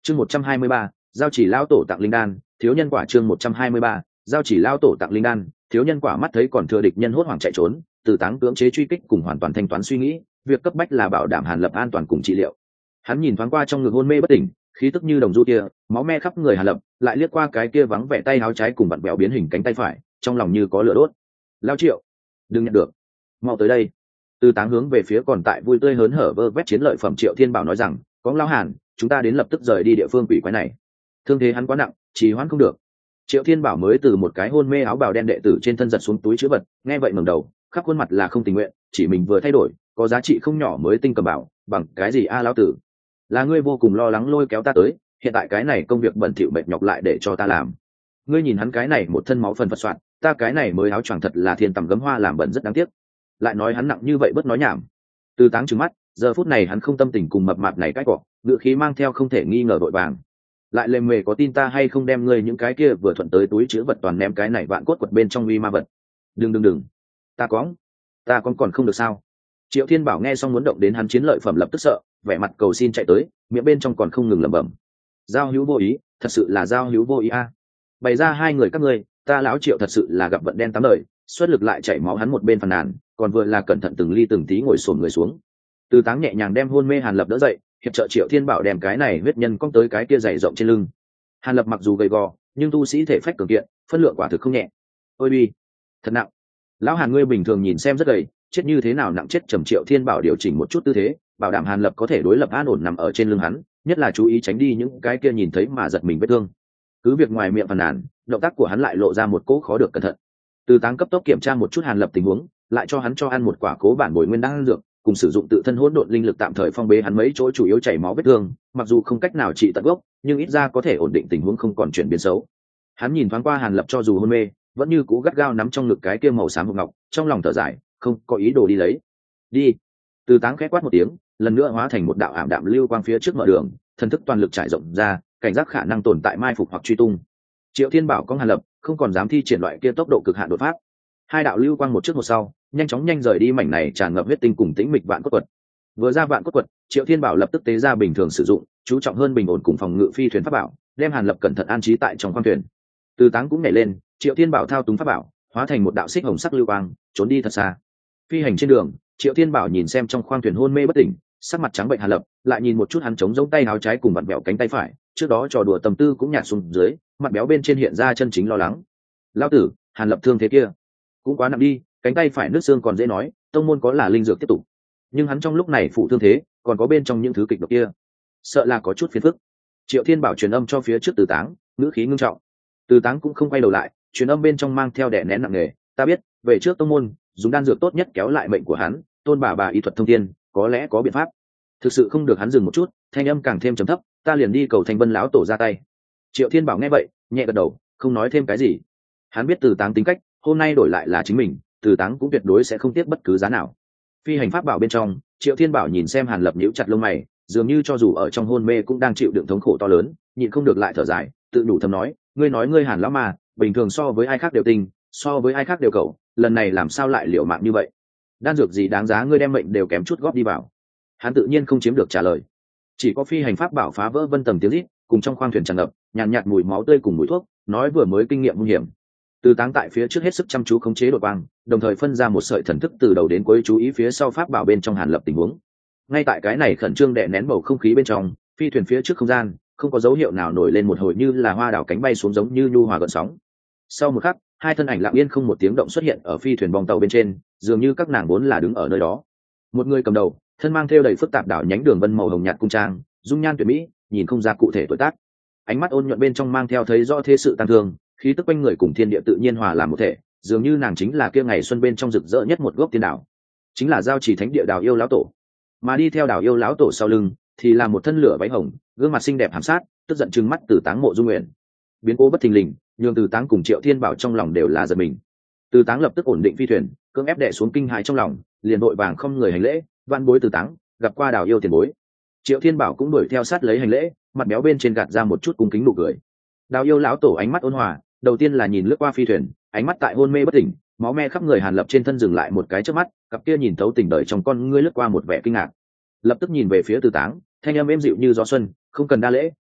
Chương 123, giao chỉ lao tổ tặng linh đan, thiếu nhân quả. Chương 123, giao chỉ lao tổ tặng linh đan, thiếu nhân quả. Mắt thấy còn thừa địch nhân hốt hoảng chạy trốn, Từ Táng cưỡng chế truy kích cùng hoàn toàn thanh toán suy nghĩ, việc cấp bách là bảo đảm Hàn Lập an toàn cùng trị liệu. Hắn nhìn thoáng qua trong ngực hôn mê bất tỉnh, khí tức như đồng du kia, máu me khắp người Hàn Lập, lại liếc qua cái kia vắng vẻ tay áo trái cùng vặn vẹo biến hình cánh tay phải, trong lòng như có lửa đốt. Lao Triệu, đừng nhận được, mau tới đây. Từ Táng hướng về phía còn tại vui tươi hớn hở vơ vét chiến lợi phẩm Triệu Thiên Bảo nói rằng, có Lão Hàn, chúng ta đến lập tức rời đi địa phương quỷ quái này. Thương thế hắn quá nặng, trì hoãn không được. Triệu Thiên Bảo mới từ một cái hôn mê áo bào đen đệ tử trên thân giật xuống túi chữ vật, nghe vậy ngẩng đầu, khắp khuôn mặt là không tình nguyện, chỉ mình vừa thay đổi, có giá trị không nhỏ mới tinh cầm bảo, bằng cái gì a lão tử? Là ngươi vô cùng lo lắng lôi kéo ta tới, hiện tại cái này công việc bẩn thỉu mệt nhọc lại để cho ta làm. Ngươi nhìn hắn cái này một thân máu phần phật soạn, ta cái này mới áo choàng thật là thiên tầm gấm hoa làm bẩn rất đáng tiếc. Lại nói hắn nặng như vậy bớt nói nhảm. Từ Táng trừng mắt, giờ phút này hắn không tâm tình cùng mập mạp này cãi cọ, ngựa khí mang theo không thể nghi ngờ vội vàng. Lại lề mề có tin ta hay không đem ngươi những cái kia vừa thuận tới túi chứa vật toàn ném cái này vạn cốt quật bên trong uy ma vật. Đừng, ta còn không được sao? Triệu Thiên Bảo nghe xong muốn động đến hắn chiến lợi phẩm lập tức sợ, vẻ mặt cầu xin chạy tới, miệng bên trong còn không ngừng lẩm bẩm. Giao hữu vô ý, thật sự là giao hữu vô ý a. Bày ra hai người các ngươi, ta lão Triệu thật sự là gặp vận đen tám đời, xuất lực lại chảy máu hắn một bên phàn nàn, còn vừa là cẩn thận từng ly từng tí ngồi xổm người xuống. Từ Táng nhẹ nhàng đem hôn mê Hàn Lập đỡ dậy, hiệp trợ Triệu Thiên Bảo đem cái này huyết nhân cong tới cái kia dày rộng trên lưng. Hàn Lập mặc dù gầy gò, nhưng tu sĩ thể phách cường kiện, phân lượng quả thực không nhẹ. Ôi bi, thật nặng. Lão Hàn ngươi bình thường nhìn xem rất gầy, chết như thế nào nặng chết trầm. Triệu Thiên Bảo điều chỉnh một chút tư thế, bảo đảm Hàn Lập có thể đối lập an ổn nằm ở trên lưng hắn, nhất là chú ý tránh đi những cái kia nhìn thấy mà giật mình vết thương. Cứ việc ngoài miệng phàn nàn, động tác của hắn lại lộ ra một cỗ khó được cẩn thận. Từ Táng cấp tốc kiểm tra một chút Hàn Lập tình huống, lại cho hắn cho ăn một quả cố bản bồi nguyên đan dược, cùng sử dụng tự thân hỗn độn linh lực tạm thời phong bế hắn mấy chỗ chủ yếu chảy máu vết thương, mặc dù không cách nào trị tận gốc, nhưng ít ra có thể ổn định tình huống không còn chuyển biến xấu. Hắn nhìn thoáng qua Hàn Lập cho dù hôn mê, vẫn như cũ gắt gao nắm trong ngực cái kia màu xám hộp ngọc, trong lòng thở dài, không có ý đồ đi lấy. Đi. Từ Táng khẽ quát một tiếng, lần nữa hóa thành một đạo ảm đạm lưu quang phía trước mở đường, thần thức toàn lực trải rộng ra, cảnh giác khả năng tồn tại mai phục hoặc truy tung. Triệu Thiên Bảo có Hàn Lập, không còn dám thi triển loại kia tốc độ cực hạn đột phát. Hai đạo lưu quang một trước một sau, nhanh chóng rời đi mảnh này tràn ngập huyết tinh cùng tĩnh mịch vạn cốt quật. Vừa ra vạn cốt quật, Triệu Thiên Bảo lập tức tế ra bình thường sử dụng, chú trọng hơn bình ổn cùng phòng ngự phi thuyền pháp bảo, đem Hàn Lập cẩn thận an trí tại trong khoang thuyền. Từ Táng cũng nhảy lên, Triệu Thiên Bảo thao túng pháp bảo, hóa thành một đạo xích hồng sắc lưu quang, trốn đi thật xa. Phi hành trên đường, Triệu Thiên Bảo nhìn xem trong khoang thuyền hôn mê bất tỉnh, sắc mặt trắng bệnh Hàn Lập, lại nhìn một chút hắn chống giống tay áo trái cùng vặn vẹo cánh tay phải, trước đó trò đùa tầm tư cũng nhạt xuống dưới, mặt béo bên trên hiện ra chân chính lo lắng. Lão tử, Hàn Lập thương thế kia cũng quá nặng đi, cánh tay phải nứt xương còn dễ nói, tông môn có là linh dược tiếp tục, nhưng hắn trong lúc này phụ thương thế, còn có bên trong những thứ kịch độc kia, sợ là có chút phiền phức. Triệu Thiên Bảo truyền âm cho phía trước Từ Táng, ngữ khí ngưng trọng. Từ Táng cũng không quay đầu lại, truyền âm bên trong mang theo đè nén nặng nề, ta biết, về trước tông môn, dùng đan dược tốt nhất kéo lại mệnh của hắn, tôn bà y thuật thông thiên, có lẽ có biện pháp. Thực sự không được hắn dừng một chút, thanh âm càng thêm trầm thấp, ta liền đi cầu Thanh Vân lão tổ ra tay. Triệu Thiên Bảo nghe vậy, nhẹ gật đầu, không nói thêm cái gì. Hắn biết Từ Táng tính cách, hôm nay đổi lại là chính mình, Từ Táng cũng tuyệt đối sẽ không tiếc bất cứ giá nào. Phi hành pháp bảo bên trong, Triệu Thiên Bảo nhìn xem Hàn Lập nhíu chặt lông mày, dường như cho dù ở trong hôn mê cũng đang chịu đựng thống khổ to lớn, nhịn không được lại thở dài, tự đủ thầm nói, ngươi nói ngươi Hàn lão mà, bình thường so với ai khác đều tinh, so với ai khác đều cẩu, lần này làm sao lại liều mạng như vậy? Đan dược gì đáng giá ngươi đem mệnh đều kém chút góp đi vào? Hắn tự nhiên không chiếm được trả lời. Chỉ có phi hành pháp bảo phá vỡ vân tầng tiếng rít, cùng trong khoang thuyền tràn ngập nhàn nhạt mùi máu tươi cùng mùi thuốc, nói vừa mới kinh nghiệm nguy hiểm. Từ Táng tại phía trước hết sức chăm chú khống chế đột quang, đồng thời phân ra một sợi thần thức từ đầu đến cuối chú ý phía sau pháp bảo bên trong Hàn Lập tình huống. Ngay tại cái này khẩn trương đè nén bầu không khí bên trong, phi thuyền phía trước không gian không có dấu hiệu nào nổi lên một hồi như là hoa đảo cánh bay xuống giống như nhu hòa gợn sóng. Sau một khắc, hai thân ảnh lặng yên không một tiếng động xuất hiện ở phi thuyền bong tàu bên trên, dường như các nàng vốn là đứng ở nơi đó. Một người cầm đầu, thân mang thêu đầy phức tạp đảo nhánh đường vân màu hồng nhạt cung trang, dung nhan tuyệt mỹ, nhìn không ra cụ thể tuổi tác. Ánh mắt ôn nhuận bên trong mang theo thấy rõ thế sự tăng thương, khí tức quanh người cùng thiên địa tự nhiên hòa làm một thể, dường như nàng chính là kia ngày xuân bên trong rực rỡ nhất một gốc tiên đảo, chính là giao chỉ thánh địa Đào Yêu lão tổ. Mà đi theo Đào Yêu lão tổ sau lưng thì là một thân lửa váy hồng, gương mặt xinh đẹp hàm sát, tức giận trừng mắt Từ Táng Mộ Dung Nguyện. Biến cố bất thình lình, nhường Từ Táng cùng Triệu Thiên Bảo trong lòng đều là giật mình. Từ Táng lập tức ổn định phi thuyền, cưỡng ép đè xuống kinh hãi trong lòng, liền vội vàng không người hành lễ, van bối Từ Táng, gặp qua Đào Yêu tiền bối. Triệu Thiên Bảo cũng đuổi theo sát lấy hành lễ, mặt béo bên trên gạt ra một chút cung kính nụ cười. Đào Yêu lão tổ ánh mắt ôn hòa, đầu tiên là nhìn lướt qua phi thuyền, ánh mắt tại hôn mê bất tỉnh, máu me khắp người Hàn Lập trên thân dừng lại một cái chớp mắt, cặp kia nhìn thấu tình đời trong con ngươi lướt qua một vẻ kinh ngạc. Lập tức nhìn về phía Từ Táng, thanh âm êm dịu như gió xuân, không cần đa lễ,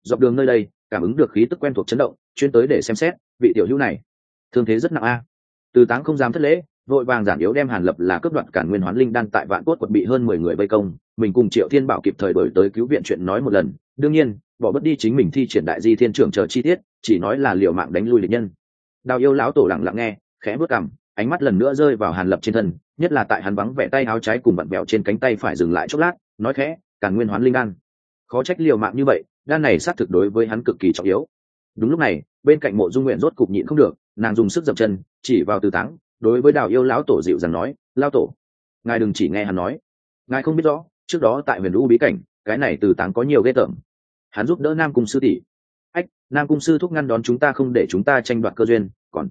dọc đường nơi đây cảm ứng được khí tức quen thuộc chấn động, chuyên tới để xem xét vị tiểu hữu này thương thế rất nặng a. Từ Táng không dám thất lễ, vội vàng giản yếu đem Hàn Lập là cướp đoạt Càn Nguyên Hoán Linh đan tại Vạn Cốt quận bị hơn 10 người vây công, mình cùng Triệu Thiên Bảo kịp thời đổi tới cứu viện chuyện nói một lần, đương nhiên bỏ bất đi chính mình thi triển đại di thiên trưởng chờ chi tiết, chỉ nói là liều mạng đánh lui địch nhân. Đào Yêu lão tổ lặng lặng nghe, khẽ bước cằm, ánh mắt lần nữa rơi vào Hàn Lập trên thân, nhất là tại hắn vắng vẻ tay áo trái cùng vặn vẹo trên cánh tay phải dừng lại chốc lát, nói khẽ, Càn Nguyên Hoán Linh đan. Khó trách liều mạng như vậy, đan này xác thực đối với hắn cực kỳ trọng yếu. Đúng lúc này, bên cạnh Mộ Dung Nguyện rốt cục nhịn không được, nàng dùng sức dậm chân, chỉ vào Từ Táng, đối với Đào Yêu lão tổ dịu dàng nói, lão tổ, ngài đừng chỉ nghe hắn nói, ngài không biết rõ, trước đó tại Huyền U bí cảnh, cái này Từ Táng có nhiều ghê tởm. Hắn giúp đỡ Nam Cung sư tỷ. Ách, Nam Cung sư thúc ngăn đón chúng ta không để chúng ta tranh đoạt cơ duyên,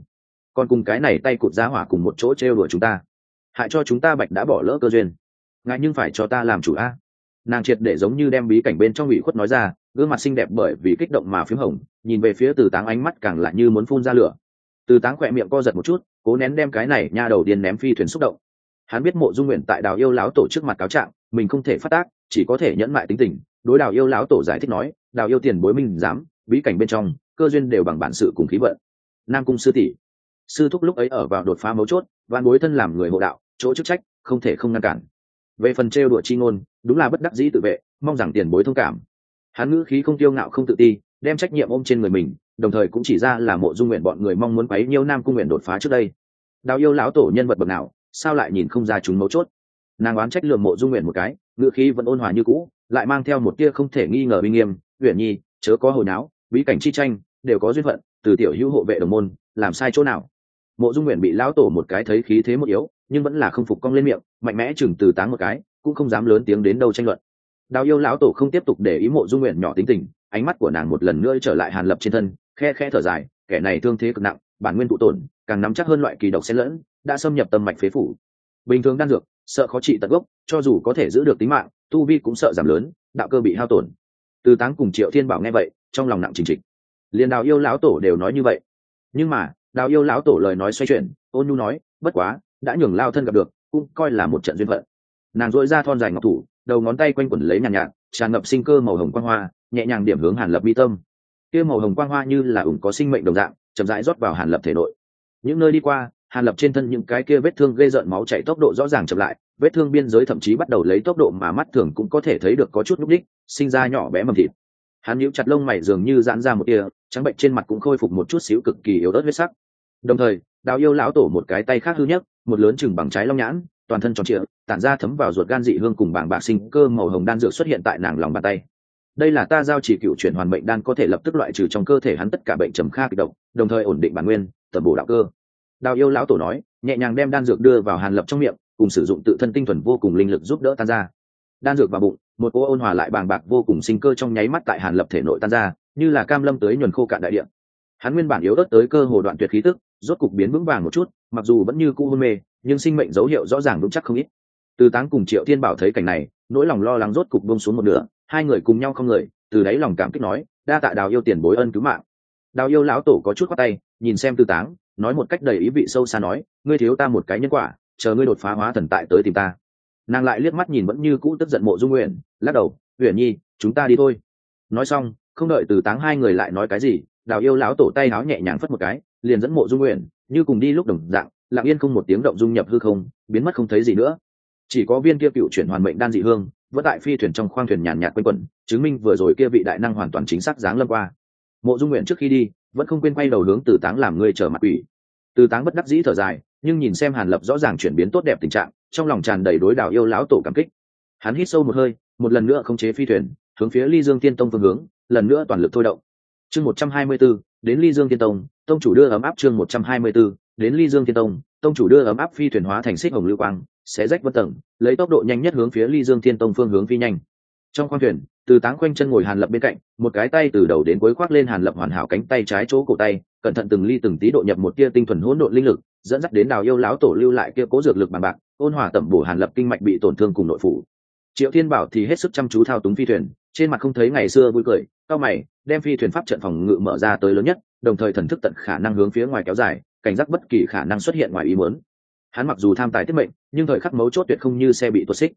còn cùng cái này tay cụt giá hỏa cùng một chỗ trêu đùa chúng ta, hại cho chúng ta Bạch đã bỏ lỡ cơ duyên. Ngài nhưng phải cho ta làm chủ a. Nàng triệt để giống như đem bí cảnh bên trong ủy khuất nói ra, gương mặt xinh đẹp bởi vì kích động mà phím hồng, nhìn về phía Từ Táng ánh mắt càng lại như muốn phun ra lửa. Từ Táng khỏe miệng co giật một chút, cố nén đem cái này nha đầu điên ném phi thuyền xúc động. Hắn biết Mộ Dung Nguyện tại Đào Yêu lão tổ trước mặt cáo trạng, mình không thể phát tác, chỉ có thể nhẫn mại tính tình, đối Đào Yêu lão tổ giải thích nói, Đào Yêu tiền bối minh dám, bí cảnh bên trong cơ duyên đều bằng bản sự cùng khí vận. Nam Cung sư tỷ, sư thúc lúc ấy ở vào đột phá mấu chốt, van bối thân làm người hộ đạo, chỗ chức trách không thể không ngăn cản. Về phần trêu đùa chi ngôn, đúng là bất đắc dĩ tự vệ, mong rằng tiền bối thông cảm. Hắn ngữ khí không tiêu ngạo không tự ti, đem trách nhiệm ôm trên người mình, đồng thời cũng chỉ ra là Mộ Dung Nguyện bọn người mong muốn quấy nhiễu Nam Cung Nguyện đột phá trước đây. Đào Yêu lão tổ nhân vật bậc nào, sao lại nhìn không ra chúng mấu chốt? Nàng oán trách lườm Mộ Dung Nguyện một cái, ngữ khí vẫn ôn hòa như cũ, lại mang theo một tia không thể nghi ngờ uy nghiêm. Uyển Nhi, chớ có hồi náo, bí cảnh chi tranh đều có duyên phận, từ tiểu hữu hộ vệ đồng môn, làm sai chỗ nào? Mộ Dung Nguyện bị lão tổ một cái thấy khí thế một yếu, nhưng vẫn là không phục cong lên miệng, mạnh mẽ chừng Từ Táng một cái, cũng không dám lớn tiếng đến đâu tranh luận. Đào Yêu lão tổ không tiếp tục để ý Mộ Dung Nguyện nhỏ tính tình, ánh mắt của nàng một lần nữa trở lại Hàn Lập trên thân, khe khẽ thở dài, kẻ này thương thế cực nặng, bản nguyên tụ tổn, càng nắm chắc hơn loại kỳ độc xen lẫn, đã xâm nhập tâm mạch phế phủ. Bình thường đan dược, sợ khó trị tận gốc, cho dù có thể giữ được tính mạng, tu vi cũng sợ giảm lớn, đạo cơ bị hao tổn. Từ Táng cùng Triệu Thiên Bảo nghe vậy, trong lòng nặng trịch trịch. Liên Đào Yêu lão tổ đều nói như vậy, nhưng mà Đào Yêu lão tổ lời nói xoay chuyển, ôn nhu nói, bất quá, đã nhường lao thân gặp được, cũng coi là một trận duyên phận. Nàng duỗi ra thon dài ngọc thủ, đầu ngón tay quanh quẩn lấy nhàn nhạt, tràn ngập sinh cơ màu hồng quang hoa, nhẹ nhàng điểm hướng Hàn Lập mi tâm. Kia màu hồng quang hoa như là ủng có sinh mệnh đồng dạng, chậm rãi rót vào Hàn Lập thể nội. Những nơi đi qua, Hàn Lập trên thân những cái kia vết thương gây rợn máu chảy tốc độ rõ ràng chậm lại, vết thương biên giới thậm chí bắt đầu lấy tốc độ mà mắt thường cũng có thể thấy được có chút núc đích, sinh ra nhỏ bé mầm thịt. Hắn nhíu chặt lông mày dường như giãn ra một tia, trắng bệnh trên mặt cũng khôi phục một chút xíu cực kỳ yếu ớt huyết sắc. Đồng thời, Đào Yêu lão tổ một cái tay khác hư nhất, một lớn chừng bằng trái long nhãn, toàn thân tròn trịa, tản ra thấm vào ruột gan dị hương cùng bảng bạc sinh cơ màu hồng đan dược xuất hiện tại nàng lòng bàn tay. Đây là ta giao chỉ cựu chuyển hoàn mệnh đan, có thể lập tức loại trừ trong cơ thể hắn tất cả bệnh trầm kha kịch độc, đồng thời ổn định bản nguyên, tầm bổ đạo cơ. Đào Yêu lão tổ nói, nhẹ nhàng đem đan dược đưa vào Hàn Lập trong miệng, cùng sử dụng tự thân tinh thuần vô cùng linh lực giúp đỡ tan ra. Đan dược vào bụng, một cỗ ôn hòa lại bàng bạc vô cùng sinh cơ trong nháy mắt tại Hàn Lập thể nội tan ra, như là cam lâm tới nhuần khô cạn đại địa. Hắn nguyên bản yếu ớt tới cơ hồ đoạn tuyệt khí tức, rốt cục biến vững vàng một chút, mặc dù vẫn như cũ hôn mê, nhưng sinh mệnh dấu hiệu rõ ràng vững chắc không ít. Từ Táng cùng Triệu Thiên Bảo thấy cảnh này, nỗi lòng lo lắng rốt cục buông xuống một nửa, hai người cùng nhau không người, từ đáy lòng cảm kích nói, đa tạ Đào Yêu tiền bối ân cứu mạng. Đào Yêu lão tổ có chút khoát tay, nhìn xem Từ Táng, nói một cách đầy ý vị sâu xa nói, ngươi thiếu ta một cái nhân quả, chờ ngươi đột phá hóa thần tại tới tìm ta. Nàng lại liếc mắt nhìn vẫn như cũ tức giận Mộ Dung Nguyện, lắc đầu, Uyển Nhi, chúng ta đi thôi. Nói xong, không đợi Từ Táng hai người lại nói cái gì, Đào Yêu lão tổ tay áo nhẹ nhàng phất một cái, liền dẫn Mộ Dung Nguyện, như cùng đi lúc đồng dạng, lặng yên không một tiếng động dung nhập hư không, biến mất không thấy gì nữa. Chỉ có viên kia cựu chuyển hoàn mệnh đan dị hương vẫn tại phi thuyền trong khoang thuyền nhàn nhạt quanh quẩn, chứng minh vừa rồi kia vị đại năng hoàn toàn chính xác giáng lâm qua. Mộ Dung Nguyện trước khi đi vẫn không quên quay đầu hướng Từ Táng làm người chờ mặt quỷ. Từ Táng bất đắc dĩ thở dài, nhưng nhìn xem Hàn Lập rõ ràng chuyển biến tốt đẹp tình trạng, trong lòng tràn đầy đối Đào Yêu lão tổ cảm kích. Hắn hít sâu một hơi, một lần nữa khống chế phi thuyền hướng phía Ly Dương Tiên Tông phương hướng, lần nữa toàn lực thôi động. Chương 124, đến Ly Dương Tiên Tông, tông chủ đưa ấm áp. Chương 124, đến Ly Dương Tiên Tông, tông chủ đưa ấm áp. Phi thuyền hóa thành xích hồng lưu quang, xé rách vân tầng, lấy tốc độ nhanh nhất hướng phía Ly Dương Tiên Tông phương hướng phi nhanh. Trong khoang thuyền, Từ Táng khoanh chân ngồi Hàn Lập bên cạnh, một cái tay từ đầu đến cuối khoác lên Hàn Lập hoàn hảo cánh tay trái chỗ cổ tay, cẩn thận từng ly từng tí độ nhập một tia tinh thuần hỗn độn linh lực, dẫn dắt đến Đào Yêu lão tổ lưu lại kia cố dược lực bằng bạc, ôn hòa tẩm bổ Hàn Lập kinh mạch bị tổn thương cùng nội phủ. Triệu Thiên Bảo thì hết sức chăm chú thao túng phi thuyền, trên mặt không thấy ngày xưa vui cười, cao mày, đem phi thuyền pháp trận phòng ngự mở ra tới lớn nhất, đồng thời thần thức tận khả năng hướng phía ngoài kéo dài, cảnh giác bất kỳ khả năng xuất hiện ngoài ý muốn. Hắn mặc dù tham tài tiết mệnh, nhưng thời khắc mấu chốt tuyệt không như xe bị tuột xích.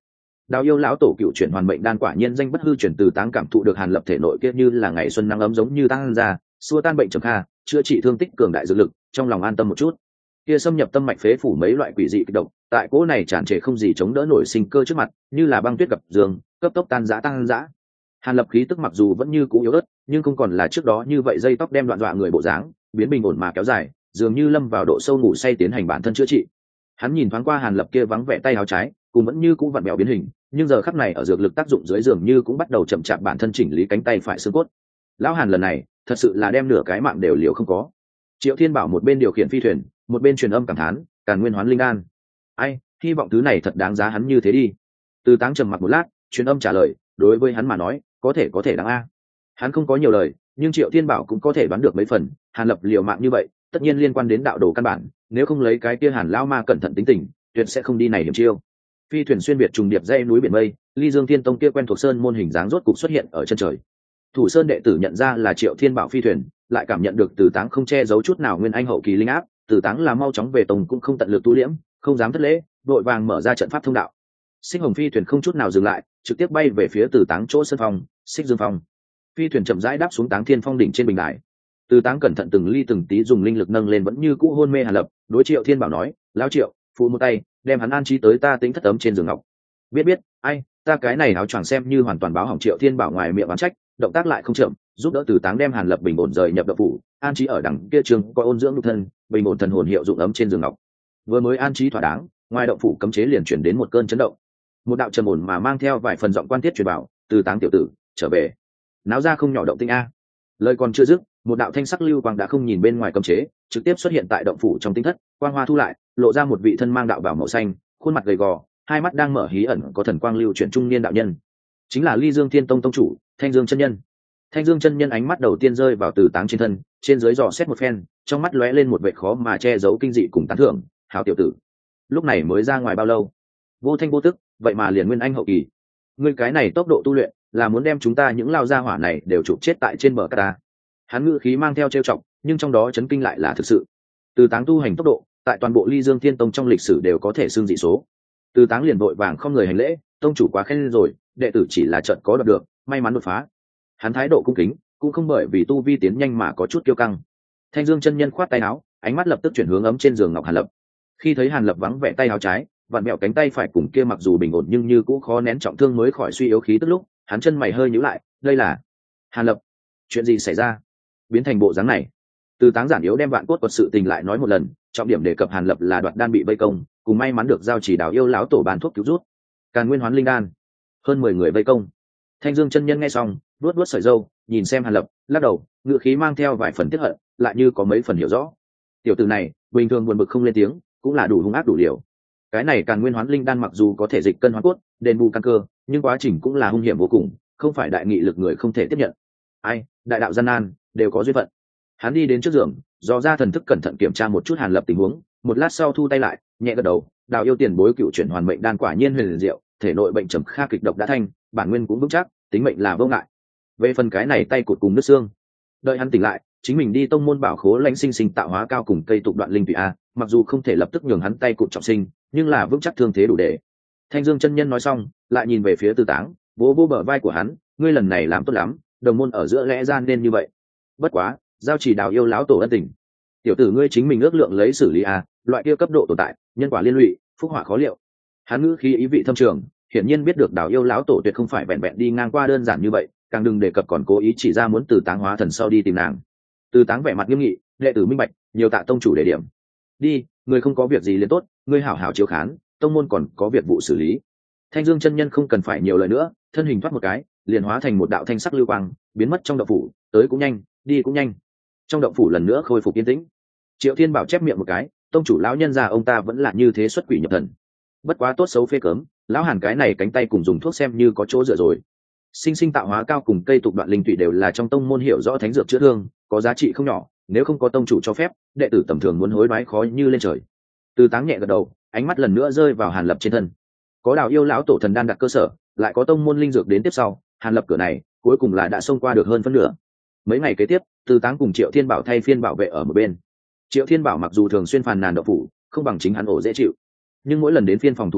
Đào yêu lão tổ cựu chuyển hoàn mệnh đan quả nhiên danh bất hư chuyển. Từ táng cảm thụ được Hàn Lập thể nội kia như là ngày xuân nắng ấm giống như tăng ra, xua tan bệnh trầm kha, chữa trị thương tích cường đại dược lực, trong lòng an tâm một chút. Kia xâm nhập tâm mạch phế phủ mấy loại quỷ dị kịch độc, tại cỗ này tràn trề không gì chống đỡ nổi sinh cơ trước mặt, như là băng tuyết gặp giường, cấp tốc tan rã tăng dã. Hàn Lập khí tức mặc dù vẫn như cũ yếu ớt, nhưng không còn là trước đó như vậy dây tóc đem đoạn dọa người bộ dáng, biến bình ổn mà kéo dài, dường như lâm vào độ sâu ngủ say tiến hành bản thân chữa trị. Hắn nhìn thoáng qua Hàn Lập kia vắng vẻ tay áo trái, cùng vẫn như cũ vặn bèo biến hình, nhưng giờ khắc này ở dược lực tác dụng dưới dường như cũng bắt đầu chậm chạp bản thân chỉnh lý cánh tay phải xương cốt. Lão Hàn lần này, thật sự là đem nửa cái mạng đều liều không có. Triệu Thiên Bảo một bên điều khiển phi thuyền, một bên truyền âm cảm thán, càn nguyên hoán linh đan. Ai, hy vọng thứ này thật đáng giá hắn như thế đi. Từ Táng trầm mặc một lát, truyền âm trả lời, đối với hắn mà nói, có thể đáng a. Hắn không có nhiều lời, nhưng Triệu Thiên Bảo cũng có thể đoán được mấy phần, Hàn Lập liều mạng như vậy, tất nhiên liên quan đến đạo đồ căn bản, nếu không lấy cái kia Hàn lão ma cẩn thận tính tình, tuyệt sẽ không đi này điểm chiêu. Phi thuyền xuyên biệt trùng điệp dãy núi biển mây, Ly Dương Thiên Tông kia quen thuộc sơn môn hình dáng rốt cục xuất hiện ở chân trời. Thủ sơn đệ tử nhận ra là Triệu Thiên Bảo phi thuyền, lại cảm nhận được Từ Táng không che giấu chút nào nguyên anh hậu kỳ linh áp, Từ Táng là mau chóng về tông cũng không tận lực tu liễm, không dám thất lễ, đội vàng mở ra trận pháp thông đạo. Sinh Hồng phi thuyền không chút nào dừng lại, trực tiếp bay về phía Từ Táng chỗ sân phòng, Xích Dương Phong. Phi thuyền chậm rãi đáp xuống Táng Thiên Phong đỉnh trên bình đài. Từ Táng cẩn thận từng ly từng tí dùng linh lực nâng lên vẫn như cũ hôn mê Hàn Lập, đối Triệu Thiên Bảo nói, lão Triệu, phụ một tay, đem hắn an trí tới ta tính thất ấm trên giường ngọc. Biết, ai, ta cái này áo choàng xem như hoàn toàn báo hỏng. Triệu Thiên Bảo ngoài miệng oán trách, động tác lại không chậm, giúp đỡ Từ Táng đem Hàn Lập bình ổn rời nhập động phủ, an trí ở đằng kia trường coi ôn dưỡng nhục thân, bình ổn thần hồn hiệu dụng ấm trên giường ngọc. Vừa mới an trí thỏa đáng, ngoài động phủ cấm chế liền chuyển đến một cơn chấn động. Một đạo trầm ổn mà mang theo vài phần giọng quan tiết truyền bảo, Từ Táng tiểu tử, trở về. Náo ra không nhỏ động tinh a. Lời còn chưa dứt, một đạo thanh sắc lưu quang đã không nhìn bên ngoài cấm chế, trực tiếp xuất hiện tại động phủ trong tinh thất, quang hoa thu lại, lộ ra một vị thân mang đạo bào màu xanh, khuôn mặt gầy gò, hai mắt đang mở hí ẩn có thần quang lưu chuyển trung niên đạo nhân, chính là Ly Dương Thiên Tông tông chủ Thanh Dương chân nhân. Thanh Dương chân nhân ánh mắt đầu tiên rơi vào Từ Táng trên thân, trên dưới dò xét một phen, trong mắt lóe lên một vẻ khó mà che giấu kinh dị cùng tán thưởng. Hảo tiểu tử, lúc này mới ra ngoài bao lâu, vô thanh vô tức, vậy mà liền nguyên anh hậu kỳ. Ngươi cái này tốc độ tu luyện, là muốn đem chúng ta những lao gia hỏa này đều chụp chết tại trên bờ cát ta. Hắn ngữ khí mang theo trêu chọc, nhưng trong đó chấn kinh lại là thực sự. Từ Táng tu hành tốc độ, tại toàn bộ Ly Dương Thiên Tông trong lịch sử đều có thể xưng dị số. Từ Táng liền vội vàng không người hành lễ, tông chủ quá khen rồi, đệ tử chỉ là trận có đoạt được, may mắn đột phá. Hắn thái độ cung kính, cũng không bởi vì tu vi tiến nhanh mà có chút kiêu căng. Thanh Dương chân nhân khoát tay áo, ánh mắt lập tức chuyển hướng ấm trên giường ngọc Hàn Lập. Khi thấy Hàn Lập vắng vẻ tay áo trái, vặn mẹo cánh tay phải cùng kia mặc dù bình ổn nhưng như cũng khó nén trọng thương mới khỏi suy yếu khí tức lúc, hắn chân mày hơi nhíu lại, đây là Hàn Lập, chuyện gì xảy ra biến thành bộ dáng này? Từ Táng giản yếu đem vạn cốt quật sự tình lại nói một lần, trọng điểm đề cập Hàn Lập là đoạt đan bị vây công, cùng may mắn được giao chỉ Đào yêu lão tổ bàn thuốc cứu rút, càn nguyên hoán linh đan, hơn 10 người vây công. Thanh Dương chân nhân nghe xong, vuốt vuốt sợi râu, nhìn xem Hàn Lập, lắc đầu, ngựa khí mang theo vài phần tiếc hận, lại như có mấy phần hiểu rõ. Tiểu tử này, bình thường buồn bực không lên tiếng, cũng là đủ hung ác đủ liều. Cái này càn nguyên hoán linh đan mặc dù có thể dịch cân hóa cốt, đền bù căn cơ, nhưng quá trình cũng là hung hiểm vô cùng, không phải đại nghị lực người không thể tiếp nhận. Ai, đại đạo gian nan, đều có duyên phận. Hắn đi đến trước giường, dò ra thần thức cẩn thận kiểm tra một chút Hàn Lập tình huống, một lát sau thu tay lại, nhẹ gật đầu, Đào yêu tiền bối cựu chuyển hoàn mệnh đan quả nhiên huyền diệu, thể nội bệnh trầm kha kịch độc đã thanh, bản nguyên cũng vững chắc, tính mệnh là vô ngại. Về phần cái này tay cụt cùng nước xương, đợi hắn tỉnh lại, chính mình đi tông môn bảo khố lãnh sinh sinh tạo hóa cao cùng cây tụng đoạn linh tùy a, mặc dù không thể lập tức nhường hắn tay cụt trọng sinh, nhưng là vững chắc thương thế đủ để. Thanh Dương chân nhân nói xong, lại nhìn về phía Từ Táng, vỗ vỗ bờ vai của hắn, ngươi lần này làm tốt lắm, đồng môn ở giữa lẽ ra nên như vậy. Bất quá, giao chỉ Đào yêu lão tổ ân tình, tiểu tử ngươi chính mình ước lượng lấy xử lý a, loại kia cấp độ tồn tại, nhân quả liên lụy, phúc họa khó liệu. Hắn ngữ khí ý vị thâm trường, hiển nhiên biết được Đào yêu lão tổ tuyệt không phải vẹn vẹn đi ngang qua đơn giản như vậy, càng đừng đề cập còn cố ý chỉ ra muốn Từ Táng hóa thần sau đi tìm nàng. Từ Táng vẻ mặt nghiêm nghị, đệ tử minh bạch, nhiều tạ tông chủ đề điểm. Đi, người không có việc gì liền tốt, ngươi hảo hảo chiếu khán, tông môn còn có việc vụ xử lý. Thanh Dương chân nhân không cần phải nhiều lời nữa, thân hình thoát một cái, liền hóa thành một đạo thanh sắc lưu quang, biến mất trong động phủ, tới cũng nhanh, đi cũng nhanh. Trong động phủ lần nữa khôi phục yên tĩnh. Triệu Thiên Bảo chép miệng một cái, tông chủ lão nhân già ông ta vẫn là như thế xuất quỷ nhập thần. Bất quá tốt xấu phê cấm, lão Hàn cái này cánh tay cùng dùng thuốc xem như có chỗ dựa rồi. Sinh sinh tạo hóa cao cùng cây tục đoạn linh tụy đều là trong tông môn hiểu rõ thánh dược chữa thương, có giá trị không nhỏ, nếu không có tông chủ cho phép, đệ tử tầm thường muốn hối đoái khó như lên trời. Từ Táng nhẹ gật đầu, ánh mắt lần nữa rơi vào Hàn Lập trên thân. Có Đào yêu lão tổ thần đan đặt cơ sở, lại có tông môn linh dược đến tiếp sau, Hàn Lập cửa này cuối cùng là đã xông qua được hơn phân nửa. Mấy ngày kế tiếp, Từ Táng cùng Triệu Thiên Bảo thay phiên bảo vệ ở một bên. Triệu Thiên Bảo mặc dù thường xuyên phàn nàn động phủ, không bằng chính hắn ổ dễ chịu, nhưng mỗi lần đến phiên phòng thủ lúc,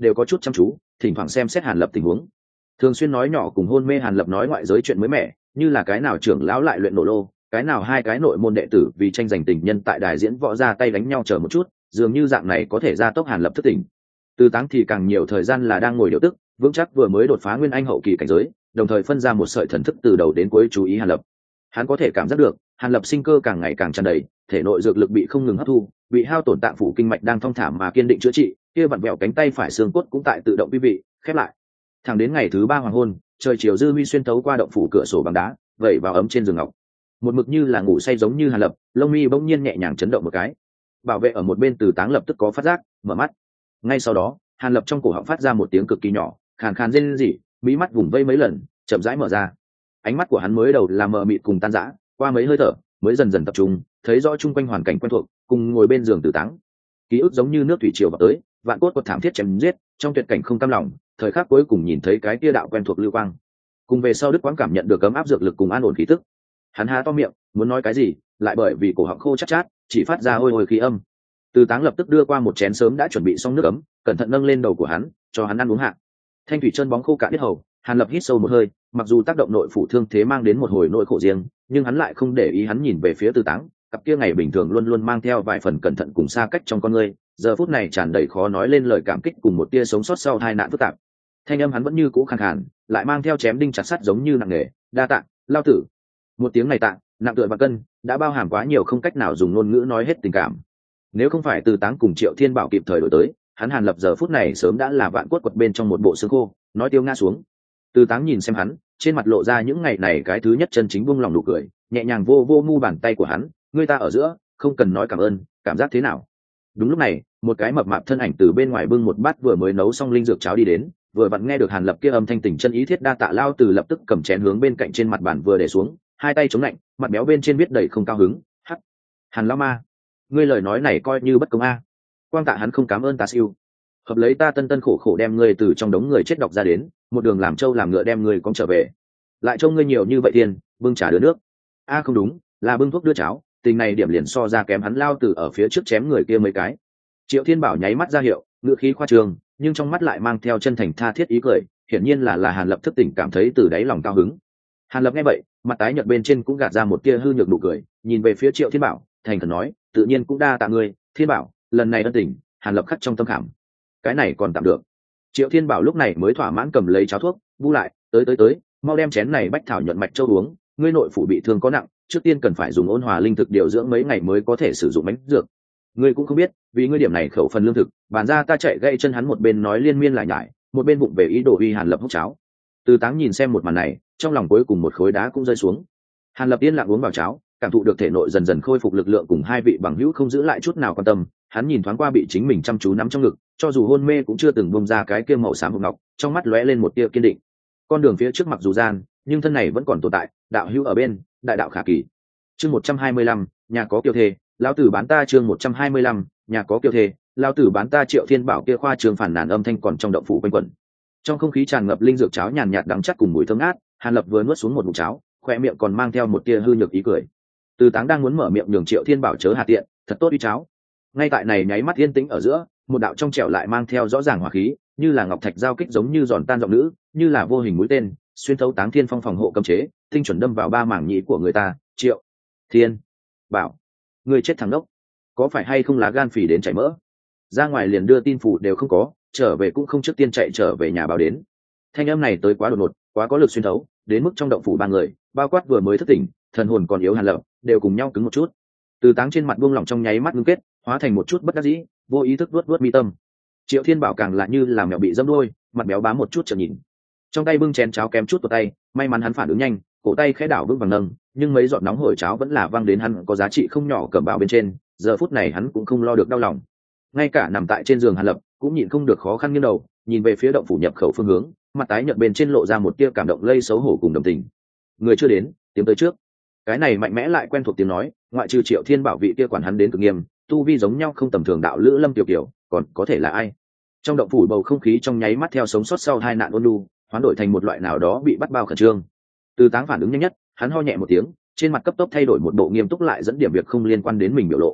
đều có chút chăm chú thỉnh thoảng xem xét Hàn Lập tình huống. Thường xuyên nói nhỏ cùng hôn mê Hàn Lập nói ngoại giới chuyện mới mẻ, như là cái nào trưởng lão lại luyện nổ lô, cái nào hai cái nội môn đệ tử vì tranh giành tình nhân tại đài diễn võ ra tay đánh nhau chờ một chút, dường như dạng này có thể gia tốc Hàn Lập thức tỉnh. Từ Táng thì càng nhiều thời gian là đang ngồi điều tức, vững chắc vừa mới đột phá nguyên anh hậu kỳ cảnh giới, đồng thời phân ra một sợi thần thức từ đầu đến cuối chú ý Hàn Lập. Hắn có thể cảm giác được Hàn Lập sinh cơ càng ngày càng tràn đầy, thể nội dược lực bị không ngừng hấp thu, bị hao tổn tạng phủ kinh mạch đang thong thả mà kiên định chữa trị, kia vặn vẹo cánh tay phải xương cốt cũng tại tự động quý vị khép lại. Thẳng đến ngày thứ 3 hoàng hôn, trời chiều dư huy xuyên tấu qua động phủ cửa sổ bằng đá, vẩy vào ấm trên giường ngọc. Một mực như là ngủ say giống như Hàn Lập, lông mi bỗng nhiên nhẹ nhàng chấn động một cái. Bảo vệ ở một bên Từ Táng lập tức có phát giác, mở mắt. Ngay sau đó, Hàn Lập trong cổ họng phát ra một tiếng cực kỳ nhỏ, khàn khàn rên rỉ, mí mắt vùng vây mấy lần, chậm rãi mở ra. Ánh mắt của hắn mới đầu là mờ mịt cùng tan rã, qua mấy hơi thở, mới dần dần tập trung, thấy rõ chung quanh hoàn cảnh quen thuộc, cùng ngồi bên giường Từ Táng. Ký ức giống như nước thủy triều vào tới, vạn cốt quật thảm thiết chém giết, trong tuyệt cảnh không cam lòng, thời khắc cuối cùng nhìn thấy cái kia đạo quen thuộc lưu quang. Cùng về sau Đức Quang cảm nhận được ấm áp dược lực cùng an ổn khí tức. Hắn há to miệng, muốn nói cái gì, lại bởi vì cổ họng khô chát chát, chỉ phát ra ôi ôi khí âm. Từ Táng lập tức đưa qua một chén sớm đã chuẩn bị xong nước ấm, cẩn thận nâng lên đầu của hắn, cho hắn ăn uống hạ. Thanh thủy chân bóng khô cạn biết hầu, Hàn Lập hít sâu một hơi, mặc dù tác động nội phủ thương thế mang đến một hồi nỗi khổ riêng, nhưng hắn lại không để ý, hắn nhìn về phía Từ Táng, cặp kia ngày bình thường luôn luôn mang theo vài phần cẩn thận cùng xa cách trong con người, giờ phút này tràn đầy khó nói lên lời cảm kích cùng một tia sống sót sau tai nạn phức tạp. Thanh âm hắn vẫn như cũ khàn khàn, lại mang theo chém đinh chặt sắt giống như nặng nề, đa tạ, lao tử. Một tiếng này tạ, nặng tựa và cân, đã bao hàm quá nhiều không cách nào dùng ngôn ngữ nói hết tình cảm. Nếu không phải Từ Táng cùng Triệu Thiên Bảo kịp thời đổi tới, hắn Hàn Lập giờ phút này sớm đã là vạn cốt quật bên trong một bộ xương khô, nói tiêu ngã xuống. Từ Táng nhìn xem hắn, trên mặt lộ ra những ngày này cái thứ nhất chân chính buông lòng nụ cười, nhẹ nhàng vô vô mu bàn tay của hắn, ngươi ta ở giữa, không cần nói cảm ơn, cảm giác thế nào? Đúng lúc này, một cái mập mạp thân ảnh từ bên ngoài bưng một bát vừa mới nấu xong linh dược cháo đi đến, vừa vặn nghe được Hàn Lập kia âm thanh tình chân ý thiết đa tạ lao từ lập tức cầm chén hướng bên cạnh trên mặt bàn vừa để xuống, hai tay chống lạnh, mặt béo bên trên viết đầy không cao hứng, hắc. Hàn lão ma, ngươi lời nói này coi như bất công a. Quang tạ hắn không cảm ơn ta siêu. Hợp lấy ta tân tân khổ khổ đem ngươi từ trong đống người chết đọc ra đến, một đường làm trâu làm ngựa đem ngươi con trở về. Lại trông ngươi nhiều như vậy tiền, bưng trà đưa nước. A không đúng, là bưng thuốc đưa cháo, tình này điểm liền so ra kém hắn lao từ ở phía trước chém người kia mấy cái. Triệu Thiên Bảo nháy mắt ra hiệu, ngựa khí khoa trương, nhưng trong mắt lại mang theo chân thành tha thiết ý cười, hiển nhiên là Hàn Lập thức tỉnh cảm thấy từ đáy lòng cao hứng. Hàn Lập nghe vậy, mặt tái nhợt bên trên cũng gạt ra một tia hư nhược nụ cười, nhìn về phía Triệu Thiên Bảo, thành khẩn nói, tự nhiên cũng đa tạ ngươi, Thiên Bảo, lần này ân tình, Hàn Lập khắc trong tâm khảm. Cái này còn tạm được. Triệu Thiên Bảo lúc này mới thỏa mãn cầm lấy cháo thuốc, bu lại, tới, mau đem chén này bách thảo nhuận mạch châu uống, ngươi nội phủ bị thương có nặng, trước tiên cần phải dùng ôn hòa linh thực điều dưỡng mấy ngày mới có thể sử dụng bánh dược. Ngươi cũng không biết, vì ngươi điểm này khẩu phần lương thực, bàn ra ta chạy gãy chân hắn một bên nói liên miên lại nhải, một bên bụng về ý đồ uy Hàn Lập hút cháo. Từ Táng nhìn xem một màn này, trong lòng cuối cùng một khối đá cũng rơi xuống. Hàn Lập yên lặng uống vào cháo, cảm thụ được thể nội dần dần khôi phục lực lượng cùng hai vị bằng hữu không giữ lại chút nào quan tâm, hắn nhìn thoáng qua bị chính mình chăm chú nắm trong ngực, cho dù hôn mê cũng chưa từng bông ra cái kia màu xám hồng ngọc, trong mắt lóe lên một tia kiên định. Con đường phía trước mặc dù gian, nhưng thân này vẫn còn tồn tại, đạo hữu ở bên, đại đạo khả kỳ. Chương 125, nhà có kiêu thề, lão tử bán ta. Chương 125, nhà có kiêu thề, lão tử bán ta. Triệu Thiên Bảo kia khoa trường phản nàn âm thanh còn trong động phủ quanh quẩn. Trong không khí tràn ngập linh dược cháo nhàn nhạt đắng chắc cùng mùi thơm ngát, Hàn Lập vừa nuốt xuống một ngụm cháo, khoe miệng còn mang theo một tia hư nhược ý cười. Từ Táng đang muốn mở miệng nhường Triệu Thiên Bảo chớ hà tiện, thật tốt uy cháo. Ngay tại này nháy mắt yên tĩnh ở giữa, một đạo trong trẻo lại mang theo rõ ràng hỏa khí, như là ngọc thạch giao kích giống như giòn tan giọng nữ, như là vô hình mũi tên, xuyên thấu Táng Thiên Phong phòng hộ cấm chế, tinh chuẩn đâm vào ba mảng nhĩ của người ta. Triệu Thiên Bảo, người chết thằng đốc, có phải hay không lá gan phì đến chảy mỡ? Ra ngoài liền đưa tin phủ đều không có, trở về cũng không trước tiên chạy trở về nhà báo đến. Thanh âm này tới quá đột ngột, quá có lực xuyên thấu, đến mức trong động phủ ba người, bao quát vừa mới thức tỉnh, thần hồn còn yếu Hàn Lập, đều cùng nhau cứng một chút. Từ Táng trên mặt buông lỏng trong nháy mắt ngưng kết, hóa thành một chút bất đắc dĩ, vô ý thức vuốt mi tâm. Triệu Thiên Bảo càng lại như là mèo bị dẫm đuôi, mặt béo bám một chút chợt nhìn. Trong tay bưng chén cháo kém chút vào tay, may mắn hắn phản ứng nhanh, cổ tay khẽ đảo vững vàng nâng, nhưng mấy giọt nóng hổi cháo vẫn là văng đến hắn có giá trị không nhỏ cẩm bào bên trên, giờ phút này hắn cũng không lo được đau lòng. Ngay cả nằm tại trên giường Hàn Lập cũng nhịn không được khó khăn nghiêng đầu, nhìn về phía động phủ nhập khẩu phương hướng, mặt tái nhợt bên trên lộ ra một tia cảm động lây xấu hổ cùng đồng tình. Người chưa đến, tiến tới trước. Cái này mạnh mẽ lại quen thuộc tiếng nói, ngoại trừ Triệu Thiên Bảo vị kia quản hắn đến cực nghiêm, tu vi giống nhau không tầm thường đạo lữ Lâm Tiểu Kiều, còn có thể là ai? Trong động phủ bầu không khí trong nháy mắt theo sống sót sau hai nạn ôn lu, hoán đổi thành một loại nào đó bị bắt bao khẩn trương. Từ Táng phản ứng nhanh nhất, hắn ho nhẹ một tiếng, trên mặt cấp tốc thay đổi một bộ nghiêm túc lại dẫn điểm việc không liên quan đến mình biểu lộ.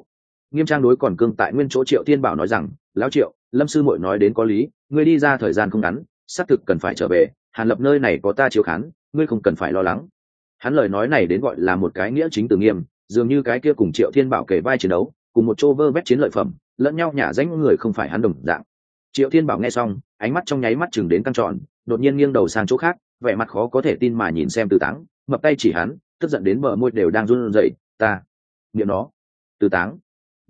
Nghiêm trang đối còn cương tại nguyên chỗ Triệu Thiên Bảo nói rằng, lão Triệu, Lâm sư muội nói đến có lý, ngươi đi ra thời gian không ngắn, xác thực cần phải trở về, Hàn Lập nơi này có ta chiếu khán, ngươi không cần phải lo lắng. Hắn lời nói này đến gọi là một cái nghĩa chính từ nghiêm, dường như cái kia cùng Triệu Thiên Bảo kể vai chiến đấu, cùng một chỗ vơ vét chiến lợi phẩm, lẫn nhau nhả danh người không phải hắn đồng dạng. Triệu Thiên Bảo nghe xong, ánh mắt trong nháy mắt chừng đến căng tròn, đột nhiên nghiêng đầu sang chỗ khác, vẻ mặt khó có thể tin mà nhìn xem Từ Táng, mập tay chỉ hắn, tức giận đến bờ môi đều đang run rẩy, ta, niệm nó, Từ Táng,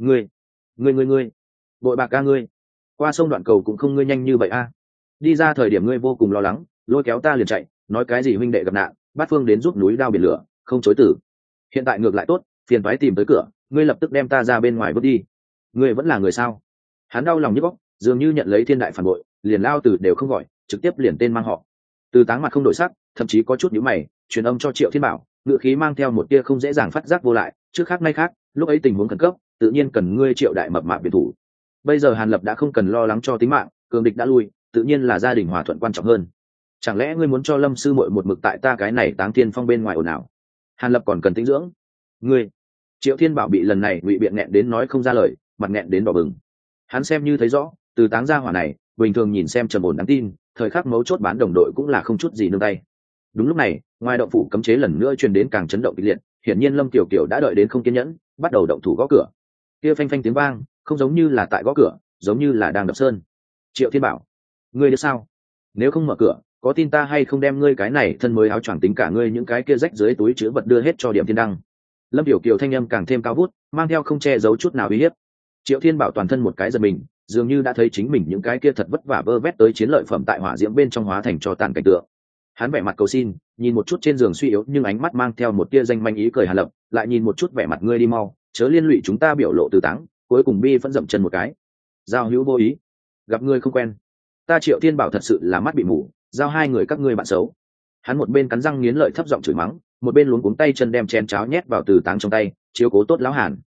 ngươi, bội bạc ca ngươi, qua sông đoạn cầu cũng không ngươi nhanh như vậy a. Đi ra thời điểm ngươi vô cùng lo lắng, lôi kéo ta liền chạy, nói cái gì huynh đệ gặp nạn, bát phương đến giúp núi đao biển lửa, không chối từ. Hiện tại ngược lại tốt, phiền toái tìm tới cửa, ngươi lập tức đem ta ra bên ngoài bước đi. Ngươi vẫn là người sao? Hắn đau lòng nhức óc, dường như nhận lấy thiên đại phản bội, liền lao từ đều không gọi, trực tiếp liền tên mang họ. Từ Táng mặt không đổi sắc, thậm chí có chút nhíu mày, truyền âm cho Triệu Thiên Bảo, ngữ khí mang theo một tia không dễ dàng phát giác vô lại, trước khác nay khác, lúc ấy tình huống khẩn cấp, tự nhiên cần ngươi Triệu đại mập mạp biệt thủ. Bây giờ Hàn Lập đã không cần lo lắng cho tính mạng, cường địch đã lui, tự nhiên là gia đình hòa thuận quan trọng hơn. Chẳng lẽ ngươi muốn cho Lâm sư muội một mực tại ta cái này Táng Thiên Phong bên ngoài ồn ào? Hàn Lập còn cần tĩnh dưỡng. Ngươi, Triệu Thiên Bảo bị lần này ngụy biện nghẹn đến nói không ra lời, mặt nghẹn đến đỏ bừng. Hắn xem như thấy rõ, Từ Táng gia hỏa này, bình thường nhìn xem trầm ổn đáng tin, thời khắc mấu chốt bán đồng đội cũng là không chút gì nương tay. Đúng lúc này, ngoài động phủ cấm chế lần nữa truyền đến càng chấn động kịch liệt, hiển nhiên Lâm Kiều Kiều đã đợi đến không kiên nhẫn, bắt đầu động thủ gõ cửa. Kia phanh phanh tiếng vang, không giống như là tại gõ cửa, giống như là đang đập sơn. Triệu Thiên Bảo, ngươi được sao? Nếu không mở cửa, có tin ta hay không đem ngươi cái này thân mới áo choàng tính cả ngươi những cái kia rách dưới túi chứa vật đưa hết cho Điểm Thiên Đăng. Lâm Kiều Kiều thanh âm càng thêm cao vút, mang theo không che giấu chút nào uy hiếp. Triệu Thiên Bảo toàn thân một cái giật mình, dường như đã thấy chính mình những cái kia thật vất vả vơ vét tới chiến lợi phẩm tại hỏa diễm bên trong hóa thành cho tàn cảnh tượng. Hắn vẻ mặt cầu xin, nhìn một chút trên giường suy yếu nhưng ánh mắt mang theo một tia danh manh ý cười Hàn Lập, lại nhìn một chút vẻ mặt ngươi đi mau, chớ liên lụy chúng ta biểu lộ Từ Táng, cuối cùng bi vẫn dậm chân một cái. Giao hữu vô ý, gặp ngươi không quen. Ta Triệu Thiên Bảo thật sự là mắt bị mù, giao hai người các ngươi bạn xấu. Hắn một bên cắn răng nghiến lợi thấp giọng chửi mắng, một bên luống cuống tay chân đem chén cháo nhét vào Từ Táng trong tay, chiếu cố tốt lão Hàn.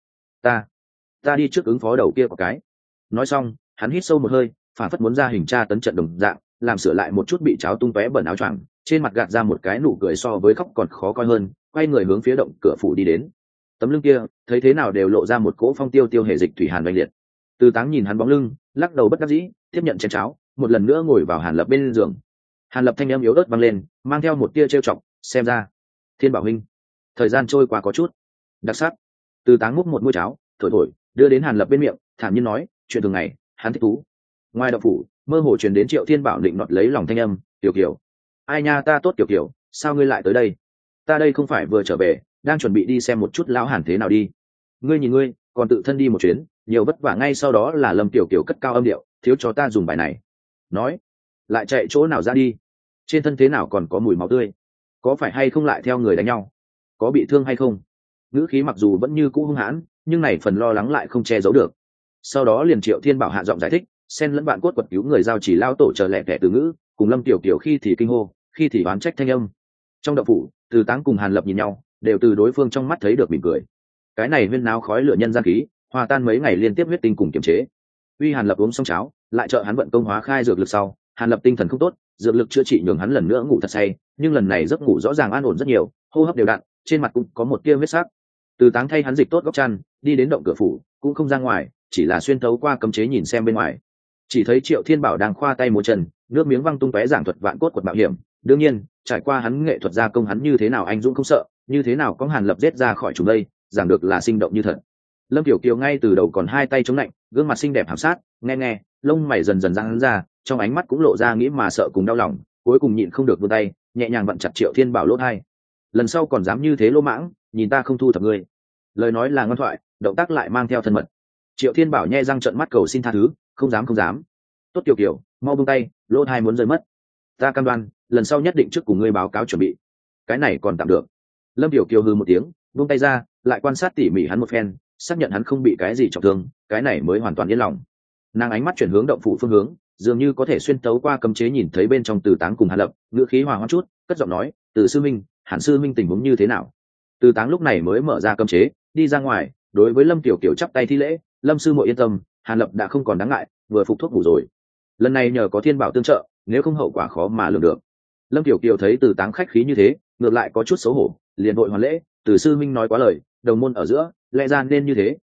Ta đi trước ứng phó đầu kia của cái. Nói xong, hắn hít sâu một hơi, phản phất muốn ra hình tra tấn trận đồng dạng, làm sửa lại một chút bị cháo tung tóe bẩn áo choàng, trên mặt gạt ra một cái nụ cười so với khóc còn khó coi hơn, quay người hướng phía động cửa phủ đi đến. Tấm lưng kia, thấy thế nào đều lộ ra một cỗ phong tiêu tiêu hệ dịch thủy hàn oanh liệt. Từ Táng nhìn hắn bóng lưng, lắc đầu bất đắc dĩ, tiếp nhận chén cháo, một lần nữa ngồi vào Hàn Lập bên giường. Hàn Lập thanh âm yếu ớt vang lên, mang theo một tia trêu chọc, xem ra, Thiên Bảo huynh, thời gian trôi qua có chút đặc sắc. Từ Táng múc một muỗng cháo, thổi thổi, đưa đến Hàn Lập bên miệng, thản nhiên nói, chuyện thường ngày, hắn thích thú. Ngoài động phủ, mơ hồ truyền đến Triệu Thiên Bảo định nọt lấy lòng thanh âm, "Tiểu Kiều, ai nha, ta tốt Tiểu Kiều, sao ngươi lại tới đây? Ta đây không phải vừa trở về, đang chuẩn bị đi xem một chút lão Hàn thế nào đi. Ngươi nhìn ngươi, còn tự thân đi một chuyến, nhiều vất vả." Ngay sau đó là Lâm Tiểu Kiều cất cao âm điệu, "Thiếu cho ta dùng bài này." Nói, lại chạy chỗ nào ra đi? Trên thân thế nào còn có mùi máu tươi? Có phải hay không lại theo người đánh nhau? Có bị thương hay không? Ngữ khí mặc dù vẫn như cũ hung hãn, nhưng này phần lo lắng lại không che giấu được. Sau đó liền Triệu Thiên Bảo hạ giọng giải thích, xen lẫn bạn cốt quật cứu người giao chỉ lao tổ chờ lẹ tẻ từ ngữ, cùng Lâm Tiểu Kiều khi thì kinh hô, khi thì oán trách thanh âm. Trong động phủ, Từ Táng cùng Hàn Lập nhìn nhau, đều từ đối phương trong mắt thấy được mỉm cười. Cái này huyên náo khói lửa nhân gian khí, hòa tan mấy ngày liên tiếp huyết tinh cùng kiềm chế. Uy Hàn Lập uống xong cháo, lại trợ hắn vận công hóa khai dược lực sau, Hàn Lập tinh thần không tốt, dược lực chữa trị nhường hắn lần nữa ngủ thật say, nhưng lần này giấc ngủ rõ ràng an ổn rất nhiều, hô hấp đều đặn, trên mặt cũng có một tia huyết sắc. Từ Táng thay hắn dịch tốt góc chăn, đi đến động cửa phủ, cũng không ra ngoài, chỉ là xuyên thấu qua cấm chế nhìn xem bên ngoài. Chỉ thấy Triệu Thiên Bảo đang khoa tay múa chân, nước miếng văng tung tóe giảng thuật vạn cốt quật mạo hiểm. Đương nhiên, trải qua hắn nghệ thuật gia công hắn như thế nào anh dũng không sợ, như thế nào có Hàn Lập giết ra khỏi chúng đây, giảng được là sinh động như thật. Lâm Tiểu Kiều ngay từ đầu còn hai tay chống lạnh, gương mặt xinh đẹp hàm sát, nghe, lông mày dần dần giãn ra, trong ánh mắt cũng lộ ra nghĩ mà sợ cùng đau lòng, cuối cùng nhịn không được vươn tay, nhẹ nhàng vặn chặt Triệu Thiên Bảo lỗ tai. Lần sau còn dám như thế lỗ mãng, nhìn ta không thu thập ngươi. Lời nói là ngoan thoại, động tác lại mang theo thân mật. Triệu Thiên Bảo nhe răng trợn mắt cầu xin tha thứ, không dám. Tốt Kiều Kiều, mau buông tay, lỗ tai muốn rơi mất. Ta cam đoan, lần sau nhất định trước cùng ngươi báo cáo chuẩn bị. Cái này còn tạm được. Lâm Tiểu Kiều hừ một tiếng, buông tay ra, lại quan sát tỉ mỉ hắn một phen, xác nhận hắn không bị cái gì trọng thương, cái này mới hoàn toàn yên lòng. Nàng ánh mắt chuyển hướng động phủ phương hướng, dường như có thể xuyên tấu qua cấm chế nhìn thấy bên trong Từ Táng cùng Hàn Lập, ngữ khí hòa hoãn chút, cất giọng nói, "Từ sư minh, Hàn sư minh tình huống như thế nào?" Từ Táng lúc này mới mở ra cấm chế, đi ra ngoài, đối với Lâm Tiểu Kiều chắp tay thi lễ, "Lâm sư muội yên tâm, Hàn Lập đã không còn đáng ngại, vừa phục thuốc ngủ rồi. Lần này nhờ có Thiên Bảo tương trợ, nếu không hậu quả khó mà lường được." Lâm Tiểu Kiều thấy Từ Táng khách khí như thế, ngược lại có chút xấu hổ, liền vội hoàn lễ, "Từ sư minh nói quá lời, đồng môn ở giữa, lẽ ra nên như thế,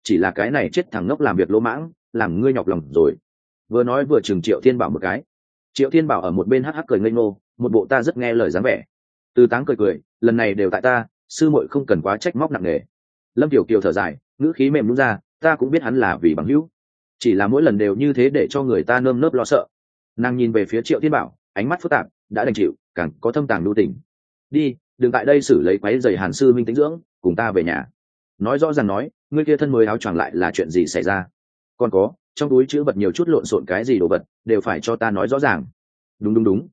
chỉ là cái này chết thằng ngốc làm việc lỗ mãng, làm ngươi nhọc lòng rồi. Vừa nói vừa chừng Triệu Thiên Bảo một cái. Triệu Thiên Bảo ở một bên hắc hắc cười ngây ngô, một bộ ta rất nghe lời dáng vẻ. Từ Táng cười cười, lần này đều tại ta, sư muội không cần quá trách móc nặng nề. Lâm Tiểu Kiều thở dài, ngữ khí mềm nhũn ra, ta cũng biết hắn là vì bằng hữu, chỉ là mỗi lần đều như thế để cho người ta nơm nớp lo sợ. Nàng nhìn về phía Triệu Thiên Bảo, ánh mắt phức tạp, đã đành chịu, càng có thâm tàng lưu tình. Đi, đừng tại đây xử lấy quấy rầy Hàn sư minh tĩnh dưỡng, cùng ta về nhà. Nói rõ ràng nói, ngươi kia thân mới áo choàng lại là chuyện gì xảy ra? Còn có, trong túi chứa vật nhiều chút lộn xộn cái gì đồ vật, đều phải cho ta nói rõ ràng. Đúng,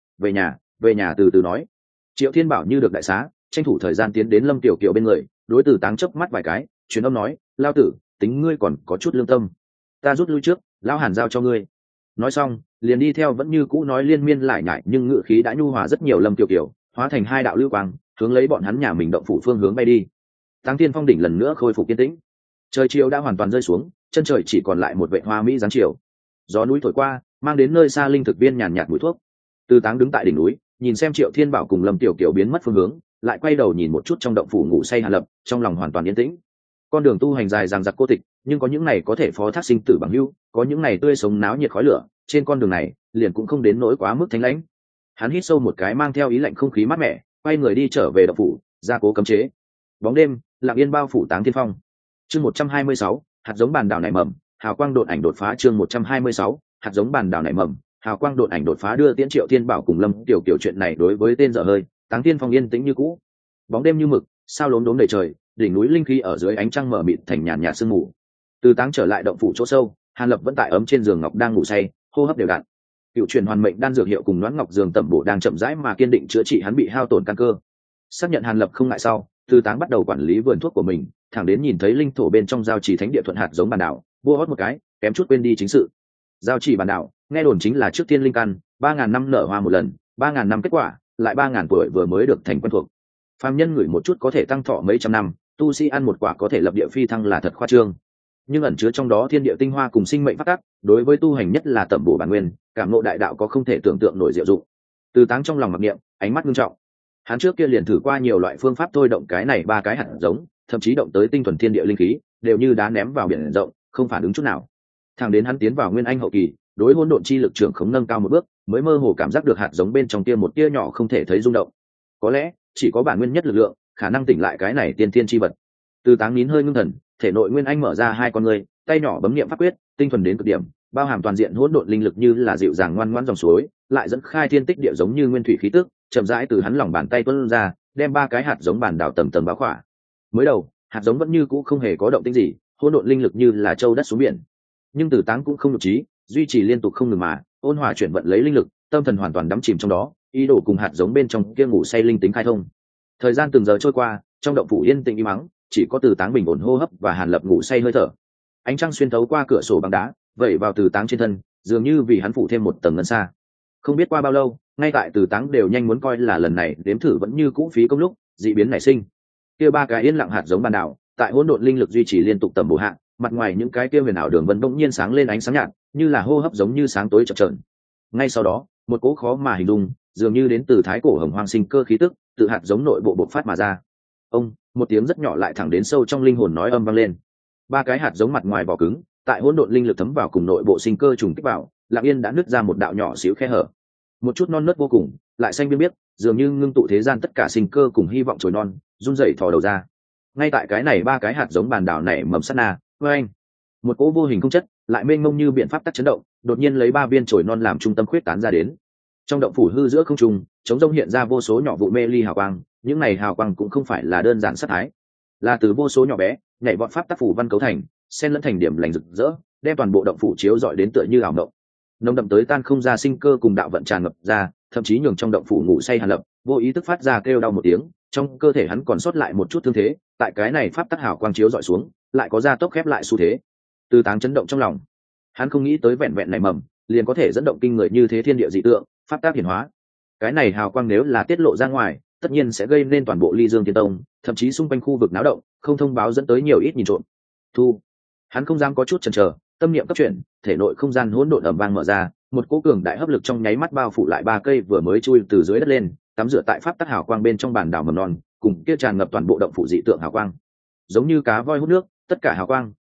về nhà từ từ nói. Triệu Thiên Bảo như được đại xá, tranh thủ thời gian tiến đến Lâm Tiểu Kiều bên người, đối Từ Táng chớp mắt vài cái, truyền âm nói, lao tử, tính ngươi còn có chút lương tâm, ta rút lui trước, lão Hàn giao cho ngươi. Nói xong, liền đi theo vẫn như cũ nói liên miên lại nhải nhưng ngữ khí đã nhu hòa rất nhiều Lâm Tiểu Kiều, hóa thành hai đạo lưu quang, hướng lấy bọn hắn nhà mình động phủ phương hướng bay đi. Táng Thiên Phong đỉnh lần nữa khôi phục yên tĩnh, trời chiều đã hoàn toàn rơi xuống, chân trời chỉ còn lại một vệt hoa mỹ dáng chiều. Gió núi thổi qua, mang đến nơi xa linh thực viên nhàn nhạt mùi thuốc. Từ Táng đứng tại đỉnh núi, nhìn xem Triệu Thiên Bảo cùng Lâm Tiểu Kiều biến mất phương hướng, lại quay đầu nhìn một chút trong động phủ ngủ say Hàn Lập, trong lòng hoàn toàn yên tĩnh. Con đường tu hành dài dằng dặc cô tịch, nhưng có những này có thể phó thác sinh tử bằng hữu, có những này tươi sống náo nhiệt khói lửa, trên con đường này, liền cũng không đến nỗi quá mức thánh lãnh. Hắn hít sâu một cái mang theo ý lạnh không khí mát mẻ, quay người đi trở về động phủ, gia cố cấm chế. Bóng đêm, lặng yên bao phủ Táng Thiên Phong. Chương 126, hạt giống bàn đảo nảy mầm, hào quang đột ảnh đột phá. Chương 126, hạt giống bàn đảo nảy mầm, hào quang đột ảnh đột phá. Đưa tiễn Triệu Thiên Bảo cùng Lâm Tiểu Kiều chuyện này đối với tên dở hơi, Táng Thiên Phong yên tĩnh như cũ. Bóng đêm như mực, sao lốm đốm đầy trời, đỉnh núi linh khí ở dưới ánh trăng mờ mịt thành nhàn nhạt sương mù. Từ Táng trở lại động phủ chỗ sâu, Hàn Lập vẫn tại ấm trên giường ngọc đang ngủ say, hô hấp đều đặn. Cựu truyền hoàn mệnh đan dược hiệu cùng Noãn Ngọc giường tẩm bổ đang chậm rãi mà kiên định chữa trị hắn bị hao tổn căn cơ. Xác nhận Hàn Lập không ngại sau, Từ Táng bắt đầu quản lý vườn thuốc của mình, thẳng đến nhìn thấy linh thổ bên trong giao chỉ thánh địa thuận hạt giống bàn đảo, vua hót một cái, kém chút quên đi chính sự. Giao chỉ bàn đảo, nghe đồn chính là trước tiên linh căn, 3000 năm nở hoa một lần, 3000 năm kết quả, lại 3000 tuổi vừa mới được thành quen thuộc. Phàm nhân ngửi một chút có thể tăng thọ mấy trăm năm, tu sĩ ăn một quả có thể lập địa phi thăng là thật khoa trương. Nhưng ẩn chứa trong đó thiên địa tinh hoa cùng sinh mệnh phát tắc, đối với tu hành nhất là tẩm bổ bản nguyên, cảm ngộ đại đạo có không thể tưởng tượng nổi diệu dụng. Từ Táng trong lòng mặc niệm, ánh mắt nghiêm trọng. Hắn trước kia liền thử qua nhiều loại phương pháp thôi động cái này ba cái hạt giống, thậm chí động tới tinh thuần thiên địa linh khí, đều như đá ném vào biển rộng, không phản ứng chút nào. Thẳng đến hắn tiến vào nguyên anh hậu kỳ, đối hỗn độn chi lực trưởng khống nâng cao một bước, mới mơ hồ cảm giác được hạt giống bên trong kia một tia nhỏ không thể thấy rung động. Có lẽ chỉ có bản nguyên nhất lực lượng, khả năng tỉnh lại cái này tiên thiên chi vật. Từ Táng nín hơi ngưng thần, thể nội nguyên anh mở ra hai con người, tay nhỏ bấm niệm pháp quyết, tinh thuần đến cực điểm, bao hàm toàn diện hỗn độn linh lực như là dịu dàng ngoan ngoãn dòng suối, lại dẫn khai thiên tích địa giống như nguyên thủy khí tức, chậm rãi từ hắn lòng bàn tay tuôn ra, đem ba cái hạt giống bản đảo tầm tầm bao khỏa. Mới đầu, hạt giống vẫn như cũ không hề có động tĩnh gì, hỗn độn linh lực như là châu đất xuống biển. Nhưng Từ Táng cũng không nhục trí, duy trì liên tục không ngừng mà, ôn hòa chuyển vận lấy linh lực, tâm thần hoàn toàn đắm chìm trong đó, ý đồ cùng hạt giống bên trong kia ngủ say linh tính khai thông. Thời gian từng giờ trôi qua, trong động phủ yên tĩnh im mắng, chỉ có Từ Táng bình ổn hô hấp và Hàn Lập ngủ say hơi thở. Ánh trăng xuyên thấu qua cửa sổ bằng đá, vẩy vào Từ Táng trên thân, dường như vì hắn phủ thêm một tầng ngân xa. Không biết qua bao lâu, ngay tại Từ Táng đều nhanh muốn coi là lần này đếm thử vẫn như cũ phí công lúc, dị biến nảy sinh. Kia ba cái yên lặng hạt giống ban đảo, tại hỗn độn linh lực duy trì liên tục tầm bổ hạ, mặt ngoài những cái kia huyền ảo đường vân bỗng nhiên sáng lên ánh sáng nhạt, như là hô hấp giống như sáng tối chập chờn. Ngay sau đó, một cỗ khó mà hình dung, dường như đến từ thái cổ hồng hoang sinh cơ khí tức, tự hạt giống nội bộ bộc phát mà ra. Ông, một tiếng rất nhỏ lại thẳng đến sâu trong linh hồn nói âm vang lên. Ba cái hạt giống mặt ngoài vỏ cứng, tại hỗn độn linh lực thấm vào cùng nội bộ sinh cơ trùng kích vào, lặng yên đã nứt ra một đạo nhỏ xíu khe hở. Một chút non nớt vô cùng, lại xanh biếc biếc, dường như ngưng tụ thế gian tất cả sinh cơ cùng hy vọng trồi non, run rẩy thò đầu ra. Ngay tại cái này ba cái hạt giống bàn đảo này mầm sát na, oeng, một cỗ vô hình không chất, lại mênh mông như biện pháp tắc chấn động, đột nhiên lấy ba viên chồi non làm trung tâm khuyết tán ra đến. Trong động phủ hư giữa không trung, chống rông hiện ra vô số nhỏ vụ mê ly hào quang, những này hào quang cũng không phải là đơn giản sát thái, là từ vô số nhỏ bé, nhảy vọt pháp tác phủ văn cấu thành, xen lẫn thành điểm lành rực rỡ, đem toàn bộ động phủ chiếu rọi đến tựa như ảo mộng. Nồng đậm tới tan không ra sinh cơ cùng đạo vận tràn ngập ra, thậm chí nhường trong động phủ ngủ say Hàn Lập, vô ý thức phát ra kêu đau một tiếng, trong cơ thể hắn còn sót lại một chút thương thế, tại cái này pháp tác hào quang chiếu rọi xuống, lại có ra tốc khép lại xu thế. Từ Táng chấn động trong lòng, hắn không nghĩ tới vẹn vẹn này mầm, liền có thể dẫn động kinh người như thế thiên địa dị tượng, pháp tác hiển hóa. Cái này hào quang nếu là tiết lộ ra ngoài, tất nhiên sẽ gây nên toàn bộ Ly Dương Tiên Tông, thậm chí xung quanh khu vực náo động, không thông báo dẫn tới nhiều ít nhìn trộm. Thu, hắn không dám có chút chần chờ, tâm niệm cấp chuyển, thể nội không gian hỗn độn ầm vang mở ra, một cỗ cường đại hấp lực trong nháy mắt bao phủ lại ba cây vừa mới chui từ dưới đất lên, tắm rửa tại pháp tắc hào quang bên trong bản đảo mầm non, cùng kia tràn ngập toàn bộ động phủ dị tượng hào quang. Giống như cá voi hút nước, tất cả hào quang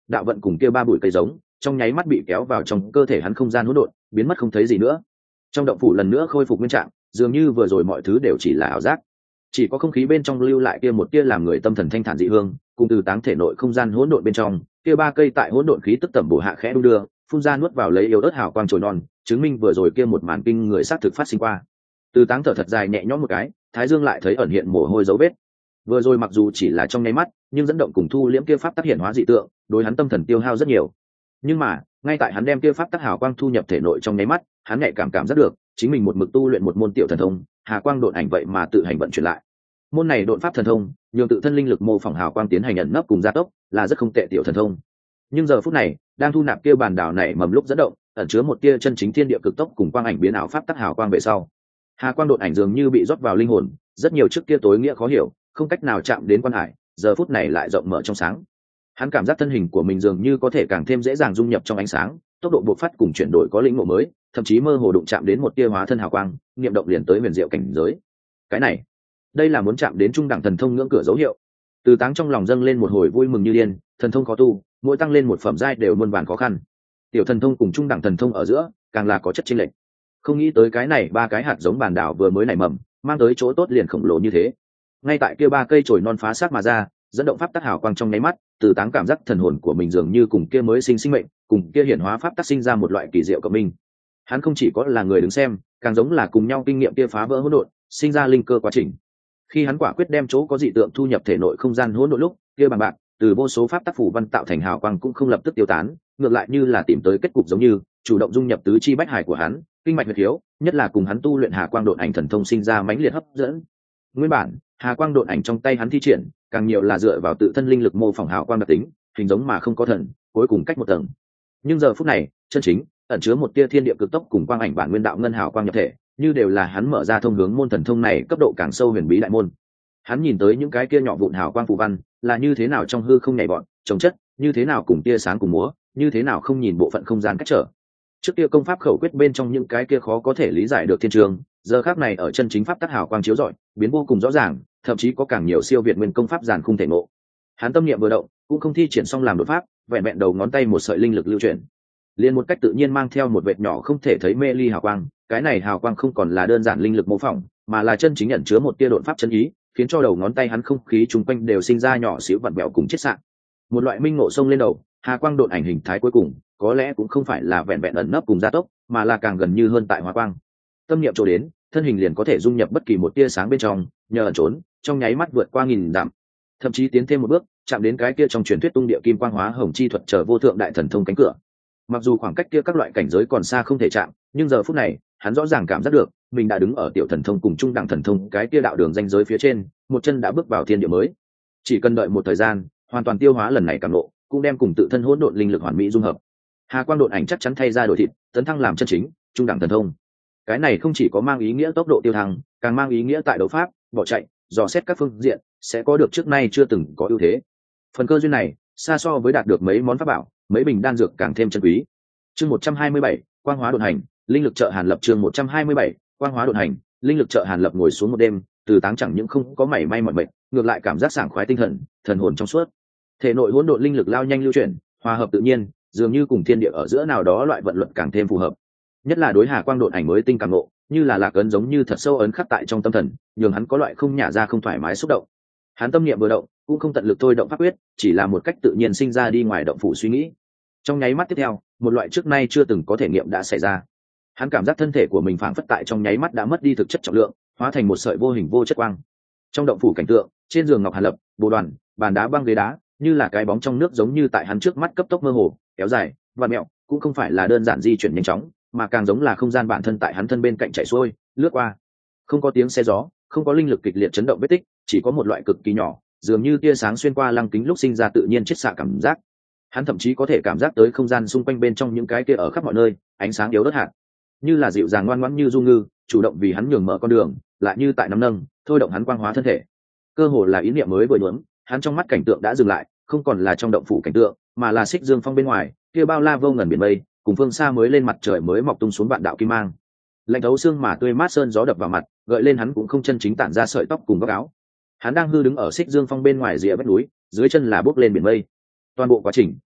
đạo vận cùng kia ba bụi cây giống trong nháy mắt bị kéo vào trong cơ thể hắn không gian hỗn độn, biến mất không thấy gì nữa. Trong động phủ lần nữa khôi phục nguyên trạng, dường như vừa rồi mọi thứ đều chỉ là ảo giác, chỉ có không khí bên trong lưu lại kia một tia làm người tâm thần thanh thản dị hương, cùng từ táng thể nội không gian hỗn độn bên trong kia ba cây tại hỗn độn khí tức tẩm bổ hạ khẽ đung đưa, phun ra nuốt vào lấy yếu ớt hào quang trồi non, chứng minh vừa rồi kia một màn kinh người xác thực phát sinh qua. Từ táng thở thật dài nhẹ nhõm một cái, thái dương lại thấy ẩn hiện mồ hôi dấu vết. Vừa rồi mặc dù chỉ là trong nháy mắt, nhưng dẫn động cùng thu liễm kia pháp tác hiện hóa dị tượng, đối hắn tâm thần tiêu hao rất nhiều. Nhưng mà ngay tại hắn đem kia pháp tác hào quang thu nhập thể nội trong nháy mắt, hắn nhạy cảm giác được chính mình một mực tu luyện một môn tiểu thần thông hà quang độn ảnh, vậy mà tự hành vận chuyển lại. Môn này độn pháp thần thông nhường tự thân linh lực mô phỏng hào quang tiến hành ẩn nấp cùng gia tốc, là rất không tệ tiểu thần thông. Nhưng giờ phút này đang thu nạp kia bàn đảo này mầm lúc dẫn động, ẩn chứa một tia chân chính thiên địa cực tốc cùng quang ảnh biến ảo pháp tác hào quang về sau, hà quang độn ảnh dường như bị rót vào linh hồn, rất nhiều trước kia tối nghĩa khó hiểu, không cách nào chạm đến quan hải, giờ phút này lại rộng mở trong sáng. Hắn cảm giác thân hình của mình dường như có thể càng thêm dễ dàng dung nhập trong ánh sáng, tốc độ bộc phát cùng chuyển đổi có lĩnh ngộ mới, thậm chí mơ hồ đụng chạm đến một tia hóa thân hào quang, niệm động liền tới huyền diệu cảnh giới. Cái này, đây là muốn chạm đến trung đẳng thần thông ngưỡng cửa dấu hiệu. Từ táng trong lòng dâng lên một hồi vui mừng như điên, thần thông khó tu, mỗi tăng lên một phẩm giai đều muôn vàn khó khăn. Tiểu thần thông cùng trung đẳng thần thông ở giữa, càng là có chất chênh lệch. Không nghĩ tới cái này ba cái hạt giống bản đảo vừa mới nảy mầm, mang tới chỗ tốt liền khổng lồ như thế. Ngay tại kia ba cây chồi non phá xác mà ra, dẫn động pháp tắc hào quang trong nháy mắt, Từ táng cảm giác thần hồn của mình dường như cùng kia mới sinh mệnh, cùng kia hiển hóa pháp tắc sinh ra một loại kỳ diệu cộng minh. Hắn không chỉ có là người đứng xem, càng giống là cùng nhau kinh nghiệm kia phá vỡ hỗn độn, sinh ra linh cơ quá trình. Khi hắn quả quyết đem chỗ có dị tượng thu nhập thể nội không gian hỗn độn lúc, kia bằng bạc từ vô số pháp tắc phủ văn tạo thành hào quang cũng không lập tức tiêu tán, ngược lại như là tìm tới kết cục giống như chủ động dung nhập tứ chi bách hải của hắn, kinh mạch huyệt khiếu, nhất là cùng hắn tu luyện hà quang độn ảnh thần thông sinh ra mãnh liệt hấp dẫn. Nguyên bản hà quang độn ảnh trong tay hắn thi triển càng nhiều là dựa vào tự thân linh lực mô phỏng hào quang đặc tính, hình giống mà không có thần, cuối cùng cách một tầng. Nhưng giờ phút này chân chính ẩn chứa một tia thiên địa cực tốc cùng quang ảnh bản nguyên đạo ngân hào quang nhập thể, như đều là hắn mở ra thông hướng môn thần thông này cấp độ càng sâu huyền bí đại môn. Hắn nhìn tới những cái kia nhỏ vụn hào quang phù văn là như thế nào trong hư không nhảy bọn trồng chất, như thế nào cùng tia sáng cùng múa, như thế nào không nhìn bộ phận không gian cách trở. Trước kia công pháp khẩu quyết bên trong những cái kia khó có thể lý giải được thiên trường, giờ khác này ở chân chính pháp tắc hào quang chiếu rọi, biến vô cùng rõ ràng, thậm chí có càng nhiều siêu việt nguyên công pháp giàn khung thể ngộ. Hắn tâm niệm vừa động, cũng không thi triển xong làm đột pháp, vẹn vẹn đầu ngón tay một sợi linh lực lưu chuyển, liền một cách tự nhiên mang theo một vệt nhỏ không thể thấy mê ly hào quang. Cái này hào quang không còn là đơn giản linh lực mô phỏng, mà là chân chính ẩn chứa một tia độn pháp chân ý, khiến cho đầu ngón tay hắn không khí chung quanh đều sinh ra nhỏ xíu vặn vẹo cùng chết sạn. Một loại minh ngộ sông lên đầu, hà quang độn ảnh hình thái cuối cùng có lẽ cũng không phải là vẹn vẹn ẩn nấp cùng gia tốc, mà là càng gần như hơn tại hóa quang. Tâm niệm chỗ đến, thân hình liền có thể dung nhập bất kỳ một tia sáng bên trong, nhờ ẩn trốn, trong nháy mắt vượt qua nghìn dặm, thậm chí tiến thêm một bước, chạm đến cái kia trong truyền thuyết tung địa kim quang hóa hồng chi thuật trở vô thượng đại thần thông cánh cửa. Mặc dù khoảng cách kia các loại cảnh giới còn xa không thể chạm, nhưng giờ phút này hắn rõ ràng cảm giác được mình đã đứng ở tiểu thần thông cùng trung đẳng thần thông cái kia đạo đường ranh giới phía trên, một chân đã bước vào thiên địa mới. Chỉ cần đợi một thời gian, hoàn toàn tiêu hóa lần này cảm ngộ, cũng đem cùng tự thân hỗn độn linh lực hoàn mỹ dung hợp. Hà quang độn ảnh chắc chắn thay ra đổi thịt, tấn thăng làm chân chính trung đẳng thần thông. Cái này không chỉ có mang ý nghĩa tốc độ tiêu thăng, càng mang ý nghĩa tại đấu pháp, bỏ chạy, dò xét các phương diện sẽ có được trước nay chưa từng có ưu thế. Phần cơ duyên này xa so với đạt được mấy món pháp bảo, mấy bình đan dược càng thêm chân quý. Chương 127, quang hóa độn hành, linh lực trợ hàn lập. Chương 127, quang hóa độn hành, linh lực trợ hàn lập. Ngồi xuống một đêm, Từ táng chẳng những không có mảy may mỏi mệt, ngược lại cảm giác sảng khoái tinh thần, thần hồn trong suốt. Thể nội hỗn độn linh lực lao nhanh lưu chuyển, hòa hợp tự nhiên, dường như cùng thiên địa ở giữa nào đó loại vận luật càng thêm phù hợp. Nhất là đối hà quang độn ảnh mới tinh cảm ngộ, như là lạc ấn giống như thật sâu ấn khắc tại trong tâm thần, nhường hắn có loại không nhả ra không thoải mái xúc động. Hắn tâm niệm vừa động, cũng không tận lực thôi động pháp quyết, chỉ là một cách tự nhiên sinh ra đi ngoài động phủ suy nghĩ. Trong nháy mắt tiếp theo, một loại trước nay chưa từng có thể nghiệm đã xảy ra. Hắn cảm giác thân thể của mình phảng phất tại trong nháy mắt đã mất đi thực chất trọng lượng, hóa thành một sợi vô hình vô chất quang. Trong động phủ cảnh tượng, trên giường ngọc hàn lập, bồ đoàn, bàn đá băng ghế đá, như là cái bóng trong nước giống như tại hắn trước mắt cấp tốc mơ hồ, kéo dài, vặn mèo, cũng không phải là đơn giản di chuyển nhanh chóng, mà càng giống là không gian bản thân tại hắn thân bên cạnh chảy xuôi, lướt qua. Không có tiếng xe gió, không có linh lực kịch liệt chấn động vết tích, chỉ có một loại cực kỳ nhỏ, dường như tia sáng xuyên qua lăng kính lúc sinh ra tự nhiên chiết xạ cảm giác. Hắn thậm chí có thể cảm giác tới không gian xung quanh bên trong những cái kia ở khắp mọi nơi, ánh sáng yếu đớt hạt, như là dịu dàng ngoan ngoãn như du ngư, chủ động vì hắn nhường mở con đường, lại như tại nắm nâng, thôi động hắn quang hóa thân thể. Cơ hồ là ý niệm mới vừa nhuốm, hắn trong mắt cảnh tượng đã dừng lại, không còn là trong động phủ cảnh tượng, mà là xích dương phong bên ngoài, kia bao la vô ngần biển mây, cùng phương xa mới lên mặt trời mới mọc tung xuống vạn đạo kim mang. Lạnh thấu xương mà tươi mát sơn gió đập vào mặt, gợi lên hắn cũng không chân chính tản ra sợi tóc cùng góc áo. Hắn đang hư đứng ở xích dương phong bên ngoài rìa vách núi, dưới chân là bước lên biển mây. Toàn bộ quá trình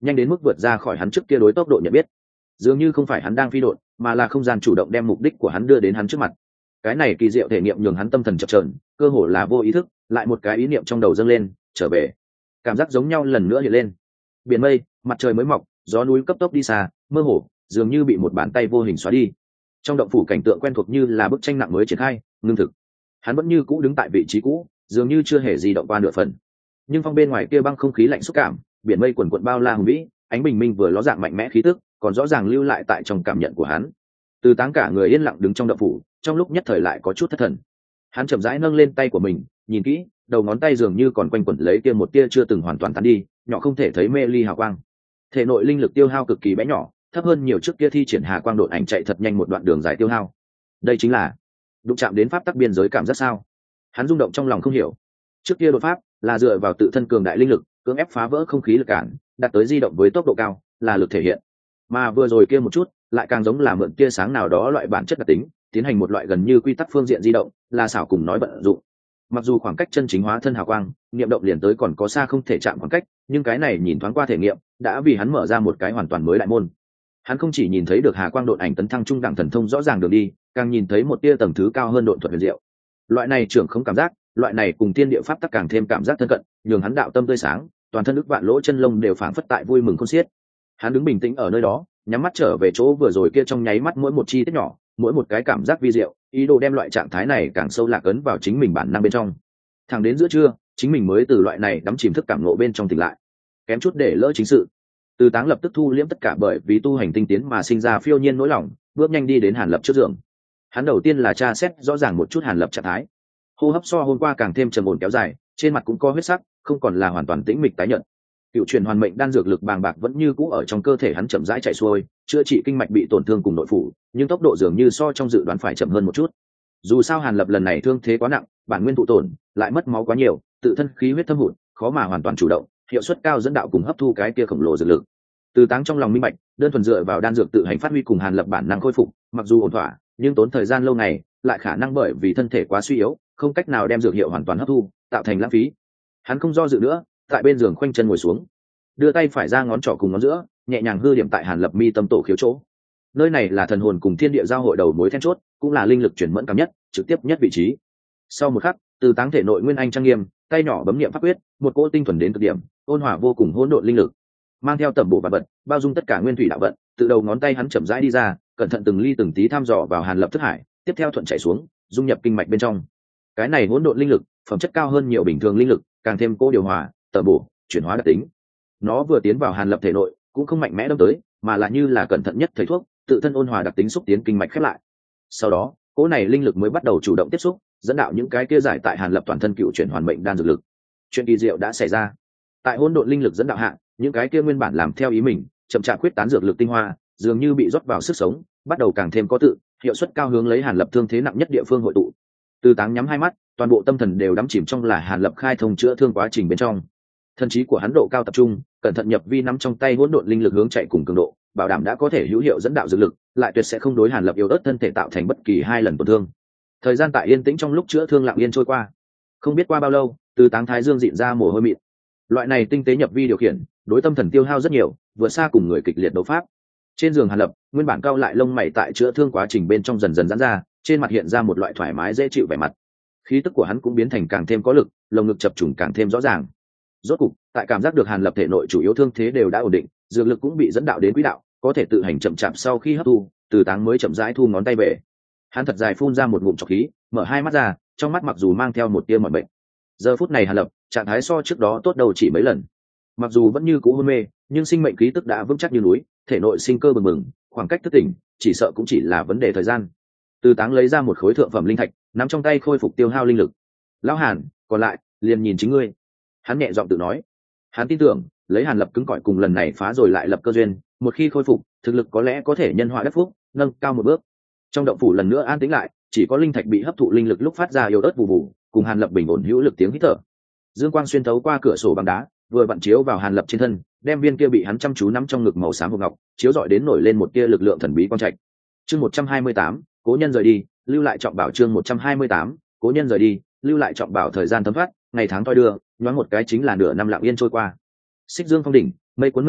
nhanh đến mức vượt ra khỏi hắn trước kia đối tốc độ nhận biết. Dường như không phải hắn đang phi độn, mà là không gian chủ động đem mục đích của hắn đưa đến hắn trước mặt. Cái này kỳ diệu thể nghiệm nhường hắn tâm thần chập chờn, cơ hồ là vô ý thức, lại một cái ý niệm trong đầu dâng lên, trở về. Cảm giác giống nhau lần nữa hiện lên. Biển mây, mặt trời mới mọc, gió núi cấp tốc đi xa, mơ hồ, dường như bị một bàn tay vô hình xóa đi. Trong động phủ cảnh tượng quen thuộc như là bức tranh nặng mới triển khai, ngưng thực. Hắn vẫn như cũ đứng tại vị trí cũ, dường như chưa hề di động qua nửa phần. Nhưng phong bên ngoài kia băng không khí lạnh xúc cảm, biển mây quần quần bao la hùng vĩ, ánh bình minh vừa ló dạng mạnh mẽ khí tức, còn rõ ràng lưu lại tại trong cảm nhận của hắn. Từ Táng cả người yên lặng đứng trong động phủ, trong lúc nhất thời lại có chút thất thần. Hắn chậm rãi nâng lên tay của mình, nhìn kỹ, đầu ngón tay dường như còn quanh quẩn lấy kia một tia chưa từng hoàn toàn tan đi, nhỏ không thể thấy mê ly hào quang. Thể nội linh lực tiêu hao cực kỳ bé nhỏ, thấp hơn nhiều trước kia thi triển hà quang độn ảnh chạy thật nhanh một đoạn đường dài tiêu hao. Đây chính là đụng chạm đến pháp tắc biên giới cảm giác sao? Hắn rung động trong lòng không hiểu. Trước kia đột pháp là dựa vào tự thân cường đại linh lực, cưỡng ép phá vỡ không khí lực cản, đạt tới di động với tốc độ cao, là lực thể hiện. Mà vừa rồi kia một chút, lại càng giống là mượn tia sáng nào đó loại bản chất đặc tính, tiến hành một loại gần như quy tắc phương diện di động, là xảo cùng nói bận dụng. Mặc dù khoảng cách chân chính hóa thân hào quang, niệm động liền tới còn có xa không thể chạm khoảng cách, nhưng cái này nhìn thoáng qua thể nghiệm, đã vì hắn mở ra một cái hoàn toàn mới đại môn. Hắn không chỉ nhìn thấy được hà quang độn ảnh tấn thăng trung đẳng thần thông rõ ràng đường đi, càng nhìn thấy một tia tầng thứ cao hơn độn thuật huyền diệu. Loại này trưởng không cảm giác, loại này cùng thiên địa pháp tắc càng thêm cảm giác thân cận, nhường hắn đạo tâm tươi sáng, toàn thân ức vạn lỗ chân lông đều phảng phất tại vui mừng khôn xiết. Hắn đứng bình tĩnh ở nơi đó, nhắm mắt trở về chỗ vừa rồi kia trong nháy mắt mỗi một chi tiết nhỏ, mỗi một cái cảm giác vi diệu, ý đồ đem loại trạng thái này càng sâu lạc ấn vào chính mình bản năng bên trong. Thẳng đến giữa trưa, chính mình mới từ loại này đắm chìm thức cảm ngộ bên trong tỉnh lại, kém chút để lỡ chính sự. Từ Táng lập tức thu liễm tất cả bởi vì tu hành tinh tiến mà sinh ra phiêu nhiên nỗi lòng, bước nhanh đi đến Hàn Lập trước giường. Hắn đầu tiên là tra xét rõ ràng một chút Hàn Lập trạng thái, hô hấp so hôm qua càng thêm trầm ổn kéo dài, trên mặt cũng có huyết sắc, không còn là hoàn toàn tĩnh mịch tái nhợt. Cựu truyền hoàn mệnh đan dược lực bàng bạc vẫn như cũ ở trong cơ thể hắn chậm rãi chạy xuôi, chữa trị kinh mạch bị tổn thương cùng nội phủ, nhưng tốc độ dường như so trong dự đoán phải chậm hơn một chút. Dù sao Hàn Lập lần này thương thế quá nặng, bản nguyên thụ tổn, lại mất máu quá nhiều, tự thân khí huyết thâm hụt, khó mà hoàn toàn chủ động, hiệu suất cao dẫn đạo cùng hấp thu cái kia khổng lồ dược lực. Từ Táng trong lòng minh bạch, đơn thuần dựa vào đan dược tự hành phát huy cùng Hàn Lập bản năng khôi phục, mặc dù ổn thỏa, nhưng tốn thời gian lâu ngày, lại khả năng bởi vì thân thể quá suy yếu, không cách nào đem dược hiệu hoàn toàn hấp thu, tạo thành lãng phí. Hắn không do dự nữa, tại bên giường khoanh chân ngồi xuống, đưa tay phải ra ngón trỏ cùng ngón giữa, nhẹ nhàng hư điểm tại Hàn Lập mi tâm tổ khiếu chỗ. Nơi này là thần hồn cùng thiên địa giao hội đầu mối then chốt, cũng là linh lực chuyển mẫn cảm nhất, trực tiếp nhất vị trí. Sau một khắc, Từ Táng thể nội nguyên anh trang nghiêm, tay nhỏ bấm niệm pháp quyết, một cỗ tinh thuần đến cực điểm, ôn hòa vô cùng hỗn độn linh lực, mang theo tẩm bộ vạn vật, bao dung tất cả nguyên thủy đạo vận, từ đầu ngón tay hắn chậm rãi đi ra, cẩn thận từng ly từng tí thăm dò vào Hàn Lập thức hải, tiếp theo thuận chảy xuống, dung nhập kinh mạch bên trong. Cái này hỗn độn linh lực, phẩm chất cao hơn nhiều bình thường linh lực, càng thêm cô điều hòa, tẩm bổ, chuyển hóa đặc tính. Nó vừa tiến vào Hàn Lập thể nội, cũng không mạnh mẽ đâm tới, mà là như là cẩn thận nhất thầy thuốc, tự thân ôn hòa đặc tính xúc tiến kinh mạch khép lại. Sau đó, cỗ này linh lực mới bắt đầu chủ động tiếp xúc, dẫn đạo những cái kia giải tại Hàn Lập toàn thân cựu chuyển hoàn mệnh đan dược lực. Chuyện kỳ diệu đã xảy ra. Tại hỗn độn linh lực dẫn đạo hạ, những cái kia nguyên bản làm theo ý mình, chậm chạp quyết tán dược lực tinh hoa, dường như bị rót vào sức sống, bắt đầu càng thêm có tự, hiệu suất cao hướng lấy Hàn Lập thương thế nặng nhất địa phương hội tụ. Từ Táng nhắm hai mắt, toàn bộ tâm thần đều đắm chìm trong là Hàn Lập khai thông chữa thương quá trình bên trong. Thần trí của hắn độ cao tập trung, cẩn thận nhập vi nắm trong tay hỗn độn linh lực hướng chạy cùng cường độ, bảo đảm đã có thể hữu hiệu dẫn đạo dược lực, lại tuyệt sẽ không đối Hàn Lập yếu ớt thân thể tạo thành bất kỳ hai lần tổn thương. Thời gian tại yên tĩnh trong lúc chữa thương lặng yên trôi qua. Không biết qua bao lâu, Từ Táng thái dương dịn ra mồ hôi mịn. Loại này tinh tế nhập vi điều khiển, đối tâm thần tiêu hao rất nhiều, vượt xa cùng người kịch liệt đấu pháp. Trên giường Hàn Lập, nguyên bản cao lại lông mày tại chữa thương quá trình bên trong dần dần giãn ra, trên mặt hiện ra một loại thoải mái dễ chịu vẻ mặt. Khí tức của hắn cũng biến thành càng thêm có lực, lồng ngực chập trùng càng thêm rõ ràng. Rốt cục, tại cảm giác được Hàn Lập thể nội chủ yếu thương thế đều đã ổn định, dược lực cũng bị dẫn đạo đến quỹ đạo, có thể tự hành chậm chạp sau khi hấp thu, Từ Táng mới chậm rãi thu ngón tay về. Hắn thật dài phun ra một ngụm trọc khí, mở hai mắt ra, trong mắt mặc dù mang theo một tia mỏi bệnh. Giờ phút này Hàn Lập, trạng thái so trước đó tốt đầu chỉ mấy lần. Mặc dù vẫn như cũ hôn mê, nhưng sinh mệnh khí tức đã vững chắc như núi, thể nội sinh cơ bừng bừng, khoảng cách thức tỉnh, chỉ sợ cũng chỉ là vấn đề thời gian. Từ Táng lấy ra một khối thượng phẩm linh thạch, nắm trong tay khôi phục tiêu hao linh lực. Lão Hàn, còn lại, liền nhìn chính ngươi. Hắn nhẹ giọng tự nói. Hắn tin tưởng, lấy Hàn Lập cứng cỏi cùng lần này phá rồi lại lập cơ duyên, một khi khôi phục, thực lực có lẽ có thể nhân họa đắc phúc, nâng cao một bước. Trong động phủ lần nữa an tĩnh lại, chỉ có linh thạch bị hấp thụ linh lực lúc phát ra yếu ớt vụ vụ, cùng Hàn Lập bình ổn hữu lực tiếng hít thở. Dương quang xuyên thấu qua cửa sổ bằng đá, vừa vặn chiếu vào Hàn Lập trên thân, đem viên kia bị hắn chăm chú nắm trong ngực màu xám hồng ngọc, chiếu rọi đến nổi lên một tia lực lượng thần bí quang trạch. Chương 128, cố nhân rời đi, lưu lại trọng bảo. Chương 128, cố nhân rời đi, lưu lại trọng bảo. Thời gian thấm thoát, ngày tháng thoi đưa, nhoáng một cái chính là nửa năm lặng yên trôi qua. Xích Dương phong đỉnh, mây cuốn mây bay,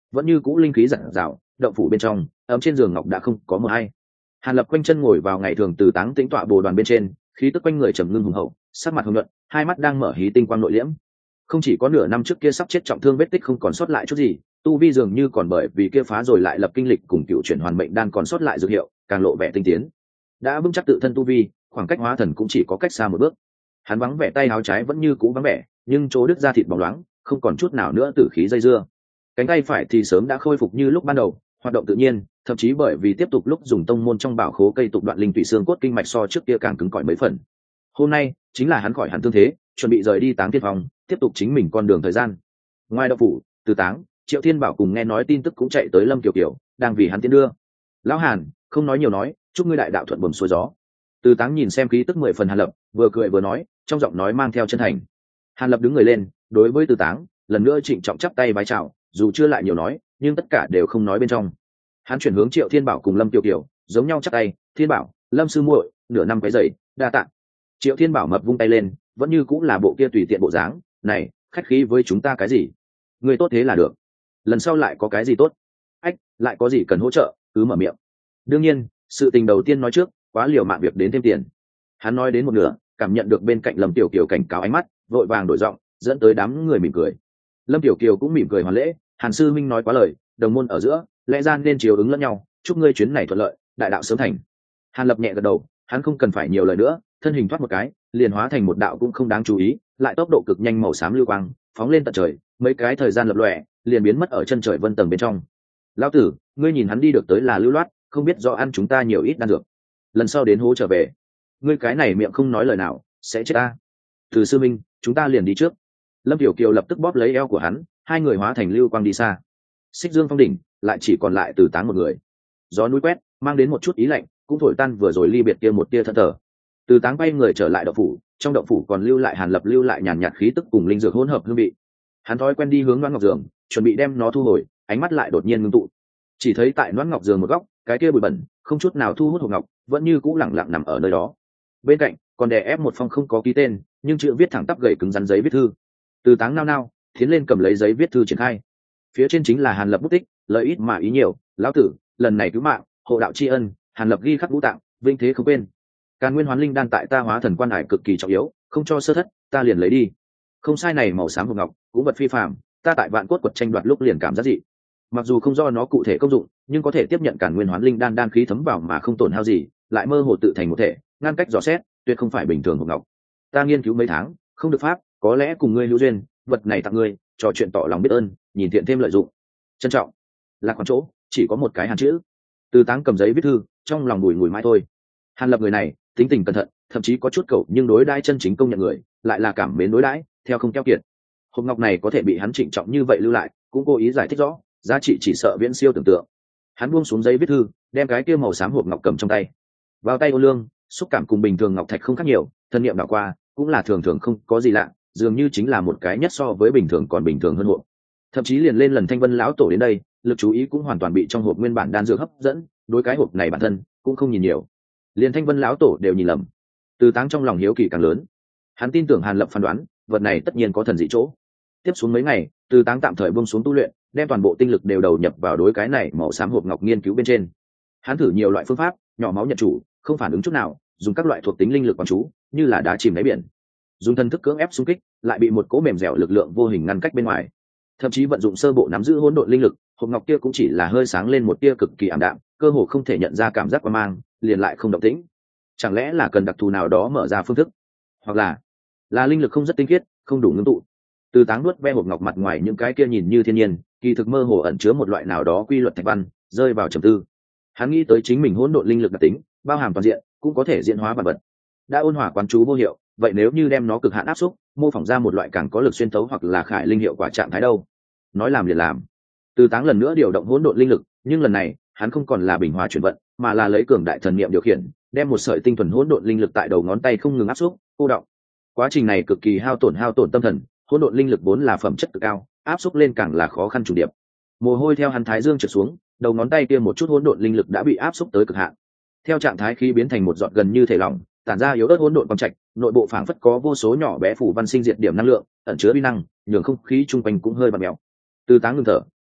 vẫn như cũ linh khí giản rào, động phủ bên trong ấm trên giường ngọc đã không có một ai. Hàn Lập quanh chân ngồi vào ngày thường Từ Táng tĩnh tọa bồ đoàn bên trên, khí tức quanh người trầm ngưng hùng hậu, sắc mặt hồng nhuận, hai mắt đang mở hí tinh quang nội liễm. Không chỉ có nửa năm trước kia sắp chết trọng thương vết tích không còn sót lại chút gì, tu vi dường như còn bởi vì kia phá rồi lại lập kinh lịch cùng cựu chuyển hoàn mệnh đan còn sót lại dược hiệu, càng lộ vẻ tinh tiến. Đã vững chắc tự thân tu vi, khoảng cách hóa thần cũng chỉ có cách xa một bước. Hắn vắng vẻ tay áo trái vẫn như cũ vắng vẻ, nhưng chỗ đứt ra thịt bóng loáng, không còn chút nào nữa tử khí dây dưa. Cánh tay phải thì sớm đã khôi phục như lúc ban đầu, hoạt động tự nhiên, thậm chí bởi vì tiếp tục lúc dùng tông môn trong bảo khố cây tục đoạn linh tụy xương cốt kinh mạch so trước kia càng cứng cỏi mấy phần. Hôm nay chính là hắn khỏi hẳn thương thế, chuẩn bị rời đi Táng Thiên Phòng, tiếp tục chính mình con đường thời gian. Ngoài động phủ, Từ Táng, Triệu Thiên Bảo cùng nghe nói tin tức cũng chạy tới Lâm Kiều Kiều, đang vì hắn tiến đưa. Lão Hàn, không nói nhiều nói, chúc ngươi đại đạo thuận buồm xuôi gió. Từ Táng nhìn xem khí tức 10 phần Hàn Lập, vừa cười vừa nói, trong giọng nói mang theo chân thành. Hàn Lập đứng người lên, đối với Từ Táng, lần nữa trịnh trọng chắp tay vái chào, dù chưa lại nhiều nói, nhưng tất cả đều không nói bên trong. Hắn chuyển hướng Triệu Thiên Bảo cùng Lâm Kiều Kiều, giống nhau chắp tay, Thiên Bảo, Lâm sư muội, nửa năm cái dậy, đa tạ. Triệu Thiên Bảo mập vung tay lên, vẫn như cũng là bộ kia tùy tiện bộ dáng, này, khách khí với chúng ta cái gì? Người tốt thế là được. Lần sau lại có cái gì tốt? Ách, lại có gì cần hỗ trợ, cứ mở miệng. Đương nhiên, sự tình đầu tiên nói trước, quá liều mạng việc đến thêm tiền. Hắn nói đến một nửa, cảm nhận được bên cạnh Lâm Tiểu Kiều cảnh cáo ánh mắt, vội vàng đổi giọng, dẫn tới đám người mỉm cười. Lâm Tiểu Kiều cũng mỉm cười hoàn lễ, Hàn sư minh nói quá lời, đồng môn ở giữa, lẽ ra nên chiều ứng lẫn nhau, chúc ngươi chuyến này thuận lợi, đại đạo sớm thành. Hàn Lập nhẹ gật đầu, hắn không cần phải nhiều lời nữa, thân hình thoát một cái, liền hóa thành một đạo cũng không đáng chú ý, lại tốc độ cực nhanh màu xám lưu quang, phóng lên tận trời, mấy cái thời gian lập lòe, liền biến mất ở chân trời vân tầng bên trong. Lão tử, ngươi nhìn hắn đi được tới là lưu loát, không biết do ăn chúng ta nhiều ít đan dược. Lần sau đến hố trở về, ngươi cái này miệng không nói lời nào, sẽ chết ta. Từ sư minh, chúng ta liền đi trước. Lâm Tiểu Kiều lập tức bóp lấy eo của hắn, hai người hóa thành lưu quang đi xa. Xích Dương Phong đỉnh, lại chỉ còn lại Từ Táng một người. Gió núi quét, mang đến một chút ý lạnh, cũng thổi tan vừa rồi ly biệt kia một tia thân thở. Từ Táng bay người trở lại động phủ, trong động phủ còn lưu lại Hàn Lập lưu lại nhàn nhạt khí tức cùng linh dược hỗn hợp hương vị. Hắn thói quen đi hướng Loan Ngọc Giường, chuẩn bị đem nó thu hồi, ánh mắt lại đột nhiên ngưng tụ. Chỉ thấy tại Loan Ngọc Giường một góc, cái kia bụi bẩn, không chút nào thu hút hộp ngọc, vẫn như cũ lẳng lặng nằm ở nơi đó. Bên cạnh, còn đè ép một phong không có ký tên, nhưng chữ viết thẳng tắp gầy cứng rắn giấy viết thư. Từ Táng nao nao, tiến lên cầm lấy giấy viết thư triển khai. Phía trên chính là Hàn Lập bút tích, lợi ít mà ý nhiều, lão tử, lần này cứu mạng, hộ đạo tri ân, Hàn Lập ghi khắc ngũ tạng, vinh thế không quên. Càn Nguyên Hoán Linh đan tại ta hóa thần quan hải cực kỳ trọng yếu, không cho sơ thất, ta liền lấy đi. Không sai, này màu xám hộp ngọc, cũng vật phi phàm, ta tại vạn cốt quật tranh đoạt lúc liền cảm giác dị. Mặc dù không do nó cụ thể công dụng, nhưng có thể tiếp nhận Càn Nguyên Hoán Linh đan đan khí thấm vào mà không tổn hao gì, lại mơ hồ tự thành một thể, ngăn cách dò xét, tuyệt không phải bình thường hộp ngọc. Ta nghiên cứu mấy tháng, không được pháp, có lẽ cùng ngươi hữu duyên, vật này tặng ngươi, trò chuyện tỏ lòng biết ơn, nhìn thiện thêm lợi dụng. Trân trọng. Lạc quan chỗ, chỉ có một cái Hàn chữ. Từ Táng cầm giấy viết thư, trong lòng bùi ngùi mãi thôi. Hàn Lập người này, tính tình cẩn thận, thậm chí có chút cẩu, nhưng đối đãi chân chính công nhận người, lại là cảm mến đối đãi, theo không keo kiệt. Hộp ngọc này có thể bị hắn trịnh trọng như vậy lưu lại, cũng cố ý giải thích rõ, giá trị chỉ sợ viễn siêu tưởng tượng. Hắn buông xuống giấy viết thư, đem cái kia màu xám hộp ngọc cầm trong tay. Vào tay ô lương, xúc cảm cùng bình thường ngọc thạch không khác nhiều, thân niệm đảo qua, cũng là thường thường không có gì lạ, dường như chính là một cái nhất so với bình thường còn bình thường hơn hộp. Thậm chí liền lên lần Thanh Vân lão tổ đến đây, lực chú ý cũng hoàn toàn bị trong hộp nguyên bản đan dược hấp dẫn, đối cái hộp này bản thân cũng không nhìn nhiều. Liền Thanh Vân lão tổ đều nhìn lầm. Từ Táng trong lòng hiếu kỳ càng lớn. Hắn tin tưởng Hàn Lập phán đoán, vật này tất nhiên có thần dị chỗ. Tiếp xuống mấy ngày, Từ Táng tạm thời buông xuống tu luyện, đem toàn bộ tinh lực đều đầu nhập vào đối cái này màu xám hộp ngọc nghiên cứu bên trên. Hắn thử nhiều loại phương pháp, nhỏ máu nhận chủ, không phản ứng chút nào, dùng các loại thuộc tính linh lực quán chú, như là đá chìm đáy biển. Dùng thần thức cưỡng ép xung kích, lại bị một cỗ mềm dẻo lực lượng vô hình ngăn cách bên ngoài. Thậm chí vận dụng sơ bộ nắm giữ hỗn độn linh lực, hộp ngọc kia cũng chỉ là hơi sáng lên một tia cực kỳ ảm đạm, cơ hồ không thể nhận ra cảm giác quang mang, liền lại không động tĩnh. Chẳng lẽ là cần đặc thù nào đó mở ra phương thức, hoặc là linh lực không rất tinh khiết, không đủ ngưng tụ. Từ Táng nuốt ve hộp ngọc mặt ngoài những cái kia nhìn như thiên nhiên, kỳ thực mơ hồ ẩn chứa một loại nào đó quy luật thạch văn, rơi vào trầm tư. Hắn nghĩ tới chính mình hỗn độn linh lực đặc tính, bao hàm toàn diện, cũng có thể diễn hóa bản vật. Đã ôn hòa quán chú vô hiệu, vậy nếu như đem nó cực hạn áp xúc, mô phỏng ra một loại càng có lực xuyên tấu hoặc là khải linh hiệu quả trạng thái đâu? Nói làm liền làm. Từ Táng lần nữa điều động hỗn độn linh lực, nhưng lần này, hắn không còn là bình hóa chuyển vận, mà là lấy cường đại thần niệm điều khiển, đem một sợi tinh thuần hỗn độn linh lực tại đầu ngón tay không ngừng áp xúc, cô động. Quá trình này cực kỳ hao tổn tâm thần, hỗn độn linh lực vốn là phẩm chất cực cao, áp xúc lên càng là khó khăn chủ điệp. Mồ hôi theo hắn thái dương trượt xuống, đầu ngón tay kia một chút hỗn độn linh lực đã bị áp xúc tới cực hạn. Theo trạng thái khí biến thành một giọt gần như thể lỏng, tản ra yếu ớt hỗn độn quang trạch, nội bộ phảng phất có vô số nhỏ bé phủ văn sinh diệt điểm năng lượng, ẩn chứa uy năng, nhường không khí chung quanh cũng hơi bặm mèo. Từ Táng ngưng thở,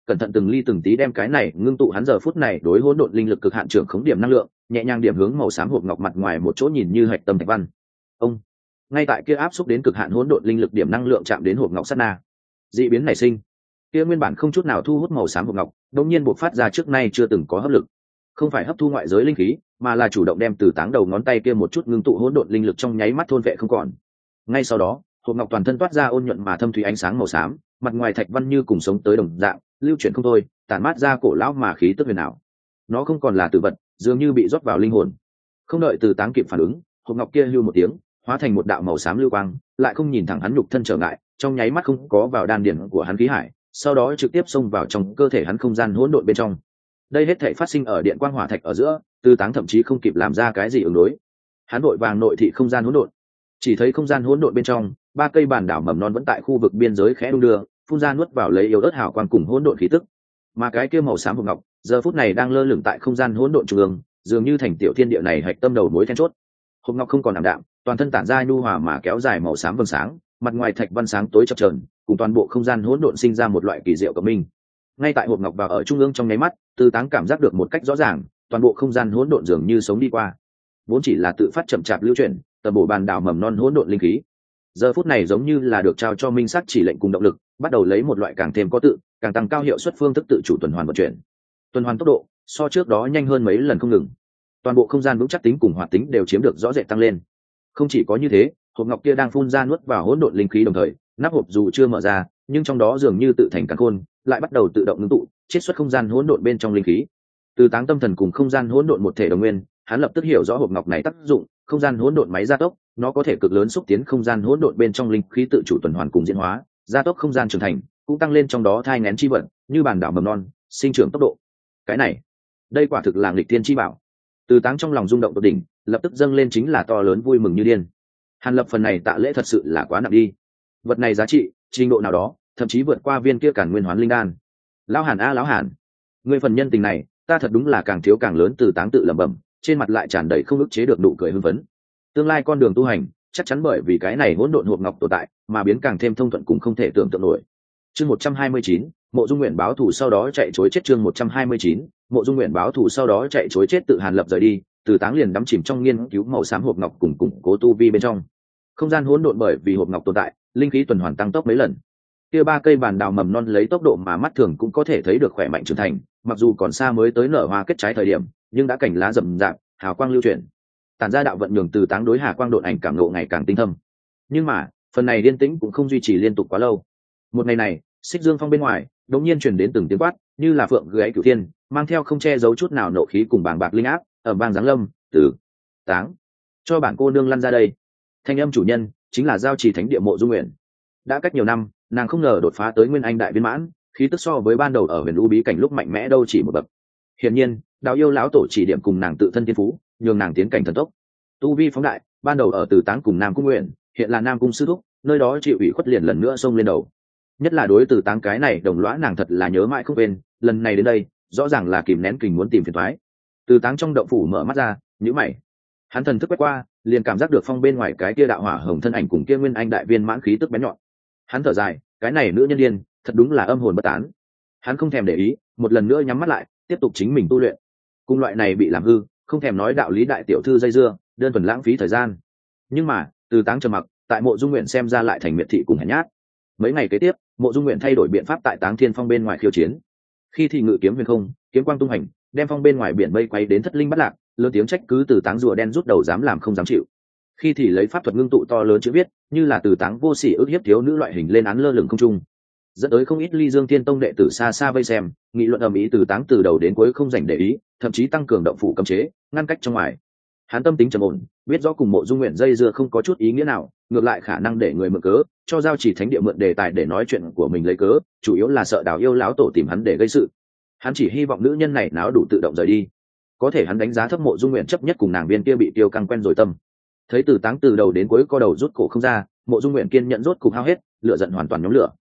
cẩn thận từng ly từng tí đem cái này ngưng tụ hắn giờ phút này đối hỗn độn linh lực cực hạn trưởng khống điểm năng lượng nhẹ nhàng điểm hướng màu xám hộp ngọc mặt ngoài một chỗ nhìn như hạch tâm thạch văn. Ông ngay tại kia áp xúc đến cực hạn hỗn độn linh lực điểm năng lượng chạm đến hộp ngọc sát na, dị biến nảy sinh. Kia nguyên bản không chút nào thu hút màu xám hộp ngọc đột nhiên bộc phát ra trước nay chưa từng có hấp lực, không phải hấp thu ngoại giới linh khí mà là chủ động đem Từ Táng đầu ngón tay kia một chút ngưng tụ hỗn độn linh lực trong nháy mắt thôn vệ không còn. Ngay sau đó hộp ngọc toàn thân toát ra ôn nhuận mà thâm thúy ánh sáng màu xám, mặt ngoài thạch văn như cùng sống tới đồng dạng lưu chuyển không thôi, tản mát ra cổ lão mà khí tức huyền ảo. Nó không còn là tử vật, dường như bị rót vào linh hồn. Không đợi Từ Táng kịp phản ứng, hộp ngọc kia hưu một tiếng hóa thành một đạo màu xám lưu quang, lại không nhìn thẳng hắn nhục thân trở ngại, trong nháy mắt không có vào đan điển của hắn khí hải, sau đó trực tiếp xông vào trong cơ thể hắn không gian hỗn độn bên trong. Đây hết thảy phát sinh ở điện quang hỏa thạch ở giữa, Từ Táng thậm chí không kịp làm ra cái gì ứng đối. Hắn vội vàng nội thị không gian hỗn độn, chỉ thấy không gian hỗn độn bên trong ba cây bản đảo mầm non vẫn tại khu vực biên giới khẽ đung đưa, phun ra nuốt vào lấy yếu ớt hào quang cùng hỗn độn khí tức. Mà cái kia màu xám hộp ngọc giờ phút này đang lơ lửng tại không gian hỗn độn trung ương, dường như thành tiểu thiên địa này hạch tâm đầu mối then chốt. Hộp ngọc không còn ảm đạm, toàn thân tản ra nhu hòa mà kéo dài màu xám vầng sáng, mặt ngoài thạch văn sáng tối chập chờn, cùng toàn bộ không gian hỗn độn sinh ra một loại kỳ diệu cộng minh. Ngay tại hộp ngọc vào ở trung ương trong nháy mắt, Từ Táng cảm giác được một cách rõ ràng, toàn bộ không gian hỗn độn dường như sống đi qua. Vốn chỉ là tự phát chậm chạp lưu chuyển, tầm bổ bàn đảo mầm non hỗn độn linh khí, giờ phút này giống như là được trao cho minh sắc chỉ lệnh cùng động lực, bắt đầu lấy một loại càng thêm có tự, càng tăng cao hiệu suất phương thức tự chủ tuần hoàn vận chuyển. Tuần hoàn tốc độ so trước đó nhanh hơn mấy lần không ngừng. Toàn bộ không gian vững chắc tính cùng hoạt tính đều chiếm được rõ rệt tăng lên. Không chỉ có như thế, hộp ngọc kia đang phun ra nuốt vào hỗn độn linh khí đồng thời, nắp hộp dù chưa mở ra, nhưng trong đó dường như tự thành càn khôn, lại bắt đầu tự động ngưng tụ, chiết xuất không gian hỗn độn bên trong linh khí. Từ Táng tâm thần cùng không gian hỗn độn một thể đồng nguyên, hắn lập tức hiểu rõ hộp ngọc này tác dụng, không gian hỗn độn máy gia tốc, nó có thể cực lớn xúc tiến không gian hỗn độn bên trong linh khí tự chủ tuần hoàn cùng diễn hóa, gia tốc không gian trưởng thành, cũng tăng lên trong đó thai nghén chi vận, như bản đảo mầm non, sinh trưởng tốc độ. Cái này, đây quả thực là nghịch thiên chi bảo. Từ Táng trong lòng rung động tột đỉnh, lập tức dâng lên chính là to lớn vui mừng như điên. Hàn Lập phần này tạ lễ thật sự là quá nặng đi. Vật này giá trị, trình độ nào đó, thậm chí vượt qua viên kia Càn Nguyên Hoán Linh Đan. Lão Hàn a lão Hàn, ngươi phần nhân tình này, ta thật đúng là càng thiếu càng lớn. Từ Táng tự lẩm bẩm, trên mặt lại tràn đầy không ức chế được nụ cười hưng phấn. Tương lai con đường tu hành, chắc chắn bởi vì cái này hỗn độn hộp ngọc tồn tại, mà biến càng thêm thông thuận cũng không thể tưởng tượng nổi. Chương 129, Mộ Dung Nguyện báo thù sau đó chạy trối chết. Chương 129, Mộ Dung Nguyện báo thù sau đó chạy trối chết. Tự Hàn Lập rời đi, Từ Táng liền đắm chìm trong nghiên cứu màu xám hộp ngọc cùng củng cố tu vi bên trong. Không gian hỗn độn bởi vì hộp ngọc tồn tại, linh khí tuần hoàn tăng tốc mấy lần. Kia ba cây bàn đào mầm non lấy tốc độ mà mắt thường cũng có thể thấy được khỏe mạnh trưởng thành, mặc dù còn xa mới tới nở hoa kết trái thời điểm, nhưng đã cảnh lá rậm rạp, hào quang lưu chuyển. Tản ra đạo vận nhường Từ Táng đối Hà Quang độn ảnh cảm ngộ ngày càng tinh thâm. Nhưng mà, phần này yên tĩnh cũng không duy trì liên tục quá lâu. Một ngày này, Xích Dương Phong bên ngoài, đột nhiên truyền đến từng tiếng quát, như là phượng gáy cửu thiên, mang theo không che giấu chút nào nộ khí cùng bàng bạc linh áp, ở bang giáng lâm, Từ Táng, cho bản cô nương lăn ra đây. Thanh âm chủ nhân chính là Giao Trì Thánh Địa Mộ Dung Nguyện. Đã cách nhiều năm, nàng không ngờ đột phá tới Nguyên Anh đại viên mãn, khí tức so với ban đầu ở Huyền U bí cảnh lúc mạnh mẽ đâu chỉ một bậc. Hiển nhiên, Đạo Yêu lão tổ chỉ điểm cùng nàng tự thân thiên phú, nhường nàng tiến cảnh thần tốc. Tu vi phóng đại, ban đầu ở Từ Táng cùng Nam Cung Nguyện, hiện là Nam Cung sư thúc, nơi đó chịu ủy khuất liền lần nữa xông lên đầu. Nhất là đối Từ Táng cái này đồng lõa nàng thật là nhớ mãi không quên, lần này đến đây, rõ ràng là kìm nén kình muốn tìm phiền toái. Từ Táng trong động phủ mở mắt ra, nhíu mày. Hắn thần thức quét qua, liền cảm giác được phong bên ngoài cái kia đạo hỏa hồng thân ảnh cùng kia Nguyên Anh đại viên mãn khí tức bén nhọn. Hắn thở dài, cái này nữ nhân điên, thật đúng là âm hồn bất tán. Hắn không thèm để ý, một lần nữa nhắm mắt lại, tiếp tục chính mình tu luyện. Cùng loại này bị làm hư, không thèm nói đạo lý đại tiểu thư dây dưa, đơn thuần lãng phí thời gian. Nhưng mà, Từ Táng trầm mặc, tại Mộ Dung Nguyện xem ra lại thành miệt thị cùng hèn nhát. Mấy ngày kế tiếp, Mộ Dung Nguyện thay đổi biện pháp tại Táng Thiên Phong bên ngoài khiêu chiến. Khi thì ngự kiếm huyền không, kiếm quang tung hành, đem phong bên ngoài biển mây quay đến thất linh bất lạc, lớn tiếng trách cứ Từ Táng rùa đen rút đầu dám làm không dám chịu. Khi thì lấy pháp thuật ngưng tụ to lớn chữ viết, như là Từ Táng vô sỉ ức hiếp thiếu nữ loại hình lên án lơ lửng không trung, dẫn tới không ít Ly Dương Tiên Tông đệ tử xa xa vây xem, nghị luận ầm ĩ Từ Táng từ đầu đến cuối không dành để ý, thậm chí tăng cường động phủ cấm chế, ngăn cách trong ngoài. Hắn tâm tính trầm ổn, biết rõ cùng Mộ Dung Nguyện dây dưa không có chút ý nghĩa nào, ngược lại khả năng để người mượn cớ, cho Giao Chỉ Thánh Địa mượn đề tài để nói chuyện của mình lấy cớ, chủ yếu là sợ Đào Yêu lão tổ tìm hắn để gây sự. Hắn chỉ hy vọng nữ nhân này náo đủ tự động rời đi. Có thể hắn đánh giá thấp Mộ Dung Nguyện chấp nhất cùng nàng viên kia bị tiêu căng quen rồi tâm. Thấy Từ Táng từ đầu đến cuối co đầu rút cổ không ra, Mộ Dung Nguyện kiên nhận rốt cục hao hết, lửa giận hoàn toàn nhóm lửa.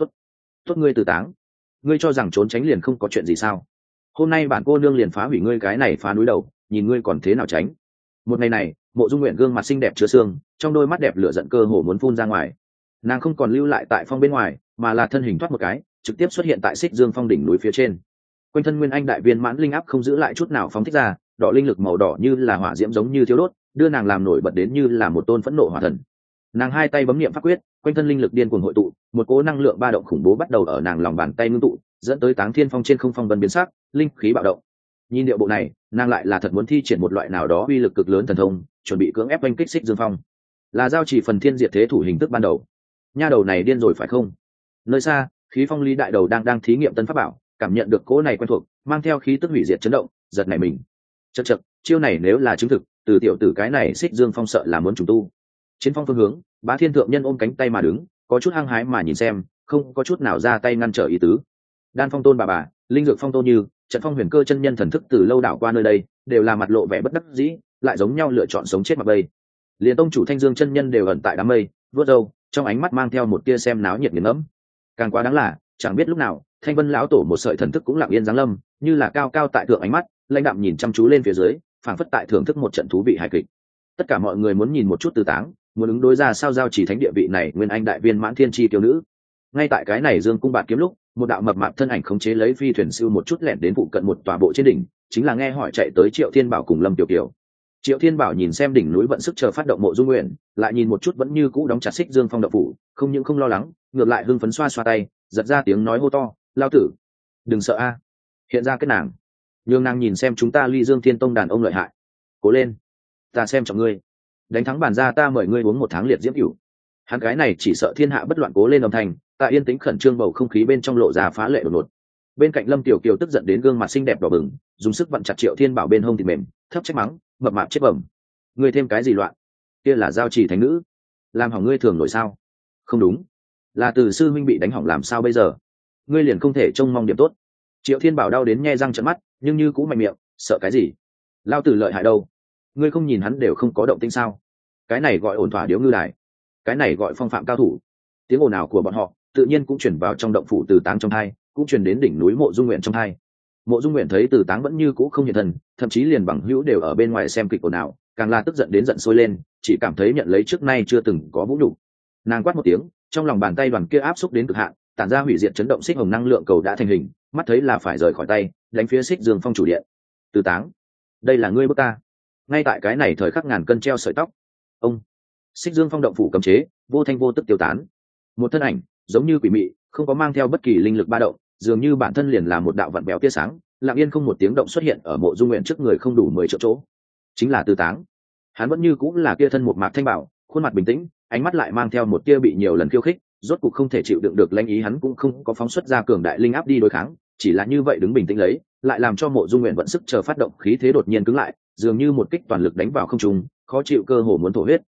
Tốt ngươi Từ Táng, ngươi cho rằng trốn tránh liền không có chuyện gì sao? Hôm nay bản cô nương liền phá hủy ngươi cái này phá núi đầu, nhìn ngươi còn thế nào tránh. Một ngày này, Mộ Dung Nguyện gương mặt xinh đẹp chứa xương, trong đôi mắt đẹp lửa giận cơ hồ muốn phun ra ngoài. Nàng không còn lưu lại tại phong bên ngoài, mà là thân hình thoát một cái, trực tiếp xuất hiện tại Xích Dương Phong đỉnh núi phía trên. Quanh thân nguyên anh đại viên mãn linh áp không giữ lại chút nào phóng thích ra, đỏ linh lực màu đỏ như là hỏa diễm giống như thiếu đốt, đưa nàng làm nổi bật đến như là một tôn phẫn nộ hỏa thần. Nàng hai tay bấm niệm pháp quyết, quanh thân linh lực điên cuồng hội tụ, một cỗ năng lượng ba động khủng bố bắt đầu ở nàng lòng bàn tay ngưng tụ, dẫn tới Táng Thiên Phong trên không phong vân biến sắc, linh khí bạo động. Nhìn điệu bộ này, nàng lại là thật muốn thi triển một loại nào đó uy lực cực lớn thần thông, chuẩn bị cưỡng ép oanh kích Xích Dương Phong. Là giao chỉ phần thiên diệt thế thủ hình thức ban đầu. Nha đầu này điên rồi phải không? Nơi xa, Khí Phong Lý đại đầu đang thí nghiệm tân pháp bảo, cảm nhận được cỗ này quen thuộc, mang theo khí tức hủy diệt chấn động, giật nảy mình. Chậc chậc, chiêu này nếu là chứng thực, từ tiểu tử cái này Xích Dương Phong sợ là muốn trùng tu. Chiến phong phương hướng, Bá Thiên thượng nhân ôm cánh tay mà đứng, có chút hăng hái mà nhìn xem, không có chút nào ra tay ngăn trở ý tứ. Đan Phong tôn bà, Linh Dược Phong tôn như, Trận Phong huyền cơ chân nhân thần thức từ lâu đảo qua nơi đây, đều là mặt lộ vẻ bất đắc dĩ, lại giống nhau lựa chọn sống chết mặc bay. Liên tông chủ Thanh Dương chân nhân đều ẩn tại đám mây, vuốt râu, trong ánh mắt mang theo một tia xem náo nhiệt nghiền ngẫm. Càng quá đáng là, chẳng biết lúc nào, Thanh Vân lão tổ một sợi thần thức cũng lặng yên giáng lâm, như là cao cao tại thượng ánh mắt, lãnh đạm nhìn chăm chú lên phía dưới, phảng phất tại thưởng thức một trận thú vị hài kịch. Tất cả mọi người muốn nhìn một chút Từ Táng, muốn ứng đối ra sao giao chỉ thánh địa vị này nguyên anh đại viên mãn thiên chi tiểu nữ. Ngay tại cái này Dương cung bạt kiếm lúc, một đạo mập mạp thân ảnh khống chế lấy phi thuyền siêu một chút lẻn đến phụ cận một tòa bộ trên đỉnh, chính là nghe hỏi chạy tới Triệu Thiên Bảo cùng Lâm Tiểu Kiều. Triệu Thiên Bảo nhìn xem đỉnh núi vận sức chờ phát động Mộ Dung Nguyện, lại nhìn một chút vẫn như cũ đóng chặt Xích Dương Phong động phủ, không những không lo lắng, ngược lại hưng phấn xoa xoa tay, giật ra tiếng nói hô to, lao tử, đừng sợ a, hiện ra cái nàng, nhường nàng nhìn xem chúng ta Ly Dương Thiên Tông đàn ông lợi hại, cố lên, ta xem trọng ngươi, đánh thắng bàn ra ta mời ngươi uống một tháng liệt diễm cửu. Hắn gái này chỉ sợ thiên hạ bất loạn, cố lên âm thanh, tại yên tĩnh khẩn trương bầu không khí bên trong lộ ra phá lệ đột ngột. Bên cạnh Lâm Tiểu Kiều tức giận đến gương mặt xinh đẹp đỏ bừng, dùng sức vặn chặt Triệu Thiên Bảo bên hông thịt mềm, thấp trách mắng, mập mạp chết bẩm, ngươi thêm cái gì loạn? Kia là giao chỉ thánh nữ, làm hỏng ngươi thường nổi sao? Không đúng, là Từ sư huynh bị đánh hỏng làm sao bây giờ? Ngươi liền không thể trông mong điểm tốt. Triệu Thiên Bảo đau đến nhe răng trợn mắt, nhưng như cũng mạnh miệng, sợ cái gì? Lao tử lợi hại đâu? Ngươi không nhìn hắn đều không có động tĩnh sao? Cái này gọi ổn thỏa điếu ngư đài, cái này gọi phong phạm cao thủ. Tiếng ồn ào của bọn họ tự nhiên cũng chuyển vào trong động phủ Từ Táng trong hai, cũng truyền đến đỉnh núi Mộ Dung Nguyện trong hai. Mộ Dung Nguyện thấy Từ Táng vẫn như cũ không hiện thân, thậm chí liền bằng hữu đều ở bên ngoài xem kịch ồn ào, càng là tức giận đến giận sôi lên, chỉ cảm thấy nhận lấy trước nay chưa từng có vũ nhục. Nàng quát một tiếng, trong lòng bàn tay đoàn kia áp xúc đến cực hạn, tản ra hủy diệt chấn động xích hồng năng lượng cầu đã thành hình, mắt thấy là phải rời khỏi tay, đánh phía Xích Dương Phong chủ điện. Từ Táng, đây là ngươi bức ta. Ngay tại cái này thời khắc ngàn cân treo sợi tóc, ông Xích Dương Phong động phủ cấm chế vô thanh vô tức tiêu tán, một thân ảnh giống như quỷ mị, không có mang theo bất kỳ linh lực ba động, dường như bản thân liền là một đạo vặn béo tia sáng, lặng yên không một tiếng động xuất hiện ở Mộ Dung Nguyện trước người không đủ 10 triệu chỗ. Chính là Từ Táng. Hắn vẫn như cũng là kia thân một mạc thanh bảo, khuôn mặt bình tĩnh, ánh mắt lại mang theo một tia bị nhiều lần khiêu khích, rốt cục không thể chịu đựng được lãnh ý, hắn cũng không có phóng xuất ra cường đại linh áp đi đối kháng, chỉ là như vậy đứng bình tĩnh lấy, lại làm cho Mộ Dung Nguyện vận sức chờ phát động khí thế đột nhiên cứng lại, dường như một kích toàn lực đánh vào không trung, khó chịu cơ hồ muốn thổ huyết.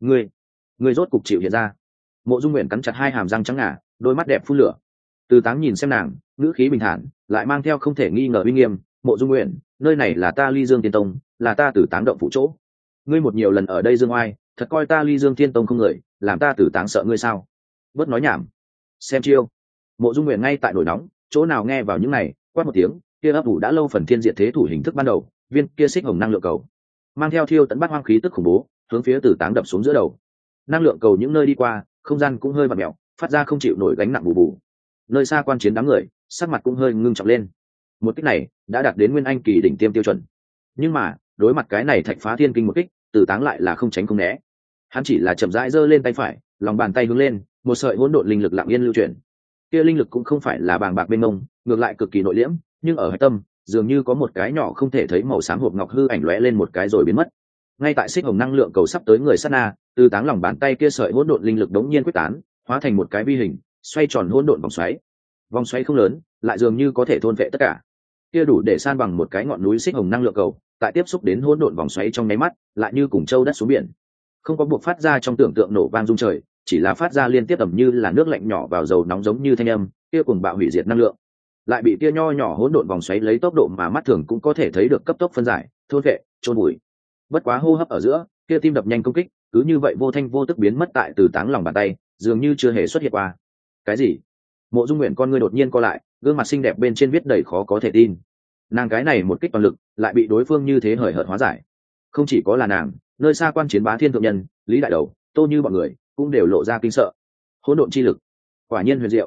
Ngươi rốt cục chịu hiện ra. Mộ Dung Nguyện cắn chặt hai hàm răng trắng ngà, đôi mắt đẹp phun lửa. Từ Táng nhìn xem nàng, ngữ khí bình thản, lại mang theo không thể nghi ngờ uy nghiêm. Mộ Dung Nguyện, nơi này là ta Ly Dương Thiên Tông, là ta Từ Táng động phủ chỗ. Ngươi một nhiều lần ở đây dương oai, thật coi ta Ly Dương Thiên Tông không người, làm ta Từ Táng sợ ngươi sao? Bớt nói nhảm, xem chiêu. Mộ Dung Nguyện ngay tại nổi nóng, chỗ nào nghe vào những này, quát một tiếng, kia ấp ủ đã lâu phần thiên diệt thế thủ hình thức ban đầu, viên kia xích hồng năng lượng cầu, mang theo thiêu tận bát hoang khí tức khủng bố, hướng phía Từ Táng đập xuống giữa đầu. Năng lượng cầu những nơi đi qua, không gian cũng hơi vặn mèo, phát ra không chịu nổi gánh nặng bù bù. Nơi xa quan chiến đám người, sắc mặt cũng hơi ngưng trọng lên. Một kích này đã đạt đến nguyên anh kỳ đỉnh tiêm tiêu chuẩn, nhưng mà đối mặt cái này thạch phá thiên kinh một kích, Từ Táng lại là không tránh không né. Hắn chỉ là chậm rãi giơ lên tay phải, lòng bàn tay hướng lên, một sợi hỗn độn linh lực lặng yên lưu chuyển. Kia linh lực cũng không phải là bàng bạc mênh mông, ngược lại cực kỳ nội liễm, nhưng ở hạch tâm dường như có một cái nhỏ không thể thấy màu xám hộp ngọc hư ảnh lóe lên một cái rồi biến mất. Ngay tại xích hồng năng lượng cầu sắp tới người sát na, Từ Táng lòng bàn tay kia sợi hỗn độn linh lực đống nhiên quyết tán, hóa thành một cái vi hình, xoay tròn hỗn độn vòng xoáy. Vòng xoáy không lớn, lại dường như có thể thôn vệ tất cả. Kia đủ để san bằng một cái ngọn núi xích hồng năng lượng cầu, tại tiếp xúc đến hỗn độn vòng xoáy trong nháy mắt, lại như cùng châu đất xuống biển. Không có buộc phát ra trong tưởng tượng nổ vang rung trời, chỉ là phát ra liên tiếp ầm như là nước lạnh nhỏ vào dầu nóng giống như thanh âm, kia cùng bạo hủy diệt năng lượng, lại bị kia nho nhỏ hỗn độn vòng xoáy lấy tốc độ mà mắt thường cũng có thể thấy được cấp tốc phân giải, thôn vệ, chôn bụi. Bất quá hô hấp ở giữa, kia tim đập nhanh công kích, cứ như vậy vô thanh vô tức biến mất tại Từ Táng lòng bàn tay, dường như chưa hề xuất hiện qua. Cái gì? Mộ Dung Nguyện con ngươi đột nhiên co lại, gương mặt xinh đẹp bên trên viết đầy khó có thể tin. Nàng cái này một kích toàn lực, lại bị đối phương như thế hời hợt hóa giải. Không chỉ có là nàng, nơi xa quan chiến Bá Thiên thượng nhân, Lý đại đầu, Tô Như bọn người cũng đều lộ ra kinh sợ. Hỗn độn chi lực, quả nhiên huyền diệu.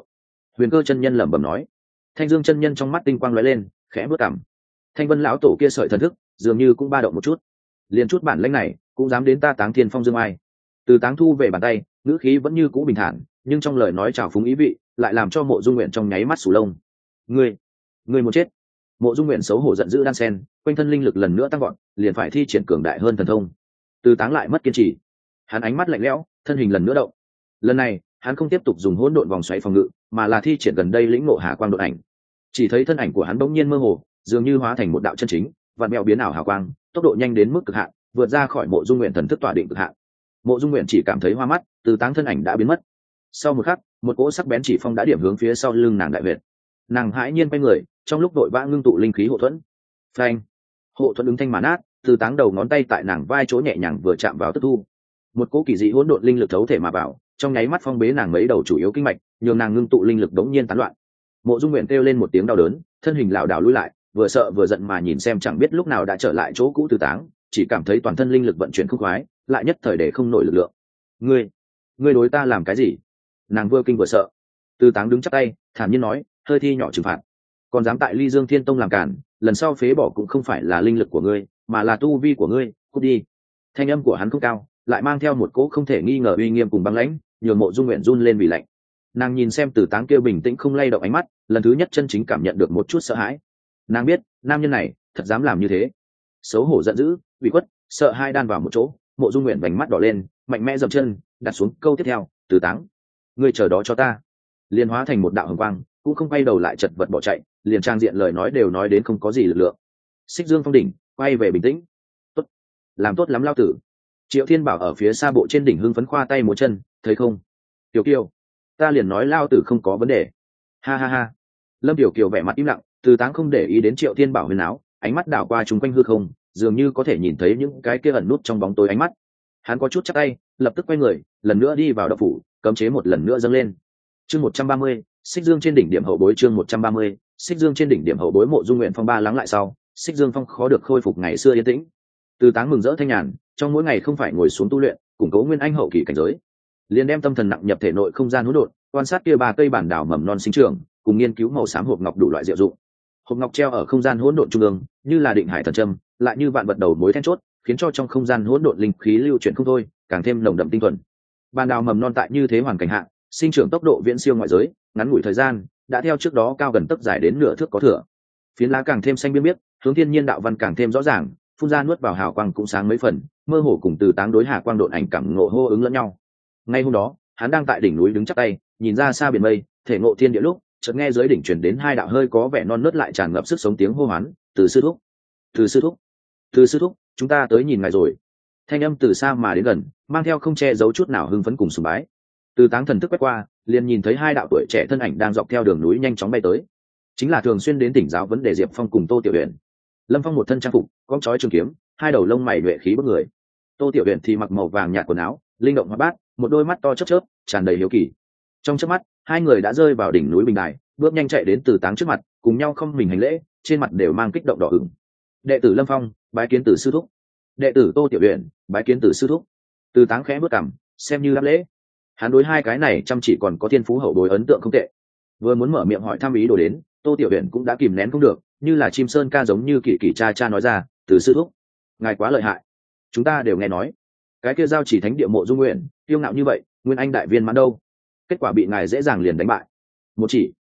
Huyền Cơ chân nhân lẩm bẩm nói. Thanh Dương chân nhân trong mắt tinh quang lóe lên, khẽ bước cằm. Thanh Vân lão tổ kia sợi thần thức dường như cũng ba động một chút, liền chút bản lĩnh này cũng dám đến ta Táng Thiên Phong dương ai. Từ Táng thu về bàn tay, ngữ khí vẫn như cũ bình thản, nhưng trong lời nói trào phúng ý vị lại làm cho Mộ Dung Nguyện trong nháy mắt sù lông. Ngươi muốn chết! Mộ Dung Nguyện xấu hổ giận dữ đan sen, quanh thân linh lực lần nữa tăng vọt, liền phải thi triển cường đại hơn thần thông. Từ Táng lại mất kiên trì, hắn ánh mắt lạnh lẽo, thân hình lần nữa động. Lần này hắn không tiếp tục dùng hỗn độn vòng xoáy phòng ngự, mà là thi triển gần đây lĩnh ngộ hà quang độn ảnh. Chỉ thấy thân ảnh của hắn bỗng nhiên mơ hồ, dường như hóa thành một đạo chân chính, vặn mèo biến ảo hào quang, tốc độ nhanh đến mức cực hạn, vượt ra khỏi Mộ Dung Nguyện thần thức tỏa định cực hạn. Mộ Dung Nguyện chỉ cảm thấy hoa mắt, Từ Táng thân ảnh đã biến mất. Sau một khắc, một cỗ sắc bén chỉ phong đã điểm hướng phía sau lưng nàng đại huyệt. Nàng hãi nhiên quay người, trong lúc đội vã ngưng tụ linh khí hộ thuẫn. Phanh! Hộ thuẫn ứng thanh mà nát, Từ Táng đầu ngón tay tại nàng vai chỗ nhẹ nhàng vừa chạm vào tức thu. Một cỗ kỳ dị hỗn độn linh lực thấu thể mà vào, trong nháy mắt phong bế nàng mấy đầu chủ yếu kinh mạch, nhường nàng ngưng tụ linh lực đống nhiên tán loạn. Mộ Dung Nguyện kêu lên một tiếng đau đớn, thân hình lảo đảo lùi lại, vừa sợ vừa giận mà nhìn xem chẳng biết lúc nào đã trở lại chỗ cũ Từ Táng, chỉ cảm thấy toàn thân linh lực vận chuyển không khoái, lại nhất thời để không nổi lực lượng. Ngươi đối ta làm cái gì? Nàng vừa kinh vừa sợ. Từ Táng đứng chắp tay, thản nhiên nói, hơi thi nhỏ trừng phạt. Còn dám tại Ly Dương Thiên Tông làm cản, lần sau phế bỏ cũng không phải là linh lực của ngươi, mà là tu vi của ngươi, cút đi. Thanh âm của hắn không cao, lại mang theo một cỗ không thể nghi ngờ uy nghiêm cùng băng lãnh, nhường Mộ Dung Nguyện run lên vì lạnh. Nàng nhìn xem Từ Táng kêu bình tĩnh không lay động ánh mắt, lần thứ nhất chân chính cảm nhận được một chút sợ hãi. Nàng biết, nam nhân này thật dám làm như thế. Xấu hổ giận dữ, ủy khuất, sợ hai đan vào một chỗ, Mộ Dung Nguyện vành mắt đỏ lên, mạnh mẽ dậm chân, đặt xuống câu tiếp theo, Từ Táng, ngươi chờ đó cho ta. Liền hóa thành một đạo hồng quang, cũng không quay đầu lại chật vật bỏ chạy, liền trang diện lời nói đều nói đến không có gì lực lượng. Xích Dương Phong đỉnh, quay về bình tĩnh. Tốt, làm tốt lắm lao tử. Triệu Thiên Bảo ở phía xa bộ trên đỉnh hưng phấn khoa tay múa chân, thấy không? Tiểu Kiều, ta liền nói lao tử không có vấn đề. Ha ha ha. Lâm Tiểu Kiều vẻ mặt im lặng, Từ Táng không để ý đến Triệu Thiên Bảo huyền áo, ánh mắt đảo qua chúng quanh hư không, dường như có thể nhìn thấy những cái kia ẩn nút trong bóng tối ánh mắt. Hắn có chút chắp tay, lập tức quay người, lần nữa đi vào động phủ, cấm chế một lần nữa dâng lên. Chương 130, Xích Dương trên đỉnh điểm hậu bối. Chương 130, Xích Dương trên đỉnh điểm hậu bối. Mộ Dung Nguyện phong ba lắng lại sau, Xích Dương phong khó được khôi phục ngày xưa yên tĩnh. Từ Táng mừng rỡ thanh nhàn, trong mỗi ngày không phải ngồi xuống tu luyện, củng cố nguyên anh hậu kỳ cảnh giới, liền đem tâm thần nặng nhập thể nội không gian hỗn độn, quan sát kia ba cây bản đảo mầm non sinh trưởng, cùng nghiên cứu màu xám hộp ngọc đủ loại diệu dụng. Hộp ngọc treo ở không gian hỗn độn trung ương, như là định hải thần châm, lại như vạn vật đầu mối then chốt, khiến cho trong không gian hỗn độn linh khí lưu chuyển không thôi, càng thêm nồng đậm tinh thuần. Bản đảo mầm non tại như thế hoàn cảnh hạ, sinh trưởng tốc độ viễn siêu ngoại giới, ngắn ngủi thời gian đã theo trước đó cao gần tấc dài đến nửa thước có thừa. Phiến lá càng thêm xanh biếc biếc, hướng thiên nhiên đạo văn càng thêm rõ ràng, phun ra nuốt vào hào quang cũng sáng mấy phần, mơ hồ cùng Từ Táng đối hà quang độn ảnh cảm ngộ hô ứng lẫn nhau. Ngay hôm đó, hắn đang tại đỉnh núi đứng chắp tay, nhìn ra xa biển mây, thể ngộ thiên địa lúc, chợt nghe dưới đỉnh truyền đến hai đạo hơi có vẻ non nớt lại tràn ngập sức sống tiếng hô hoán, "Từ sư thúc, từ sư thúc, từ sư thúc, chúng ta tới nhìn ngài rồi." Thanh âm từ xa mà đến gần, mang theo không che giấu chút nào hưng phấn cùng sùng bái. Từ Táng thần thức quét qua, liền nhìn thấy hai đạo tuổi trẻ thân ảnh đang dọc theo đường núi nhanh chóng bay tới. Chính là thường xuyên đến tỉnh giáo vấn đề Diệp Phong cùng Tô Tiểu Uyển. Lâm Phong một thân trang phục, cong chói trường kiếm, hai đầu lông mày nhuệ khí bức người. Tô Tiểu Uyển thì mặc màu vàng nhạt quần áo, linh động hoạt bát, một đôi mắt to chớp chớp, tràn đầy hiếu kỳ. Trong chớp mắt, hai người đã rơi vào đỉnh núi bình đài, bước nhanh chạy đến Từ Táng trước mặt, cùng nhau không mình hành lễ, trên mặt đều mang kích động đỏ ửng. Đệ tử Lâm Phong, bái kiến Từ sư thúc. Đệ tử Tô Tiểu Uyển, bái kiến Từ sư thúc. Từ Táng khẽ bước cằm, xem như đáp lễ. Hắn đối hai cái này chăm chỉ còn có thiên phú hậu bối ấn tượng không tệ. Vừa muốn mở miệng hỏi thăm ý đồ đến, Tô Tiểu Uyển cũng đã kìm nén không được, như là chim sơn ca giống như kỳ kỳ cha cha nói ra, "Từ sư thúc, ngài quá lợi hại. Chúng ta đều nghe nói, cái kia giao chỉ thánh địa Mộ Dung Nguyện, kiêu ngạo như vậy, nguyên anh đại viên mãn đâu, kết quả bị ngài dễ dàng liền đánh bại. Một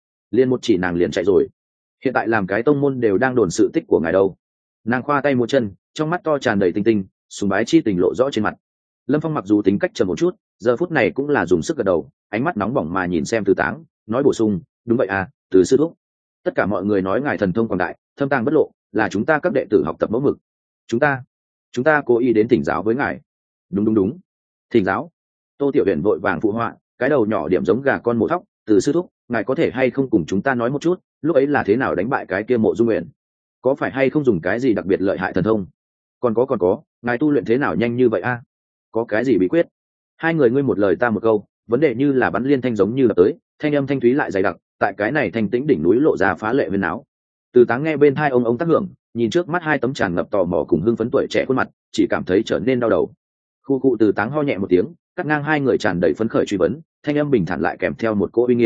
chỉ nàng liền chạy rồi. Hiện tại làm cái tông môn đều đang đồn sự tích của ngài đâu." Nàng khoa tay múa chân, trong mắt to tràn đầy tinh tinh, sùng bái chi tình lộ rõ trên mặt. Lâm Phong mặc dù tính cách trầm một chút, giờ phút này cũng là dùng sức gật đầu, ánh mắt nóng bỏng mà nhìn xem Từ Táng, nói bổ sung, "Đúng vậy à, Từ sư thúc. Tất cả mọi người nói ngài thần thông quảng đại, thâm tàng bất lộ, là chúng ta các đệ tử học tập mẫu mực. Chúng ta cố ý đến thỉnh giáo với ngài." Đúng. Thỉnh giáo. Tô Tiểu Uyển vội vàng phụ họa, cái đầu nhỏ điểm giống gà con mổ thóc, "Từ sư thúc, ngài có thể hay không cùng chúng ta nói một chút, lúc ấy là thế nào đánh bại cái kia Mộ Dung Nguyện? Có phải hay không dùng cái gì đặc biệt lợi hại thần thông? Còn có, ngài tu luyện thế nào nhanh như vậy a? Có cái gì bí quyết?" Hai người ngươi một lời ta một câu, vấn đề như là bắn liên thanh giống như là tới, thanh âm thanh thúy lại dày đặc, tại cái này thanh tĩnh đỉnh núi lộ ra phá lệ huyền áo. Từ Táng nghe bên hai ông tác hưởng, nhìn trước mắt hai tấm tràn ngập tò mò cùng hưng phấn tuổi trẻ khuôn mặt, chỉ cảm thấy trở nên đau đầu. Khu cụ Từ Táng ho nhẹ một tiếng, cắt ngang hai người tràn đầy phấn khởi truy vấn, thanh âm bình thản lại kèm theo một cỗ uy nghiêm,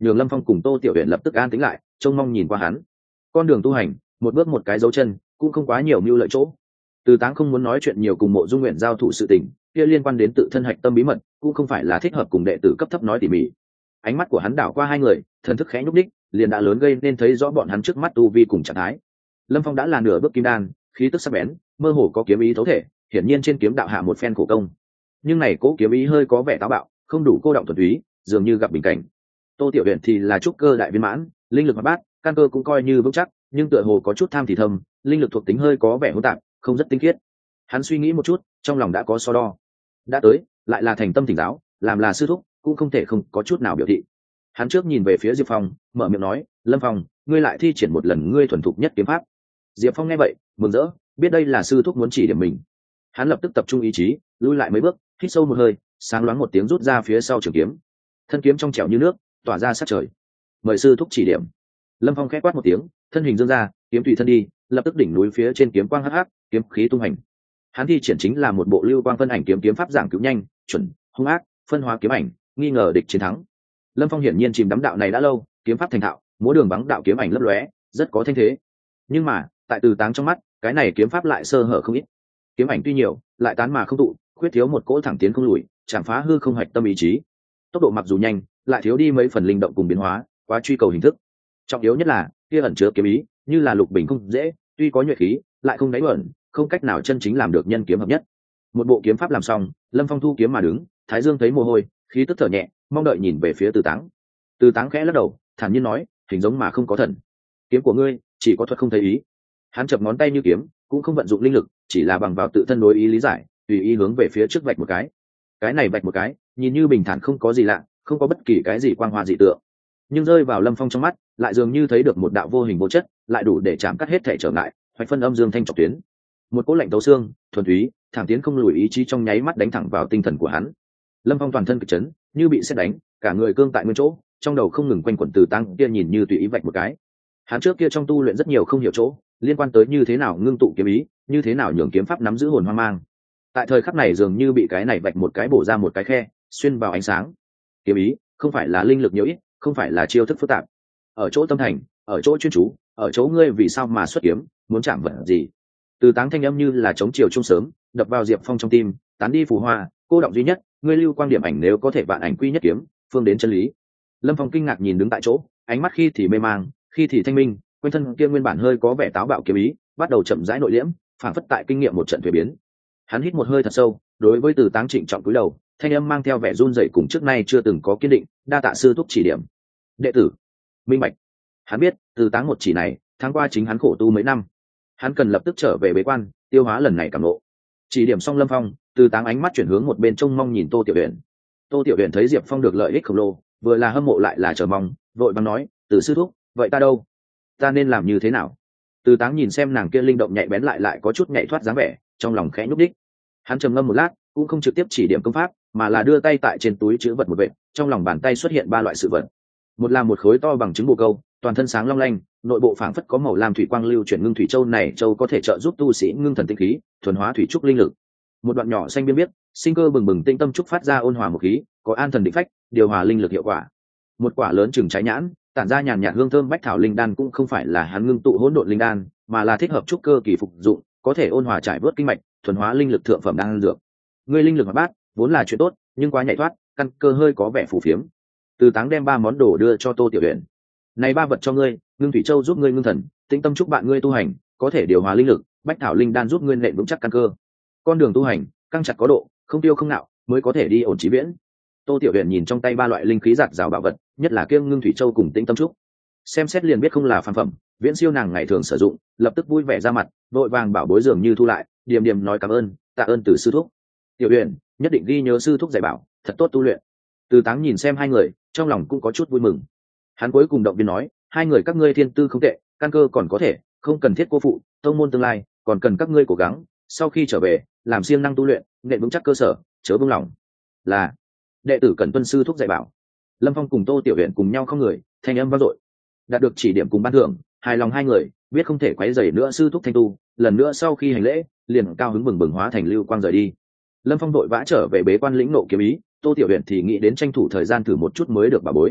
nhường Lâm Phong cùng Tô Tiểu Uyển lập tức an tĩnh lại, trông mong nhìn qua hắn. Con đường tu hành, một bước một cái dấu chân, cũng không quá nhiều mưu lợi chỗ. Từ Táng không muốn nói chuyện nhiều cùng Mộ Dung Nguyện giao thủ sự tình, kia liên quan đến tự thân hạch tâm bí mật, cũng không phải là thích hợp cùng đệ tử cấp thấp nói tỉ mỉ. Ánh mắt của hắn đảo qua hai người, thần thức khẽ nhúc đích, liền đã lớn gây nên thấy rõ bọn hắn trước mắt tu vi cùng trạng thái. Lâm Phong đã là nửa bước kim đan, khí tức sắc bén, mơ hồ có kiếm ý thấu thể, hiển nhiên trên kiếm đạo hạ một phen khổ công. Nhưng này cố kiếm ý hơi có vẻ táo bạo, không đủ cô động thuần túy, dường như gặp bình cảnh. Tô Tiểu Uyển thì là trúc cơ đại viên mãn, linh lực hoạt bát, căn cơ cũng coi như vững chắc, nhưng tựa hồ có chút tham thì thầm, linh lực thuộc tính hơi có vẻ hỗn tạp, không rất tinh khiết. Hắn suy nghĩ một chút, trong lòng đã có so đo. Đã tới, lại là thành tâm thỉnh giáo, làm là sư thúc, cũng không thể không có chút nào biểu thị. Hắn trước nhìn về phía Diệp Phong, mở miệng nói, Lâm Phong, ngươi lại thi triển một lần ngươi thuần thục nhất kiếm pháp. Diệp Phong nghe vậy, mừng rỡ, biết đây là sư thúc muốn chỉ điểm mình. Hắn lập tức tập trung ý chí, lui lại mấy bước, hít sâu một hơi, sáng loáng một tiếng rút ra phía sau trường kiếm. Thân kiếm trong trẻo như nước, tỏa ra sát trời. Mời sư thúc chỉ điểm. Lâm Phong khẽ quát một tiếng, thân hình dương ra, kiếm tùy thân đi, lập tức đỉnh núi phía trên kiếm quang hắc hắc, kiếm khí tung hành. Hắn thi triển chính là một bộ lưu quang phân ảnh kiếm pháp giảng cứu nhanh, chuẩn, hung ác, phân hóa kiếm ảnh, nghi ngờ địch chiến thắng. Lâm Phong hiển nhiên chìm đắm đạo này đã lâu, kiếm pháp thành thạo, múa đường bắn đạo kiếm ảnh lấp lóe, rất có thanh thế. Nhưng mà, tại Từ Táng trong mắt, cái này kiếm pháp lại sơ hở không ít. Kiếm ảnh tuy nhiều, lại tán mà không tụ, khuyết thiếu một cỗ thẳng tiến không lùi, chẳng phá hư không hạch tâm ý chí. Tốc độ mặc dù nhanh, lại thiếu đi mấy phần linh động cùng biến hóa, quá truy cầu hình thức. Trọng yếu nhất là, kia ẩn chứa kiếm ý, như là lục bình không dễ, tuy có nhuệ khí, lại không đáy bẩn, không cách nào chân chính làm được nhân kiếm hợp nhất. Một bộ kiếm pháp làm xong, Lâm Phong thu kiếm mà đứng, thái dương thấy mồ hôi, khí tức thở nhẹ, mong đợi nhìn về phía Từ Táng. Từ Táng khẽ lắc đầu, thản nhiên nói, hình giống mà không có thần. Kiếm của ngươi chỉ có thuật không thấy ý. Hắn chập ngón tay như kiếm, cũng không vận dụng linh lực, chỉ là bằng vào tự thân đối ý lý giải, tùy ý hướng về phía trước vạch một cái. Cái này vạch một cái, nhìn như bình thản không có gì lạ, không có bất kỳ cái gì quang hoa dị tượng, nhưng rơi vào Lâm Phong trong mắt, lại dường như thấy được một đạo vô hình vô chất, lại đủ để chạm cắt hết thể trở ngại, hoạch phân âm dương thanh trọc tuyến. Một cỗ lạnh tấu xương, thuần túy, thẳng tiến không lùi ý chí trong nháy mắt đánh thẳng vào tinh thần của hắn. Lâm Phong toàn thân kịch chấn, như bị sét đánh, cả người cương tại nguyên chỗ, trong đầu không ngừng quanh quẩn Từ Táng kia nhìn như tùy ý vạch một cái. Hắn trước kia trong tu luyện rất nhiều không hiểu chỗ, liên quan tới như thế nào ngưng tụ kiếm ý, như thế nào nhường kiếm pháp nắm giữ hồn hoang mang. Tại thời khắc này dường như bị cái này vạch một cái bổ ra một cái khe, xuyên vào ánh sáng. Kiếm ý không phải là linh lực nhiều ít, không phải là chiêu thức phức tạp, ở chỗ tâm thành, ở chỗ chuyên chú, ở chỗ ngươi vì sao mà xuất kiếm, muốn chạm vật gì. Từ Táng thanh âm như là chống chiều trung sớm, đập vào Diệp Phong trong tim, tán đi phù hoa, cô động duy nhất, ngươi lưu quang điểm ảnh nếu có thể vạn ảnh quy nhất kiếm, phương đến chân lý. Lâm Phong kinh ngạc nhìn đứng tại chỗ, ánh mắt khi thì mê mang, khi thì thanh minh, quanh thân kia nguyên bản hơi có vẻ táo bạo kiếm ý, bắt đầu chậm rãi nội liễm, phản phất tại kinh nghiệm một trận thuế biến. Hắn hít một hơi thật sâu, đối với Từ Táng trịnh trọng cúi đầu, thanh âm mang theo vẻ run rẩy cùng trước nay chưa từng có kiên định, đa tạ sư thúc chỉ điểm. Đệ tử minh bạch. Hắn biết Từ Táng một chỉ này, tháng qua chính hắn khổ tu mấy năm, hắn cần lập tức trở về bế quan, tiêu hóa lần này cảm ngộ. Chỉ điểm xong Lâm Phong, Từ Táng ánh mắt chuyển hướng một bên trông mong nhìn Tô Tiểu Uyển. Tô Tiểu Uyển thấy Diệp Phong được lợi ích khổng lồ, vừa là hâm mộ lại là chờ mong, vội vàng nói, Từ sư thúc, vậy ta đâu, ta nên làm như thế nào? Từ Táng nhìn xem nàng kia linh động nhạy bén lại có chút nhạy thoát dáng vẻ, trong lòng khẽ nhúc đích. Hắn trầm ngâm một lát, cũng không trực tiếp chỉ điểm công pháp, mà là đưa tay tại trên túi chứa vật một vệt, trong lòng bàn tay xuất hiện ba loại sự vật. Một là một khối to bằng trứng bồ câu, toàn thân sáng long lanh, nội bộ phảng phất có màu lam thủy quang lưu chuyển ngưng thủy châu này, châu có thể trợ giúp tu sĩ ngưng thần tinh khí, thuần hóa thủy trúc linh lực. Một đoạn nhỏ xanh biên biết, sinh cơ bừng bừng tinh tâm trúc phát ra ôn hòa một khí, có an thần định phách, điều hòa linh lực hiệu quả. Một quả lớn chừng trái nhãn, tản ra nhàn nhạt hương thơm bách thảo linh đan, cũng không phải là hắn ngưng tụ hỗn độn linh đan, mà là thích hợp trúc cơ kỳ phục dụng, có thể ôn hòa trải bớt kinh mạch, thuần hóa linh lực thượng phẩm đan dược. Ngươi linh lực hoạt bát, vốn là chuyện tốt, nhưng quá nhạy thoát, căn cơ hơi có vẻ phù phiếm. Từ Táng đem ba món đồ đưa cho Tô Tiểu Uyển. Này ba vật cho ngươi, ngưng thủy châu giúp ngươi ngưng thần, tĩnh tâm trúc bạn ngươi tu hành, có thể điều hòa linh lực, bách thảo linh đan giúp ngươi nện vững chắc căn cơ. Con đường tu hành, căng chặt có độ, không tiêu không nạo, mới có thể đi ổn chí viễn. Tô Tiểu Uyển nhìn trong tay ba loại linh khí giạt rào bảo vật, nhất là kiêng ngưng thủy châu cùng tĩnh tâm trúc, xem xét liền biết không là phàm phẩm, viễn siêu nàng ngày thường sử dụng, lập tức vui vẻ ra mặt, vội vàng bảo bối dường như thu lại, điềm điềm nói cảm ơn, tạ ơn Từ sư thúc. Tiểu Uyển nhất định ghi nhớ sư thúc dạy bảo, thật tốt tu luyện. Từ Táng nhìn xem hai người, trong lòng cũng có chút vui mừng. Hắn cuối cùng động viên nói, hai người các ngươi thiên tư không tệ, căn cơ còn có thể, không cần thiết cô phụ, tông môn tương lai còn cần các ngươi cố gắng, sau khi trở về làm siêng năng tu luyện, nện vững chắc cơ sở, chớ buông lỏng. Là đệ tử cần tuân sư thúc dạy bảo. Lâm Phong cùng Tô Tiểu Uyển cùng nhau không người, thanh âm vang dội. Đạt được chỉ điểm cùng ban thưởng, hài lòng hai người, biết không thể quấy rầy nữa sư thúc thanh tu, lần nữa sau khi hành lễ, liền cao hứng bừng bừng hóa thành lưu quang rời đi. Lâm Phong đội vã trở về bế quan lĩnh nộ kiếm ý, Tô Tiểu Uyển thì nghĩ đến tranh thủ thời gian thử một chút mới được bà bối.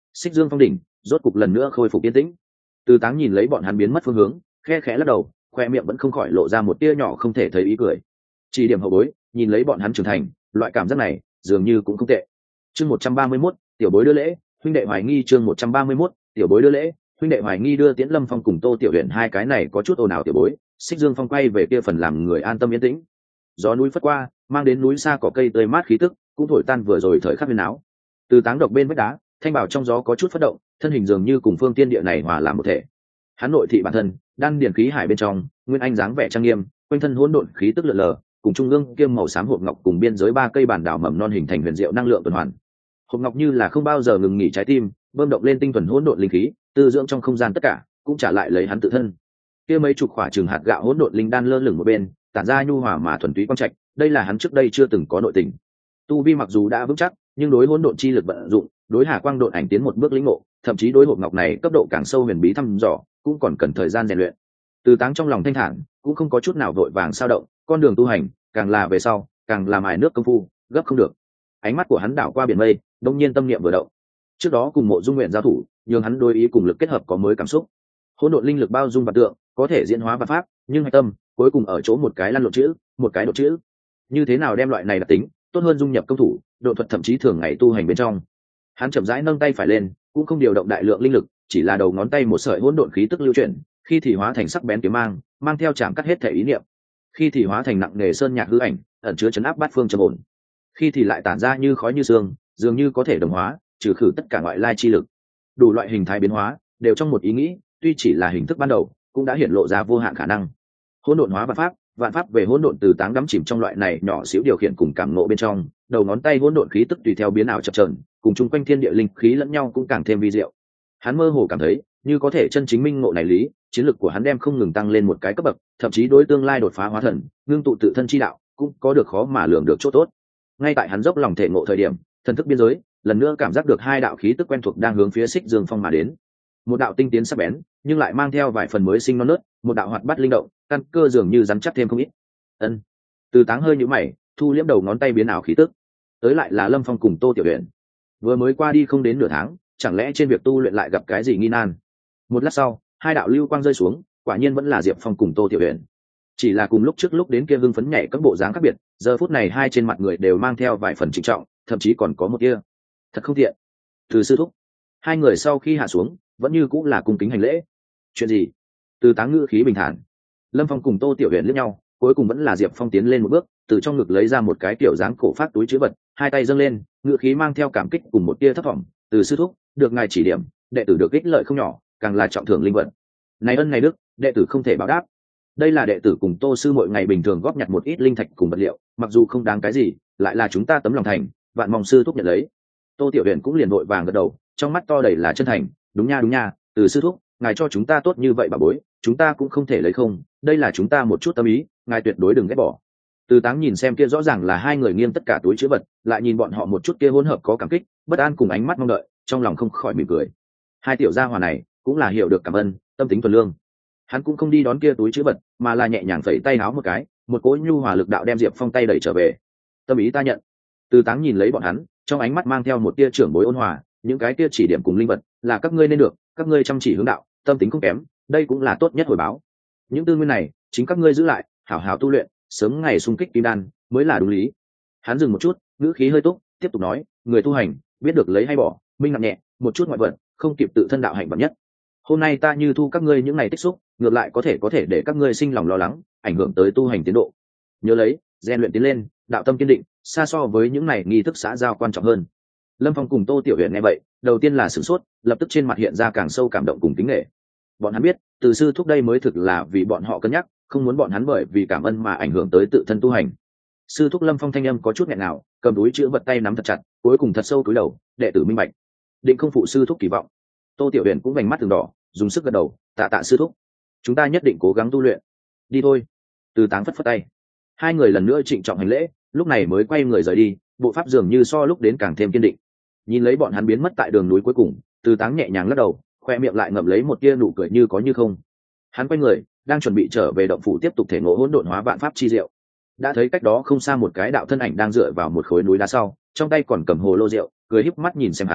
Xích Dương Phong đỉnh rốt cục lần nữa khôi phục yên tĩnh. Từ Táng nhìn lấy bọn hắn biến mất phương hướng, khe khẽ lắc đầu, khoe miệng vẫn không khỏi lộ ra một tia nhỏ không thể thấy ý cười. Chỉ điểm hậu bối, nhìn lấy bọn hắn trưởng thành, loại cảm giác này dường như cũng không tệ. Chương 131, tiểu bối đưa lễ, huynh đệ hoài nghi. Chương 131, tiểu bối đưa lễ, huynh đệ hoài nghi. Đưa Tiễn Lâm Phong cùng Tô Tiểu Huyền hai cái này có chút ồn ào tiểu bối, Xích Dương Phong quay về kia phần làm người an tâm yên tĩnh. Gió núi phất qua, mang đến núi xa cỏ cây tươi mát khí tức, cũng thổi tan vừa rồi thời khắc huyền áo. Từ Táng độc bên vách đá, thanh bảo trong gió có chút phất động, thân hình dường như cùng phương tiên địa này hòa làm một thể. Hắn nội thị bản thân, đan điển khí hải bên trong, nguyên anh dáng vẻ trang nghiêm, quanh thân hỗn độn khí tức lượn lờ, cùng trung ương kiêm màu xám hộp ngọc cùng biên giới ba cây bản đảo mầm non hình thành huyền diệu năng lượng tuần hoàn. Hộp ngọc như là không bao giờ ngừng nghỉ trái tim, bơm động lên tinh thuần hỗn độn linh khí, tư dưỡng trong không gian tất cả, cũng trả lại lấy hắn tự thân. Kia mấy chục quả trường hạt gạo hỗn độn linh đan lơ lửng một bên, tản ra nhu hòa mà thuần túy quang trạch, đây là hắn trước đây chưa từng có nội tình. Tu vi mặc dù đã vững chắc, nhưng đối hỗn độn chi lực vận dụng, đối hà quang độn ảnh tiến một bước lĩnh ngộ, thậm chí đối hộp ngọc này cấp độ càng sâu huyền bí thăm dò, cũng còn cần thời gian rèn luyện. Từ Táng trong lòng thanh thản, cũng không có chút nào vội vàng sao động, con đường tu hành, càng là về sau, càng là mài nước công phu, gấp không được. Ánh mắt của hắn đảo qua biển mây, đông nhiên tâm niệm vừa động. Trước đó cùng Mộ Dung Nguyện giao thủ, nhưng hắn đối ý cùng lực kết hợp có mới cảm xúc. Hỗn độn linh lực bao dung vạn tượng, có thể diễn hóa vạn pháp, nhưng hạch tâm cuối cùng ở chỗ một cái lăn lộn chữ, một cái độ chữ. Như thế nào đem loại này đặc tính tốt hơn dung nhập công thủ, độ thuật thậm chí thường ngày tu hành bên trong. Hắn chậm rãi nâng tay phải lên, cũng không điều động đại lượng linh lực, chỉ là đầu ngón tay một sợi hỗn độn khí tức lưu chuyển, khi thì hóa thành sắc bén kiếm mang theo chạm cắt hết thể ý niệm, khi thì hóa thành nặng nề sơn nhạc hư ảnh, ẩn chứa chấn áp bát phương trầm ổn, khi thì lại tản ra như khói như sương, dường như có thể đồng hóa, trừ khử tất cả ngoại lai chi lực. Đủ loại hình thái biến hóa, đều trong một ý nghĩ, tuy chỉ là hình thức ban đầu, cũng đã hiện lộ ra vô hạn khả năng. Hỗn độn hóa vạn pháp về hỗn độn. Từ Táng đắm chìm trong loại này nhỏ xíu điều khiển cùng cảm ngộ bên trong, đầu ngón tay hỗn độn khí tức tùy theo biến ảo chập chờn, cùng chung quanh thiên địa linh khí lẫn nhau cũng càng thêm vi diệu. Hắn mơ hồ cảm thấy, như có thể chân chính minh ngộ này lý, chiến lực của hắn đem không ngừng tăng lên một cái cấp bậc, thậm chí đối tương lai đột phá hóa thần, ngưng tụ tự thân chi đạo, cũng có được khó mà lường được chỗ tốt. Ngay tại hắn dốc lòng thể ngộ thời điểm, thần thức biên giới lần nữa cảm giác được hai đạo khí tức quen thuộc đang hướng phía Xích Dương Phong mà đến. Một đạo tinh tiến sắc bén, nhưng lại mang theo vài phần mới sinh non nớt, một đạo hoạt bát linh động, căn cơ dường như rắn chắc thêm không ít. Ân. Từ Táng hơi nhíu mày, thu liễm đầu ngón tay biến ảo khí tức. Tới lại là Lâm Phong cùng Tô Tiểu Huyền. Vừa mới qua đi không đến nửa tháng, chẳng lẽ trên việc tu luyện lại gặp cái gì nghi nan? Một lát sau, hai đạo lưu quang rơi xuống, quả nhiên vẫn là Diệp Phong cùng Tô Tiểu Huyền. Chỉ là cùng lúc trước lúc đến kia hưng phấn nhảy các bộ dáng khác biệt, giờ phút này hai trên mặt người đều mang theo vài phần trịnh trọng, thậm chí còn có một tia thật không thiện. Từ sư thúc. Hai người sau khi hạ xuống, vẫn như cũng là cung kính hành lễ. Chuyện gì? Từ Táng ngữ khí bình thản. Lâm Phong cùng Tô Tiểu Huyền liếc nhau, cuối cùng vẫn là Diệp Phong tiến lên một bước, từ trong ngực lấy ra một cái kiểu dáng cổ phát túi trữ vật, hai tay dâng lên, ngữ khí mang theo cảm kích cùng một tia thất vọng. Từ sư thúc, được ngài chỉ điểm, đệ tử được ích lợi không nhỏ, càng là trọng thưởng linh vật. Này ân này đức, đệ tử không thể báo đáp. Đây là đệ tử cùng Tô sư mỗi ngày bình thường góp nhặt một ít linh thạch cùng vật liệu, mặc dù không đáng cái gì, lại là chúng ta tấm lòng thành, vạn mong sư thúc nhận lấy. Tô Tiểu Huyền cũng liền vội vàng gật đầu, trong mắt to đầy là chân thành. Đúng nha, Từ sư thúc, ngài cho chúng ta tốt như vậy bà bối, chúng ta cũng không thể lấy không, đây là chúng ta một chút tâm ý, ngài tuyệt đối đừng ghét bỏ. Từ Táng nhìn xem kia rõ ràng là hai người nghiêng tất cả túi chứa vật, lại nhìn bọn họ một chút kia hỗn hợp có cảm kích, bất an cùng ánh mắt mong đợi, trong lòng không khỏi mỉm cười. Hai tiểu gia hỏa này cũng là hiểu được cảm ơn, tâm tính thuần lương. Hắn cũng không đi đón kia túi chứa vật, mà là nhẹ nhàng phẩy tay áo một cái, một cỗ nhu hòa lực đạo đem Diệp Phong tay đẩy trở về. Tâm ý ta nhận. Từ Táng nhìn lấy bọn hắn, trong ánh mắt mang theo một tia trưởng bối ôn hòa, những cái kia chỉ điểm cùng linh vật là các ngươi nên được, các ngươi chăm chỉ hướng đạo, tâm tính không kém, đây cũng là tốt nhất hồi báo. Những tư nguyên này chính các ngươi giữ lại, hảo hảo tu luyện, sớm ngày xung kích kim đan mới là đúng lý. Hắn dừng một chút, ngữ khí hơi túc, tiếp tục nói, người tu hành biết được lấy hay bỏ, minh nặng nhẹ, một chút ngoại vật không kịp tự thân đạo hạnh bậc nhất. Hôm nay ta như thu các ngươi những ngày tích xúc, ngược lại có thể để các ngươi sinh lòng lo lắng, ảnh hưởng tới tu hành tiến độ. Nhớ lấy, rèn luyện tiến lên, đạo tâm kiên định, xa so với những này nghi thức xã giao quan trọng hơn. Lâm Phong cùng Tô Tiểu Huyền nghe vậy, đầu tiên là sửng sốt, lập tức trên mặt hiện ra càng sâu cảm động cùng kính nể. Bọn hắn biết, từ sư thúc đây mới thực là vì bọn họ cân nhắc, không muốn bọn hắn bởi vì cảm ơn mà ảnh hưởng tới tự thân tu hành. Sư thúc Lâm Phong thanh âm có chút nghẹn ngào, cầm túi chữ vật tay nắm thật chặt, cuối cùng thật sâu cúi đầu, đệ tử minh bạch, định không phụ sư thúc kỳ vọng. Tô Tiểu Huyền cũng vành mắt từng đỏ, dùng sức gật đầu, tạ sư thúc, chúng ta nhất định cố gắng tu luyện. Đi thôi. Từ Táng phất phất tay, hai người lần nữa trịnh trọng hành lễ, lúc này mới quay người rời đi, bộ pháp dường như so lúc đến càng thêm kiên định. Nhìn lấy bọn hắn biến mất tại đường núi cuối cùng, Từ Táng nhẹ nhàng lắc đầu, khoe miệng lại ngậm lấy một tia nụ cười như có như không. Hắn quay người, đang chuẩn bị trở về động phủ tiếp tục thể ngộ hỗn độn hóa vạn pháp chi diệu. Đã thấy cách đó không xa một cái đạo thân ảnh đang dựa vào một khối núi đá sau, trong tay còn cầm hồ lô rượu, cười híp mắt nhìn xem hắn,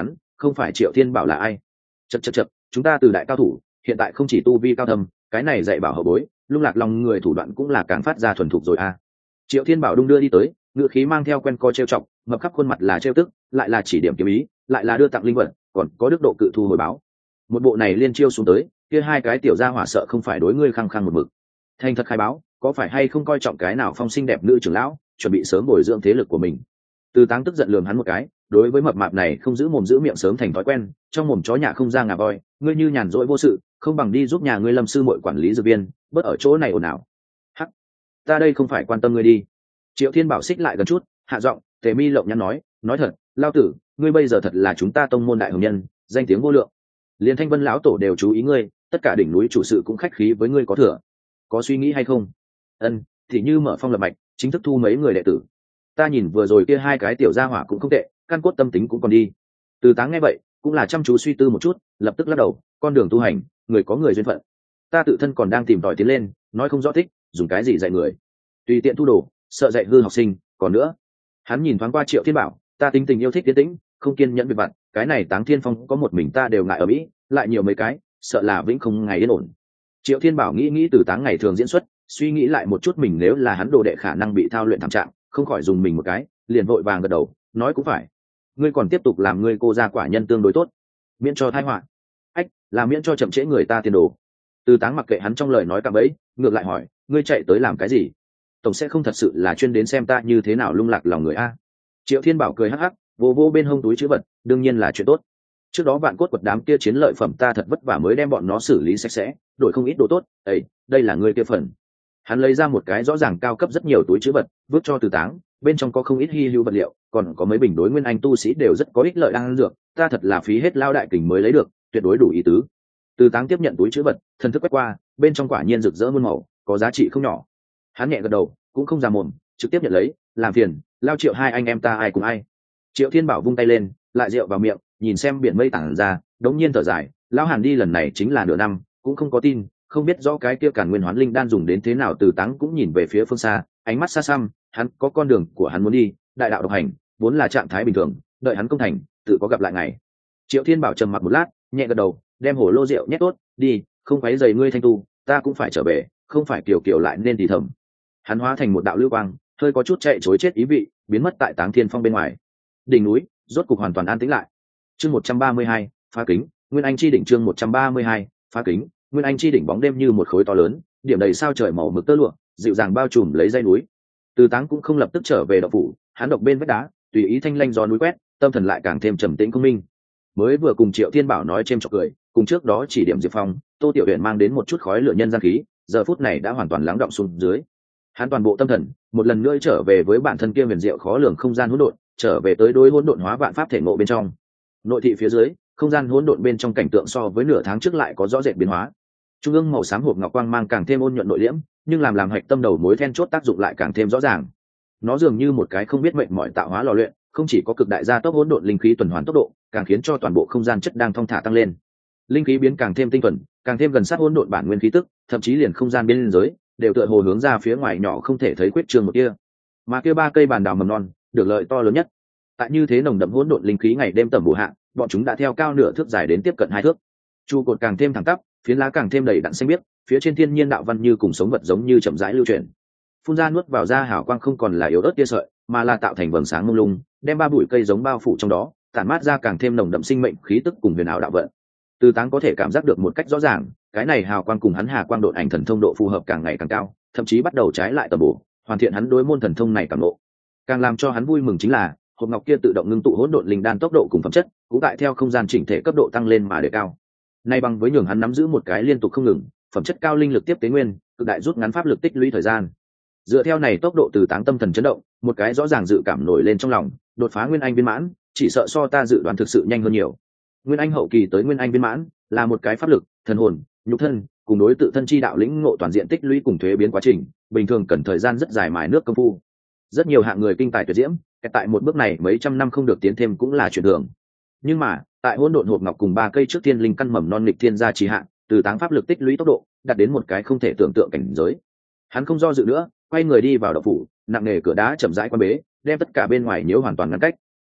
không phải Triệu Thiên Bảo là ai? Chậc, chúng ta từ đại cao thủ, hiện tại không chỉ tu vi cao thâm, cái này dạy bảo hậu bối, lung lạc lòng người thủ đoạn cũng là càng phát ra thuần thục rồi a. Triệu Thiên Bảo đung đưa đi tới, ngựa khí mang theo quen co trêu chọc, mập khắp khuôn mặt là trêu tức, lại là chỉ điểm kiếm ý, lại là đưa tặng linh vật, còn có đức độ cự thu hồi báo. Một bộ này liên chiêu xuống tới, kia hai cái tiểu gia hỏa sợ không phải đối ngươi khăng khăng một mực. Thành thật khai báo, có phải hay không coi trọng cái nào phong sinh đẹp nữ trưởng lão, chuẩn bị sớm bồi dưỡng thế lực của mình. Từ Táng tức giận lườm hắn một cái, đối với mập mạp này không giữ mồm giữ miệng sớm thành thói quen, trong mồm chó nhà không ra ngà voi, ngươi như nhàn rỗi vô sự, không bằng đi giúp nhà ngươi Lâm sư muội quản lý dược viên, bớt ở chỗ này ồn ào. Hắc, ta đây không phải quan tâm ngươi đi. Triệu Thiên Bảo xích lại gần chút, hạ giọng, Tề Mi lộng nhắn nói thật, lao tử, ngươi bây giờ thật là chúng ta tông môn đại hồng nhân, danh tiếng vô lượng. Liên Thanh Vân lão tổ đều chú ý ngươi, tất cả đỉnh núi chủ sự cũng khách khí với ngươi có thừa. Có suy nghĩ hay không? Ân, thì như mở phong lập mạch, chính thức thu mấy người đệ tử. Ta nhìn vừa rồi kia hai cái tiểu gia hỏa cũng không tệ, căn cốt tâm tính cũng còn đi. Từ Táng nghe vậy, cũng là chăm chú suy tư một chút, lập tức lắc đầu, con đường tu hành, người có người duyên phận. Ta tự thân còn đang tìm tòi tiến lên, nói không rõ thích, dùng cái gì dạy người. Tùy tiện thu đồ, sợ dạy hư học sinh, còn nữa. Hắn nhìn thoáng qua Triệu Thiên Bảo, ta tính tình yêu thích tiến tĩnh, không kiên nhẫn việc vặt, cái này Táng Thiên Phong có một mình ta đều ngại ở mỹ, lại nhiều mấy cái, sợ là vĩnh không ngày yên ổn. Triệu Thiên Bảo nghĩ từ Táng ngày thường diễn xuất, suy nghĩ lại một chút mình nếu là hắn đồ đệ khả năng bị thao luyện thảm trạng, không khỏi dùng mình một cái, liền vội vàng gật đầu, nói cũng phải. Ngươi còn tiếp tục làm ngươi cô gia quả nhân tương đối tốt, miễn cho tai họa. Ách, là miễn cho chậm trễ người ta tiền đồ. Từ Táng mặc kệ hắn trong lời nói cạm bẫy, ngược lại hỏi, ngươi chạy tới làm cái gì? Tổng sẽ không thật sự là chuyên đến xem ta như thế nào lung lạc lòng người a. Triệu Thiên Bảo cười hắc hắc, vô bên hông túi chữ vật, đương nhiên là chuyện tốt. Trước đó Vạn Cốt Quật đám kia chiến lợi phẩm ta thật vất vả mới đem bọn nó xử lý sạch sẽ, đổi không ít đồ tốt. Ấy, đây là ngươi kia phần. Hắn lấy ra một cái rõ ràng cao cấp rất nhiều túi chữ vật, vứt cho Từ Táng, bên trong có không ít hi hữu vật liệu, còn có mấy bình đối nguyên anh tu sĩ đều rất có ích lợi đang dược, ta thật là phí hết lao đại kình mới lấy được, tuyệt đối đủ ý tứ. Từ Táng tiếp nhận túi chữ vật, thần thức quét qua, bên trong quả nhiên rực rỡ muôn màu, có giá trị không nhỏ. Hắn nhẹ gật đầu, cũng không già mồm, trực tiếp nhận lấy, làm phiền, lao Triệu hai anh em ta ai cùng ai. Triệu Thiên Bảo vung tay lên, lại rượu vào miệng, nhìn xem biển mây tản ra, đống nhiên thở dài, lão Hàn đi lần này chính là nửa năm, cũng không có tin, không biết rõ cái kia Càn Nguyên Hoán Linh đan dùng đến thế nào. Từ Táng cũng nhìn về phía phương xa, ánh mắt xa xăm, hắn có con đường của hắn muốn đi, đại đạo độc hành, vốn là trạng thái bình thường, đợi hắn công thành, tự có gặp lại ngày. Triệu Thiên Bảo trầm mặc một lát, nhẹ gật đầu, đem hồ lô rượu nhét tốt, đi, không quấy rầy ngươi thanh tu, ta cũng phải trở về, không phải kiểu lại nên thì thầm. Hắn hóa thành một đạo lưu quang, hơi có chút chạy chối chết ý vị, biến mất tại Táng Thiên Phong bên ngoài. Đỉnh núi rốt cục hoàn toàn an tĩnh lại. Chương 132, phá kính, Nguyên Anh chi đỉnh. Chương 132, phá kính, Nguyên Anh chi đỉnh. Bóng đêm như một khối to lớn, điểm đầy sao trời màu mực tơ lụa, dịu dàng bao trùm lấy dãy núi. Từ Táng cũng không lập tức trở về động phủ, hắn độc bên vách đá, tùy ý thanh lanh gió núi quét, tâm thần lại càng thêm trầm tĩnh công minh. Mới vừa cùng Triệu Thiên Bảo nói chêm chọc cười, cùng trước đó chỉ điểm Diệp Phong, Tô Tiểu Uyển mang đến một chút khói lửa nhân gian khí, giờ phút này đã hoàn toàn lắng đọng xuống dưới. Hắn toàn bộ tâm thần một lần nữa trở về với bản thân kia huyền diệu khó lường không gian hỗn độn, trở về tới đối hỗn độn hóa vạn pháp thể ngộ bên trong. Nội thị phía dưới, không gian hỗn độn bên trong cảnh tượng so với nửa tháng trước lại có rõ rệt biến hóa. Trung ương màu xám hộp ngọc quang mang càng thêm ôn nhuận nội liễm, nhưng làm hạch tâm đầu mối then chốt tác dụng lại càng thêm rõ ràng. Nó dường như một cái không biết mệnh mỏi tạo hóa lò luyện, không chỉ có cực đại gia tốc hỗn độn linh khí tuần hoàn tốc độ, càng khiến cho toàn bộ không gian chất đang thong thả tăng lên. Linh khí biến càng thêm tinh thuần, càng thêm gần sát hỗn độn bản nguyên khí tức, thậm chí liền không gian biên giới đều tựa hồ hướng ra phía ngoài nhỏ không thể thấy khuyết trường một kia. Mà kia ba cây bàn đào mầm non, được lợi to lớn nhất. Tại như thế nồng đậm hỗn độn linh khí ngày đêm tầm bổ hạ, bọn chúng đã theo cao nửa thước dài đến tiếp cận 2 thước. Chu cột càng thêm thẳng tắp, phiến lá càng thêm đầy đặn xanh biếc, phía trên thiên nhiên đạo văn như cùng sống vật giống như chậm rãi lưu chuyển. Phun ra nuốt vào ra hào quang không còn là yếu ớt tia sợi, mà là tạo thành vầng sáng mông lung, đem ba bụi cây giống bao phủ trong đó, tản mát ra càng thêm nồng đậm sinh mệnh khí tức cùng huyền ảo đạo vận. Từ Táng có thể cảm giác được một cách rõ ràng, cái này hào quang cùng hắn hà quang độn ảnh thần thông độ phù hợp càng ngày càng cao, thậm chí bắt đầu trái lại tầm bổ, hoàn thiện hắn đối môn thần thông này cảm ngộ. Càng làm cho hắn vui mừng chính là, hộp ngọc kia tự động ngưng tụ hỗn độn linh đan tốc độ cùng phẩm chất, cũng tại theo không gian chỉnh thể cấp độ tăng lên mà đề cao. Nay bằng với nhường hắn nắm giữ một cái liên tục không ngừng, phẩm chất cao linh lực tiếp tế nguyên, cực đại rút ngắn pháp lực tích lũy thời gian. Dựa theo này tốc độ Từ Táng tâm thần chấn động, một cái rõ ràng dự cảm nổi lên trong lòng, đột phá nguyên anh viên mãn, chỉ sợ so ta dự đoán thực sự nhanh hơn nhiều. Nguyên anh hậu kỳ tới nguyên anh viên mãn, là một cái pháp lực, thần hồn, nhục thân, cùng đối tự thân chi đạo lĩnh ngộ toàn diện tích lũy cùng thuế biến quá trình, bình thường cần thời gian rất dài mài nước công phu. Rất nhiều hạng người kinh tài tuyệt diễm, tại một bước này mấy trăm năm không được tiến thêm cũng là chuyện thường. Nhưng mà, tại hỗn độn hộp ngọc cùng ba cây trước tiên linh căn mầm non nghịch thiên gia trì hạn, Từ Táng pháp lực tích lũy tốc độ đạt đến một cái không thể tưởng tượng cảnh giới. Hắn không do dự nữa, quay người đi vào động phủ, nặng nề cửa đá chậm rãi quan bế, đem tất cả bên ngoài nhiễu hoàn toàn ngăn cách.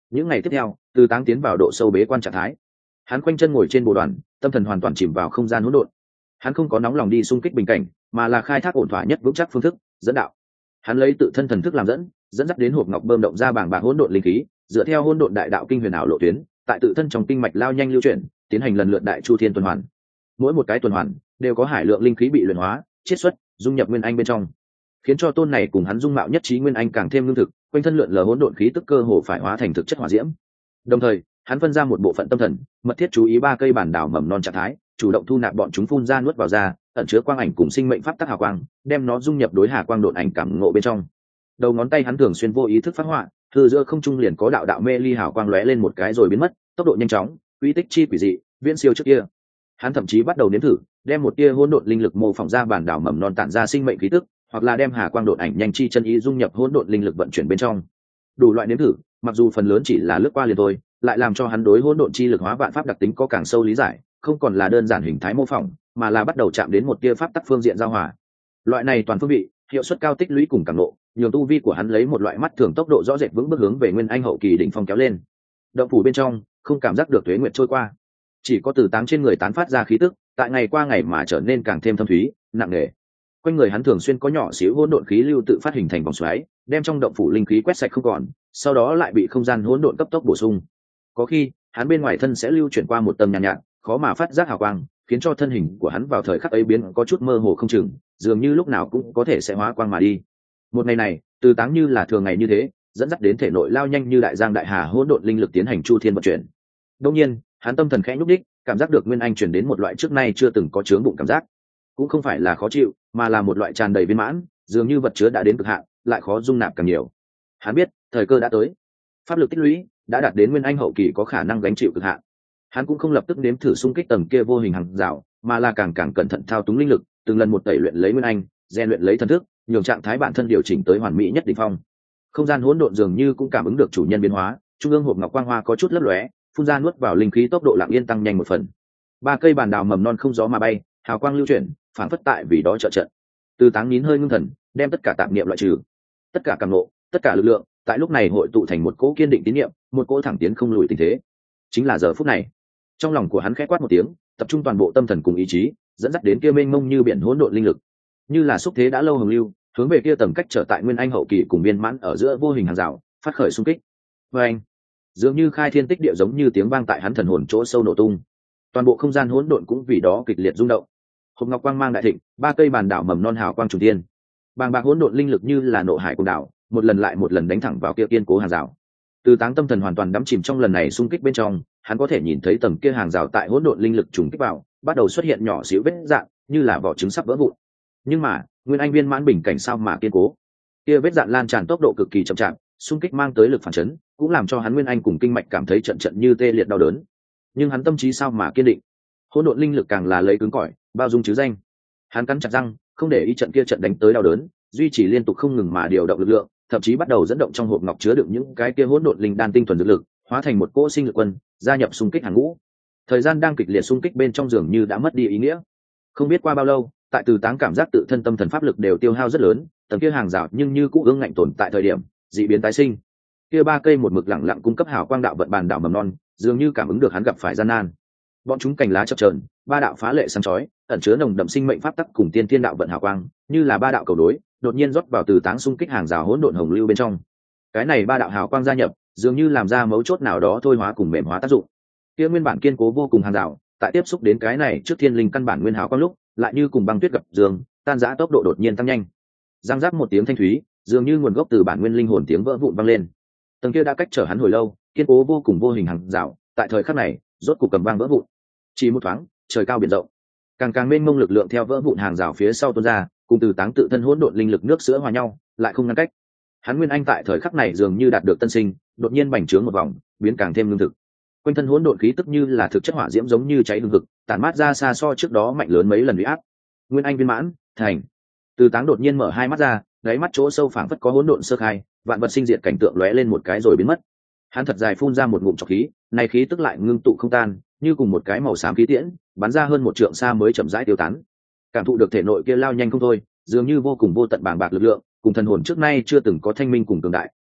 Những ngày tiếp theo, Từ Táng tiến vào độ sâu bế quan trạng thái. Hắn khoanh chân ngồi trên bồ đoàn, tâm thần hoàn toàn chìm vào không gian hỗn độn. Hắn không có nóng lòng đi xung kích bình cảnh, mà là khai thác ổn thỏa nhất vững chắc phương thức dẫn đạo. Hắn lấy tự thân thần thức làm dẫn dắt đến hộp ngọc bơm động ra bảng bạc hỗn độn linh khí, dựa theo hỗn độn đại đạo kinh huyền ảo lộ tuyến, tại tự thân trong kinh mạch lao nhanh lưu chuyển, tiến hành lần lượt đại chu thiên tuần hoàn. Mỗi một cái tuần hoàn đều có hải lượng linh khí bị luyện hóa, chiết xuất, dung nhập nguyên anh bên trong, khiến cho tôn này cùng hắn dung mạo nhất trí nguyên anh càng thêm lương thực, quanh thân lượn lờ hỗn độn khí tức cơ hồ phải hóa thành thực chất hỏa diễm. Đồng thời, hắn phân ra một bộ phận tâm thần, mật thiết chú ý ba cây bản đảo mầm non trạng thái, chủ động thu nạp bọn chúng phun ra nuốt vào ra, ẩn chứa quang ảnh cùng sinh mệnh pháp tắc hào quang, đem nó dung nhập đối hà quang độn ảnh cảm ngộ bên trong. Đầu ngón tay hắn thường xuyên vô ý thức phát họa, từ giữa không trung liền có đạo đạo mê ly hào quang lóe lên một cái rồi biến mất, tốc độ nhanh chóng, uy tích chi quỷ dị, viễn siêu trước kia. Hắn thậm chí bắt đầu nếm thử, đem một tia hỗn độn linh lực mô phỏng ra bản đảo mầm non tản ra sinh mệnh khí tức, hoặc là đem hà quang độn ảnh nhanh chi chân ý dung nhập hỗn độn linh lực vận chuyển bên trong. Đủ loại nếm thử, mặc dù phần lớn chỉ là lướt qua liền thôi, lại làm cho hắn đối hỗn độn chi lực hóa vạn pháp đặc tính có càng sâu lý giải, không còn là đơn giản hình thái mô phỏng, mà là bắt đầu chạm đến một tia pháp tắc phương diện giao hòa. Loại này toàn phương vị, hiệu suất cao tích lũy cùng cảm ngộ, nhường tu vi của hắn lấy một loại mắt thường tốc độ rõ rệt vững bước hướng về nguyên anh hậu kỳ đỉnh phong kéo lên. Động phủ bên trong, không cảm giác được tuế nguyệt trôi qua, chỉ có Từ Táng trên người tán phát ra khí tức, tại ngày qua ngày mà trở nên càng thêm thâm thúy, nặng nề. Quanh người hắn thường xuyên có nhỏ xíu hỗn độn khí lưu tự phát hình thành vòng xoáy, đem trong động phủ linh khí quét sạch không còn, sau đó lại bị không gian hỗn độn cấp tốc bổ sung. Có khi, hắn bên ngoài thân sẽ lưu chuyển qua một tầng nhàn nhạt, khó mà phát giác hào quang, khiến cho thân hình của hắn vào thời khắc ấy biến có chút mơ hồ không chừng, dường như lúc nào cũng có thể sẽ hóa quang mà đi. Một ngày này, Từ Táng như là thường ngày như thế, dẫn dắt đến thể nội lao nhanh như đại giang đại hà hỗn độn linh lực tiến hành chu thiên vận chuyển. Đương nhiên, hắn tâm thần khẽ nhúc đích, cảm giác được nguyên anh truyền đến một loại trước nay chưa từng có chướng bụng cảm giác, cũng không phải là khó chịu, mà là một loại tràn đầy viên mãn, dường như vật chứa đã đến cực hạn, lại khó dung nạp càng nhiều. Hắn biết, thời cơ đã tới, pháp lực tích lũy đã đạt đến nguyên anh hậu kỳ có khả năng gánh chịu cực hạn. Hắn cũng không lập tức nếm thử xung kích tầng kia vô hình hàng rào, mà là càng cẩn thận thao túng linh lực, từng lần một tẩy luyện lấy nguyên anh, rèn luyện lấy thần thức, nhường trạng thái bản thân điều chỉnh tới hoàn mỹ nhất đỉnh phong. Không gian hỗn độn dường như cũng cảm ứng được chủ nhân biến hóa, trung ương hộp ngọc quang hoa có chút lấp lóe, phun ra nuốt vào linh khí tốc độ lặng yên tăng nhanh một phần. Ba cây bàn đào mầm non không gió mà bay, hào quang lưu chuyển, phản phất tại vì đó trợ trận. Từ Táng nín hơi ngưng thần, đem tất cả tạp niệm loại trừ, tất cả cảm ngộ, tất cả lực lượng, tại lúc này hội tụ thành một cỗ kiên định tín niệm, một cỗ thẳng tiến không lùi tình thế. Chính là giờ phút này, trong lòng của hắn khẽ quát một tiếng, tập trung toàn bộ tâm thần cùng ý chí, dẫn dắt đến kia mênh mông như biển hỗn độn linh lực, như là xúc thế đã lâu hồng lưu, hướng về kia tầm cách trở tại nguyên anh hậu kỳ cùng viên mãn ở giữa vô hình hàng rào, phát khởi xung kích. Và anh, dường như khai thiên tích địa giống như tiếng vang tại hắn thần hồn chỗ sâu nổ tung, toàn bộ không gian hỗn độn cũng vì đó kịch liệt rung động. Hộp ngọc quang mang đại thịnh, ba cây bàn đảo mầm non hào quang trùng thiên, bàng bạc hỗn độn linh lực như là nộ hải cùng đảo, một lần lại một lần đánh thẳng vào kia kiên cố hàng rào. Từ Táng tâm thần hoàn toàn đắm chìm trong lần này xung kích bên trong, hắn có thể nhìn thấy tầng kia hàng rào tại hỗn độn linh lực trùng kích vào, bắt đầu xuất hiện nhỏ xíu vết dạn, như là vỏ trứng sắp vỡ vụn. Nhưng mà, nguyên anh viên mãn bình cảnh sao mà kiên cố? Kia vết dạn lan tràn tốc độ cực kỳ chậm chạp, xung kích mang tới lực phản chấn, cũng làm cho hắn nguyên anh cùng kinh mạch cảm thấy trận trận như tê liệt đau đớn. Nhưng hắn tâm trí sao mà kiên định? Hỗn độn linh lực càng là lấy cứng cỏi, bao dung chứ danh. Hắn cắn chặt răng, không để ý trận kia trận đánh tới đau đớn, duy trì liên tục không ngừng mà điều động lực lượng, thậm chí bắt đầu dẫn động trong hộp ngọc chứa đựng những cái kia hỗn độn linh đan tinh thuần dược lực, hóa thành một cỗ sinh lực quân, gia nhập xung kích hàng ngũ. Thời gian đang kịch liệt xung kích bên trong dường như đã mất đi ý nghĩa. Không biết qua bao lâu, tại Từ Táng cảm giác tự thân tâm thần pháp lực đều tiêu hao rất lớn, tầng kia hàng rào nhưng như cũ ương ngạnh tồn tại thời điểm dị biến tái sinh. Kia ba cây một mực lặng lặng cung cấp hào quang đạo vận bàn đảo mầm non, dường như cảm ứng được hắn gặp phải gian nan. Bọn chúng cành lá chập chờn, ba đạo phá lệ sáng chói, ẩn chứa nồng đậm sinh mệnh pháp tắc cùng tiên thiên đạo vận hào quang, như là ba đạo cầu đối, đột nhiên rót vào Từ Táng xung kích hàng rào hỗn độn hồng lưu bên trong. Cái này ba đạo hào quang gia nhập, dường như làm ra mấu chốt nào đó thôi hóa cùng mềm hóa tác dụng. Kia nguyên bản kiên cố vô cùng hàng rào, tại tiếp xúc đến cái này trước thiên linh căn bản nguyên hào quang lúc, lại như cùng băng tuyết gặp giường, tan rã tốc độ đột nhiên tăng nhanh. Giang giáp một tiếng thanh thúy, dường như nguồn gốc từ bản nguyên linh hồn tiếng vỡ vụn vang lên. Tầng kia đã cách trở hắn hồi lâu, kiên cố vô cùng vô hình hàng rào, tại thời khắc này, rốt cục cầm vang vỡ vụn. Chỉ một thoáng, trời cao biển rộng, càng mênh mông lực lượng theo vỡ vụn hàng rào phía sau tuôn ra, cùng Từ Táng tự thân hỗn độn linh lực nước sữa hòa nhau, lại không ngăn cách. Hắn nguyên anh tại thời khắc này dường như đạt được tân sinh, đột nhiên bành trướng một vòng, biến càng thêm lương thực. Quanh thân hỗn độn khí tức như là thực chất hỏa diễm giống như cháy hừng hực, tản mát ra xa so trước đó mạnh lớn mấy lần uy áp. Nguyên anh viên mãn, thành. Từ Táng đột nhiên mở hai mắt ra, đáy mắt chỗ sâu phảng phất có hỗn độn sơ khai, vạn vật sinh diệt cảnh tượng lóe lên một cái rồi biến mất. Hắn thật dài phun ra một ngụm trọc khí, này khí tức lại ngưng tụ không tan, như cùng một cái màu xám khí tiễn, bắn ra hơn một trượng xa mới chậm rãi tiêu tán. Cảm thụ được thể nội kia lao nhanh không thôi, dường như vô cùng vô tận bàng bạc lực lượng, cùng thần hồn trước nay chưa từng có thanh minh cùng cường đại,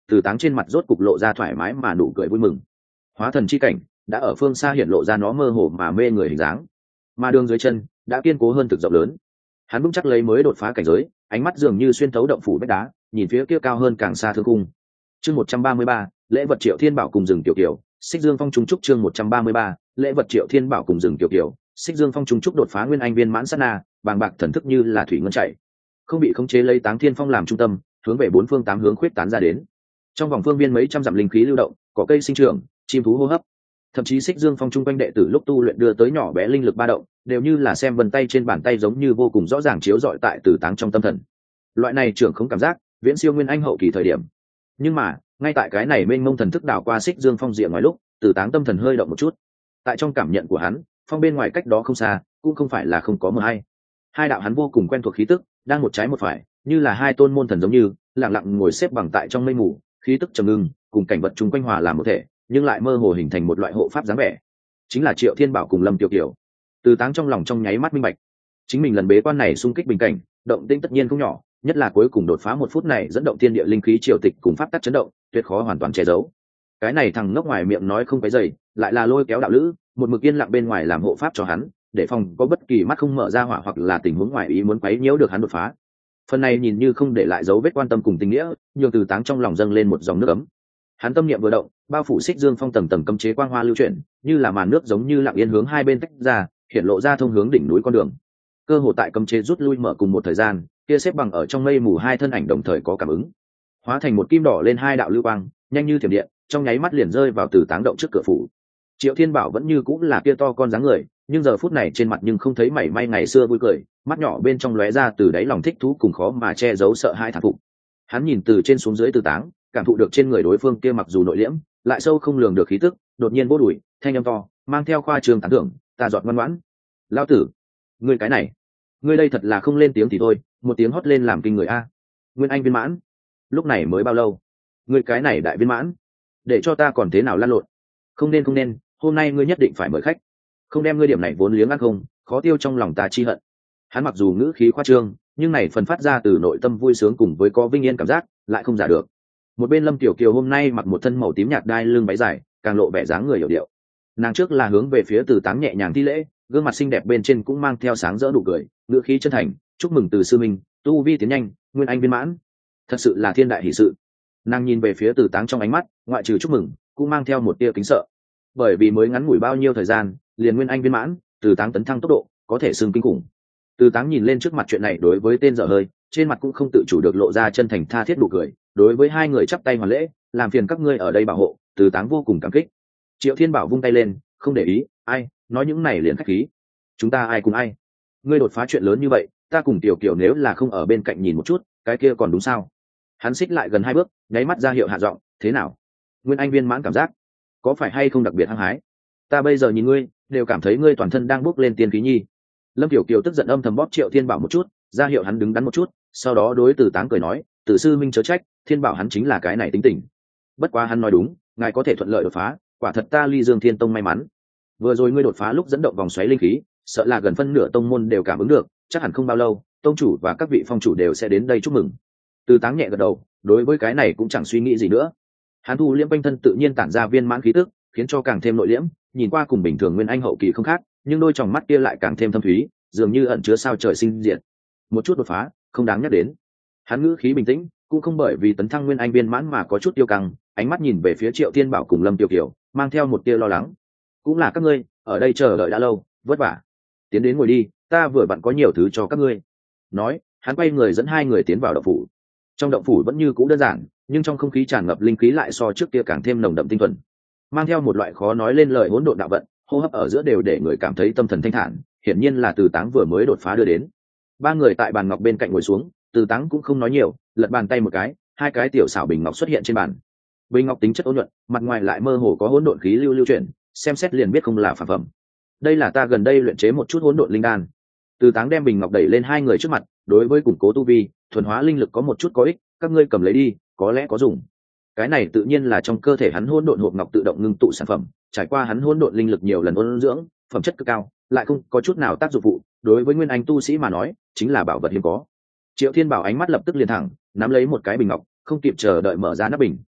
Từ Táng trên mặt rốt cục lộ ra thoải mái mà nụ cười vui mừng. Hóa thần chi cảnh đã ở phương xa hiện lộ ra nó mơ hồ mà mê người hình dáng, mà đường dưới chân đã kiên cố hơn thực rộng lớn. Hắn vững chắc lấy mới đột phá cảnh giới, ánh mắt dường như xuyên thấu động phủ vách đá, nhìn phía kia cao hơn càng xa thương cung. Chương 133, lễ vật Triệu Thiên Bảo cùng rừng tiểu kiều, Xích Dương Phong trung trúc. Chương 133, lễ vật Triệu Thiên Bảo cùng rừng tiểu kiều, Xích Dương Phong trung trúc. Đột phá nguyên anh viên mãn sát na, bàng bạc thần thức như là thủy ngân chảy, không bị khống chế lấy Táng Thiên Phong làm trung tâm, hướng về bốn phương tám hướng khuyết tán ra đến. Trong vòng phương viên mấy trăm dặm linh khí lưu động, cỏ cây sinh trưởng, chim thú hô hấp, thậm chí Xích Dương Phong trung quanh đệ tử lúc tu luyện đưa tới nhỏ bé linh lực ba động, đều như là xem vân tay trên bàn tay giống như vô cùng rõ ràng chiếu rọi tại Từ Táng trong tâm thần. Loại này trưởng không cảm giác, viễn siêu nguyên anh hậu kỳ thời điểm. Nhưng mà, ngay tại cái này mênh mông thần thức đảo qua Xích Dương Phong rìa ngoài lúc, Từ Táng tâm thần hơi động một chút. Tại trong cảm nhận của hắn, phong bên ngoài cách đó không xa, cũng không phải là không có mờ hay. Hai đạo hắn vô cùng quen thuộc khí tức, đang một trái một phải, như là hai tôn môn thần giống như, lặng lặng ngồi xếp bằng tại trong mây mù, khí tức trầm ngưng, cùng cảnh vật chung quanh hòa làm một thể, nhưng lại mơ hồ hình thành một loại hộ pháp dáng vẻ. Chính là Triệu Thiên Bảo cùng Lâm Tiểu Kiều. Từ Táng trong lòng trong nháy mắt minh bạch, chính mình lần bế quan này xung kích bình cảnh, động tĩnh tất nhiên không nhỏ, nhất là cuối cùng đột phá một phút này dẫn động thiên địa linh khí triều tịch cùng pháp tắc chấn động, tuyệt khó hoàn toàn che giấu. Cái này thằng ngốc ngoài miệng nói không cái dày, lại là lôi kéo đạo lữ, một mực yên lặng bên ngoài làm hộ pháp cho hắn, để phòng có bất kỳ mắt không mở ra hỏa hoặc là tình huống ngoài ý muốn quấy nhiễu được hắn đột phá. Phần này nhìn như không để lại dấu vết quan tâm cùng tình nghĩa, nhưng Từ Táng trong lòng dâng lên một dòng nước ấm. Hắn tâm niệm vừa động, bao phủ Xích Dương Phong tầng tầng cấm chế quang hoa lưu chuyển, như là màn nước giống như lặng yên hướng hai bên tách ra, hiện lộ ra thông hướng đỉnh núi con đường. Cơ hồ tại cấm chế rút lui mở cùng một thời gian, kia xếp bằng ở trong mây mù hai thân ảnh đồng thời có cảm ứng, hóa thành một kim đỏ lên hai đạo lưu quang, nhanh như thiểm điện, trong nháy mắt liền rơi vào Từ Táng động trước cửa phủ. Triệu Thiên Bảo vẫn như cũng là kia to con dáng người, nhưng giờ phút này trên mặt nhưng không thấy mảy may ngày xưa vui cười, mắt nhỏ bên trong lóe ra từ đáy lòng thích thú cùng khó mà che giấu sợ hãi thán phục. Hắn nhìn từ trên xuống dưới Từ Táng, cảm thụ được trên người đối phương kia mặc dù nội liễm, lại sâu không lường được khí tức, đột nhiên vỗ đùi, thanh âm to, mang theo khoa trương tán thưởng, ta giọt ngoan ngoãn. Lão tử, ngươi cái này, ngươi đây thật là không lên tiếng thì thôi, một tiếng hót lên làm kinh người a. Nguyên anh viên mãn, lúc này mới bao lâu? Ngươi cái này đại viên mãn, để cho ta còn thế nào lăn lộn? Không nên, hôm nay ngươi nhất định phải mời khách, không đem ngươi điểm này vốn liếng ăn không, khó tiêu trong lòng ta chi hận. Hắn mặc dù ngữ khí khoa trương, nhưng này phần phát ra từ nội tâm vui sướng cùng với có vinh yên cảm giác, lại không giả được. Một bên Lâm Tiểu Kiều hôm nay mặc một thân màu tím nhạt đai lưng váy dài, càng lộ vẻ dáng người hiểu điệu. Nàng trước là hướng về phía Từ Táng nhẹ nhàng thi lễ, gương mặt xinh đẹp bên trên cũng mang theo sáng rỡ nụ cười, ngữ khí chân thành, chúc mừng Từ sư minh, tu vi tiến nhanh, nguyên anh viên mãn, thật sự là thiên đại hỷ sự. Nàng nhìn về phía Từ Táng trong ánh mắt, ngoại trừ chúc mừng, cũng mang theo một tia kính sợ, bởi vì mới ngắn ngủi bao nhiêu thời gian, liền nguyên anh viên mãn, Từ Táng tấn thăng tốc độ có thể xưng kinh khủng. Từ Táng nhìn lên trước mặt chuyện này đối với tên dở hơi, trên mặt cũng không tự chủ được lộ ra chân thành tha thiết nụ cười, đối với hai người chắp tay hoàn lễ, làm phiền các ngươi ở đây bảo hộ. Từ Táng vô cùng cảm kích. Triệu Thiên Bảo vung tay lên, không để ý, ai nói những này liền khách khí, chúng ta ai cùng ai. Ngươi đột phá chuyện lớn như vậy, ta cùng Tiểu Kiều nếu là không ở bên cạnh nhìn một chút, cái kia còn đúng sao? Hắn xích lại gần hai bước, nháy mắt ra hiệu hạ giọng, thế nào? Nguyên anh viên mãn cảm giác, có phải hay không đặc biệt hăng hái? Ta bây giờ nhìn ngươi, đều cảm thấy ngươi toàn thân đang bốc lên tiên khí nhi. Lâm Tiểu Kiều tức giận âm thầm bóp Triệu Thiên Bảo một chút, ra hiệu hắn đứng đắn một chút, sau đó đối Từ Táng cười nói, Từ sư minh chớ trách, Thiên Bảo hắn chính là cái này tính tình. Bất quá hắn nói đúng, ngài có thể thuận lợi đột phá, quả thật ta Ly Dương Thiên Tông may mắn. Vừa rồi ngươi đột phá lúc dẫn động vòng xoáy linh khí, sợ là gần phân nửa tông môn đều cảm ứng được, chắc hẳn không bao lâu, tông chủ và các vị phong chủ đều sẽ đến đây chúc mừng. Từ Táng nhẹ gật đầu, đối với cái này cũng chẳng suy nghĩ gì nữa. Hắn thu liễm quanh thân tự nhiên tản ra viên mãn khí tức, khiến cho càng thêm nội liễm, nhìn qua cùng bình thường nguyên anh hậu kỳ không khác, nhưng đôi tròng mắt kia lại càng thêm thâm thúy, dường như ẩn chứa sao trời sinh diệt. Một chút đột phá, không đáng nhắc đến. Hắn ngữ khí bình tĩnh, cũng không bởi vì tấn thăng nguyên anh viên mãn mà có chút tiêu căng, ánh mắt nhìn về phía Triệu Thiên Bảo cùng Lâm Tiểu Kiều, mang theo một tia lo lắng. Cũng là các ngươi, ở đây chờ đợi đã lâu, vất vả. Tiến đến ngồi đi, ta vừa vặn có nhiều thứ cho các ngươi. Nói, hắn quay người dẫn hai người tiến vào động phủ. Trong động phủ vẫn như cũ đơn giản, nhưng trong không khí tràn ngập linh khí lại so trước kia càng thêm nồng đậm tinh thuần, mang theo một loại khó nói lên lời hỗn độn đạo vận, hô hấp ở giữa đều để người cảm thấy tâm thần thanh thản, hiển nhiên là Từ Táng vừa mới đột phá đưa đến. Ba người tại bàn ngọc bên cạnh ngồi xuống, Từ Táng cũng không nói nhiều, lật bàn tay một cái, hai cái tiểu xảo bình ngọc xuất hiện trên bàn. Bình ngọc tính chất ôn nhuận, mặt ngoài lại mơ hồ có hỗn độn khí lưu chuyển, xem xét liền biết không là phản phẩm. Đây là ta gần đây luyện chế một chút hỗn độn linh đan. Từ Táng đem bình ngọc đẩy lên hai người trước mặt, đối với củng cố tu vi, thuần hóa linh lực có một chút có ích, các ngươi cầm lấy đi, có lẽ có dùng. Cái này tự nhiên là trong cơ thể hắn hỗn độn hộp ngọc tự động ngưng tụ sản phẩm, trải qua hắn hỗn độn linh lực nhiều lần ôn dưỡng, phẩm chất cực cao, lại không có chút nào tác dụng phụ, đối với nguyên anh tu sĩ mà nói, chính là bảo vật hiếm có. Triệu Thiên Bảo ánh mắt lập tức liền thẳng, nắm lấy một cái bình ngọc, không kịp chờ đợi mở ra nắp bình.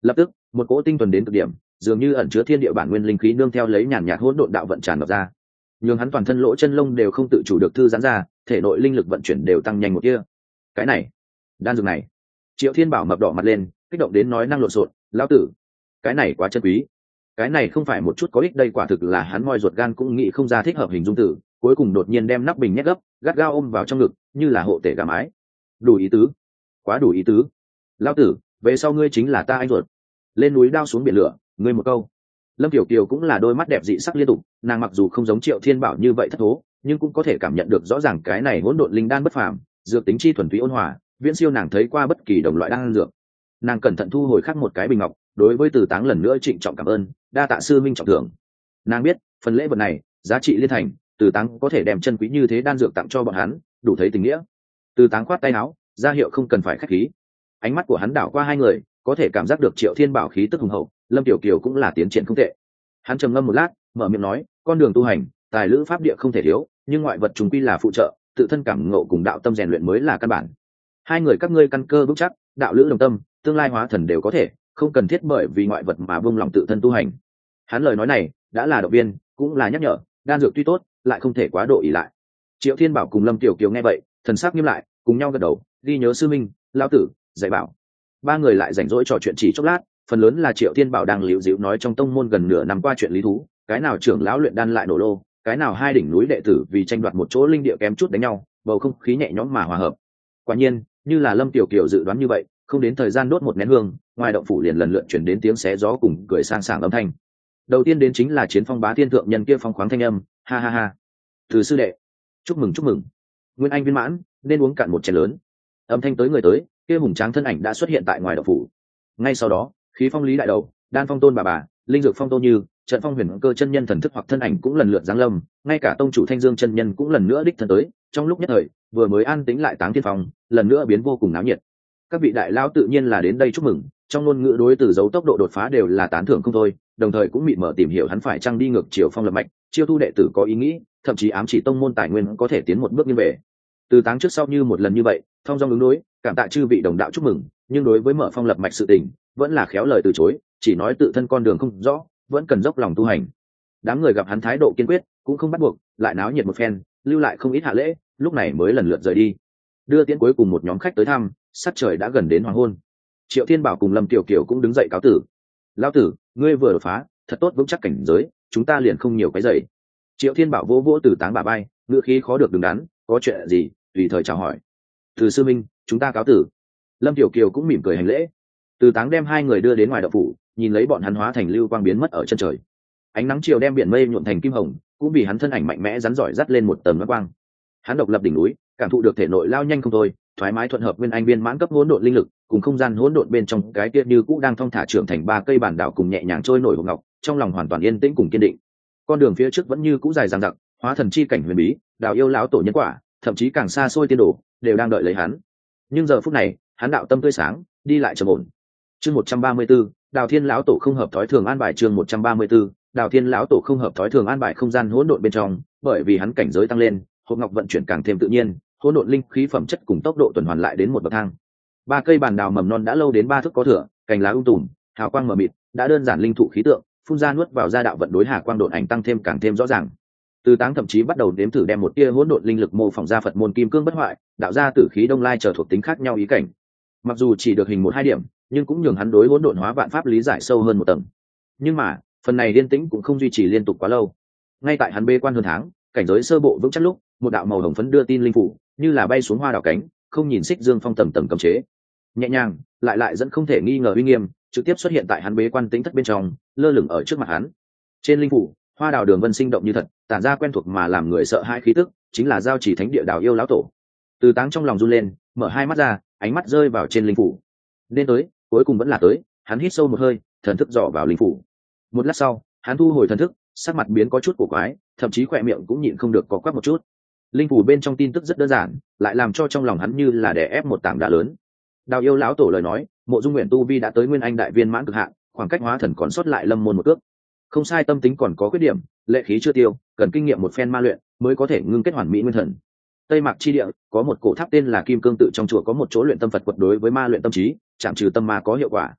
Lập tức một cỗ tinh thuần đến cực điểm, dường như ẩn chứa thiên địa bản nguyên linh khí nương theo lấy nhàn nhạt hỗn độn đạo vận tràn ngập ra, nhưng hắn toàn thân lỗ chân lông đều không tự chủ được thư giãn ra, thể nội linh lực vận chuyển đều tăng nhanh một kia. Cái này, đan dược này. Triệu Thiên Bảo mập đỏ mặt lên, kích động đến nói năng lộn xộn, lão tử, cái này quá chân quý. Cái này không phải một chút có ích đây, quả thực là hắn moi ruột gan cũng nghĩ không ra thích hợp hình dung từ, cuối cùng đột nhiên đem nắp bình nhét gấp, gắt gao ôm vào trong ngực, như là hộ tể gà mái. Đủ ý tứ, quá đủ ý tứ. Lão tử, về sau ngươi chính là ta anh ruột. Lên núi đao xuống biển lửa, ngươi một câu. Lâm Tiểu Kiều cũng là đôi mắt đẹp dị sắc liên tục, nàng mặc dù không giống Triệu Thiên Bảo như vậy thất thố, nhưng cũng có thể cảm nhận được rõ ràng cái này hỗn độn linh đan bất phàm, dược tính chi thuần túy ôn hòa, viễn siêu nàng thấy qua bất kỳ đồng loại đan dược. Nàng cẩn thận thu hồi khắc một cái bình ngọc, đối với Từ Táng lần nữa trịnh trọng cảm ơn, đa tạ sư minh trọng thưởng. Nàng biết, phần lễ vật này, giá trị liên thành, Từ Táng có thể đem chân quý như thế đan dược tặng cho bọn hắn, đủ thấy tình nghĩa. Từ Táng khoát tay áo, ra hiệu không cần phải khách khí. Ánh mắt của hắn đảo qua hai người, có thể cảm giác được Triệu Thiên Bảo khí tức hùng hậu, Lâm Tiểu Kiều cũng là tiến triển không tệ. Hắn trầm ngâm một lát, mở miệng nói, con đường tu hành, tài lữ pháp địa không thể thiếu, nhưng ngoại vật chúng quy là phụ trợ, tự thân cảm ngộ cùng đạo tâm rèn luyện mới là căn bản. Hai người các ngươi căn cơ vững chắc, đạo lữ đồng tâm, tương lai hóa thần đều có thể, không cần thiết bởi vì ngoại vật mà buông lòng tự thân tu hành. Hắn lời nói này đã là động viên, cũng là nhắc nhở, đan dược tuy tốt, lại không thể quá độ ỷ lại. Triệu Thiên Bảo cùng Lâm Tiểu Kiều nghe vậy, thần sắc nghiêm lại, cùng nhau gật đầu, ghi nhớ sư minh, lão tử dạy bảo. Ba người lại rảnh rỗi trò chuyện chỉ chốc lát, phần lớn là Triệu Thiên Bảo đang liễu dĩu nói trong tông môn gần nửa năm qua chuyện lý thú, cái nào trưởng lão luyện đan lại nổ lô, cái nào hai đỉnh núi đệ tử vì tranh đoạt một chỗ linh địa kém chút đánh nhau, bầu không khí nhẹ nhõm mà hòa hợp. Quả nhiên, như là Lâm Tiểu Kiều dự đoán như vậy, không đến thời gian đốt một nén hương, ngoài động phủ liền lần lượt chuyển đến tiếng xé gió cùng cười sang sảng âm thanh. Đầu tiên đến chính là Chiến Phong Bá Thiên thượng nhân kia phong khoáng thanh âm, ha ha ha. Từ sư đệ, chúc mừng chúc mừng. Nguyên Anh viên mãn, nên uống cạn một chén lớn. Âm thanh tới người tới, kia hùng tráng thân ảnh đã xuất hiện tại ngoài động phủ. Ngay sau đó, khí phong lý đại đầu, đan phong tôn bà, linh dược phong tô như, trận phong huyền cơ chân nhân thần thức hoặc thân ảnh cũng lần lượt giáng lâm, ngay cả tông chủ Thanh Dương chân nhân cũng lần nữa đích thân tới. Trong lúc nhất thời, vừa mới an tĩnh lại Táng Thiên Phong, lần nữa biến vô cùng náo nhiệt. Các vị đại lão tự nhiên là đến đây chúc mừng, trong ngôn ngữ đối từ dấu tốc độ đột phá đều là tán thưởng không thôi, đồng thời cũng mịt mở tìm hiểu hắn phải chăng đi ngược chiều phong lập mạch, chiêu thu đệ tử có ý nghĩ, thậm chí ám chỉ tông môn tài nguyên có thể tiến một bước như về. Từ Táng trước sau như một lần như vậy, thông dong ứng đối, cảm tạ chư vị đồng đạo chúc mừng, nhưng đối với mở phong lập mạch sự tình, vẫn là khéo lời từ chối, chỉ nói tự thân con đường không rõ, vẫn cần dốc lòng tu hành. Đám người gặp hắn thái độ kiên quyết, cũng không bắt buộc, lại náo nhiệt một phen, lưu lại không ít hạ lễ, lúc này mới lần lượt rời đi. Đưa tiễn cuối cùng một nhóm khách tới thăm, sắc trời đã gần đến hoàng hôn. Triệu Thiên Bảo cùng Lâm Tiểu Kiều cũng đứng dậy cáo tử. Lão tử, ngươi vừa đột phá, thật tốt vững chắc cảnh giới, chúng ta liền không nhiều cái dậy. Triệu Thiên Bảo vỗ vỗ Từ Táng bả vai, ngữ khí khó được đứng đắn, có chuyện gì tùy thời chào hỏi. Từ sư minh, chúng ta cáo tử. Lâm Tiểu Kiều cũng mỉm cười hành lễ. Từ Táng đem hai người đưa đến ngoài động phủ, nhìn lấy bọn hắn hóa thành lưu quang biến mất ở chân trời. Ánh nắng chiều đem biển mây nhuộm thành kim hồng, cũng vì hắn thân ảnh mạnh mẽ rắn giỏi dắt lên một tầng nước quang. Hắn độc lập đỉnh núi, cảm thụ được thể nội lao nhanh không thôi, thoải mái thuận hợp nguyên anh viên mãn cấp hỗn độn linh lực, cùng không gian hỗn độn bên trong cái kia như cũ đang thong thả trưởng thành ba cây bản đảo cùng nhẹ nhàng trôi nổi hồng ngọc, trong lòng hoàn toàn yên tĩnh cùng kiên định. Con đường phía trước vẫn như cũ dài dằng dặc, hóa thần chi cảnh huyền bí, đạo yêu lão tổ nhân quả, thậm chí càng xa xôi tiên đồ, đều đang đợi lấy hắn. Nhưng giờ phút này, hắn đạo tâm tươi sáng, đi lại trầm ổn. Chương 134, Đào Thiên lão tổ không hợp thói thường an bài. Chương 134, Đào Thiên lão tổ không hợp thói thường an bài không gian hỗn độn bên trong, bởi vì hắn cảnh giới tăng lên, hộp ngọc vận chuyển càng thêm tự nhiên, hỗn độn linh khí phẩm chất cùng tốc độ tuần hoàn lại đến một bậc thang. Ba cây bản đào mầm non đã lâu đến 3 thước có thừa, cành lá tùm, hào quang mờ mịt, đã đơn giản linh thụ khí tượng, phun ra nuốt vào ra đạo vận đối hà quang độn ảnh tăng thêm càng thêm rõ ràng. Từ Táng thậm chí bắt đầu đếm thử đem một tia hỗn độn linh lực mô phỏng ra Phật môn kim cương bất hoại, đạo ra tử khí đông lai trở thuộc tính khác nhau ý cảnh. Mặc dù chỉ được hình 1-2 điểm, nhưng cũng nhường hắn đối hỗn độn hóa vạn pháp lý giải sâu hơn một tầng. Nhưng mà, phần này yên tĩnh cũng không duy trì liên tục quá lâu. Ngay tại hắn bê quan hơn tháng, cảnh giới sơ bộ vững chắc lúc, một đạo màu hồng phấn đưa tin linh phủ, như là bay xuống hoa đảo cánh, không nhìn xích dương phong tầm tầm cấm chế. Nhẹ nhàng, lại dẫn không thể nghi ngờ uy nghiêm, trực tiếp xuất hiện tại hắn bế quan tính thất bên trong, lơ lửng ở trước mặt hắn. Trên linh phủ, hoa đào đường vân sinh động như thật, tản ra quen thuộc mà làm người sợ hãi khí tức, chính là giao chỉ thánh địa Đào yêu lão tổ. Từ Táng trong lòng run lên, mở hai mắt ra, ánh mắt rơi vào trên linh phủ. Nên tới, cuối cùng vẫn là tới, hắn hít sâu một hơi, thần thức dò vào linh phủ. Một lát sau, hắn thu hồi thần thức, sắc mặt biến có chút cổ quái, thậm chí khỏe miệng cũng nhịn không được có quắc một chút. Linh phủ bên trong tin tức rất đơn giản, lại làm cho trong lòng hắn như là đè ép một tảng đá lớn. Đào yêu lão tổ lời nói, Mộ Dung Nguyện tu vi đã tới nguyên anh đại viên mãn cực hạn, khoảng cách hóa thần còn sót lại lâm môn một cước. Không sai, tâm tính còn có khuyết điểm, lệ khí chưa tiêu, cần kinh nghiệm một phen ma luyện mới có thể ngưng kết hoàn mỹ nguyên thần. Tây Mạc chi địa có một cổ tháp tên là Kim Cương tự, trong chùa có một chỗ luyện tâm Phật quật đối với ma luyện tâm trí, chạm trừ tâm ma có hiệu quả.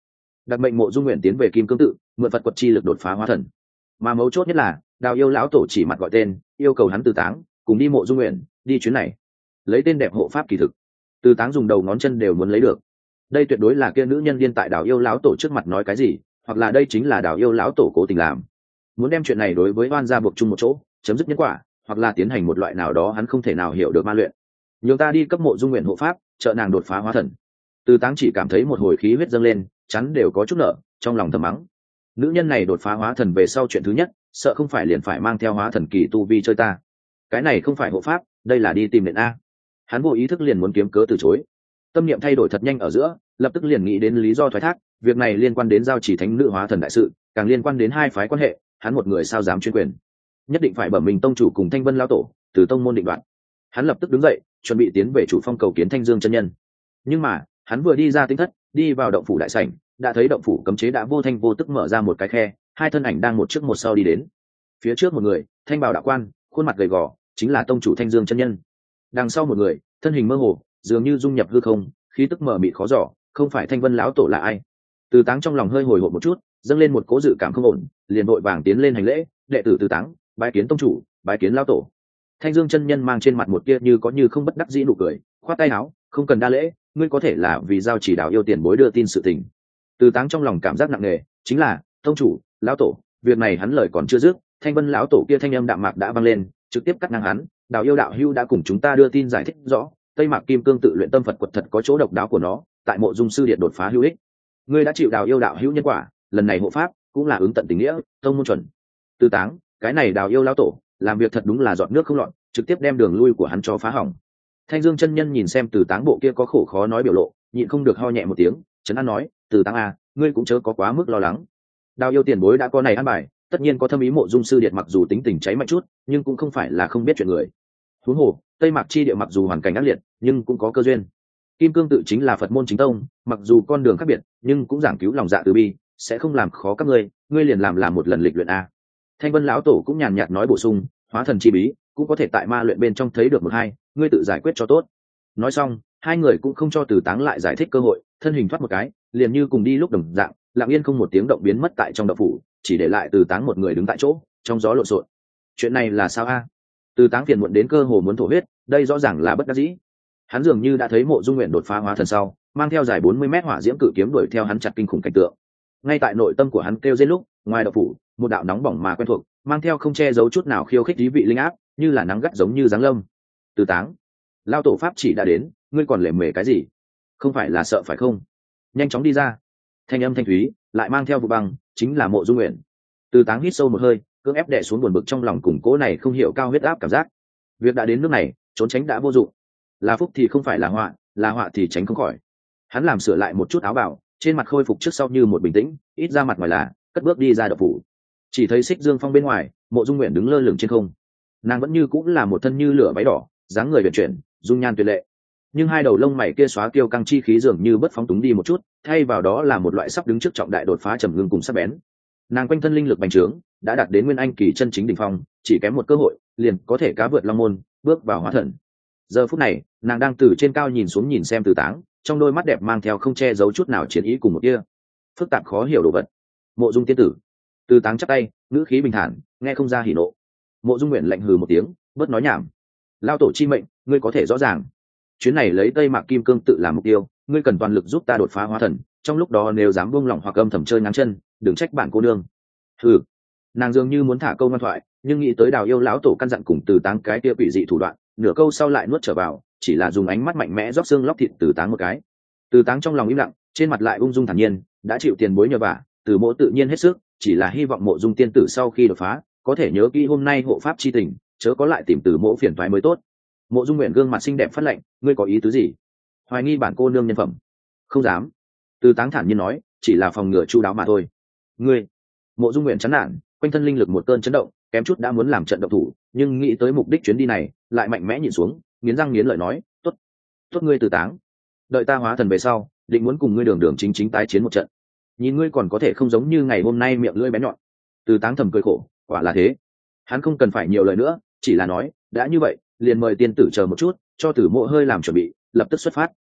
đặc mệnh Mộ Dung Nguyện tiến về Kim Cương Tự mượn Phật quật chi lực đột phá hóa thần. Mà mấu chốt nhất là Đào Yêu lão tổ chỉ mặt gọi tên, yêu cầu hắn Từ Táng cùng đi Mộ Dung Nguyện đi chuyến này, lấy tên đẹp hộ pháp kỳ thực. Từ Táng dùng đầu ngón chân đều muốn lấy được. Đây tuyệt đối là kia nữ nhân điên tại Đào Yêu lão tổ trước mặt nói cái gì, hoặc là đây chính là Đào Yêu lão tổ cố tình làm, muốn đem chuyện này đối với oan gia buộc chung một chỗ, chấm dứt nhân quả, hoặc là tiến hành một loại nào đó hắn không thể nào hiểu được ma luyện. Nhường ta đi cấp Mộ Dung Nguyện hộ pháp, trợ nàng đột phá hóa thần. Từ Táng chỉ cảm thấy một hồi khí huyết dâng lên, chắn đều có chút nợ, trong lòng thầm mắng. Nữ nhân này đột phá hóa thần về sau chuyện thứ nhất, sợ không phải liền phải mang theo hóa thần kỳ tu vi chơi ta. Cái này không phải hộ pháp, đây là đi tìm nện a. Hắn vô ý thức liền muốn kiếm cớ từ chối. Tâm niệm thay đổi thật nhanh ở giữa, lập tức liền nghĩ đến lý do thoái thác, việc này liên quan đến giao chỉ thánh nữ hóa thần đại sự, càng liên quan đến hai phái quan hệ, hắn một người sao dám chuyên quyền. Nhất định phải bẩm mình tông chủ cùng Thanh Vân lão tổ, từ tông môn định đoạt. Hắn lập tức đứng dậy, chuẩn bị tiến về chủ phong cầu kiến Thanh Dương chân nhân. Nhưng mà, hắn vừa đi ra tinh thất, đi vào động phủ đại sảnh, đã thấy động phủ cấm chế đã vô thanh vô tức mở ra một cái khe, hai thân ảnh đang một trước một sau đi đến. Phía trước một người, thanh bào đạo quan, khuôn mặt gầy gò, chính là tông chủ Thanh Dương chân nhân. Đằng sau một người, thân hình mơ hồ, dường như dung nhập hư không, khí tức mờ mịt khó dò, không phải Thanh Vân lão tổ là ai. Từ Táng trong lòng hơi hồi hộp một chút, dâng lên một cố dự cảm không ổn, liền vội vàng tiến lên hành lễ, đệ tử Từ Táng, bái kiến tông chủ, bái kiến lão tổ. Thanh Dương chân nhân mang trên mặt một tia như có như không bất đắc dĩ nụ cười, khoát tay áo, không cần đa lễ, ngươi có thể là vì giao chỉ đạo yêu tiền bối đưa tin sự tình. Từ Táng trong lòng cảm giác nặng nề, chính là tông chủ, lão tổ, việc này hắn lời còn chưa dứt, Thanh Vân lão tổ kia thanh âm đạm mạc đã vang lên, trực tiếp cắt ngang hắn. Đạo yêu đạo hưu đã cùng chúng ta đưa tin giải thích rõ, Tây Mạc Kim Cương tự luyện tâm Phật quật thật có chỗ độc đáo của nó, tại Mộ Dung sư điện đột phá hữu ích. Ngươi đã chịu Đào yêu đạo hữu nhân quả, lần này hộ pháp cũng là ứng tận tình nghĩa, tông môn chuẩn. Từ Táng, cái này Đào yêu lão tổ, làm việc thật đúng là giọt nước không lọt, trực tiếp đem đường lui của hắn cho phá hỏng. Thanh Dương chân nhân nhìn xem Từ Táng bộ kia có khổ khó nói biểu lộ, nhịn không được ho nhẹ một tiếng, trấn an nói, Từ Táng à, ngươi cũng chớ có quá mức lo lắng. Đào yêu tiền bối đã có này ăn bài, tất nhiên có thâm ý Mộ Dung sư điện mặc dù tính tình cháy mạnh chút, nhưng cũng không phải là không biết chuyện người. Huống hồ, Tây Mạc chi địa mặc dù hoàn cảnh ác liệt, nhưng cũng có cơ duyên. Kim Cương tự chính là Phật môn chính tông, mặc dù con đường khác biệt, nhưng cũng giảng cứu lòng dạ từ bi, sẽ không làm khó các ngươi liền làm một lần lịch luyện a. Thanh Vân lão tổ cũng nhàn nhạt nói bổ sung, hóa thần chi bí cũng có thể tại ma luyện bên trong thấy được một hai, ngươi tự giải quyết cho tốt. Nói xong, hai người cũng không cho Từ Táng lại giải thích cơ hội, thân hình thoát một cái, liền như cùng đi lúc đồng dạng, lặng yên không một tiếng động biến mất tại trong động phủ, chỉ để lại Từ Táng một người đứng tại chỗ, trong gió lộn xộn. Chuyện này là sao a? Từ Táng phiền muộn đến cơ hồ muốn thổ huyết, đây rõ ràng là bất đắc dĩ. Hắn dường như đã thấy Mộ Dung Nguyện đột phá hóa thần sau, mang theo dài 40 mét hỏa diễm cự kiếm đuổi theo hắn chặt kinh khủng cảnh tượng. Ngay tại nội tâm của hắn kêu rên lúc, ngoài động phủ, một đạo nóng bỏng mà quen thuộc, mang theo không che giấu chút nào khiêu khích ý vị linh áp, như là nắng gắt giống như giáng lâm. Từ Táng, lao tổ pháp chỉ đã đến, ngươi còn lề mề cái gì? Không phải là sợ phải không? Nhanh chóng đi ra. Thanh âm thanh thúy, lại mang theo vụ băng, chính là Mộ Dung Nguyện. Từ Táng hít sâu một hơi, cưỡng ép đè xuống buồn bực trong lòng cùng cố này không hiểu cao huyết áp cảm giác. Việc đã đến nước này, trốn tránh đã vô dụng. Là phúc thì không phải là họa thì tránh không khỏi. Hắn làm sửa lại một chút áo bào, trên mặt khôi phục trước sau như một bình tĩnh, ít ra mặt ngoài là cất bước đi ra động phủ. Chỉ thấy Xích Dương Phong bên ngoài, Mộ Dung Nguyện đứng lơ lửng trên không. Nàng vẫn như cũng là một thân như lửa váy đỏ, dáng người uyển chuyển, dung nhan tuyệt lệ. Nhưng hai đầu lông mày kia xóa kiêu căng chi khí dường như bất phóng túng đi một chút, thay vào đó là một loại sắp đứng trước trọng đại đột phá trầm ngưng cùng sắc bén. Nàng quanh thân linh lực bành trướng, đã đạt đến nguyên anh kỳ chân chính đỉnh phong, chỉ kém một cơ hội, liền có thể cá vượt long môn, bước vào hóa thần. Giờ phút này, nàng đang từ trên cao nhìn xuống nhìn xem Từ Táng, trong đôi mắt đẹp mang theo không che giấu chút nào chiến ý cùng một kia phức tạp khó hiểu đồ vật. Mộ Dung tiên tử. Từ Táng chắp tay, ngữ khí bình thản, nghe không ra hỉ nộ. Mộ Dung Nguyện lạnh hừ một tiếng, bớt nói nhảm. Lao tổ chi mệnh, ngươi có thể rõ ràng. Chuyến này lấy Tây Mạc Kim Cương tự làm mục tiêu, ngươi cần toàn lực giúp ta đột phá hóa thần, trong lúc đó nếu dám buông lỏng hoặc âm thầm chơi ngang chân, đừng trách bản cô nương. Hừ. Nàng dường như muốn thả câu ngoan thoại, nhưng nghĩ tới Đào yêu lão tổ căn dặn cùng Từ Táng cái kia quỷ dị thủ đoạn, nửa câu sau lại nuốt trở vào, chỉ là dùng ánh mắt mạnh mẽ rót xương lóc thịt Từ Táng một cái. Từ Táng trong lòng im lặng, trên mặt lại ung dung thản nhiên, đã chịu tiền bối nhờ vả, Từ mỗ tự nhiên hết sức, chỉ là hy vọng Mộ Dung tiên tử sau khi đột phá, có thể nhớ kỹ hôm nay hộ pháp chi tình, chớ có lại tìm Từ mỗ phiền toái mới tốt. Mộ Dung Nguyện gương mặt xinh đẹp phát lạnh, ngươi có ý tứ gì? Hoài nghi bản cô nương nhân phẩm? Không dám. Từ Táng thản nhiên nói, chỉ là phòng ngừa chu đáo mà thôi. Ngươi. Mộ Dung Nguyện chán nản, quanh thân linh lực một cơn chấn động, kém chút đã muốn làm trận động thủ, nhưng nghĩ tới mục đích chuyến đi này, lại mạnh mẽ nhìn xuống, nghiến răng nghiến lợi nói, tốt, tốt ngươi Từ Táng, đợi ta hóa thần về sau, định muốn cùng ngươi đường đường chính chính tái chiến một trận. Nhìn ngươi còn có thể không giống như ngày hôm nay miệng lưỡi bén nhọn. Từ Táng thầm cười khổ, quả là thế. Hắn không cần phải nhiều lời nữa, chỉ là nói, đã như vậy, liền mời tiên tử chờ một chút, cho Tử Mộ hơi làm chuẩn bị, lập tức xuất phát.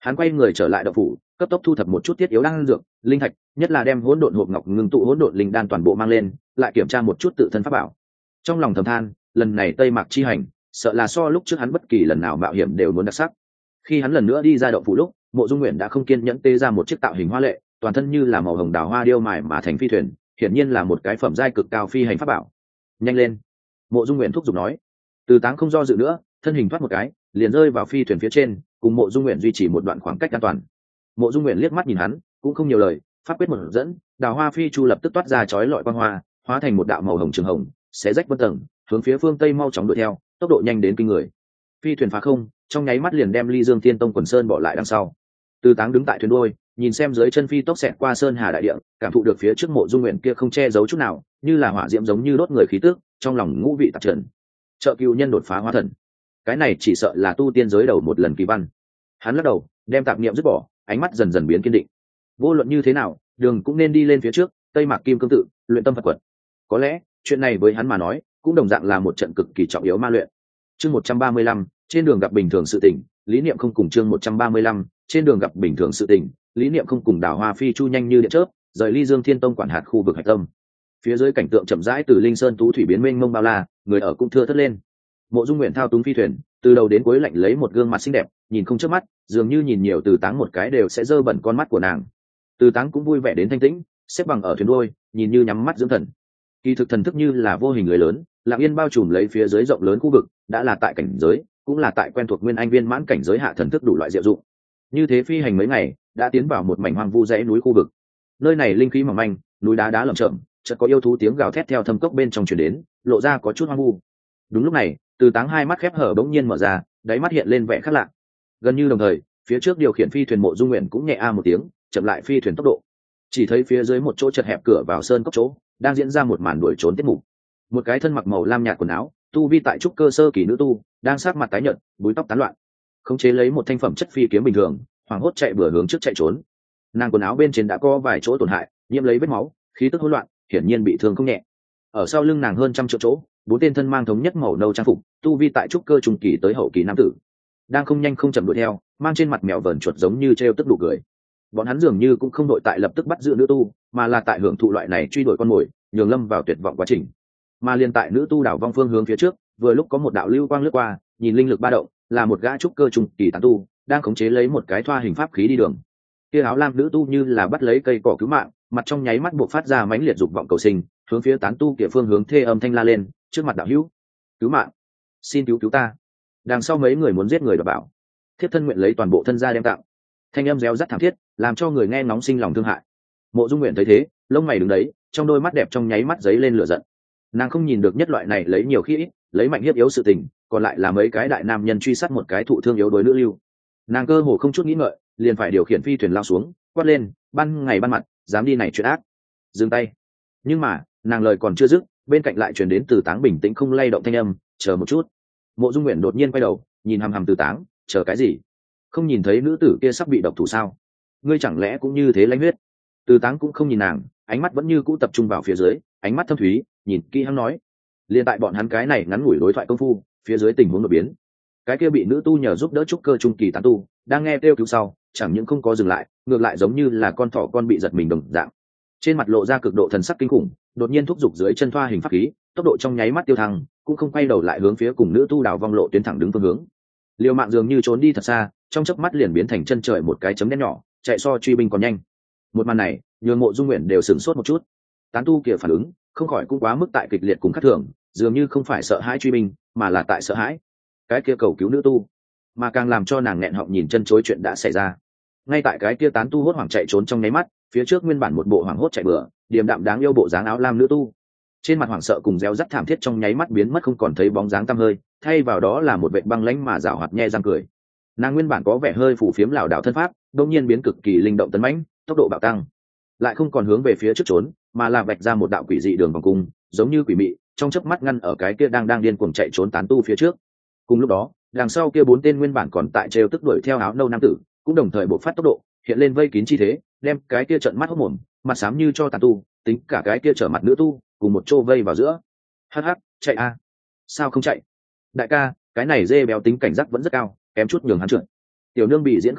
Hắn quay người trở lại động phủ, cấp tốc thu thập một chút thiết yếu đan dược, linh thạch, nhất là đem hỗn độn hộp ngọc ngưng tụ hỗn độn linh đan toàn bộ mang lên, lại kiểm tra một chút tự thân pháp bảo. Trong lòng thầm than, lần này Tây Mạc chi hành, sợ là so lúc trước hắn bất kỳ lần nào mạo hiểm đều muốn đặc sắc. Khi hắn lần nữa đi ra động phủ lúc, Mộ Dung Nguyện đã không kiên nhẫn tê ra một chiếc tạo hình hoa lệ, toàn thân như là màu hồng đào hoa điêu mài mà thành phi thuyền, hiển nhiên là một cái phẩm giai cực cao phi hành pháp bảo. Nhanh lên! Mộ Dung Nguyện thúc giục nói. Từ Táng không do dự nữa, thân hình thoát một cái, liền rơi vào phi thuyền phía trên, cùng Mộ Dung Nguyện duy trì một đoạn khoảng cách an toàn. Mộ Dung Nguyện liếc mắt nhìn hắn, cũng không nhiều lời, pháp quyết một dẫn, đào hoa phi chu lập tức toát ra chói lọi quang hoa, hóa thành một đạo màu hồng trường hồng, xé rách vân tầng, hướng phía phương tây mau chóng đuổi theo, tốc độ nhanh đến kinh người. Phi thuyền phá không, trong nháy mắt liền đem Ly Dương Thiên Tông quần sơn bỏ lại đằng sau. Từ Táng đứng tại thuyền đuôi, nhìn xem dưới chân phi tốc xẹt qua sơn hà đại địa, cảm thụ được phía trước Mộ Dung Nguyện kia không che giấu chút nào, như là hỏa diễm giống như đốt người khí tức, trong lòng ngũ vị tạp trần. Trợ cừu nhân đột phá hóa thần, cái này chỉ sợ là tu tiên giới đầu một lần kỳ văn. Hắn lắc đầu, đem tạp niệm dứt bỏ, ánh mắt dần dần biến kiên định. Vô luận như thế nào, đường cũng nên đi lên phía trước, Tây Mạc Kim Cương tự, luyện tâm Phật quật. Có lẽ, chuyện này với hắn mà nói, cũng đồng dạng là một trận cực kỳ trọng yếu ma luyện. Chương 135, trên đường gặp bình thường sự tình, lý niệm không cùng. Chương 135, trên đường gặp bình thường sự tình, lý niệm không cùng. Đào hoa phi chu nhanh như điện chớp, rời Ly Dương Thiên Tông quản hạt khu vực hạch tâm. Phía dưới cảnh tượng chậm rãi từ linh sơn tú thủy biến mênh mông bao la, người ở cũng thưa thớt lên. Mộ Dung Nguyện thao túng phi thuyền, từ đầu đến cuối lạnh lấy một gương mặt xinh đẹp, nhìn không chớp mắt, dường như nhìn nhiều Từ Táng một cái đều sẽ dơ bẩn con mắt của nàng. Từ Táng cũng vui vẻ đến thanh tĩnh, xếp bằng ở thuyền đuôi, nhìn như nhắm mắt dưỡng thần. Kỳ thực thần thức như là vô hình lưới lớn, lặng yên bao trùm lấy phía dưới rộng lớn khu vực, đã là tại cảnh giới, cũng là tại quen thuộc nguyên anh viên mãn cảnh giới hạ thần thức đủ loại diệu dụng. Như thế phi hành mấy ngày, đã tiến vào một mảnh hoang vu dãy núi khu vực. Nơi này linh khí mỏng manh, núi đá đá lởm chởm, chợt có yêu thú tiếng gào thét theo thâm cốc bên trong truyền đến, lộ ra có chút hoang vu. Đúng lúc này, Từ Táng hai mắt khép hở bỗng nhiên mở ra, đáy mắt hiện lên vẻ khác lạ. Gần như đồng thời, phía trước điều khiển phi thuyền Mộ Dung Nguyện cũng nhẹ a một tiếng, chậm lại phi thuyền tốc độ. Chỉ thấy phía dưới một chỗ chật hẹp cửa vào sơn cốc chỗ, đang diễn ra một màn đuổi trốn tiết mục. Một cái thân mặc màu lam nhạt quần áo, tu vi tại trúc cơ sơ kỳ nữ tu, đang sát mặt tái nhợt, búi tóc tán loạn, khống chế lấy một thanh phẩm chất phi kiếm bình thường, hoảng hốt chạy bừa hướng trước chạy trốn. Nàng quần áo bên trên đã có vài chỗ tổn hại, nhiễm lấy vết máu, khí tức hỗn loạn, hiển nhiên bị thương không nhẹ. Ở sau lưng nàng hơn trăm triệu chỗ, bốn tên thân mang thống nhất màu nâu trang phục, tu vi tại trúc cơ trung kỳ tới hậu kỳ nam tử, đang không nhanh không chậm đuổi theo, mang trên mặt mèo vờn chuột giống như trêu tức đủ cười. Bọn hắn dường như cũng không đội tại lập tức bắt giữ nữ tu, mà là tại hưởng thụ loại này truy đuổi con mồi, nhường lâm vào tuyệt vọng quá trình. Mà liên tại nữ tu đảo vong phương hướng phía trước, vừa lúc có một đạo lưu quang lướt qua, nhìn linh lực ba động, là một gã trúc cơ trung kỳ tán tu, đang khống chế lấy một cái thoa hình pháp khí đi đường. Kia áo lam nữ tu như là bắt lấy cây cỏ cứu mạng, mặt trong nháy mắt buộc phát ra mãnh liệt dục vọng cầu sinh, hướng phía tán tu kia phương hướng thê âm thanh la lên, trước mặt đạo hữu, cứu mạng, xin cứu cứu ta. Đằng sau mấy người muốn giết người đọc bảo, thiếp thân nguyện lấy toàn bộ thân gia đem tặng. Thanh âm réo rắt thảm thiết, làm cho người nghe nóng sinh lòng thương hại. Mộ Dung Nguyện thấy thế, lông mày đứng đấy, trong đôi mắt đẹp trong nháy mắt giấy lên lửa giận. Nàng không nhìn được nhất loại này lấy nhiều khi ít, lấy mạnh hiếp yếu sự tình, còn lại là mấy cái đại nam nhân truy sát một cái thụ thương yếu đuối nữ lưu. Nàng cơ hồ không chút nghĩ ngợi, liền phải điều khiển phi thuyền lao xuống, quát lên, ban ngày ban mặt, dám đi này chuyện ác, dừng tay. Nhưng mà, nàng lời còn chưa dứt, bên cạnh lại truyền đến Từ Táng bình tĩnh không lay động thanh âm, chờ một chút. Mộ Dung Nguyện đột nhiên quay đầu, nhìn hằm hằm Từ Táng, chờ cái gì? Không nhìn thấy nữ tử kia sắp bị độc thủ sao? Ngươi chẳng lẽ cũng như thế lãnh huyết? Từ Táng cũng không nhìn nàng, ánh mắt vẫn như cũ tập trung vào phía dưới, ánh mắt thâm thúy, nhìn kỹ hắn nói. Liên tại bọn hắn cái này ngắn ngủi đối thoại công phu, phía dưới tình huống đột biến. Cái kia bị nữ tu nhờ giúp đỡ trúc cơ trung kỳ tán tu, đang nghe kêu cứu sau, chẳng những không có dừng lại, ngược lại giống như là con thỏ con bị giật mình đồng dạng. Trên mặt lộ ra cực độ thần sắc kinh khủng, đột nhiên thúc giục dưới chân thoa hình pháp khí, tốc độ trong nháy mắt tiêu thăng, cũng không quay đầu lại hướng phía cùng nữ tu đào vong lộ tuyến thẳng đứng phương hướng. Liều mạng dường như trốn đi thật xa, trong chớp mắt liền biến thành chân trời một cái chấm đen nhỏ, chạy so truy binh còn nhanh. Một màn này, nhường Mộ Dung Nguyện đều sửng sốt một chút. Tán tu kia phản ứng, không khỏi cũng quá mức tại kịch liệt cùng khắc thường, dường như không phải sợ hãi truy binh, mà là tại sợ hãi cái kia cầu cứu nữ tu, mà càng làm cho nàng nghẹn họng nhìn chân chối chuyện đã xảy ra. Ngay tại cái kia tán tu hốt hoảng chạy trốn trong nháy mắt, phía trước nguyên bản một bộ hoảng hốt chạy bừa, điềm đạm đáng yêu bộ dáng áo lam nữ tu, trên mặt hoảng sợ cùng réo rắt thảm thiết trong nháy mắt biến mất không còn thấy bóng dáng tăm hơi, thay vào đó là một vệ băng lãnh mà rảo hoạt nhe răng cười. Nàng nguyên bản có vẻ hơi phủ phiếm lảo đảo thân pháp, đột nhiên biến cực kỳ linh động tấn mãnh, tốc độ bạo tăng, lại không còn hướng về phía trước trốn, mà là vạch ra một đạo quỷ dị đường vòng cung, giống như quỷ mị, trong chớp mắt ngăn ở cái kia đang điên cuồng chạy trốn tán tu phía trước. Cùng lúc đó, đằng sau kia bốn tên nguyên bản còn tại trêu tức đuổi theo áo nâu nam tử, cũng đồng thời bộc phát tốc độ, hiện lên vây kín chi thế, đem cái kia trợn mắt hốt mồm, mặt xám như cho tán tu, tính cả cái kia trở mặt nữ tu, cùng một chỗ vây vào giữa. Hắc hắc, chạy a! Sao không chạy? Đại ca, cái này dê béo tính cảnh giác vẫn rất cao, kém chút nhường hắn trượt. Tiểu nương bị diễn không tệ,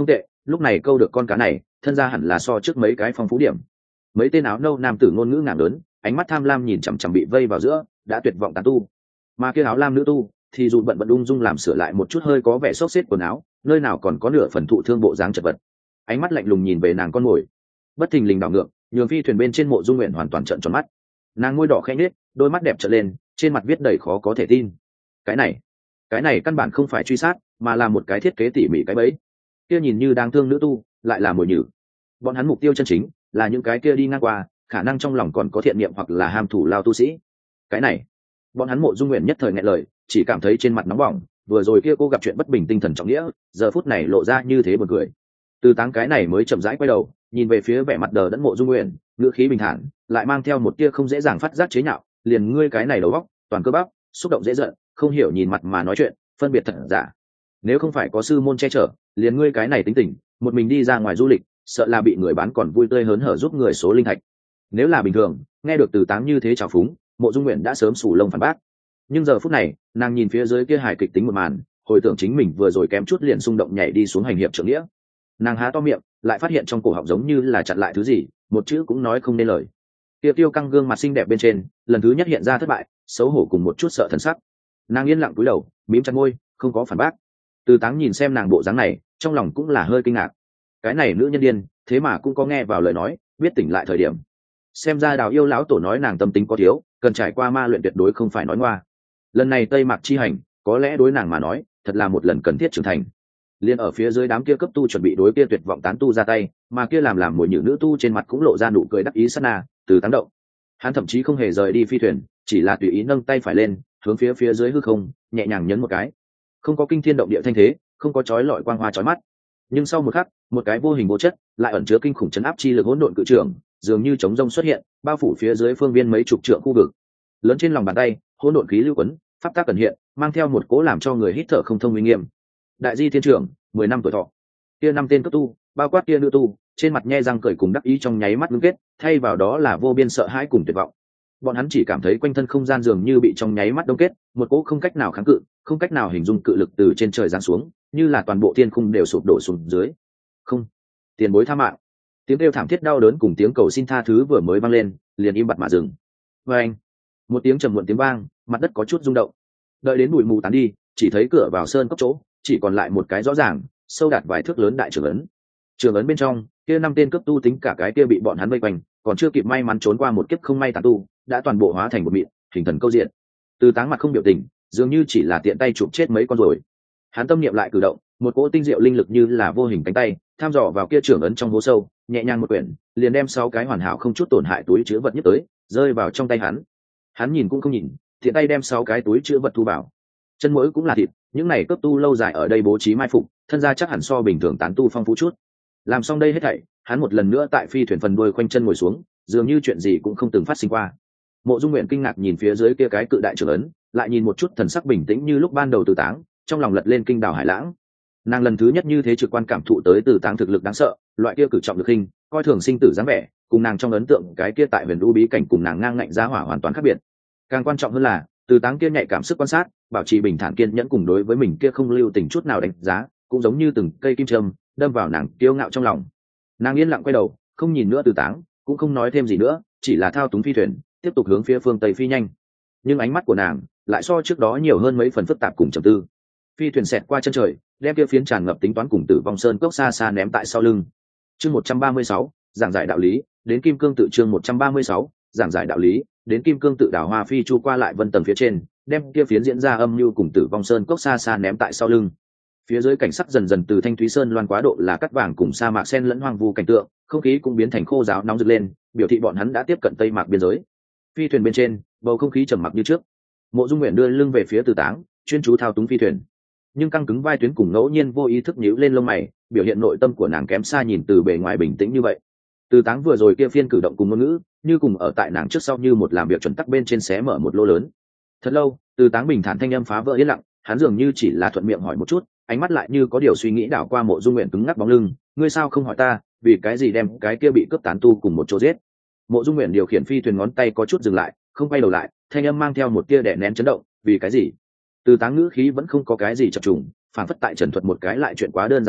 lúc này câu được con cá này thân ra hẳn là so trước mấy cái phong phú điểm. Mấy tên áo nâu nam tử ngôn ngữ ngảm lớn, ánh mắt tham lam nhìn chằm chằm bị vây vào giữa đã tuyệt vọng tán tu. Mà kia áo lam nữ tu thì dù bận ung dung làm sửa lại một chút hơi có vẻ xốc xếp quần áo, nơi nào còn có nửa phần thụ thương bộ dáng chật vật, ánh mắt lạnh lùng nhìn về nàng con mồi, bất thình lình đảo ngược nhường phi thuyền bên trên Mộ Dung Nguyện hoàn toàn trợn tròn mắt. Nàng môi đỏ khẽ nhếch, đôi mắt đẹp trợn lên, trên mặt viết đầy khó có thể tin. Cái này căn bản không phải truy sát, mà là một cái thiết kế tỉ mỉ cái bẫy. Kia nhìn như đáng thương nữ tu lại là mồi nhử. Bọn hắn mục tiêu chân chính là những cái kia đi ngang qua, khả năng trong lòng còn có thiện niệm hoặc là ham thủ lao tu sĩ. Cái này, bọn hắn Mộ Dung Nguyện nhất thời nghẹn lời, chỉ cảm thấy trên mặt nóng bỏng, vừa rồi kia cô gặp chuyện bất bình tinh thần trọng nghĩa, giờ phút này lộ ra như thế buồn cười. Từ Táng cái này mới chậm rãi quay đầu, nhìn về phía vẻ mặt đờ đẫn Mộ Dung Nguyện, ngữ khí bình thản, lại mang theo một tia không dễ dàng phát giác chế nhạo, liền ngươi cái này đầu óc, toàn cơ bắp, xúc động dễ giận, không hiểu nhìn mặt mà nói chuyện, phân biệt thật giả. Nếu không phải có sư môn che chở, liền ngươi cái này tính tình, một mình đi ra ngoài du lịch, sợ là bị người bán còn vui tươi hớn hở giúp người số linh thạch. Nếu là bình thường, nghe được Từ Táng như thế trào phúng, Mộ Dung Nguyện đã sớm sủ lông phản bác. Nhưng giờ phút này, nàng nhìn phía dưới kia hài kịch tính một màn, hồi tưởng chính mình vừa rồi kém chút liền xung động nhảy đi xuống hành hiệp trưởng nghĩa. Nàng há to miệng, lại phát hiện trong cổ họng giống như là chặn lại thứ gì, một chữ cũng nói không nên lời. Tiêu Tiêu căng gương mặt xinh đẹp bên trên, lần thứ nhất hiện ra thất bại, xấu hổ cùng một chút sợ thần sắc. Nàng yên lặng cúi đầu, mím chặt môi, không có phản bác. Từ Táng nhìn xem nàng bộ dáng này, trong lòng cũng là hơi kinh ngạc. Cái này nữ nhân điên, thế mà cũng có nghe vào lời nói, biết tỉnh lại thời điểm. Xem ra Đào Yêu lão tổ nói nàng tâm tính có thiếu, cần trải qua ma luyện tuyệt đối không phải nói ngoa. Lần này Tây Mạc chi hành, có lẽ đối nàng mà nói, thật là một lần cần thiết trưởng thành. Liên ở phía dưới đám kia cấp tu chuẩn bị đối kia tuyệt vọng tán tu ra tay, mà kia làm mồi nhử nữ tu trên mặt cũng lộ ra nụ cười đắc ý sát na. Từ Táng động, hắn thậm chí không hề rời đi phi thuyền, chỉ là tùy ý nâng tay phải lên, hướng phía dưới hư không nhẹ nhàng nhấn một cái. Không có kinh thiên động địa thanh thế, không có chói lọi quang hoa chói mắt, nhưng sau một khắc, một cái vô hình vô chất lại ẩn chứa kinh khủng chấn áp chi lực hỗn độn cự trường, dường như chống rông xuất hiện, bao phủ phía dưới phương viên mấy chục trượng khu vực. Lớn trên lòng bàn tay, hỗn độn khí lưu quấn, pháp tác cẩn hiện, mang theo một cỗ làm cho người hít thở không thông uy nghiêm. Đại di thiên trưởng, 10 năm tuổi thọ. Kia năm tên cấp tu, bao quát kia nữ tu, trên mặt nhe răng cười cùng đắc ý trong nháy mắt ngưng kết, thay vào đó là vô biên sợ hãi cùng tuyệt vọng. Bọn hắn chỉ cảm thấy quanh thân không gian dường như bị trong nháy mắt đông kết, một cỗ không cách nào kháng cự, không cách nào hình dung cự lực từ trên trời giáng xuống, như là toàn bộ thiên khung đều sụp đổ xuống dưới. Không, tiền bối tha mạng. Tiếng kêu thảm thiết đau đớn cùng tiếng cầu xin tha thứ vừa mới vang lên, liền im bặt mà dừng. Và anh, một tiếng trầm muộn tiếng vang, mặt đất có chút rung động. Đợi đến bụi mù tán đi, chỉ thấy cửa vào sơn cốc chỗ, chỉ còn lại một cái rõ ràng, sâu đạt vài thước lớn đại trưởng ấn. Trưởng ấn bên trong, kia năm tên cấp tu tính cả cái kia bị bọn hắn vây quanh, còn chưa kịp may mắn trốn qua một kiếp không may tàn tu, đã toàn bộ hóa thành một mịn, hình thần câu diện. Từ Táng mặt không biểu tình, dường như chỉ là tiện tay chụp chết mấy con rồi. Hắn tâm niệm lại cử động, một cỗ tinh diệu linh lực như là vô hình cánh tay, tham dò vào kia trưởng ấn trong hố sâu, nhẹ nhàng một quyển, liền đem 6 cái hoàn hảo không chút tổn hại túi chứa vật nhất tới, rơi vào trong tay hắn. Hắn nhìn cũng không nhìn, tiện tay đem 6 cái túi chứa vật thu vào. Chân mũi cũng là thịt, những này cấp tu lâu dài ở đây bố trí mai phục, thân gia chắc hẳn so bình thường tán tu phong phú chút. Làm xong đây hết thảy, hắn một lần nữa tại phi thuyền phần đuôi khoanh chân ngồi xuống, dường như chuyện gì cũng không từng phát sinh qua. Mộ Dung Nguyện kinh ngạc nhìn phía dưới kia cái cự đại trưởng ấn, lại nhìn một chút thần sắc bình tĩnh như lúc ban đầu Từ Táng, trong lòng lật lên kinh đảo hải lãng. Nàng lần thứ nhất như thế trực quan cảm thụ tới Từ Táng thực lực đáng sợ, loại kia cử trọng lực hình, coi thường sinh tử dáng vẻ, cùng nàng trong ấn tượng cái kia tại Huyền U bí cảnh cùng nàng ngang ngạnh giá hỏa hoàn toàn khác biệt. Càng quan trọng hơn là, Từ Táng kia nhạy cảm sức quan sát, bảo trì bình thản kiên nhẫn cùng đối với mình kia không lưu tình chút nào đánh giá, cũng giống như từng cây kim châm đâm vào nàng kiêu ngạo trong lòng. Nàng yên lặng quay đầu, không nhìn nữa Từ Táng, cũng không nói thêm gì nữa, chỉ là thao túng phi thuyền tiếp tục hướng phía phương tây phi nhanh. Nhưng ánh mắt của nàng lại so trước đó nhiều hơn mấy phần phức tạp cùng trầm tư. Phi thuyền xẹt qua chân trời, đem kia phiến tràn ngập tính toán cùng Tử Vong Sơn cốc xa xa ném tại sau lưng. Chương 136, giảng giải đạo lý, đến Kim Cương tự. Chương 136, giảng giải đạo lý, đến Kim Cương tự. Đào Hoa phi chu qua lại vân tầng phía trên, đem kia phiến diễn ra âm nhu cùng Tử Vong Sơn cốc xa xa ném tại sau lưng. Phía dưới cảnh sắc dần dần từ thanh thúy sơn loan quá độ là cát vàng cùng sa mạc sen lẫn hoang vu cảnh tượng, không khí cũng biến thành khô ráo nóng rực lên, biểu thị bọn hắn đã tiếp cận Tây Mạc biên giới. Phi thuyền bên trên, bầu không khí trầm mặc như trước. Mộ Dung Nguyện đưa lưng về phía Từ Táng, chuyên chú thao túng phi thuyền. Nhưng căng cứng vai tuyến cùng ngẫu nhiên vô ý thức nhíu lên lông mày, biểu hiện nội tâm của nàng kém xa nhìn từ bề ngoài bình tĩnh như vậy. Từ Táng vừa rồi kia phiên cử động cùng ngôn ngữ, như cùng ở tại nàng trước sau như một làm việc chuẩn tắc bên trên xé mở một lỗ lớn. Thật lâu, Từ Táng bình thản thanh âm phá vỡ yên lặng, hắn dường như chỉ là thuận miệng hỏi một chút, ánh mắt lại như có điều suy nghĩ đảo qua Mộ Dung Nguyện cứng ngắc bóng lưng, ngươi sao không hỏi ta, vì cái gì đem cái kia bị cướp tán tu cùng một chỗ giết? Mộ Dung Nguyện điều khiển phi thuyền ngón tay có chút dừng lại, không quay đầu lại, thanh âm mang theo một tia đè nén chấn động, vì cái gì? Từ Táng ngữ khí vẫn không có cái gì chập trùng, phản phất tại trần thuật một cái lại chuyện quá đơn giản thực,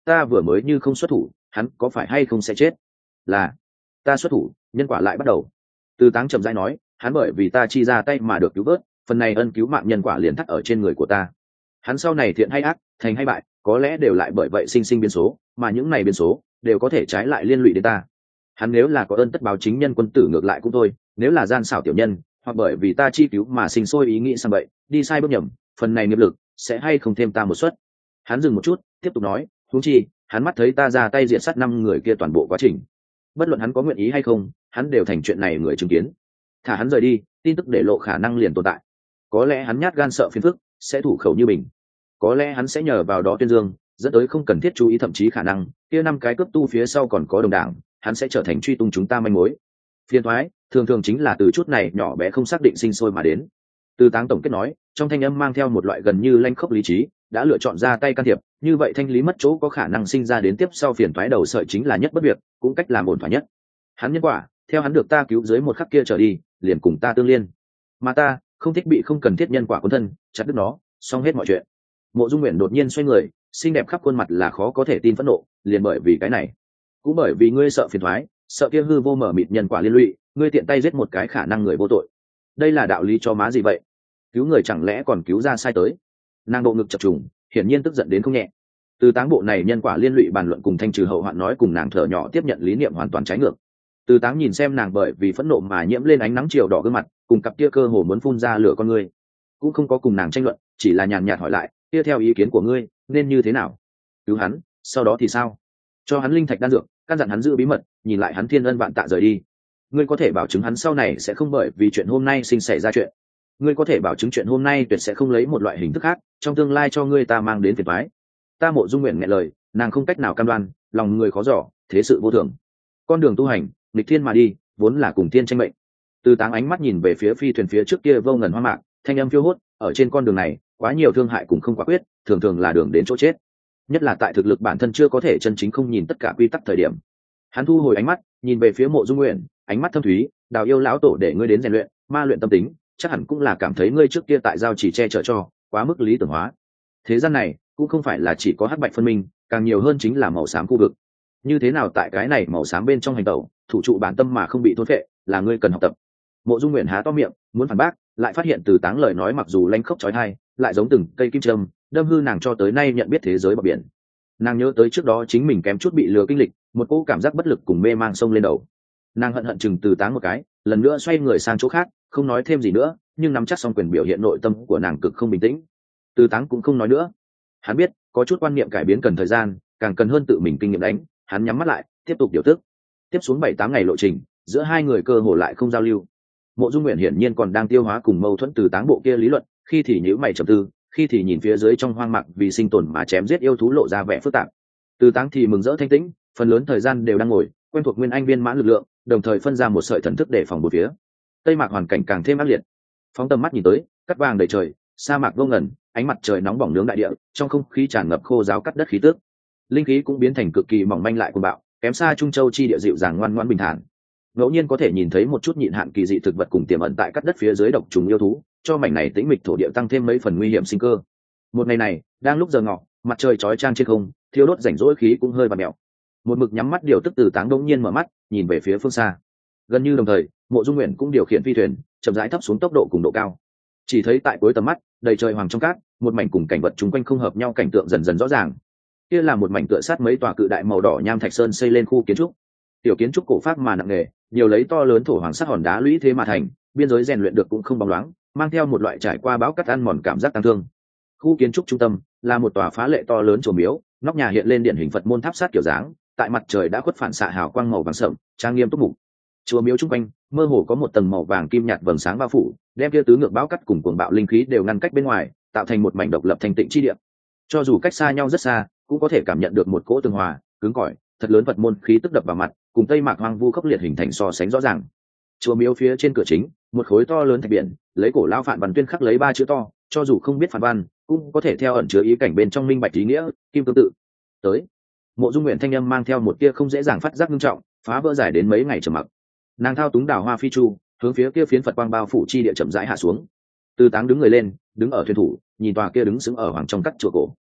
ta vừa mới như không xuất thủ hắn có phải hay không sẽ chết? Là ta xuất thủ, nhân quả lại bắt đầu. Từ Táng chậm rãi nói, hắn bởi vì ta chi ra tay mà được cứu vớt, phần này ân cứu mạng nhân quả liền thắt ở trên người của ta. Hắn sau này thiện hay ác, thành hay bại, có lẽ đều lại bởi vậy sinh sinh biến số, mà những này biến số đều có thể trái lại liên lụy đến ta. Hắn nếu là có ơn tất báo chính nhân quân tử ngược lại cũng thôi, nếu là gian xảo tiểu nhân, hoặc bởi vì ta chi cứu mà sinh sôi ý nghĩ sang vậy, đi sai bước nhầm, phần này nghiệp lực sẽ hay không thêm ta một suất. Hắn dừng một chút, tiếp tục nói, huống chi, hắn mắt thấy ta ra tay diệt sát 5 người kia toàn bộ quá trình. Bất luận hắn có nguyện ý hay không, hắn đều thành chuyện này người chứng kiến. Thả hắn rời đi, tin tức để lộ khả năng liền tồn tại. Có lẽ hắn nhát gan sợ phiền phức, sẽ thủ khẩu như mình. Có lẽ hắn sẽ nhờ vào đó tuyên dương, dẫn tới không cần thiết chú ý, thậm chí khả năng kia 5 cái cướp tu phía sau còn có đồng đảng, hắn sẽ trở thành truy tung chúng ta manh mối. Phiền toái thường thường chính là từ chút này nhỏ bé không xác định sinh sôi mà đến. Từ Táng tổng kết nói, trong thanh âm mang theo một loại gần như lanh khốc lý trí, đã lựa chọn ra tay can thiệp, như vậy thanh lý mất chỗ có khả năng sinh ra đến tiếp sau phiền toái đầu sợi chính là nhất bất việc, cũng cách làm ổn thỏa nhất. Hắn nhân quả, theo hắn được ta cứu dưới một khắc kia trở đi, liền cùng ta tương liên. Mà ta không thích bị không cần thiết nhân quả cuốn thân, chặt đứt nó, xong hết mọi chuyện. Mộ Dung Nguyện đột nhiên xoay người, xinh đẹp khắp khuôn mặt là khó có thể tin phẫn nộ, liền bởi vì cái này, cũng bởi vì ngươi sợ phiền toái, sợ kia hư vô mở mịt nhân quả liên lụy, ngươi tiện tay giết một cái khả năng người vô tội. Đây là đạo lý cho má gì vậy? Cứu người chẳng lẽ còn cứu ra sai tới? Nàng độ ngực chập trùng, hiển nhiên tức giận đến không nhẹ. Từ Táng bộ này nhân quả liên lụy bàn luận cùng thanh trừ hậu hoạn nói cùng nàng thở nhỏ tiếp nhận lý niệm hoàn toàn trái ngược. Từ Táng nhìn xem nàng bởi vì phẫn nộ mà nhiễm lên ánh nắng chiều đỏ gương mặt, cùng cặp kia cơ hồ muốn phun ra lửa con ngươi, cũng không có cùng nàng tranh luận, chỉ là nhàn nhạt hỏi lại, kia theo ý kiến của ngươi nên như thế nào? Cứu hắn, sau đó thì sao? Cho hắn linh thạch đan dược, căn dặn hắn giữ bí mật, nhìn lại hắn thiên ân vạn tạ rời đi. Ngươi có thể bảo chứng hắn sau này sẽ không bởi vì chuyện hôm nay sinh xảy ra chuyện. Ngươi có thể bảo chứng chuyện hôm nay tuyệt sẽ không lấy một loại hình thức khác trong tương lai cho ngươi ta mang đến phiền toái. Ta Mộ Dung Nguyện nghẹn lời, nàng không cách nào cam đoan, lòng người khó dò, thế sự vô thường. Con đường tu hành, nghịch thiên mà đi, vốn là cùng thiên tranh mệnh. Từ Táng ánh mắt nhìn về phía phi thuyền phía trước kia vô ngần hoa mạc, thanh âm phiêu hốt, ở trên con đường này, quá nhiều thương hại cũng không quả quyết, thường thường là đường đến chỗ chết. Nhất là tại thực lực bản thân chưa có thể chân chính không nhìn tất cả quy tắc thời điểm. Hắn thu hồi ánh mắt, nhìn về phía Mộ Dung Nguyện, ánh mắt thâm thúy, Đào yêu lão tổ để ngươi đến rèn luyện, ma luyện tâm tính, chắc hẳn cũng là cảm thấy ngươi trước kia tại giao chỉ che chở cho quá mức lý tưởng hóa. Thế gian này cũng không phải là chỉ có hắc bạch phân minh, càng nhiều hơn chính là màu xám khu vực. Như thế nào tại cái này màu xám bên trong hành tẩu, thủ trụ bản tâm mà không bị thôn phệ, là ngươi cần học tập. Mộ Dung Nguyện há to miệng muốn phản bác, lại phát hiện Từ Táng lời nói mặc dù lanh khốc chói tai, lại giống từng cây kim châm đâm hư nàng cho tới nay nhận biết thế giới bờ biển. Nàng nhớ tới trước đó chính mình kém chút bị lừa kinh lịch, một cỗ cảm giác bất lực cùng mê mang sông lên đầu. Nàng hận hận chừng Từ Táng một cái, lần nữa xoay người sang chỗ khác, không nói thêm gì nữa, nhưng nắm chắc xong quyền biểu hiện nội tâm của nàng cực không bình tĩnh. Từ Táng cũng không nói nữa. Hắn biết có chút quan niệm cải biến cần thời gian, càng cần hơn tự mình kinh nghiệm đánh. Hắn nhắm mắt lại, tiếp tục điều tức. Tiếp xuống 7-8 ngày lộ trình, giữa hai người cơ hồ lại không giao lưu. Mộ Dung Nguyện hiển nhiên còn đang tiêu hóa cùng mâu thuẫn Từ Táng bộ kia lý luận, khi thì nhíu mày trầm tư, khi thì nhìn phía dưới trong hoang mạc vì sinh tồn mà chém giết yêu thú lộ ra vẻ phức tạp. Từ Táng thì mừng rỡ thanh tĩnh, phần lớn thời gian đều đang ngồi quen thuộc nguyên anh viên mãn lực lượng, đồng thời phân ra một sợi thần thức để phòng bốn phía. Tây mạc hoàn cảnh càng thêm ác liệt. Phóng tầm mắt nhìn tới, cắt vàng đầy trời, sa mạc vô ngần, ánh mặt trời nóng bỏng nướng đại địa, trong không khí tràn ngập khô ráo cắt đất khí tức. Linh khí cũng biến thành cực kỳ mỏng manh lại cuồng bạo, kém xa Trung Châu chi địa dịu dàng ngoan ngoãn bình thản. Ngẫu nhiên có thể nhìn thấy một chút nhịn hạn kỳ dị thực vật cùng tiềm ẩn tại cắt đất phía dưới độc trùng yêu thú, cho mảnh này tĩnh mịch thổ địa tăng thêm mấy phần nguy hiểm sinh cơ. Một ngày này, đang lúc giờ ngọ, mặt trời chói chang trên không, thiêu đốt rảnh rỗi khí cũng hơi bạt mèo. Một mực nhắm mắt điều tức Từ Táng đống nhiên mở mắt, nhìn về phía phương xa. Gần như đồng thời, Mộ Dung Nguyện cũng điều khiển phi thuyền chậm rãi thấp xuống tốc độ cùng độ cao. Chỉ thấy tại cuối tầm mắt, đầy trời hoàng trong cát, một mảnh cùng cảnh vật chung quanh không hợp nhau cảnh tượng dần dần rõ ràng. Kia là một mảnh tựa sát mấy tòa cự đại màu đỏ nham thạch sơn xây lên khu kiến trúc. Tiểu kiến trúc cổ pháp mà nặng nề, nhiều lấy to lớn thổ hoàng sắt hòn đá lũy thế mà thành, biên giới rèn luyện được cũng không bóng loáng, mang theo một loại trải qua bão cát ăn mòn cảm giác tăng thương. Khu kiến trúc trung tâm là một tòa phá lệ to lớn chùa miếu, nóc nhà hiện lên điển hình Phật môn tháp sát kiểu dáng, tại mặt trời đã khuất phản xạ hào quang màu vàng sậm, trang nghiêm túc mục. Chùa miếu trung quanh mơ hồ có một tầng màu vàng kim nhạt vầng sáng bao phủ, đem kia tứ ngược bão cắt cùng cuồng bạo linh khí đều ngăn cách bên ngoài, tạo thành một mảnh độc lập thanh tịnh chi địa. Cho dù cách xa nhau rất xa, cũng có thể cảm nhận được một cỗ tường hòa, cứng cỏi, thật lớn Phật môn khí tức đập vào mặt, cùng Tây Mạc hoang vu khốc liệt hình thành so sánh rõ ràng. Chùa miếu phía trên cửa chính, một khối to lớn thạch biển, lấy cổ lao phạn văn tuyên khắc lấy 3 chữ to, cho dù không biết phản văn, cũng có thể theo ẩn chứa ý cảnh bên trong minh bạch ý nghĩa, kim tương tự. Tới. Mộ Dung Nguyện thanh âm mang theo một tia không dễ dàng phát giác nghiêm trọng, phá vỡ dài đến mấy ngày trầm mặc. Nàng thao túng đào hoa phi chu, hướng phía kia phiến Phật quang bao phủ chi địa chậm rãi hạ xuống. Từ Táng đứng người lên, đứng ở thuyền thủ, nhìn tòa kia đứng sững ở hoàng trong cắt chùa cổ.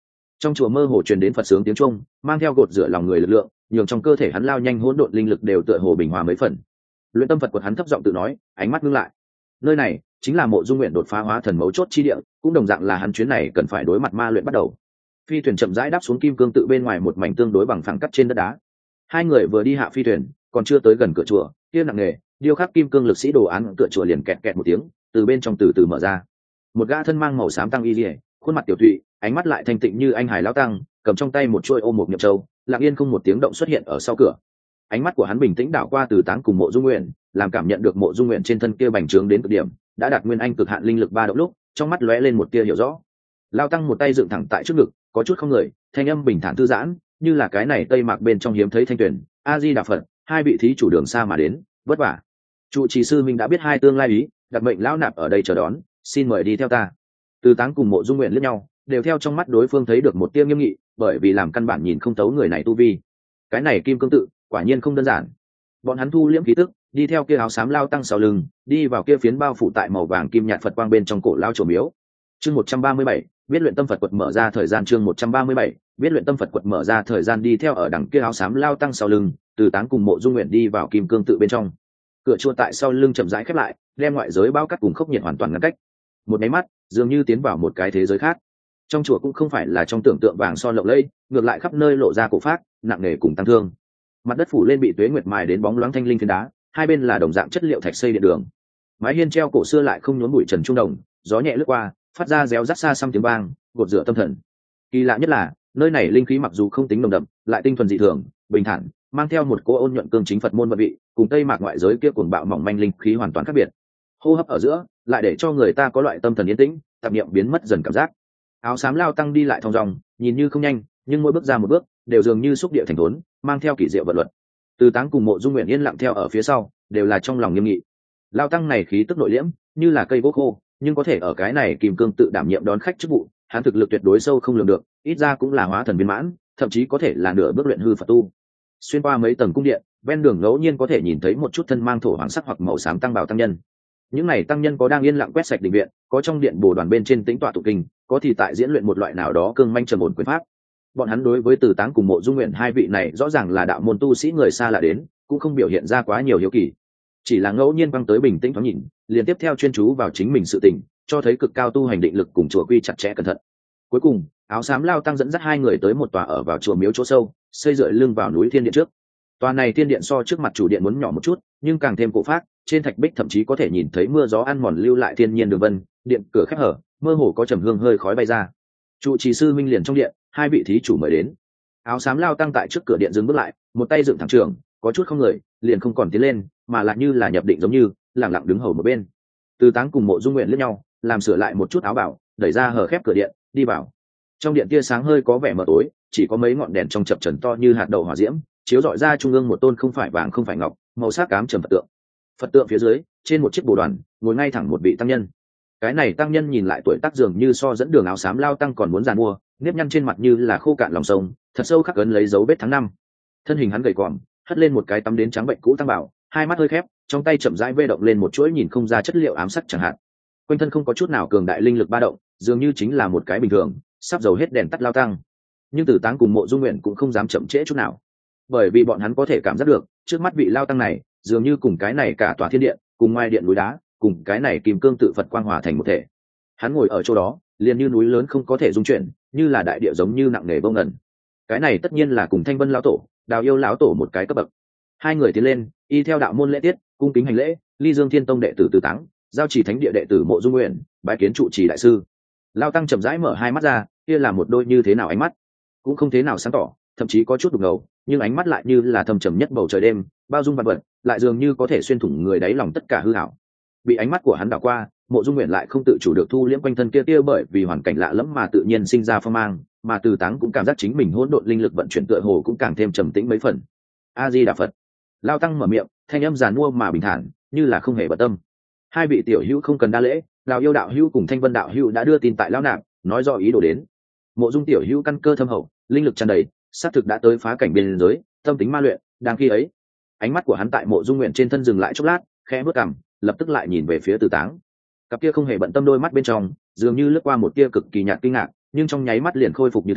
Trong chùa mơ hồ truyền đến Phật sướng tiếng Trung, mang theo gột rửa lòng người lực lượng, nhường trong cơ thể hắn lao nhanh hỗn độn linh lực đều tựa hồ bình hòa mấy phần. Luyện tâm Phật quật hắn thấp giọng tự nói, ánh mắt ngưng lại. Nơi này chính là Mộ Dung Nguyện đột phá hóa thần mấu chốt chi địa, cũng đồng dạng là hắn chuyến này cần phải đối mặt ma luyện bắt đầu. Phi thuyền chậm rãi đáp xuống kim cương tự bên ngoài một mảnh tương đối bằng phẳng cắt trên đất đá. Hai người vừa đi hạ phi thuyền, còn chưa tới gần cửa chùa, kia nặng nề điêu khắc kim cương lực sĩ đồ án cửa chùa liền kẹt kẹt một tiếng, từ bên trong từ từ mở ra. Một gã thân mang màu xám tăng y liễu, khuôn mặt tiểu thụy, ánh mắt lại thanh tịnh như anh hải lão tăng, cầm trong tay một chuôi ôm một nhậm châu, lặng yên không một tiếng động xuất hiện ở sau cửa. Ánh mắt của hắn bình tĩnh đảo qua Từ Táng cùng Mộ Dung Nguyện, làm cảm nhận được Mộ Dung Nguyện trên thân kia bành trướng đến cực điểm, đã đạt nguyên anh cực hạn linh lực ba động lúc, trong mắt lóe lên một tia hiểu rõ. Lão tăng một tay dựng thẳng tại trước ngực, có chút không người, thanh âm bình thản thư giãn, như là cái này tây mạc bên trong hiếm thấy thanh tuyển. A Di Đà Phật, hai vị thí chủ đường xa mà đến, vất vả. Trụ trì sư minh đã biết hai tương lai ý, đặt mệnh lão nạp ở đây chờ đón, xin mời đi theo ta. Từ Táng cùng Mộ Dung Nguyện liếc nhau, đều theo trong mắt đối phương thấy được một tia nghiêm nghị, bởi vì làm căn bản nhìn không tấu người này tu vi. Cái này kim cương tự quả nhiên không đơn giản. Bọn hắn thu liễm khí tức, đi theo kia áo xám lao tăng sau lưng, đi vào kia phiến bao phủ tại màu vàng kim nhạt Phật quang bên trong cổ lao chùa miếu. Chương 137, biết luyện tâm Phật quật mở ra thời gian. Chương 137, biết luyện tâm Phật quật mở ra thời gian. Đi theo ở đằng kia áo xám lao tăng sau lưng, Từ Táng cùng Mộ Dung Nguyện đi vào kim cương tự bên trong. Cửa chùa tại sau lưng chậm rãi khép lại, đem ngoại giới bao cát cùng khốc nhiệt hoàn toàn ngăn cách. Một máy mắt, dường như tiến vào một cái thế giới khác. Trong chùa cũng không phải là trong tưởng tượng vàng son lộng lẫy, ngược lại khắp nơi lộ ra cổ phác, nặng nề cùng tăng thương. Mặt đất phủ lên bị tuế nguyệt mài đến bóng loáng thanh linh phiến đá, hai bên là đồng dạng chất liệu thạch xây điện đường. Mái hiên treo cổ xưa lại không nhốn bụi trần trung đồng, gió nhẹ lướt qua, phát ra réo rắt xa xăm tiếng vang, gột rửa tâm thần. Kỳ lạ nhất là, nơi này linh khí mặc dù không tính nồng đậm, lại tinh thuần dị thường, bình thản, mang theo một cỗ ôn nhuận cương chính Phật môn vận vị, cùng tây mạc ngoại giới kia cuồng bạo mỏng manh linh khí hoàn toàn khác biệt. Hô hấp ở giữa, lại để cho người ta có loại tâm thần yên tĩnh, tạp niệm biến mất dần cảm giác. Áo xám lao tăng đi lại thong dong, nhìn như không nhanh, nhưng mỗi bước ra một bước, đều dường như xúc địa thành thốn, mang theo kỳ diệu vận luật. Từ Táng cùng Mộ Dung Nguyện yên lặng theo ở phía sau, đều là trong lòng nghiêm nghị. Lao tăng này khí tức nội liễm, như là cây gỗ khô, nhưng có thể ở cái này kim cương tự đảm nhiệm đón khách chức vụ, hắn thực lực tuyệt đối sâu không lường được, ít ra cũng là hóa thần viên mãn, thậm chí có thể là nửa bước luyện hư Phật tu. Xuyên qua mấy tầng cung điện, ven đường ngẫu nhiên có thể nhìn thấy một chút thân mang thổ hoàng sắc hoặc màu xám tăng bào tăng nhân. Những này tăng nhân có đang yên lặng quét sạch đình viện, có trong điện bồ đoàn bên trên tĩnh tọa tụ kinh, có thì tại diễn luyện một loại nào đó cương manh trầm ổn quyền pháp. Bọn hắn đối với Từ Táng cùng Mộ Dung Nguyện hai vị này rõ ràng là đạo môn tu sĩ người xa lạ đến, cũng không biểu hiện ra quá nhiều hiếu kỳ, chỉ là ngẫu nhiên băng tới bình tĩnh thoáng nhìn, liền tiếp theo chuyên chú vào chính mình sự tình, cho thấy cực cao tu hành định lực cùng chùa quy chặt chẽ cẩn thận. Cuối cùng, áo xám lao tăng dẫn dắt hai người tới một tòa ở vào chùa miếu chỗ sâu, xây dựa lưng vào núi thiên điện trước. Tòa này thiên điện so trước mặt chủ điện muốn nhỏ một chút, nhưng càng thêm cổ phác, trên thạch bích thậm chí có thể nhìn thấy mưa gió ăn mòn lưu lại thiên nhiên đường vân, điện cửa khép hở, mơ hồ có trầm hương hơi khói bay ra. Trụ trì sư minh liền trong điện, hai vị thí chủ mời đến. Áo xám lao tăng tại trước cửa điện dừng bước lại, một tay dựng thẳng trường, có chút không người, liền không còn tiến lên, mà lại như là nhập định giống như lẳng lặng đứng hầu một bên. Từ Táng cùng Mộ Dung Nguyện liếc nhau, làm sửa lại một chút áo bảo, đẩy ra hở khép cửa điện, đi vào. Trong điện tia sáng hơi có vẻ mờ tối, chỉ có mấy ngọn đèn trong chập chờn to như hạt đậu hỏa diễm, chiếu rọi ra trung ương một tôn không phải vàng không phải ngọc, màu sắc cám trầm Phật tượng. Phật tượng phía dưới, trên một chiếc bồ đoàn, ngồi ngay thẳng một vị tăng nhân. Cái này tăng nhân nhìn lại tuổi tác dường như so dẫn đường áo xám lao tăng còn muốn giàn mua, nếp nhăn trên mặt như là khô cạn lòng sông, thật sâu khắc ấn lấy dấu vết tháng năm. Thân hình hắn gầy còm, hất lên một cái tắm đến trắng bệnh cũ tăng bảo, hai mắt hơi khép, trong tay chậm rãi vê động lên một chuỗi nhìn không ra chất liệu ám sắc chẳng hạn. Quanh thân không có chút nào cường đại linh lực ba động, dường như chính là một cái bình thường, sắp dầu hết đèn tắt lao tăng. Nhưng Từ Táng cùng Mộ Dung Nguyện cũng không dám chậm trễ chút nào, bởi vì bọn hắn có thể cảm giác được, trước mắt vị lao tăng này, dường như cùng cái này cả tòa thiên điện, cùng ngoài điện núi đá, cùng cái này kim cương tự Phật quang hòa thành một thể. Hắn ngồi ở chỗ đó, liền như núi lớn không có thể dung chuyển, như là đại địa giống như nặng nề vô ngần. Cái này tất nhiên là cùng Thanh Vân lão tổ, Đào Yêu lão tổ một cái cấp bậc. Hai người tiến lên, y theo đạo môn lễ tiết, cung kính hành lễ, Ly Dương Thiên Tông đệ tử Từ Táng, Giao Chỉ Thánh địa đệ tử Mộ Dung Nguyện, bái kiến trụ trì đại sư. Lao tăng chậm rãi mở hai mắt ra, kia là một đôi như thế nào ánh mắt, cũng không thế nào sáng tỏ, thậm chí có chút đục ngầu, nhưng ánh mắt lại như là thâm trầm nhất bầu trời đêm, bao dung vạn vật, lại dường như có thể xuyên thủng người đáy lòng tất cả hư ảo. Bị ánh mắt của hắn đảo qua, Mộ Dung Nguyện lại không tự chủ được thu liễm quanh thân kia tia bởi vì hoàn cảnh lạ lẫm mà tự nhiên sinh ra phong mang, mà Từ Táng cũng cảm giác chính mình hỗn độn linh lực vận chuyển tựa hồ cũng càng thêm trầm tĩnh mấy phần. A Di Đà Phật. Lao tăng mở miệng, thanh âm giàn mua mà bình thản, như là không hề bận tâm. Hai vị tiểu hữu không cần đa lễ, Đào Yêu đạo hữu cùng Thanh Vân đạo hữu đã đưa tin tại lão nạp, nói rõ ý đồ đến. Mộ Dung tiểu hữu căn cơ thâm hậu, linh lực tràn đầy, xác thực đã tới phá cảnh biên giới, tâm tính ma luyện, đang khi ấy. Ánh mắt của hắn tại Mộ Dung Nguyện trên thân dừng lại chốc lát, khẽ bước cằm, lập tức lại nhìn về phía Từ Táng. Cặp kia không hề bận tâm đôi mắt bên trong, dường như lướt qua một tia cực kỳ nhạt kinh ngạc, nhưng trong nháy mắt liền khôi phục như thường,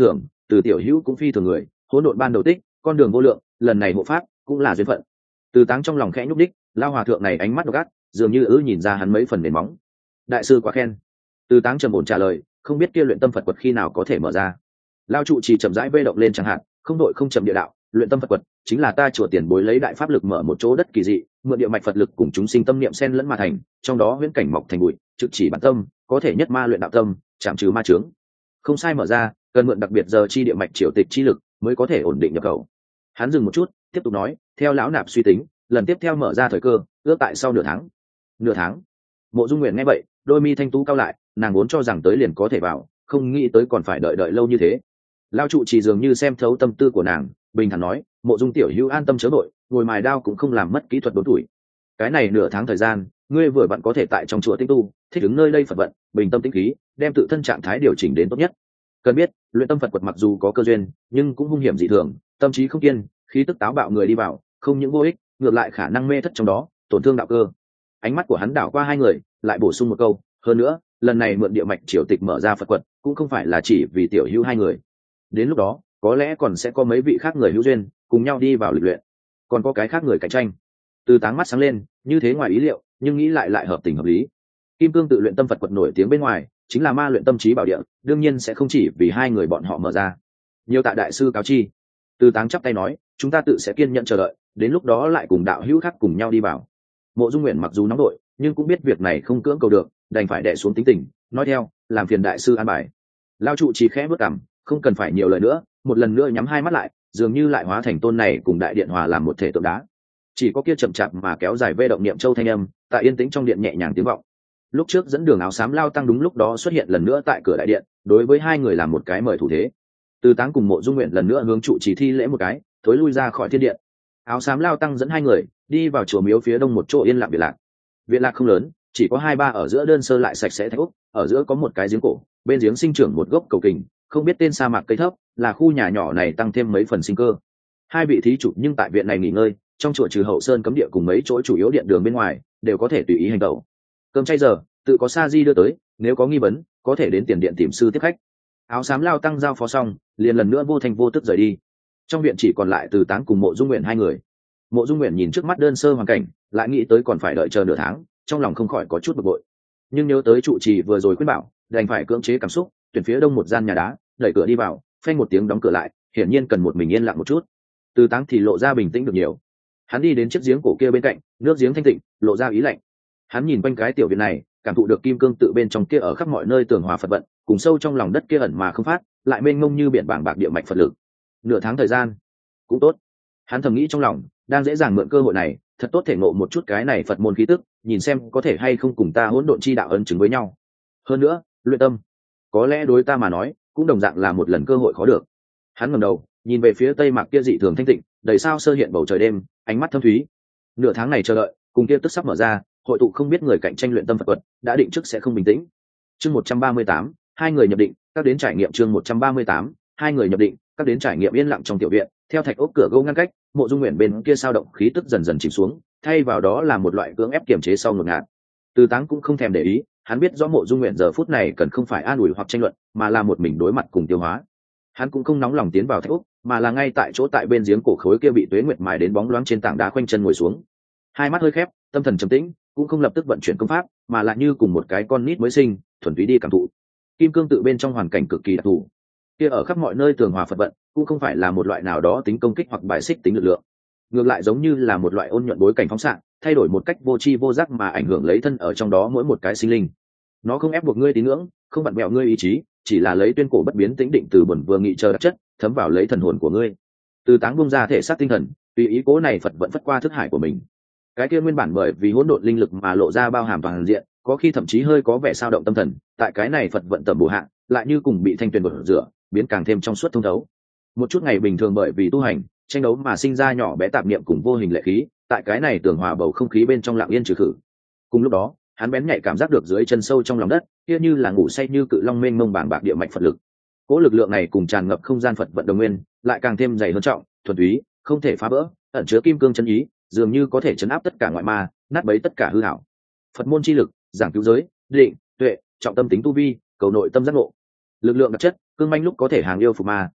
từ tiểu hữu cũng phi thường người, hỗn độn ban đầu tích, con đường vô lượng, lần này hộ pháp cũng là duyên phận. Từ Táng trong lòng khẽ nhúc đích, lao hòa thượng này ánh mắt độc ác, dường như nhìn ra hắn mấy phần nền móng. Đại sư quá khen. Từ Táng trầm ổn trả lời, không biết kia luyện tâm Phật quật khi nào có thể mở ra. Lao trụ trì chậm rãi vê động lên chẳng hạn, không đội không chậm địa đạo, luyện tâm Phật quật chính là ta chùa tiền bối lấy đại pháp lực mở một chỗ đất kỳ dị, mượn địa mạch Phật lực cùng chúng sinh tâm niệm xen lẫn mà thành, trong đó huyễn cảnh mọc thành bụi, trực chỉ bản tâm, có thể nhất ma luyện đạo tâm, chạm trừ ma chướng. Không sai, mở ra cần mượn đặc biệt giờ chi địa mạch triều tịch chi lực mới có thể ổn định nhập khẩu. Hắn dừng một chút, tiếp tục nói, theo lão nạp suy tính, lần tiếp theo mở ra thời cơ ước tại sau nửa tháng. Nửa tháng? Mộ Dung Nguyện nghe vậy, đôi mi thanh tú cao lại, nàng vốn cho rằng tới liền có thể vào, không nghĩ tới còn phải đợi lâu như thế. Lao trụ chỉ dường như xem thấu tâm tư của nàng, bình thản nói, Mộ Dung tiểu hữu an tâm chớ vội, ngồi mài đao cũng không làm mất kỹ thuật đốn tuổi. Cái này nửa tháng thời gian, ngươi vừa vặn có thể tại trong chùa tinh tu, thích ứng nơi đây Phật vận, bình tâm tĩnh khí, đem tự thân trạng thái điều chỉnh đến tốt nhất. Cần biết, luyện tâm Phật quật mặc dù có cơ duyên, nhưng cũng hung hiểm dị thường, tâm trí không kiên, khí tức táo bạo người đi vào, không những vô ích, ngược lại khả năng mê thất trong đó, tổn thương đạo cơ. Ánh mắt của hắn đảo qua hai người, lại bổ sung một câu, hơn nữa, lần này mượn địa mạch triều tịch mở ra Phật quật, cũng không phải là chỉ vì tiểu hữu hai người. Đến lúc đó, có lẽ còn sẽ có mấy vị khác người hữu duyên, cùng nhau đi vào lịch luyện. Còn có cái khác người cạnh tranh. Từ Táng mắt sáng lên, như thế ngoài ý liệu, nhưng nghĩ lại hợp tình hợp lý. Kim Cương tự luyện tâm Phật quật nổi tiếng bên ngoài, chính là ma luyện tâm trí bảo địa, đương nhiên sẽ không chỉ vì hai người bọn họ mở ra. Nhiều tạ đại sư cáo chi. Từ Táng chắp tay nói, chúng ta tự sẽ kiên nhẫn chờ đợi, đến lúc đó lại cùng đạo hữu khác cùng nhau đi vào. Mộ Dung Nguyện mặc dù nóng đội, nhưng cũng biết việc này không cưỡng cầu được, đành phải đè xuống tính tình, nói theo, làm phiền đại sư an bài. Lao trụ chỉ khẽ bước cằm, không cần phải nhiều lời nữa, một lần nữa nhắm hai mắt lại, dường như lại hóa thành tôn này cùng đại điện hòa làm một thể tượng đá. Chỉ có kia chậm chạp mà kéo dài vê động niệm châu thanh âm, tại yên tĩnh trong điện nhẹ nhàng tiếng vọng. Lúc trước dẫn đường áo xám Lao tăng đúng lúc đó xuất hiện lần nữa tại cửa đại điện, đối với hai người làm một cái mời thủ thế. Từ Táng cùng Mộ Dung Nguyện lần nữa hướng trụ trì thi lễ một cái, thối lui ra khỏi thiên điện. Áo xám Lao tăng dẫn hai người đi vào chùa miếu phía đông một chỗ yên lặng biệt lạc. Viện lạc không lớn, chỉ có 2-3 ở giữa đơn sơ lại sạch sẽ thạch ốc, ở giữa có một cái giếng cổ, bên giếng sinh trưởng một gốc cầu kình, không biết tên sa mạc cây thấp, là khu nhà nhỏ này tăng thêm mấy phần sinh cơ. Hai vị thí chủ nhưng tại viện này nghỉ ngơi, trong chùa trừ hậu sơn cấm địa cùng mấy chỗ chủ yếu điện đường bên ngoài, đều có thể tùy ý hành động. Cơm chay giờ, tự có sa di đưa tới, nếu có nghi vấn, có thể đến tiền điện tìm sư tiếp khách. Áo xám Lao tăng giao phó xong, liền lần nữa vô thành vô tức rời đi. Trong viện chỉ còn lại Từ Táng cùng Mộ Dung Nguyện hai người. Mộ Dung Nguyện nhìn trước mắt đơn sơ hoàn cảnh, lại nghĩ tới còn phải đợi chờ nửa tháng, trong lòng không khỏi có chút bực bội. Nhưng nhớ tới trụ trì vừa rồi khuyên bảo, đành phải cưỡng chế cảm xúc, tuyển phía đông một gian nhà đá, đẩy cửa đi vào, phanh một tiếng đóng cửa lại, hiển nhiên cần một mình yên lặng một chút. Từ Táng thì lộ ra bình tĩnh được nhiều. Hắn đi đến chiếc giếng cổ kia bên cạnh, nước giếng thanh tịnh, lộ ra ý lạnh. Hắn nhìn quanh cái tiểu viện này, cảm thụ được kim cương tự bên trong kia ở khắp mọi nơi tường hòa Phật vận, cùng sâu trong lòng đất kia ẩn mà không phát, lại mênh mông như biển bảng bạc địa mạch Phật lực. Nửa tháng thời gian, cũng tốt. Hắn thầm nghĩ trong lòng, đang dễ dàng mượn cơ hội này, thật tốt thể ngộ một chút cái này Phật môn khí tức, nhìn xem có thể hay không cùng ta hỗn độn chi đạo ấn chứng với nhau. Hơn nữa, luyện tâm, có lẽ đối ta mà nói, cũng đồng dạng là một lần cơ hội khó được. Hắn ngẩng đầu, nhìn về phía tây mạc kia dị thường thanh tịnh, đầy sao sơ hiện bầu trời đêm, ánh mắt thâm thúy. Nửa tháng này chờ đợi, cùng kia tức sắp mở ra, hội tụ không biết người cạnh tranh luyện tâm Phật quật, đã định trước sẽ không bình tĩnh. Chương 138, hai người nhập định, các đến trải nghiệm chương 138, hai người nhập định, các đến trải nghiệm yên lặng trong tiểu viện, theo thạch ốc cửa gỗ ngăn cách, Mộ Dung Nguyện bên kia sao động khí tức dần dần chìm xuống, thay vào đó là một loại cưỡng ép kiềm chế sau ngột ngạt. Từ Táng cũng không thèm để ý, hắn biết rõ Mộ Dung Nguyện giờ phút này cần không phải an ủi hoặc tranh luận, mà là một mình đối mặt cùng tiêu hóa. Hắn cũng không nóng lòng tiến vào thạch ốc, mà là ngay tại chỗ tại bên giếng cổ khối kia bị tuế nguyệt mài đến bóng loáng trên tảng đá khoanh chân ngồi xuống. Hai mắt hơi khép, tâm thần trầm tĩnh, cũng không lập tức vận chuyển công pháp, mà là như cùng một cái con nít mới sinh, thuần túy đi cảm thụ. Kim cương tự bên trong hoàn cảnh cực kỳ đặc thù, kia ở khắp mọi nơi tường hòa Phật vận, cũng không phải là một loại nào đó tính công kích hoặc bài xích tính lực lượng, ngược lại giống như là một loại ôn nhuận bối cảnh phóng xạ, thay đổi một cách vô tri vô giác mà ảnh hưởng lấy thân ở trong đó mỗi một cái sinh linh. Nó không ép buộc ngươi tín ngưỡng, không vặn vẹo ngươi ý chí, chỉ là lấy tuyên cổ bất biến tĩnh định từ bẩn vừa nghị chờ đặc chất, thấm vào lấy thần hồn của ngươi. Từ Táng bung ra thể xác tinh thần, tùy ý cố này Phật vận phất qua thức hải của mình. Cái kia nguyên bản bởi vì hỗn độn linh lực mà lộ ra bao hàm toàn diện, có khi thậm chí hơi có vẻ sao động tâm thần, tại cái này Phật vận tầm bổ hạ, lại như cùng bị thanh tuyền bột rửa, biến càng thêm trong suốt thông thấu. Một chút ngày bình thường bởi vì tu hành tranh đấu mà sinh ra nhỏ bé tạp niệm cùng vô hình lệ khí, tại cái này tường hòa bầu không khí bên trong lặng yên trừ khử. Cùng lúc đó, hắn bén nhạy cảm giác được dưới chân sâu trong lòng đất, kia như là ngủ say như cự long mênh mông bàng bạc địa mạch Phật lực. Cỗ lực lượng này cùng tràn ngập không gian Phật vận đồng nguyên, lại càng thêm dày hơn trọng, thuần túy, không thể phá vỡ, ẩn chứa kim cương chân ý, dường như có thể chấn áp tất cả ngoại ma, nát bấy tất cả hư ảo. Phật môn chi lực, giảng cứu giới, định, tuệ, trọng tâm tính tu vi, cầu nội tâm giác ngộ. Lực lượng đặc chất, cương manh lúc có thể hàng yêu phục ma,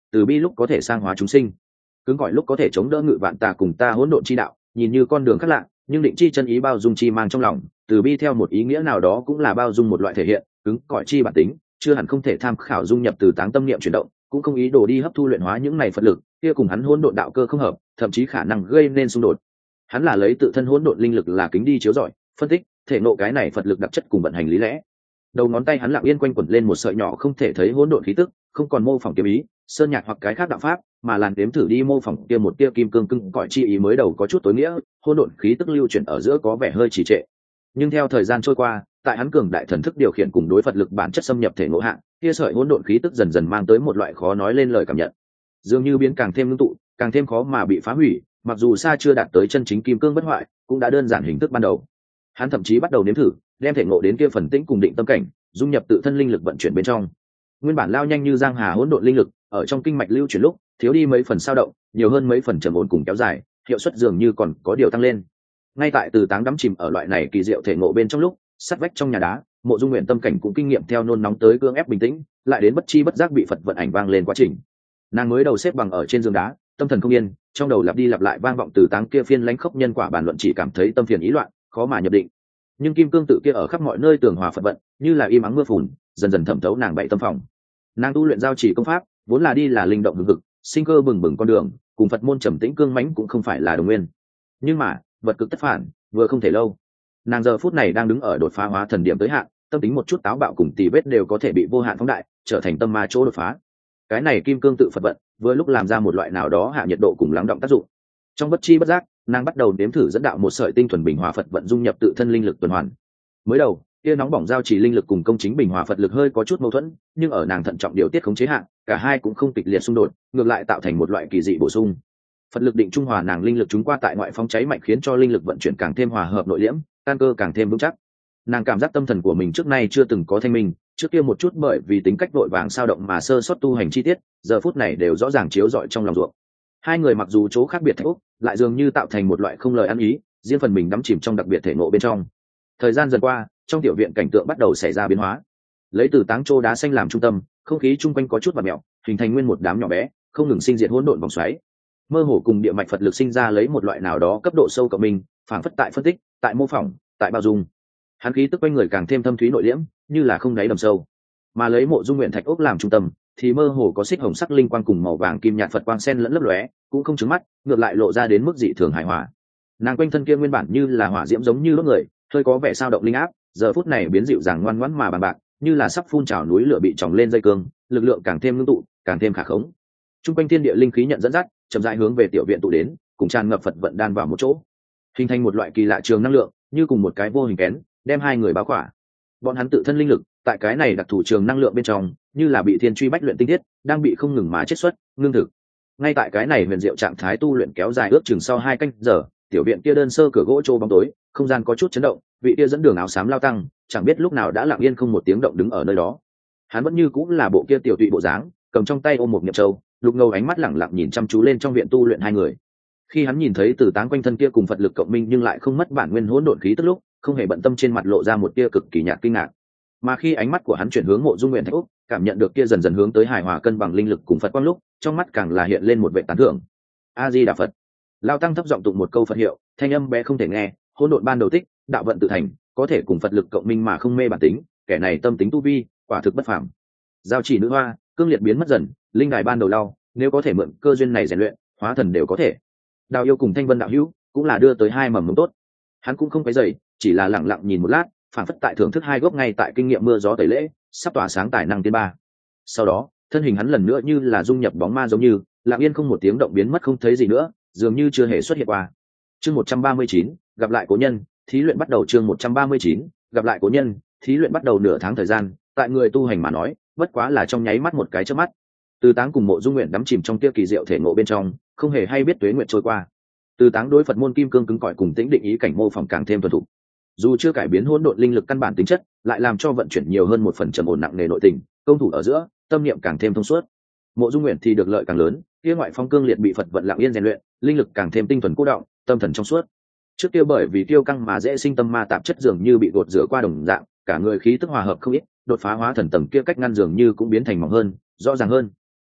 từ bi lúc có thể sang hóa chúng sinh, cứng cỏi lúc có thể chống đỡ ngự vạn tà cùng ta hỗn độn chi đạo, nhìn như con đường khác lạ nhưng định chi chân ý bao dung chi mang trong lòng. Từ bi theo một ý nghĩa nào đó cũng là bao dung một loại thể hiện, cứng cỏi chi bản tính chưa hẳn không thể tham khảo dung nhập từ táng tâm niệm chuyển động, cũng không ý đồ đi hấp thu luyện hóa những này phật lực kia cùng hắn hỗn độn đạo cơ không hợp, thậm chí khả năng gây nên xung đột. Hắn là lấy tự thân hỗn độn linh lực là kính đi chiếu rọi, phân tích thể nộ cái này phật lực đặc chất cùng vận hành lý lẽ. Đầu ngón tay hắn lặng yên quanh quẩn lên một sợi nhỏ không thể thấy hỗn độn khí tức, không còn mô phỏng kiếm ý sơn nhạc hoặc cái khác đạo pháp, mà làn đếm thử đi mô phỏng kia một tia kim cương cưng cõi chi ý. Mới đầu có chút tối nghĩa, hỗn độn khí tức lưu chuyển ở giữa có vẻ hơi trì trệ, nhưng theo thời gian trôi qua, tại hắn cường đại thần thức điều khiển cùng đối phật lực bản chất xâm nhập thể ngộ hạng, kia sợi hỗn độn khí tức dần dần mang tới một loại khó nói lên lời cảm nhận, dường như biến càng thêm ngưng tụ, càng thêm khó mà bị phá hủy. Mặc dù xa chưa đạt tới chân chính kim cương bất hoại, cũng đã đơn giản hình thức ban đầu. Hắn thậm chí bắt đầu nếm thử đem thể ngộ đến kia phần tĩnh cùng định tâm cảnh dung nhập tự thân linh lực vận chuyển bên trong. Nguyên bản lao nhanh như giang hà hỗn độn linh lực ở trong kinh mạch lưu chuyển lúc thiếu đi mấy phần sao động, nhiều hơn mấy phần trầm ổn cùng kéo dài, hiệu suất dường như còn có điều tăng lên. Ngay tại từ táng đắm chìm ở loại này kỳ diệu thể ngộ bên trong lúc, sắt vách trong nhà đá, Mộ Dung Nguyện tâm cảnh cũng kinh nghiệm theo nôn nóng tới cưỡng ép bình tĩnh, lại đến bất chi bất giác bị Phật vận ảnh vang lên quá trình. Nàng mới đầu xếp bằng ở trên giường đá, tâm thần không yên, trong đầu lặp đi lặp lại vang vọng từ táng kia phiên lãnh khốc nhân quả bàn luận, chỉ cảm thấy tâm phiền ý loạn, khó mà nhập định. Nhưng kim cương tự kia ở khắp mọi nơi tường hòa Phật vận, như là im ắng mưa phùn, dần dần thẩm thấu nàng bảy tâm phòng. Nàng tu luyện giao chỉ công pháp, vốn là đi là linh động hừng hực, sinh cơ bừng bừng con đường, cùng Phật môn trầm tĩnh cương mãnh cũng không phải là đồng nguyên. Nhưng mà, vật cực tất phản, vừa không thể lâu. Nàng giờ phút này đang đứng ở đột phá hóa thần điểm tới hạn, tâm tính một chút táo bạo cùng tì vết đều có thể bị vô hạn phóng đại, trở thành tâm ma chỗ đột phá. Cái này kim cương tự Phật vận, vừa lúc làm ra một loại nào đó hạ nhiệt độ cùng lắng động tác dụng. Trong bất chi bất giác, nàng bắt đầu nếm thử dẫn đạo một sợi tinh thuần bình hòa Phật vận dung nhập tự thân linh lực tuần hoàn. Mới đầu, kia nóng bỏng giao chỉ linh lực cùng công chính bình hòa Phật lực hơi có chút mâu thuẫn, nhưng ở nàng thận trọng điều tiết khống chế hạn, cả hai cũng không kịch liệt xung đột, ngược lại tạo thành một loại kỳ dị bổ sung. Phật lực định trung hòa nàng linh lực chúng qua tại ngoại phóng cháy mạnh, khiến cho linh lực vận chuyển càng thêm hòa hợp nội liễm, căn cơ càng thêm vững chắc. Nàng cảm giác tâm thần của mình trước nay chưa từng có thanh minh, trước kia một chút bởi vì tính cách vội vàng sao động mà sơ sót tu hành chi tiết, giờ phút này đều rõ ràng chiếu rọi trong lòng ruộng. Hai người mặc dù chỗ khác biệt thạch úc, lại dường như tạo thành một loại không lời ăn ý, riêng phần mình đắm chìm trong đặc biệt thể ngộ bên trong. Thời gian dần qua, trong tiểu viện cảnh tượng bắt đầu xảy ra biến hóa. Lấy từ táng trô đá xanh làm trung tâm, không khí chung quanh có chút vặn mèo, hình thành nguyên một đám nhỏ bé, không ngừng sinh diệt hỗn độn vòng xoáy. Mơ hồ cùng địa mạch Phật lực sinh ra lấy một loại nào đó cấp độ sâu cộng mình, phảng phất tại phân tích, tại mô phỏng, tại bao dung. Hắn khí tức quanh người càng thêm thâm thúy nội liễm, như là không đáy đầm sâu. Mà lấy Mộ Dung Nguyện thạch ốc làm trung tâm, thì mơ hồ có xích hồng sắc linh quang cùng màu vàng kim nhạt Phật quang xen lẫn lấp lóe, cũng không trứng mắt, ngược lại lộ ra đến mức dị thường hài hòa. Nàng quanh thân kia nguyên bản như là hỏa diễm giống như đốt người, hơi có vẻ sao động linh áp, giờ phút này biến dịu dàng ngoan ngoãn mà bằng bạc, như là sắp phun trào núi lửa bị tròng lên dây cương, lực lượng càng thêm ngưng tụ, càng thêm khả khống. Trung quanh thiên địa linh khí nhận dẫn dắt, chậm rãi hướng về tiểu viện tụ đến, cùng tràn ngập Phật vận đan vào một chỗ, hình thành một loại kỳ lạ trường năng lượng, như cùng một cái vô hình kén, đem hai người bao khỏa. Bọn hắn tự thân linh lực, tại cái này đặc thủ trường năng lượng bên trong, như là bị thiên truy bách luyện tinh thiết, đang bị không ngừng mà chiết xuất, ngưng thực. Ngay tại cái này huyền diệu trạng thái tu luyện kéo dài ước chừng sau 2 canh giờ, tiểu viện kia đơn sơ cửa gỗ trô bóng tối, không gian có chút chấn động, vị kia dẫn đường áo xám lao tăng, chẳng biết lúc nào đã lặng yên không một tiếng động đứng ở nơi đó. Hắn vẫn như cũng là bộ kia tiểu tụy bộ dáng, cầm trong tay ôm một niệm châu, lục ngầu ánh mắt lẳng lặng nhìn chăm chú lên trong viện tu luyện hai người. Khi hắn nhìn thấy từ táng quanh thân kia cùng Phật lực cộng minh nhưng lại không mất bản nguyên hỗn độn khí tức lúc, không hề bận tâm trên mặt lộ ra một tia cực kỳ nhạt kinh ngạc. Mà khi ánh mắt của hắn chuyển hướng Mộ Dung Nguyện Thạch Úc, cảm nhận được kia dần dần hướng tới hài hòa cân bằng linh lực cùng Phật quang lúc, trong mắt càng là hiện lên một vẻ tán thưởng. A Di Đà Phật. Lao tăng thấp giọng tụng một câu Phật hiệu, thanh âm bé không thể nghe, hỗn độn ban đầu tích, đạo vận tự thành, có thể cùng Phật lực cộng minh mà không mê bản tính, kẻ này tâm tính tu vi, quả thực bất phàm. Giao chỉ nữ hoa, cương liệt biến mất dần, linh đài ban đầu lau, nếu có thể mượn cơ duyên này rèn luyện, hóa thần đều có thể. Đào yêu cùng Thanh Vân đạo hữu, cũng là đưa tới hai mầm mống tốt. Hắn cũng không quấy rầy, chỉ là lặng lặng nhìn một lát, phản phất tại thưởng thức hai gốc ngay tại kinh nghiệm mưa gió tẩy lễ, sắp tỏa sáng tài năng tiên ba. Sau đó, thân hình hắn lần nữa như là dung nhập bóng ma giống như, lặng yên không một tiếng động biến mất không thấy gì nữa, dường như chưa hề xuất hiện qua. Chương 139, gặp lại cố nhân, thí luyện bắt đầu. Chương 139, gặp lại cố nhân, thí luyện bắt đầu. Nửa tháng thời gian, tại người tu hành mà nói, bất quá là trong nháy mắt một cái chớp mắt. Từ Táng cùng Mộ Dung Nguyện đắm chìm trong tiêu kỳ diệu thể ngộ bên trong, không hề hay biết tuế nguyện trôi qua. Từ Táng đối Phật môn kim cương cứng cỏi cùng tĩnh định ý cảnh mô phỏng càng thêm thuần thục. Dù chưa cải biến hỗn độn linh lực căn bản tính chất, lại làm cho vận chuyển nhiều hơn một phần trầm ổn nặng nề nội tình, công thủ ở giữa, tâm niệm càng thêm thông suốt. Mộ Dung Nguyện thì được lợi càng lớn, kia ngoại phong cương liệt bị Phật vận lặng yên rèn luyện, linh lực càng thêm tinh thuần cố động, tâm thần trong suốt. Trước kia bởi vì tiêu căng mà dễ sinh tâm ma tạp chất dường như bị gột rửa qua đồng dạng, cả người khí tức hòa hợp không ít, đột phá hóa thần tầng kia cách ngăn dường như cũng biến thành mỏng hơn, rõ ràng hơn.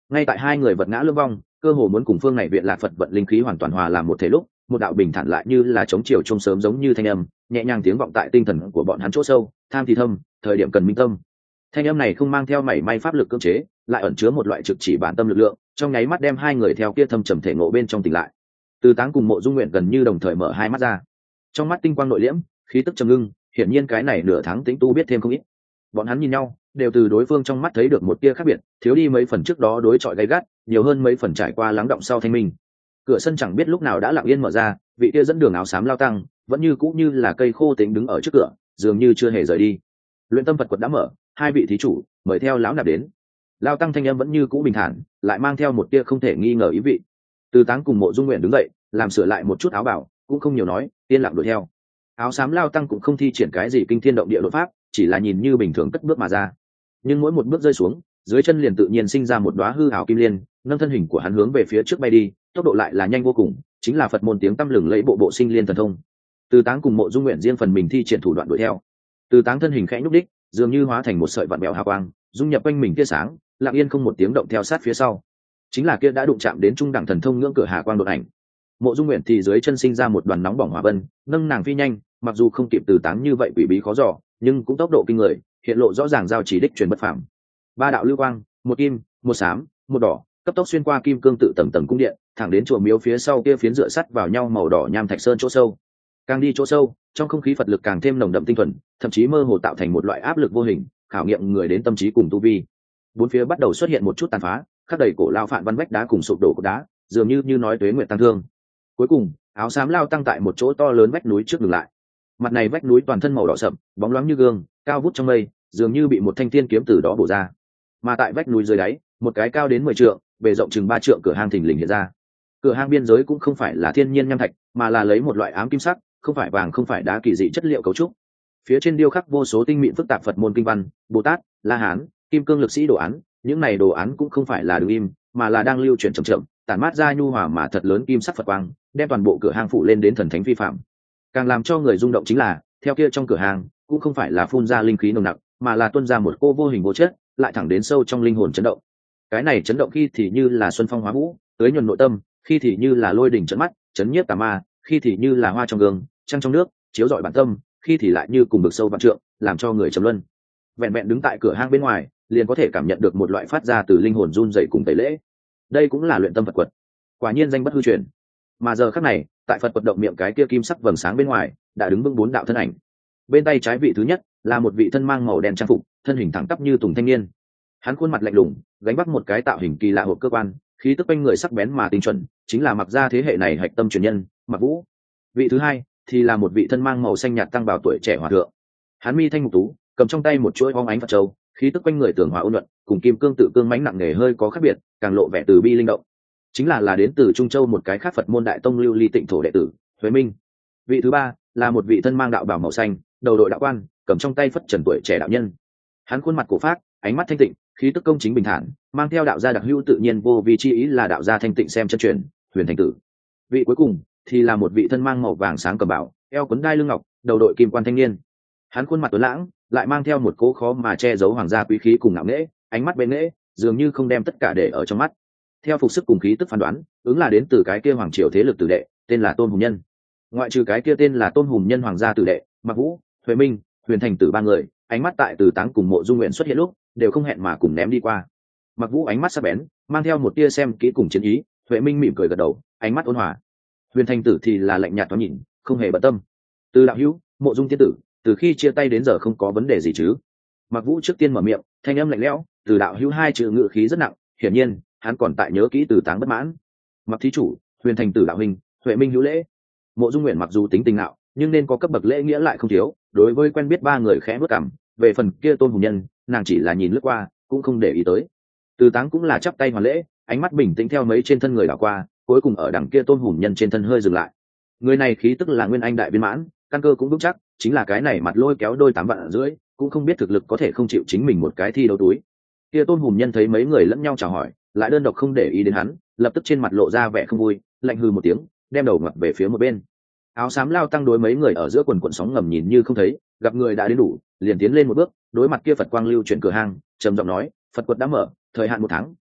ngay tại hai người vật ngã lưỡng vong, cơ hồ muốn cùng phương này viện lạc Phật vận linh khí hoàn toàn hòa làm một thể lúc, một đạo bình thản lại như là chống chiều trông sớm giống như thanh âm nhẹ nhàng tiếng vọng tại tinh thần của bọn hắn chỗ sâu. Tham thì thâm, thời điểm cần minh tâm. Thanh âm này không mang theo mảy may pháp lực cưỡng chế, lại ẩn chứa một loại trực chỉ bản tâm lực lượng, trong nháy mắt đem hai người theo kia thâm trầm thể ngộ bên trong tỉnh lại. Từ Táng cùng Mộ Dung Nguyện gần như đồng thời mở hai mắt ra, trong mắt tinh quang nội liễm, khí tức trầm ngưng, hiển nhiên cái này nửa tháng tĩnh tu biết thêm không ít. Bọn hắn nhìn nhau, đều từ đối phương trong mắt thấy được một tia khác biệt, thiếu đi mấy phần trước đó đối chọi gay gắt, nhiều hơn mấy phần trải qua lắng động sau thanh minh. Cửa sân chẳng biết lúc nào đã lặng yên mở ra, vị tia dẫn đường áo xám lao tăng vẫn như cũ như là cây khô tính đứng ở trước cửa, dường như chưa hề rời đi. Luyện tâm Phật quật đã mở, hai vị thí chủ mời theo lão nạp đến. Lao tăng thanh âm vẫn như cũ bình thản, lại mang theo một tia không thể nghi ngờ ý vị. Từ Táng cùng Mộ Dung Nguyện đứng dậy, làm sửa lại một chút áo bảo, cũng không nhiều nói, yên lặng đuổi theo. Áo xám lao tăng cũng không thi triển cái gì kinh thiên động địa đột pháp, chỉ là nhìn như bình thường cất bước mà ra. Nhưng mỗi một bước rơi xuống, dưới chân liền tự nhiên sinh ra một đóa hư ảo kim liên, nâng thân hình của hắn hướng về phía trước bay đi, tốc độ lại là nhanh vô cùng, chính là Phật môn tiếng tăm lừng lẫy bộ bộ sinh liên thần thông. Từ Táng cùng Mộ Dung Nguyện riêng phần mình thi triển thủ đoạn đuổi theo. Từ Táng thân hình khẽ nhúc đích, dường như hóa thành một sợi vặn bèo hào quang, dung nhập quanh mình tia sáng, lặng yên không một tiếng động theo sát phía sau. Chính là kia đã đụng chạm đến trung đẳng thần thông ngưỡng cửa hà quang đột ảnh. Mộ Dung Nguyện thì dưới chân sinh ra một đoàn nóng bỏng hỏa vân, nâng nàng phi nhanh, mặc dù không kịp Từ Táng như vậy quỷ bí khó dò, nhưng cũng tốc độ kinh người, hiện lộ rõ ràng giao chỉ đích truyền bất phàm. Ba đạo lưu quang, một kim, một xám, một đỏ, cấp tốc xuyên qua kim cương tự tầng tầng cung điện, thẳng đến chùa miếu phía sau kia phiến dựa sắt vào nhau màu đỏ nham thạch sơn chỗ sâu. Càng đi chỗ sâu, trong không khí Phật lực càng thêm nồng đậm tinh thuần, thậm chí mơ hồ tạo thành một loại áp lực vô hình, khảo nghiệm người đến tâm trí cùng tu vi. Bốn phía bắt đầu xuất hiện một chút tàn phá, khắc đầy cổ lao phản văn vách đá cùng sụp đổ cột đá, dường như nói tuế nguyệt tăng thương. Cuối cùng, áo xám lao tăng tại một chỗ to lớn vách núi trước ngừng lại. Mặt này vách núi toàn thân màu đỏ sậm, bóng loáng như gương, cao vút trong mây, dường như bị một thanh thiên kiếm từ đó bổ ra. Mà tại vách núi dưới đáy, một cái cao đến 10 trượng, bề rộng chừng 3 trượng cửa hang thình lình hiện ra. Cửa hang biên giới cũng không phải là thiên nhiên nham thạch, mà là lấy một loại ám kim sắc, không phải vàng không phải đá kỳ dị chất liệu cấu trúc. Phía trên điêu khắc vô số tinh mịn phức tạp Phật môn kinh văn, Bồ Tát, La Hán, Kim Cương lực sĩ đồ án, những này đồ án cũng không phải là đứng im, mà là đang lưu chuyển chậm chậm, tản mát ra nhu hòa mà thật lớn kim sắc Phật quang, đem toàn bộ cửa hang phủ lên đến thần thánh vi phạm. Càng làm cho người rung động chính là, theo kia trong cửa hàng cũng không phải là phun ra linh khí nồng nặc, mà là tuôn ra một cô vô hình vô chất, lại thẳng đến sâu trong linh hồn chấn động. Cái này chấn động khi thì như là xuân phong hóa vũ, tưới nhuần nội tâm, khi thì như là lôi đỉnh chấn mắt, chấn nhiếp tà ma, khi thì như là hoa trong gương, trăng trong nước, chiếu rọi bản tâm, khi thì lại như cùng vực sâu vạn trượng, làm cho người trầm luân. Vẹn vẹn đứng tại cửa hang bên ngoài, liền có thể cảm nhận được một loại phát ra từ linh hồn run rẩy cùng tẩy lễ. Đây cũng là luyện tâm Phật quật, quả nhiên danh bất hư truyền. Mà giờ khắc này, tại Phật quật động miệng cái kia kim sắc vầng sáng bên ngoài, đã đứng vững 4 đạo thân ảnh. Bên tay trái vị thứ nhất là một vị thân mang màu đen trang phục, thân hình thẳng tắp như tùng thanh niên. Hắn khuôn mặt lạnh lùng, gánh vác một cái tạo hình kỳ lạ hộp cơ quan, khí tức quanh người sắc bén mà tinh chuẩn, chính là Mặc gia thế hệ này hạch tâm truyền nhân, Mặc Vũ. Vị thứ hai thì là một vị thân mang màu xanh nhạt tăng bào tuổi trẻ hòa thượng. Hắn mi thanh mục tú, cầm trong tay một chuỗi hóng ánh Phật châu, khí tức quanh người tường hòa ôn nhuận, cùng kim cương tự cương mãnh nặng nề hơi có khác biệt, càng lộ vẻ từ bi linh động. Chính là đến từ Trung Châu một cái khác Phật môn đại tông lưu ly tịnh thổ đệ tử, Huệ Minh. Vị thứ ba là một vị thân mang đạo bào màu xanh, đầu đội đạo quan, cầm trong tay Phất trần tuổi trẻ đạo nhân. Hắn khuôn mặt cổ phác, ánh mắt thanh tịnh, khí tức công chính bình thản, mang theo đạo gia đặc hữu tự nhiên vô vi chi ý là đạo gia thanh tịnh xem chân truyền, Huyền Thành Tử. Vị cuối cùng thì là một vị thân mang màu vàng sáng cầm bảo, eo quấn đai lưng ngọc, đầu đội kim quan thanh niên. Hắn khuôn mặt tuấn lãng, lại mang theo một cố khó mà che giấu hoàng gia quý khí cùng ngạo nghễ, ánh mắt bên nghễ, dường như không đem tất cả để ở trong mắt. Theo phục sức cùng khí tức phán đoán, ứng là đến từ cái kia hoàng triều thế lực tử đệ, tên là Tôn Hùng Nhân. Ngoại trừ cái kia tên là Tôn Hùng Nhân hoàng gia tử đệ, Mặc Vũ, Huệ Minh, Huyền Thành Tử ba người, ánh mắt tại Từ Táng cùng Mộ Dung Nguyện xuất hiện lúc, đều không hẹn mà cùng ném đi qua. Mặc Vũ ánh mắt sắc bén, mang theo một tia xem kỹ cùng chiến ý, Huệ Minh mỉm cười gật đầu, ánh mắt ôn hòa. Huyền Thành Tử thì là lạnh nhạt thoáng nhìn, không hề bận tâm. Từ đạo hữu, Mộ Dung tiên tử, từ khi chia tay đến giờ không có vấn đề gì chứ? Mặc Vũ trước tiên mở miệng, thanh âm lạnh lẽo, Từ đạo hữu hai chữ ngữ khí rất nặng, hiển nhiên hắn còn tại nhớ kỹ Từ Táng bất mãn. Mặc thí chủ, Huyền Thành Tử đạo huynh, Huệ Minh hữu lễ. Mộ Dung Nguyện mặc dù tính tình nạo, nhưng nên có cấp bậc lễ nghĩa lại không thiếu, đối với quen biết ba người khẽ bước cằm. Về phần kia Tôn Hùng Nhân, nàng chỉ là nhìn lướt qua, cũng không để ý tới. Từ Táng cũng là chắp tay hoàn lễ, ánh mắt bình tĩnh theo mấy trên thân người đảo qua, cuối cùng ở đằng kia Tôn Hùng Nhân trên thân hơi dừng lại. Người này khí tức là nguyên anh đại viên mãn, căn cơ cũng vững chắc, chính là cái này mặt lôi kéo đôi 8 vạn ở dưới, cũng không biết thực lực có thể không chịu chính mình một cái thi đấu túi. Kia Tôn Hùng Nhân thấy mấy người lẫn nhau chào hỏi, lại đơn độc không để ý đến hắn, lập tức trên mặt lộ ra vẻ không vui, lạnh hừ một tiếng, đem đầu ngặt về phía một bên. Áo xám lao tăng đối mấy người ở giữa quần quần sóng ngầm nhìn như không thấy, gặp người đã đến đủ, liền tiến lên một bước, đối mặt kia Phật quang lưu chuyển cửa hang, trầm giọng nói, Phật quật đã mở, thời hạn 1 tháng,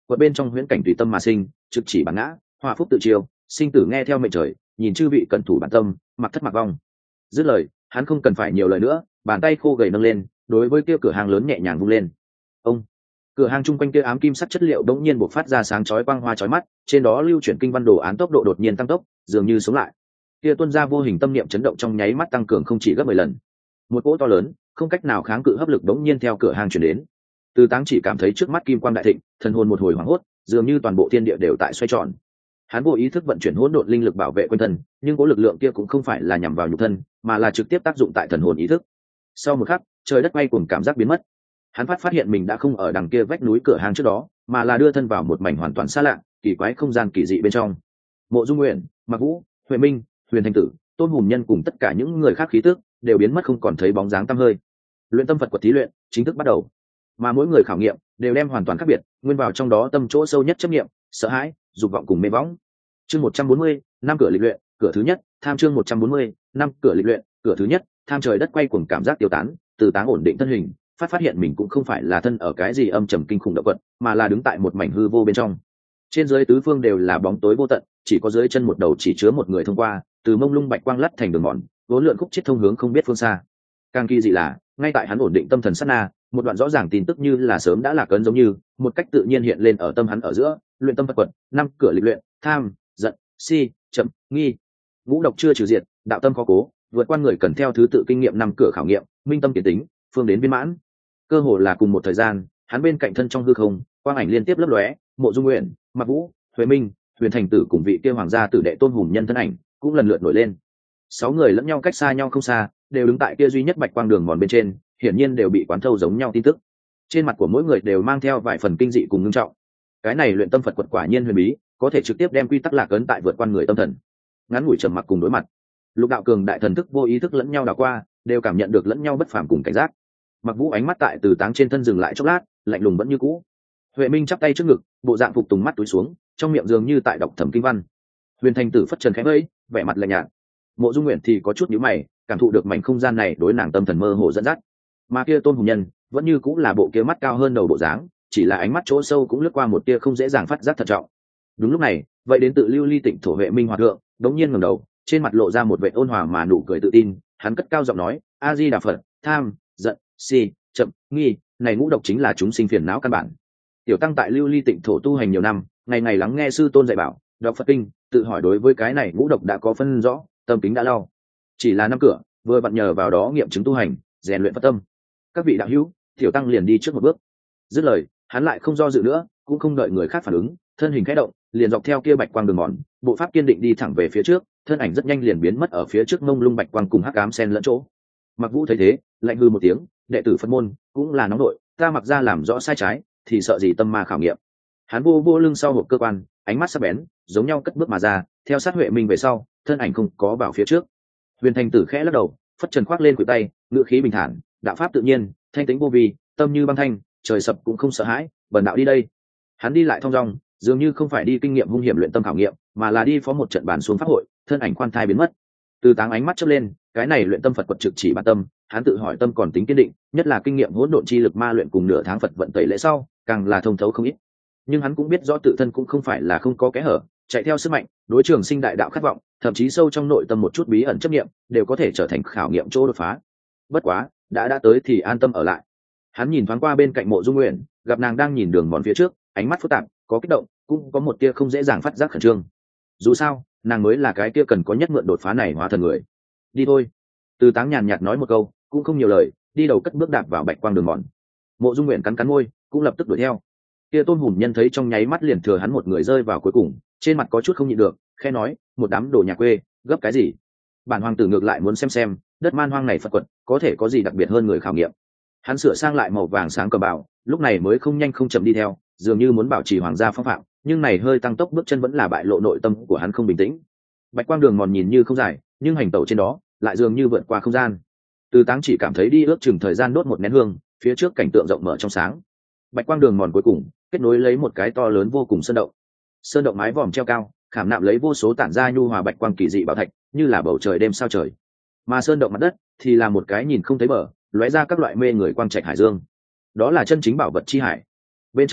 quật bên trong huyễn cảnh tùy tâm mà sinh, trực chỉ bản ngã, hòa phúc tự chiêu, sinh tử nghe theo mệnh trời, nhìn chư vị cẩn thủ bản tâm, mặc thất mặc vong. Dứt lời, hắn không cần phải nhiều lời nữa, bàn tay khô gầy nâng lên, đối với kia cửa hàng lớn nhẹ nhàng vung lên. Ông, cửa hàng chung quanh kia ám kim sắc chất liệu đống nhiên bộc phát ra sáng chói quang hoa chói mắt, trên đó lưu chuyển kinh văn đồ án tốc độ đột nhiên tăng tốc, dường như sống lại. Kia tuôn ra vô hình tâm niệm chấn động trong nháy mắt tăng cường không chỉ gấp 10 lần. Một cỗ to lớn, không cách nào kháng cự hấp lực đống nhiên theo cửa hàng truyền đến. Từ Táng chỉ cảm thấy trước mắt kim quang đại thịnh, thần hồn một hồi hoảng hốt, dường như toàn bộ thiên địa đều tại xoay tròn. Hắn vô ý thức vận chuyển hỗn độn linh lực bảo vệ quanh thân, nhưng cỗ lực lượng kia cũng không phải là nhằm vào nhục thân, mà là trực tiếp tác dụng tại thần hồn ý thức. Sau một khắc, trời đất quay cuồng cảm giác biến mất. Hắn phát hiện mình đã không ở đằng kia vách núi cửa hàng trước đó, mà là đưa thân vào một mảnh hoàn toàn xa lạ, kỳ quái không gian kỳ dị bên trong. Mộ Dung Nguyện, Mạc Vũ, Huệ Minh, Huyền Thanh Tử, Tôn Hùng Nhân cùng tất cả những người khác khí tức đều biến mất không còn thấy bóng dáng tăm hơi. Luyện tâm Phật quật thí luyện chính thức bắt đầu, mà mỗi người khảo nghiệm đều đem hoàn toàn khác biệt, nguyên vào trong đó tâm chỗ sâu nhất chấp niệm, sợ hãi, dục vọng cùng mê võng. Chương 140, năm cửa lịch luyện, cửa thứ nhất, tham chương 140, năm cửa lịch luyện, cửa thứ nhất, tham trời đất quay cuồng cảm giác tiêu tán, Từ Táng ổn định thân hình, phát hiện mình cũng không phải là thân ở cái gì âm trầm kinh khủng động vật, mà là đứng tại một mảnh hư vô bên trong. Trên dưới tứ phương đều là bóng tối vô tận, chỉ có dưới chân một đầu chỉ chứa một người thông qua, từ mông lung bạch quang lắt thành đường mòn, vốn lượn khúc chết thông hướng không biết phương xa. Càng kỳ dị là, ngay tại hắn ổn định tâm thần sát na, một đoạn rõ ràng tin tức như là sớm đã lạc ấn giống như, một cách tự nhiên hiện lên ở tâm hắn ở giữa, luyện tâm Phật quật, năm cửa lịch luyện, tham, giận, si, chậm, nghi. Ngũ độc chưa trừ diệt, đạo tâm khó cố, vượt qua người cần theo thứ tự kinh nghiệm năm cửa khảo nghiệm, minh tâm kiến tính, phương đến viên mãn. Cơ hồ là cùng một thời gian, hắn bên cạnh thân trong hư không, quang ảnh liên tiếp lấp lóe, Mộ Dung Nguyện, Mạc Vũ, Huệ Minh, Huyền Thành Tử cùng vị kia hoàng gia tử đệ Tôn Hùng Nhân thân ảnh cũng lần lượt nổi lên. 6 người lẫn nhau cách xa nhau không xa, đều đứng tại kia duy nhất bạch quang đường mòn bên trên, hiển nhiên đều bị quán thâu giống nhau tin tức. Trên mặt của mỗi người đều mang theo vài phần kinh dị cùng ngưng trọng. Cái này luyện tâm Phật quật quả nhiên huyền bí, có thể trực tiếp đem quy tắc lạc ấn tại vượt qua người tâm thần. Ngắn ngủi trầm mặc cùng đối mặt, lục đạo cường đại thần thức vô ý thức lẫn nhau đảo qua, đều cảm nhận được lẫn nhau bất phàm cùng cảnh giác. Mặc Vũ ánh mắt tại Từ Táng trên thân dừng lại chốc lát, lạnh lùng vẫn như cũ. Huệ Minh chắp tay trước ngực, bộ dạng phục tùng mắt túi xuống, trong miệng dường như tại đọc thẩm kinh văn. Huyền Thành Tử phất trần khẽ vẫy, vẻ mặt lạnh nhạt. Mộ Dung Nguyện thì có chút nhíu mày, cảm thụ được mảnh không gian này đối nàng tâm thần mơ hồ dẫn dắt. Mà kia Tôn Hùng Nhân vẫn như cũng là bộ kia mắt cao hơn đầu bộ dáng, chỉ là ánh mắt chỗ sâu cũng lướt qua một tia không dễ dàng phát giác thận trọng. Đúng lúc này, vậy đến tự Lưu Ly Tịnh thổ Huệ Minh hòa thượng, đống nhiên ngẩng đầu, trên mặt lộ ra một vẻ ôn hòa mà nụ cười tự tin, hắn cất cao giọng nói: "A Di Đà Phật, tham, giận, si, chậm, nghi, này ngũ độc chính là chúng sinh phiền não căn bản." Tiểu tăng tại Lưu Ly Tịnh thổ tu hành nhiều năm, ngày ngày lắng nghe sư tôn dạy bảo, đọc Phật kinh, tự hỏi đối với cái này ngũ độc đã có phân rõ, tâm tính đã lau. Chỉ là năm cửa, vừa vặn nhờ vào đó nghiệm chứng tu hành, rèn luyện Phật tâm. Các vị đạo hữu, tiểu tăng liền đi trước một bước. Dứt lời, hắn lại không do dự nữa, cũng không đợi người khác phản ứng, thân hình khẽ động, liền dọc theo kia bạch quang đường mòn, bộ pháp kiên định đi thẳng về phía trước, thân ảnh rất nhanh liền biến mất ở phía trước mông lung bạch quang cùng hắc ám xen lẫn chỗ. Mặc Vũ thấy thế, lạnh hư một tiếng, đệ tử Phật môn cũng là nóng đội, ta mặc ra làm rõ sai trái, thì sợ gì tâm ma khảo nghiệm. Hắn vô lưng sau hộp cơ quan, ánh mắt sắc bén, giống nhau cất bước mà ra, theo sát Huệ Minh về sau, thân ảnh không có vào phía trước. Huyền Thành Tử khẽ lắc đầu, phất trần khoác lên khuỷu tay, ngữ khí bình thản, đạo pháp tự nhiên, thanh tĩnh vô vi, tâm như băng thanh, trời sập cũng không sợ hãi, bần đạo đi đây. Hắn đi lại thong dong, dường như không phải đi kinh nghiệm hung hiểm luyện tâm khảo nghiệm, mà là đi phó một trận bàn xuống pháp hội, thân ảnh khoan thai biến mất. Từ Táng ánh mắt chớp lên, cái này luyện tâm Phật quật trực chỉ bản tâm, hắn tự hỏi tâm còn tính kiên định, nhất là kinh nghiệm hỗn độn chi lực ma luyện cùng nửa tháng Phật vận tẩy lễ sau, càng là thông thấu không ít. Nhưng hắn cũng biết rõ tự thân cũng không phải là không có kẽ hở, chạy theo sức mạnh, đối trường sinh đại đạo khát vọng, thậm chí sâu trong nội tâm một chút bí ẩn chấp niệm, đều có thể trở thành khảo nghiệm chỗ đột phá. Bất quá, đã tới thì an tâm ở lại. Hắn nhìn thoáng qua bên cạnh Mộ Dung Nguyện, gặp nàng đang nhìn đường mòn phía trước, ánh mắt phức tạp, có kích động, cũng có một tia không dễ dàng phát giác khẩn trương. Dù sao, nàng mới là cái kia cần có nhất mượn đột phá này hóa thần người. Đi thôi. Từ Táng nhàn nhạt nói một câu, cũng không nhiều lời, đi đầu cất bước đạp vào bạch quang đường mòn. Mộ Dung Nguyện cắn cắn môi, cũng lập tức đuổi theo. Kia Tôn Hùng Nhân thấy trong nháy mắt liền thừa hắn một người rơi vào cuối cùng, trên mặt có chút không nhịn được, khẽ nói: "Một đám đồ nhà quê, gấp cái gì? Bản hoàng tử ngược lại muốn xem, đất man hoang này Phật quật có thể có gì đặc biệt hơn người khảo nghiệm." Hắn sửa sang lại màu vàng sáng cờ bào, lúc này mới không nhanh không chậm đi theo, dường như muốn bảo trì hoàng gia phong phạm, nhưng này hơi tăng tốc bước chân vẫn là bại lộ nội tâm của hắn không bình tĩnh. Bạch quang đường mòn nhìn như không dài, nhưng hành tẩu trên đó lại dường như vượt qua không gian. Từ Táng chỉ cảm thấy đi ước chừng thời gian đốt một nén hương, phía trước cảnh tượng rộng mở trong sáng. Bạch quang đường mòn cuối cùng kết nối lấy một cái to lớn vô cùng sơn động. Sơn động mái vòm treo cao, khảm nạm lấy vô số tản ra nhu hòa bạch quang kỳ dị bảo thạch, như là bầu trời đêm sao trời. Mà sơn động mặt đất thì là một cái nhìn không thấy bờ, lóe ra các loại mê người quang trạch hải dương. Đó là chân chính bảo vật chi hải. Bên trái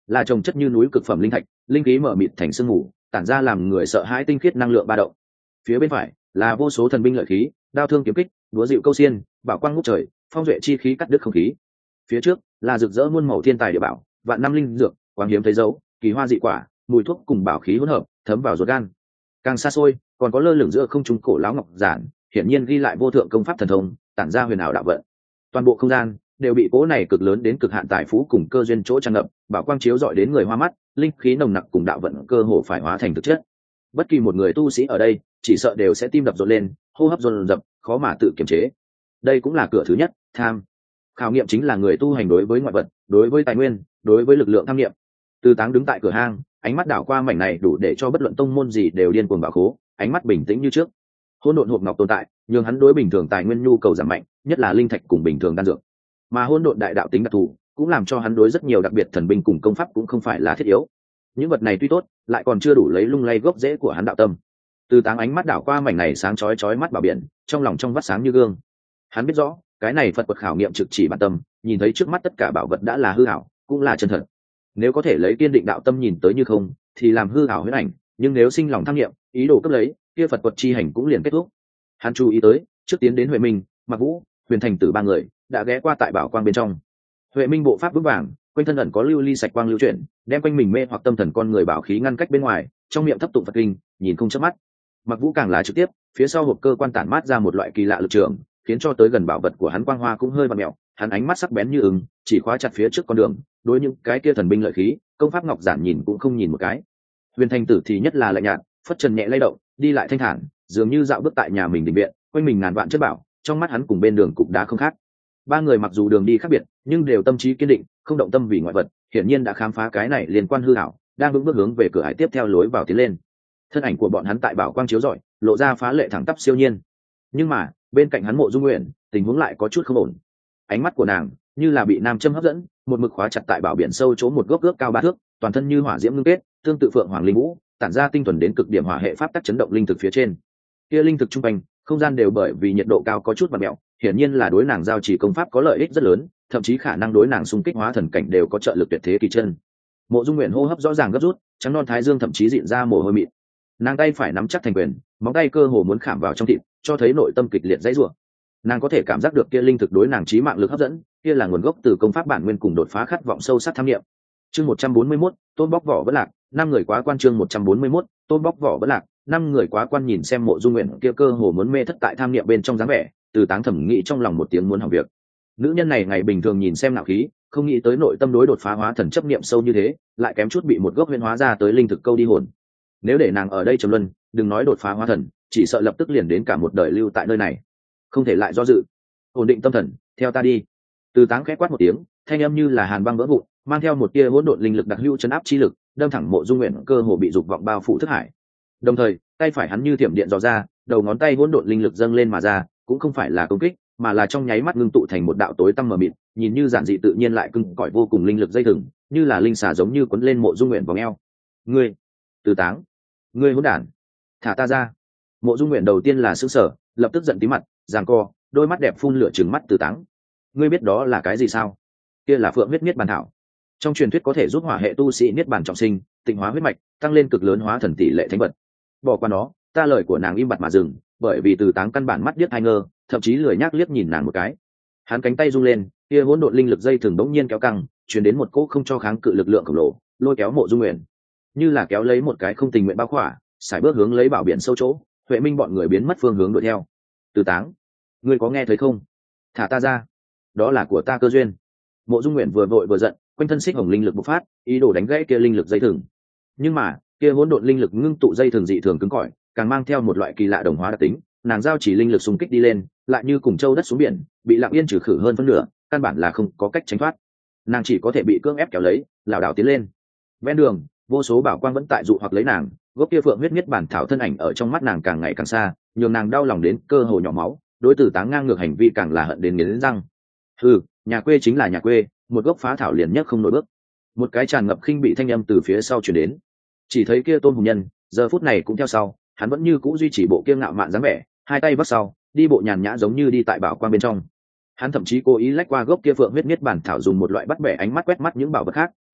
là trồng chất như núi cực phẩm linh thạch, linh khí mở mịt thành sương mù, tản ra làm người sợ hãi tinh khiết năng lượng ba động. Phía bên phải là vô số thần binh lợi khí, đao thương kiếm kích, đúa dịu câu xiên, bảo quang ngút trời, phong duệ chi khí cắt đứt không khí. Phía trước là rực rỡ muôn màu thiên tài địa bảo, vạn năm linh dược, quang hiếm thấy dấu, kỳ hoa dị quả, mùi thuốc cùng bảo khí hỗn hợp, thấm vào ruột gan. Càng xa xôi, còn có lơ lửng giữa không trung cổ lão ngọc giản, hiển nhiên ghi lại vô thượng công pháp thần thông, tản ra huyền ảo đạo vận. Toàn bộ không gian đều bị cố này cực lớn đến cực hạn tài phú cùng cơ duyên chỗ tràn ngập, bảo quang chiếu rọi đến người hoa mắt, linh khí nồng nặc cùng đạo vận cơ hồ phải hóa thành thực chất. Bất kỳ một người tu sĩ ở đây, chỉ sợ đều sẽ tim đập rộn lên, hô hấp dồn dập, khó mà tự kiềm chế. Đây cũng là cửa thứ nhất, tham. Khảo nghiệm chính là người tu hành đối với ngoại vật, đối với tài nguyên, đối với lực lượng tham nghiệm. Từ Táng đứng tại cửa hang, ánh mắt đảo qua mảnh này đủ để cho bất luận tông môn gì đều điên cuồng bảo khố, ánh mắt bình tĩnh như trước. Hỗn độn hộp ngọc tồn tại, nhưng hắn đối bình thường tài nguyên nhu cầu giảm mạnh, nhất là linh thạch cùng bình thường đan dược. Mà hỗn độn đại đạo tính đặc thù, cũng làm cho hắn đối rất nhiều đặc biệt thần binh cùng công pháp cũng không phải là thiết yếu. Những vật này tuy tốt, lại còn chưa đủ lấy lung lay gốc rễ của hắn đạo tâm. Từ Táng ánh mắt đảo qua mảnh này sáng chói mắt bảo biển, trong lòng trong vắt sáng như gương. Hắn biết rõ, cái này Phật quật khảo nghiệm trực chỉ bản tâm, nhìn thấy trước mắt tất cả bảo vật đã là hư ảo, cũng là chân thật. Nếu có thể lấy kiên định đạo tâm nhìn tới như không, thì làm hư ảo huyễn ảnh, nhưng nếu sinh lòng tham nghiệm, ý đồ cấp lấy, kia Phật quật chi hành cũng liền kết thúc. Hắn chú ý tới, trước tiến đến Huệ Minh, Mạc Vũ, Huyền Thành Tử ba người đã ghé qua tại bảo quang bên trong. Huệ Minh bộ pháp vững vàng, quanh thân ẩn có lưu ly sạch quang lưu chuyển, đem quanh mình mê hoặc tâm thần con người bảo khí ngăn cách bên ngoài, trong miệng thấp tụng Phật kinh, nhìn không chớp mắt. Mạc Vũ càng là trực tiếp, phía sau hộp cơ quan tản mát ra một loại kỳ lạ lực trường, khiến cho tới gần bảo vật của hắn quang hoa cũng hơi vặn mèo, hắn ánh mắt sắc bén như ưng, chỉ khóa chặt phía trước con đường, đối những cái kia thần binh lợi khí, công pháp ngọc giản nhìn cũng không nhìn một cái. Huyền Thành Tử thì nhất là lạnh nhạt, phất trần nhẹ lay động, đi lại thanh thản, dường như dạo bước tại nhà mình đình viện, quanh mình ngàn vạn chất bảo, trong mắt hắn cùng bên đường cục đá không khác. Ba người mặc dù đường đi khác biệt, nhưng đều tâm trí kiên định, không động tâm vì ngoại vật, hiển nhiên đã khám phá cái này liên quan hư ảo, đang vững bước hướng về cửa ải tiếp theo lối vào tiến lên. Thân ảnh của bọn hắn tại bảo quang chiếu rọi, lộ ra phá lệ thẳng tắp siêu nhiên. Nhưng mà, bên cạnh hắn Mộ Dung Nguyện, tình huống lại có chút không ổn. Ánh mắt của nàng như là bị nam châm hấp dẫn, một mực khóa chặt tại bảo biển sâu chỗ một gốc ước cao 3 thước, toàn thân như hỏa diễm ngưng kết, tương tự phượng hoàng linh vũ, tản ra tinh thuần đến cực điểm hỏa hệ pháp tắc chấn động linh thực phía trên. Kia linh thực trung quanh, không gian đều bởi vì nhiệt độ cao có chút vặn mèo, hiển nhiên là đối nàng giao chỉ công pháp có lợi ích rất lớn, thậm chí khả năng đối nàng xung kích hóa thần cảnh đều có trợ lực tuyệt thế kỳ chân. Mộ Dung Nguyện hô hấp rõ ràng gấp rút, trắng non thái dương thậm chí dịn ra mồ hôi mịn. Nàng tay phải nắm chắc thành quyền, móng tay cơ hồ muốn khảm vào trong thịt, cho thấy nội tâm kịch liệt dãy rủa. Nàng có thể cảm giác được kia linh thực đối nàng chí mạng lực hấp dẫn, kia là nguồn gốc từ công pháp bản nguyên cùng đột phá khát vọng sâu sắc tham nghiệm. Chương 141, Tôn bóc vỏ bất lạc, 5 người quá quan. Chương 141, Tôn bóc vỏ bất lạc, 5 người quá quan. Nhìn xem Mộ Dung Nguyện kia cơ hồ muốn mê thất tại tham nghiệm bên trong dáng vẻ, Từ Táng thẩm nghĩ trong lòng một tiếng muốn hỏng việc. Nữ nhân này ngày bình thường nhìn xem nạo khí, không nghĩ tới nội tâm đối đột phá hóa thần chấp niệm sâu như thế, lại kém chút bị một gốc huyễn hóa ra tới linh thực câu đi hồn. Nếu để nàng ở đây trầm luân, đừng nói đột phá hóa thần, chỉ sợ lập tức liền đến cả một đời lưu tại nơi này. Không thể lại do dự, ổn định tâm thần, theo ta đi. Từ Táng khẽ quát một tiếng, thanh âm như là hàn băng vỡ vụn, mang theo một tia hỗn độn linh lực đặc hữu chấn áp chi lực, đâm thẳng Mộ Dung Nguyện cơ hồ bị dục vọng bao phủ thức hải. Đồng thời, tay phải hắn như thiểm điện dò ra, đầu ngón tay hỗn độn linh lực dâng lên mà ra, cũng không phải là công kích, mà là trong nháy mắt ngưng tụ thành một đạo tối tăm mờ mịt, nhìn như giản dị tự nhiên lại cứng cỏi vô cùng linh lực dây thừng, như là linh xà giống như quấn lên Mộ Dung Nguyện vòng eo. Ngươi, Từ Táng, ngươi hỗn đản, thả ta ra! Mộ Dung Nguyện đầu tiên là sững sờ, lập tức giận tí mặt, giằng co, đôi mắt đẹp phun lửa trừng mắt Từ Táng. Ngươi biết đó là cái gì sao? Kia là phượng huyết niết bàn thảo. Trong truyền thuyết có thể giúp hỏa hệ tu sĩ niết bàn trọng sinh, tịnh hóa huyết mạch, tăng lên cực lớn hóa thần tỷ lệ thánh vật. Bỏ qua nó, ta lời của nàng im bặt mà dừng, bởi vì Từ Táng căn bản mắt điếc hai ngơ, thậm chí lười nhác liếc nhìn nàng một cái. Hắn cánh tay rung lên, kia hỗn độn linh lực dây thường bỗng nhiên kéo căng, truyền đến một cỗ không cho kháng cự lực lượng khổng lồ, lôi kéo Mộ Dung Nguyện, như là kéo lấy một cái không tình nguyện bao khỏa, sải bước hướng lấy bảo biển sâu chỗ. Huệ Minh bọn người biến mất phương hướng đuổi theo. Từ Táng, ngươi có nghe thấy không? Thả ta ra, đó là của ta cơ duyên. Mộ Dung Nguyện vừa vội vừa giận, quanh thân xích hồng linh lực bộc phát, ý đồ đánh gãy kia linh lực dây thừng. Nhưng mà, kia hỗn độn linh lực ngưng tụ dây thừng dị thường cứng cỏi, càng mang theo một loại kỳ lạ đồng hóa đặc tính, nàng giao chỉ linh lực xung kích đi lên, lại như cùng châu đất xuống biển, bị lặng yên trừ khử hơn phân nửa, căn bản là không có cách tránh thoát. Nàng chỉ có thể bị cưỡng ép kéo lấy, lảo đảo tiến lên. Ven đường, vô số bảo quang vẫn tại dụ hoặc lấy nàng, gốc kia phượng huyết miết bản thảo thân ảnh ở trong mắt nàng càng ngày càng xa, nhường nàng đau lòng đến cơ hồ nhỏ máu, đối Từ Táng ngang ngược hành vi càng là hận đến nghiến răng. Hừ, nhà quê chính là nhà quê, một gốc phá thảo liền nhất không nổi bước. Một cái tràn ngập khinh bị thanh âm từ phía sau truyền đến. Chỉ thấy kia Tôn Hùng Nhân giờ phút này cũng theo sau, hắn vẫn như cũ duy trì bộ kia ngạo mạn dáng vẻ, hai tay vắt sau, đi bộ nhàn nhã giống như đi tại bảo quang bên trong. Hắn thậm chí cố ý lách qua gốc kia phượng huyết miết bản thảo, dùng một loại bắt bẻ ánh mắt quét mắt những bảo vật khác,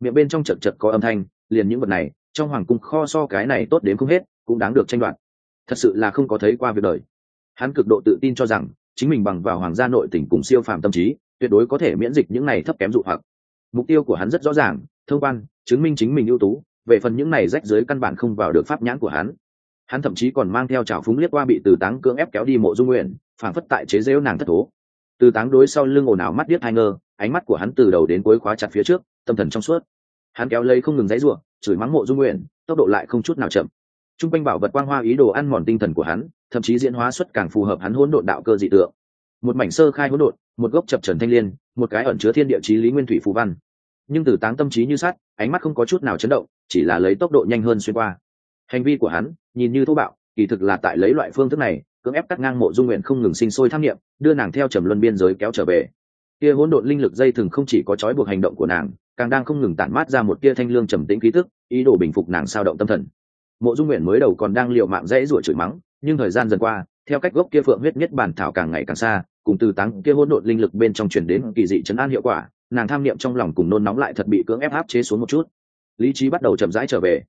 miệng bên trong chật chật có âm thanh, liền những vật này trong hoàng cung kho so cái này tốt đến không hết, cũng đáng được tranh đoạt. Thật sự là không có thấy qua việc đời. Hắn cực độ tự tin cho rằng chính mình bằng vào hoàng gia nội tình cùng siêu phàm tâm trí, tuyệt đối có thể miễn dịch những này thấp kém dụ hoặc. Mục tiêu của hắn rất rõ ràng, thông quan, chứng minh chính mình ưu tú. Về phần những này rách dưới căn bản không vào được pháp nhãn của hắn. Hắn thậm chí còn mang theo trào phúng liếc qua bị Từ Táng cưỡng ép kéo đi Mộ Dung Nguyện, phản phất tại chế giễu nàng thất thố. Từ Táng đối sau lưng ồn ào mắt điếc hai ngơ, ánh mắt của hắn từ đầu đến cuối khóa chặt phía trước, tâm thần trong suốt. Hắn kéo lấy không ngừng giãy giụa, chửi mắng Mộ Dung Nguyện, tốc độ lại không chút nào chậm. Trung quanh bảo vật quang hoa ý đồ ăn mòn tinh thần của hắn, thậm chí diễn hóa xuất càng phù hợp hắn hỗn độn đạo cơ dị tượng. Một mảnh sơ khai hỗn độn, một gốc chập trần thanh liên, một cái ẩn chứa thiên địa chí lý nguyên thủy phù văn. Nhưng Từ Táng tâm trí như sắt, ánh mắt không có chút nào chấn động, chỉ là lấy tốc độ nhanh hơn xuyên qua. Hành vi của hắn nhìn như thô bạo, kỳ thực là tại lấy loại phương thức này cưỡng ép cắt ngang Mộ Dung Nguyện không ngừng sinh sôi tham niệm, đưa nàng theo trầm luân biên giới kéo trở về. Kia hỗn độn linh lực dây thừng không chỉ có trói buộc hành động của nàng, càng đang không ngừng tản mát ra một tia thanh lương trầm tĩnh khí tức, ý đồ bình phục nàng sao động tâm thần. Mộ Dung Nguyện mới đầu còn đang liều mạng dãy rủa chửi mắng, nhưng thời gian dần qua, theo cách gốc kia phượng huyết nhất bản thảo càng ngày càng xa, cùng Từ Táng kia hỗn độn linh lực bên trong truyền đến kỳ dị trấn an hiệu quả, nàng tham niệm trong lòng cùng nôn nóng lại thật bị cưỡng ép chế xuống một chút. Lý trí bắt đầu chậm rãi trở về.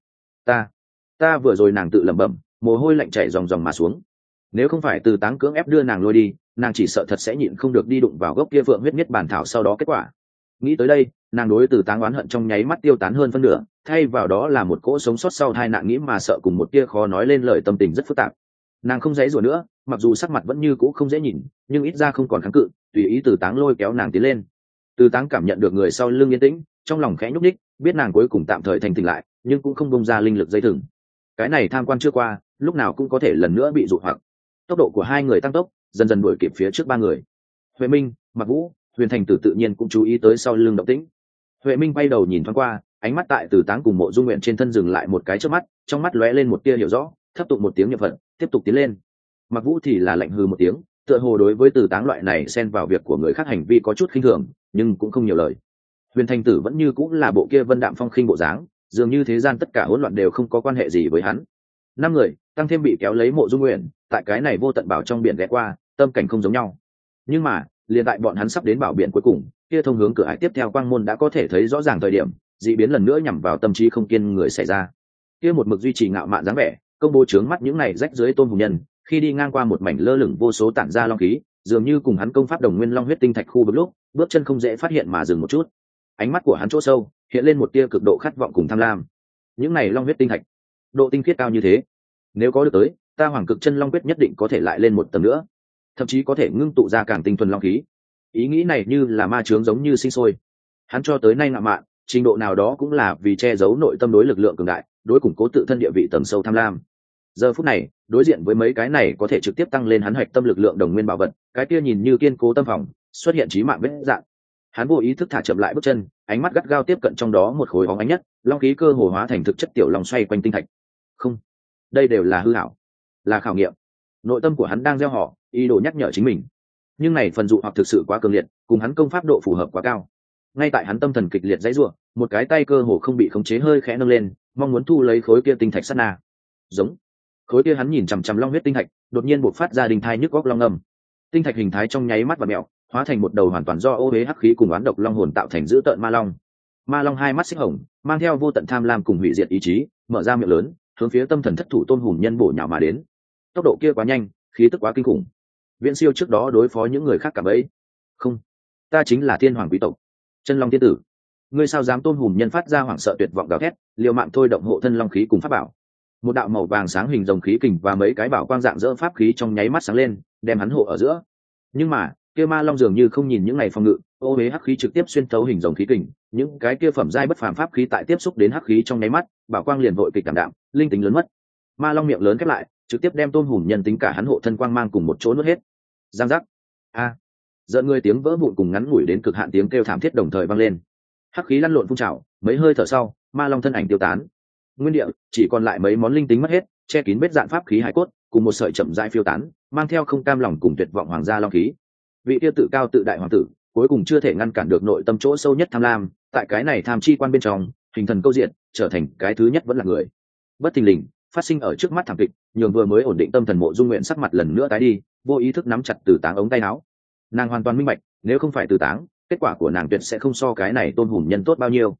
Ta vừa rồi nàng tự lẩm bẩm, mồ hôi lạnh chảy ròng ròng mà xuống. Nếu không phải Từ Táng cưỡng ép đưa nàng lôi đi, nàng chỉ sợ thật sẽ nhịn không được đi đụng vào gốc kia phượng huyết nhất bản thảo sau đó kết quả. Nghĩ tới đây, nàng đối Từ Táng oán hận trong nháy mắt tiêu tán hơn phân nửa, thay vào đó là một cỗ sống sót sau tai nạn nghĩ mà sợ cùng một tia khó nói lên lời tâm tình rất phức tạp. Nàng không dãy rủa nữa, mặc dù sắc mặt vẫn như cũ không dễ nhìn, nhưng ít ra không còn kháng cự, tùy ý Từ Táng lôi kéo nàng tiến lên. Từ Táng cảm nhận được người sau lưng yên tĩnh, trong lòng khẽ nhúc nhích, biết nàng cuối cùng tạm thời thành tỉnh lại, nhưng cũng không bông ra linh lực dây thừng. Cái này tham quan chưa qua, lúc nào cũng có thể lần nữa bị dụ hoặc. Tốc độ của hai người tăng tốc, dần dần đuổi kịp phía trước ba người. Huệ Minh, Mặc Vũ, Huyền Thành Tử tự nhiên cũng chú ý tới sau lưng động tĩnh. Huệ Minh bay đầu nhìn thoáng qua, ánh mắt tại Từ Táng cùng Mộ Dung Nguyện trên thân dừng lại một cái chớp mắt, trong mắt lóe lên một tia hiểu rõ, thấp tụng một tiếng niệm phật, tiếp tục tiến lên. Mặc Vũ thì là lạnh hừ một tiếng, tựa hồ đối với Từ Táng loại này xen vào việc của người khác hành vi có chút khinh thường, nhưng cũng không nhiều lời. Huyền Thành Tử vẫn như cũng là bộ kia vân đạm phong khinh bộ dáng, dường như thế gian tất cả hỗn loạn đều không có quan hệ gì với hắn. Năm người tăng thêm bị kéo lấy Mộ Dung Nguyện, tại cái này vô tận bảo trong biển ghé qua, tâm cảnh không giống nhau. Nhưng mà liền tại bọn hắn sắp đến bảo biển cuối cùng, kia thông hướng cửa ải tiếp theo quang môn đã có thể thấy rõ ràng thời điểm, dị biến lần nữa nhằm vào tâm trí không kiên người xảy ra. Kia một mực duy trì ngạo mạn dáng vẻ, công bố trướng mắt những này rách dưới tôn hùng nhân, khi đi ngang qua một mảnh lơ lửng vô số tản ra long khí, dường như cùng hắn công pháp đồng nguyên long huyết tinh thạch khu vực lúc, bước chân không dễ phát hiện mà dừng một chút. Ánh mắt của hắn chỗ sâu hiện lên một tia cực độ khát vọng cùng tham lam. Những này long huyết tinh thạch, độ tinh khiết cao như thế, nếu có được tới, ta Hoàng Cực Chân Long Quyết nhất định có thể lại lên một tầng nữa, thậm chí có thể ngưng tụ ra càng tinh thuần long khí. Ý nghĩ này như là ma chướng giống như sinh sôi. Hắn cho tới nay ngạo mạn, trình độ nào đó cũng là vì che giấu nội tâm đối lực lượng cường đại, đối củng cố tự thân địa vị tầng sâu tham lam. Giờ phút này, đối diện với mấy cái này có thể trực tiếp tăng lên hắn hoạch tâm lực lượng đồng nguyên bảo vật, cái kia nhìn như kiên cố tâm phòng, xuất hiện chí mạng vết dạng. Hắn vô ý thức thả chậm lại bước chân, ánh mắt gắt gao tiếp cận trong đó một khối óng ánh nhất, long khí cơ hồ hóa thành thực chất tiểu long xoay quanh tinh thạch. Không, đây đều là hư ảo, là khảo nghiệm. Nội tâm của hắn đang gieo họ, ý đồ nhắc nhở chính mình. Nhưng này phần dụ hoặc thực sự quá cường liệt, cùng hắn công pháp độ phù hợp quá cao. Ngay tại hắn tâm thần kịch liệt dãy rủa, một cái tay cơ hồ không bị khống chế hơi khẽ nâng lên, mong muốn thu lấy khối kia tinh thạch sát na. Giống. Khối kia hắn nhìn chằm chằm long huyết tinh thạch, đột nhiên bộc phát ra đình thai nhức góc long ngầm. Tinh thạch hình thái trong nháy mắt và mèo, hóa thành một đầu hoàn toàn do ô uế hắc khí cùng oán độc long hồn tạo thành dữ tợn ma long. Ma long hai mắt xích hồng, mang theo vô tận tham lam cùng hủy diệt ý chí, mở ra miệng lớn, hướng phía tâm thần thất thủ tôn hùng nhân bổ nhào mà đến. Tốc độ kia quá nhanh, khí tức quá kinh khủng, viễn siêu trước đó đối phó những người khác cả bấy. Không, ta chính là thiên hoàng quý tộc, Chân Long tiên tử. Ngươi sao dám? Tôn hùng nhân phát ra hoảng sợ tuyệt vọng gào thét, liều mạng thôi động hộ thân long khí cùng pháp bảo. Một đạo màu vàng sáng hình rồng khí kình và mấy cái bảo quang dạng dỡ pháp khí trong nháy mắt sáng lên, đem hắn hộ ở giữa. Nhưng mà kia ma long dường như không nhìn những ngày phòng ngự, ô huế hắc khí trực tiếp xuyên thấu hình rồng khí kình, những cái kia phẩm giai bất phàm pháp khí tại tiếp xúc đến hắc khí trong nháy mắt, bảo quang liền vội kịch cảm đạm, linh tính lớn mất. Ma long miệng lớn khép lại, trực tiếp đem tôn hùng nhân tính cả hắn hộ thân quang mang cùng một chỗ nuốt hết. Giang giác. A. Giận người tiếng vỡ vụn cùng ngắn ngủi đến cực hạn tiếng kêu thảm thiết đồng thời vang lên. Hắc khí lăn lộn phun trào, mấy hơi thở sau, ma long thân ảnh tiêu tán. Nguyên địa chỉ còn lại mấy món linh tính mất hết, che kín vết dạn pháp khí hải cốt, cùng một sợi chậm rãi phiêu tán, mang theo không cam lòng cùng tuyệt vọng hoàng gia long khí. Vị kia tự cao tự đại hoàng tử, cuối cùng chưa thể ngăn cản được nội tâm chỗ sâu nhất tham lam, tại cái này tham chi quan bên trong, hình thần câu diện, trở thành cái thứ nhất vẫn là người. Bất thình lình, phát sinh ở trước mắt thảm kịch, nhường vừa mới ổn định tâm thần Mộ Dung Nguyện sắc mặt lần nữa tái đi, vô ý thức nắm chặt Từ Táng ống tay áo. Nàng hoàn toàn minh bạch, nếu không phải Từ Táng, kết quả của nàng tuyệt sẽ không so cái này tôn hùng nhân tốt bao nhiêu.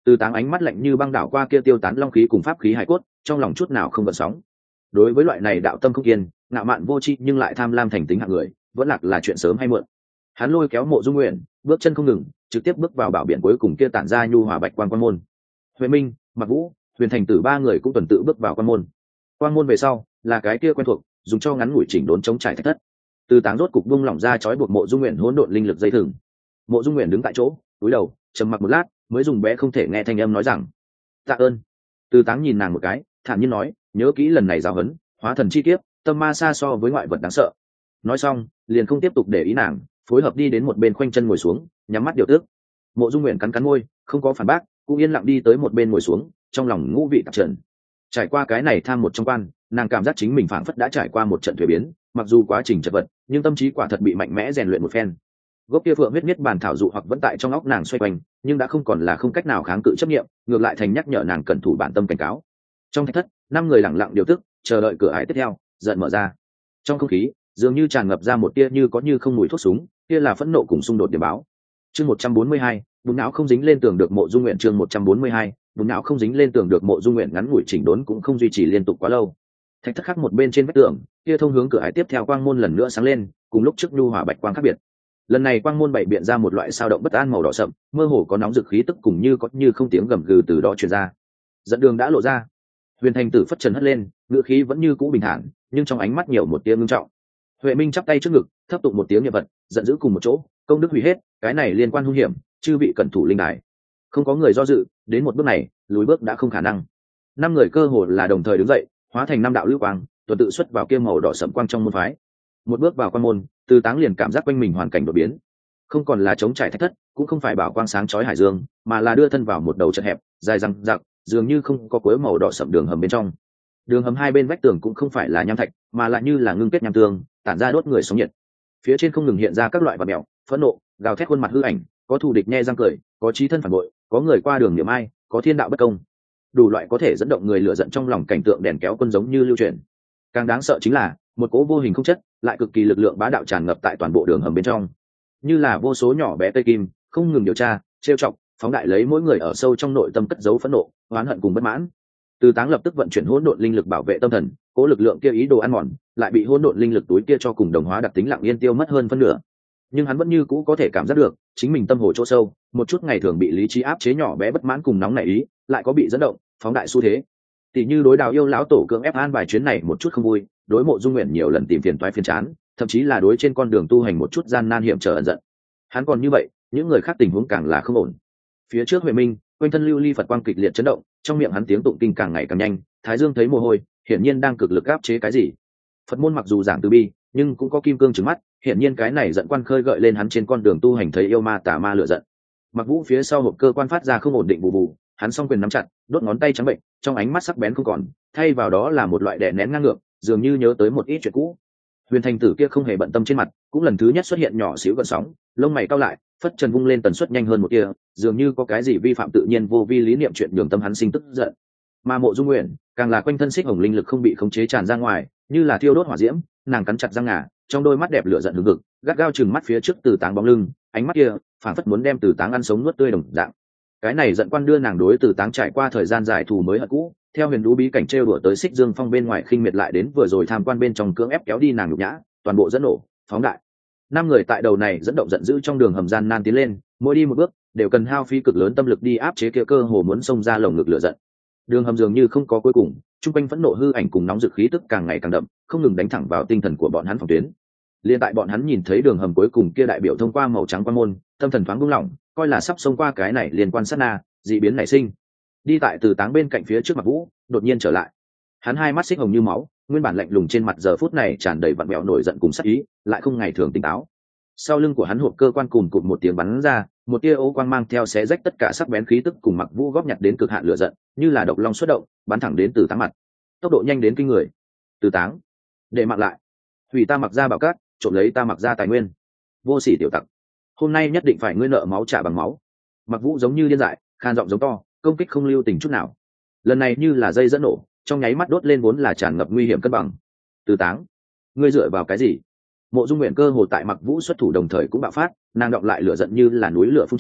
Từ Táng ánh mắt lạnh như băng đảo qua kia tiêu tán long khí cùng pháp khí hải cốt, trong lòng chút nào không gợn sóng. Đối với loại này đạo tâm không kiên, ngạo mạn vô tri nhưng lại tham lam thành tính hạng người, vẫn lạc là chuyện sớm hay muộn. Hắn lôi kéo Mộ Dung Nguyện, bước chân không ngừng, trực tiếp bước vào bảo biển cuối cùng kia tản ra nhu hòa bạch quang quan môn. Huệ Minh, Mặc Vũ, Huyền Thành Tử ba người cũng tuần tự bước vào quan môn. Quan môn về sau là cái kia quen thuộc, dùng cho ngắn ngủi chỉnh đốn chống trải thạch thất. Từ Táng rốt cục buông lỏng ra trói buộc Mộ Dung Nguyện hỗn độn linh lực dây thừng. Mộ Dung Nguyện đứng tại chỗ, cúi đầu, trầm mặc một lát, mới dùng bé không thể nghe thanh âm nói rằng: "Tạ ơn." Từ Táng nhìn nàng một cái, thản nhiên nói: "Nhớ kỹ lần này giáo huấn, hóa thần chi kiếp, tâm ma xa so với ngoại vật đáng sợ." Nói xong, liền không tiếp tục để ý nàng, phối hợp đi đến một bên khoanh chân ngồi xuống, nhắm mắt điều tức. Mộ Dung Nguyện cắn cắn môi, không có phản bác, cũng yên lặng đi tới một bên ngồi xuống, trong lòng ngũ vị tạp trần. Trải qua cái này tham một trong quan, nàng cảm giác chính mình phảng phất đã trải qua một trận thuế biến, mặc dù quá trình chật vật, nhưng tâm trí quả thật bị mạnh mẽ rèn luyện một phen. Gốc kia phượng huyết miết bàn thảo dụ hoặc vẫn tại trong óc nàng xoay quanh, nhưng đã không còn là không cách nào kháng cự chấp niệm, ngược lại thành nhắc nhở nàng cẩn thủ bản tâm cảnh cáo. Trong thạch thất, năm người lặng lặng điều tức, chờ đợi cửa ải tiếp theo dần mở ra. Trong không khí dường như tràn ngập ra một tia như có như không mùi thuốc súng, kia là phẫn nộ cùng xung đột điểm báo. Chương 142, bùn não không dính lên tường được Mộ Dung Nguyện. Chương 142, bùn não không dính lên tường được Mộ Dung Nguyện. Ngắn ngủi chỉnh đốn cũng không duy trì liên tục quá lâu. Thạch thất khác một bên trên vách tường, kia thông hướng cửa ải tiếp theo quang môn lần nữa sáng lên, cùng lúc trước nhu hòa bạch quang khác biệt. Lần này quang môn bảy biện ra một loại sao động bất an màu đỏ sậm, mơ hồ có nóng rực khí tức cùng như có như không tiếng gầm gừ từ đó truyền ra. Dẫn đường đã lộ ra. Huyền Thành Tử phất trần hất lên, ngựa khí vẫn như cũ bình thản, nhưng trong ánh mắt nhiều một tia ngưng trọng. Huệ Minh chắp tay trước ngực, thấp tụng một tiếng niệm vật, giận dữ cùng một chỗ, công đức hủy hết, cái này liên quan hung hiểm, chư vị cẩn thủ linh đài. Không có người do dự, đến một bước này, lùi bước đã không khả năng. Năm người cơ hồ là đồng thời đứng dậy, hóa thành năm đạo lưu quang, tuần tự xuất vào kia màu đỏ sậm quang trong môn phái. Một bước vào quan môn, Từ Táng liền cảm giác quanh mình hoàn cảnh đổi biến, không còn là chống trải thạch thất, cũng không phải bảo quang sáng chói hải dương, mà là đưa thân vào một đầu chật hẹp, dài răng rặc, dường như không có cuối màu đỏ sậm đường hầm bên trong. Đường hầm hai bên vách tường cũng không phải là nham thạch, mà lại như là ngưng kết nham tương, tản ra đốt người sống nhiệt. Phía trên không ngừng hiện ra các loại vật mèo, phẫn nộ, gào thét khuôn mặt hư ảnh, có thù địch nhe răng cười, có chí thân phản bội, có người qua đường niệm ai, có thiên đạo bất công. Đủ loại có thể dẫn động người lửa giận trong lòng cảnh tượng đèn kéo quân giống như lưu truyền. Càng đáng sợ chính là một cỗ vô hình không chất, lại cực kỳ lực lượng bá đạo tràn ngập tại toàn bộ đường hầm bên trong, như là vô số nhỏ bé tây kim, không ngừng điều tra, trêu chọc, phóng đại lấy mỗi người ở sâu trong nội tâm cất giấu phẫn nộ, oán hận cùng bất mãn. Từ Táng lập tức vận chuyển hỗn độn linh lực bảo vệ tâm thần, cố lực lượng kia ý đồ ăn mòn, lại bị hỗn độn linh lực túi kia cho cùng đồng hóa đặc tính lặng yên tiêu mất hơn phân nửa. Nhưng hắn vẫn như cũ có thể cảm giác được, chính mình tâm hồ chỗ sâu, một chút ngày thường bị lý trí áp chế nhỏ bé bất mãn cùng nóng nảy ý, lại có bị dẫn động, phóng đại xu thế. Tỷ như đối Đào Yêu lão tổ cưỡng ép an bài chuyến này một chút không vui, đối Mộ Dung Nguyện nhiều lần tìm phiền toái phiền chán, thậm chí là đối trên con đường tu hành một chút gian nan hiểm trở ẩn giận. Hắn còn như vậy, những người khác tình huống càng là không ổn. Phía trước Huệ Minh, quanh thân lưu ly Phật quang kịch liệt chấn động, trong miệng hắn tiếng tụng kinh càng ngày càng nhanh, Thái Dương thấy mồ hôi, hiển nhiên đang cực lực áp chế cái gì. Phật môn mặc dù giảng từ bi, nhưng cũng có kim cương trừng mắt, hiển nhiên cái này giận quan khơi gợi lên hắn trên con đường tu hành thấy yêu ma tà ma lửa giận. Mặc Vũ phía sau hộp cơ quan phát ra không ổn định bù bù, hắn song quyền nắm chặt, đốt ngón tay trắng bệnh, trong ánh mắt sắc bén không còn, thay vào đó là một loại đè nén ngang ngược, dường như nhớ tới một ít chuyện cũ. Huyền Thành Tử kia không hề bận tâm trên mặt, cũng lần thứ nhất xuất hiện nhỏ xíu gợn sóng, lông mày cau lại, phất trần vung lên tần suất nhanh hơn một tia, dường như có cái gì vi phạm tự nhiên vô vi lý niệm chuyện nhường tâm hắn sinh tức giận. Mà Mộ Dung Nguyện, càng là quanh thân xích hồng linh lực không bị khống chế tràn ra ngoài, như là thiêu đốt hỏa diễm, nàng cắn chặt răng ngà, trong đôi mắt đẹp lửa giận hừng hực, gắt gao chừng mắt phía trước Từ Táng bóng lưng, ánh mắt kia phảng phất muốn đem Từ Táng ăn sống nuốt tươi đồng dạng. Cái này giận quan đưa nàng đối Từ Táng trải qua thời gian dài thù mới hận cũ, theo huyền đũ bí cảnh trêu đùa tới xích dương phong bên ngoài khinh miệt lại đến vừa rồi tham quan bên trong cưỡng ép kéo đi nàng nhục nhã, toàn bộ dẫn nổ, phóng đại. Năm người tại đầu này dẫn động giận dữ trong đường hầm gian nan tiến lên, mỗi đi một bước đều cần hao phí cực lớn tâm lực đi áp chế kia cơ hồ muốn xông ra lồng ngực lửa giận. Đường hầm dường như không có cuối cùng, trung quanh phẫn nộ hư ảnh cùng nóng dực khí tức càng ngày càng đậm, không ngừng đánh thẳng vào tinh thần của bọn hắn phòng tuyến. Liên tại bọn hắn nhìn thấy đường hầm cuối cùng kia đại biểu thông qua màu trắng quan môn, tâm thần thoáng buông lỏng, coi là sắp xông qua cái này liên quan sát na, dị biến nảy sinh. Đi tại Từ Táng bên cạnh phía trước Mặc Vũ, đột nhiên trở lại. Hắn hai mắt xích hồng như máu, nguyên bản lạnh lùng trên mặt giờ phút này tràn đầy vặn vẹo nổi giận cùng sát ý, lại không ngày thường tỉnh táo. Sau lưng của hắn hộp cơ quan cùn cụt một tiếng bắn ra, một tia ố quang mang theo xé rách tất cả sắc bén khí tức cùng Mặc Vũ góp nhặt đến cực hạn lửa giận, như là độc long xuất động, bắn thẳng đến Từ Táng mặt. Tốc độ nhanh đến kinh người. Từ Táng, để mặc lại, hủy ta Mặc gia bảo cát, trộm lấy ta Mặc gia tài nguyên. Vô sỉ tiểu tặc, hôm nay nhất định phải ngươi nợ máu trả bằng máu. Mặc Vũ giống như điên dại, khan giọng giống to, công kích không lưu tình chút nào. Lần này như là dây dẫn nổ, trong nháy mắt đốt lên vốn là tràn ngập nguy hiểm cân bằng. Từ Táng, ngươi dựa vào cái gì? Mộ Dung Nguyện cơ hồ tại Mặc Vũ xuất thủ đồng thời cũng bạo phát, nàng đọng lại lửa giận như là núi lửa phun trào,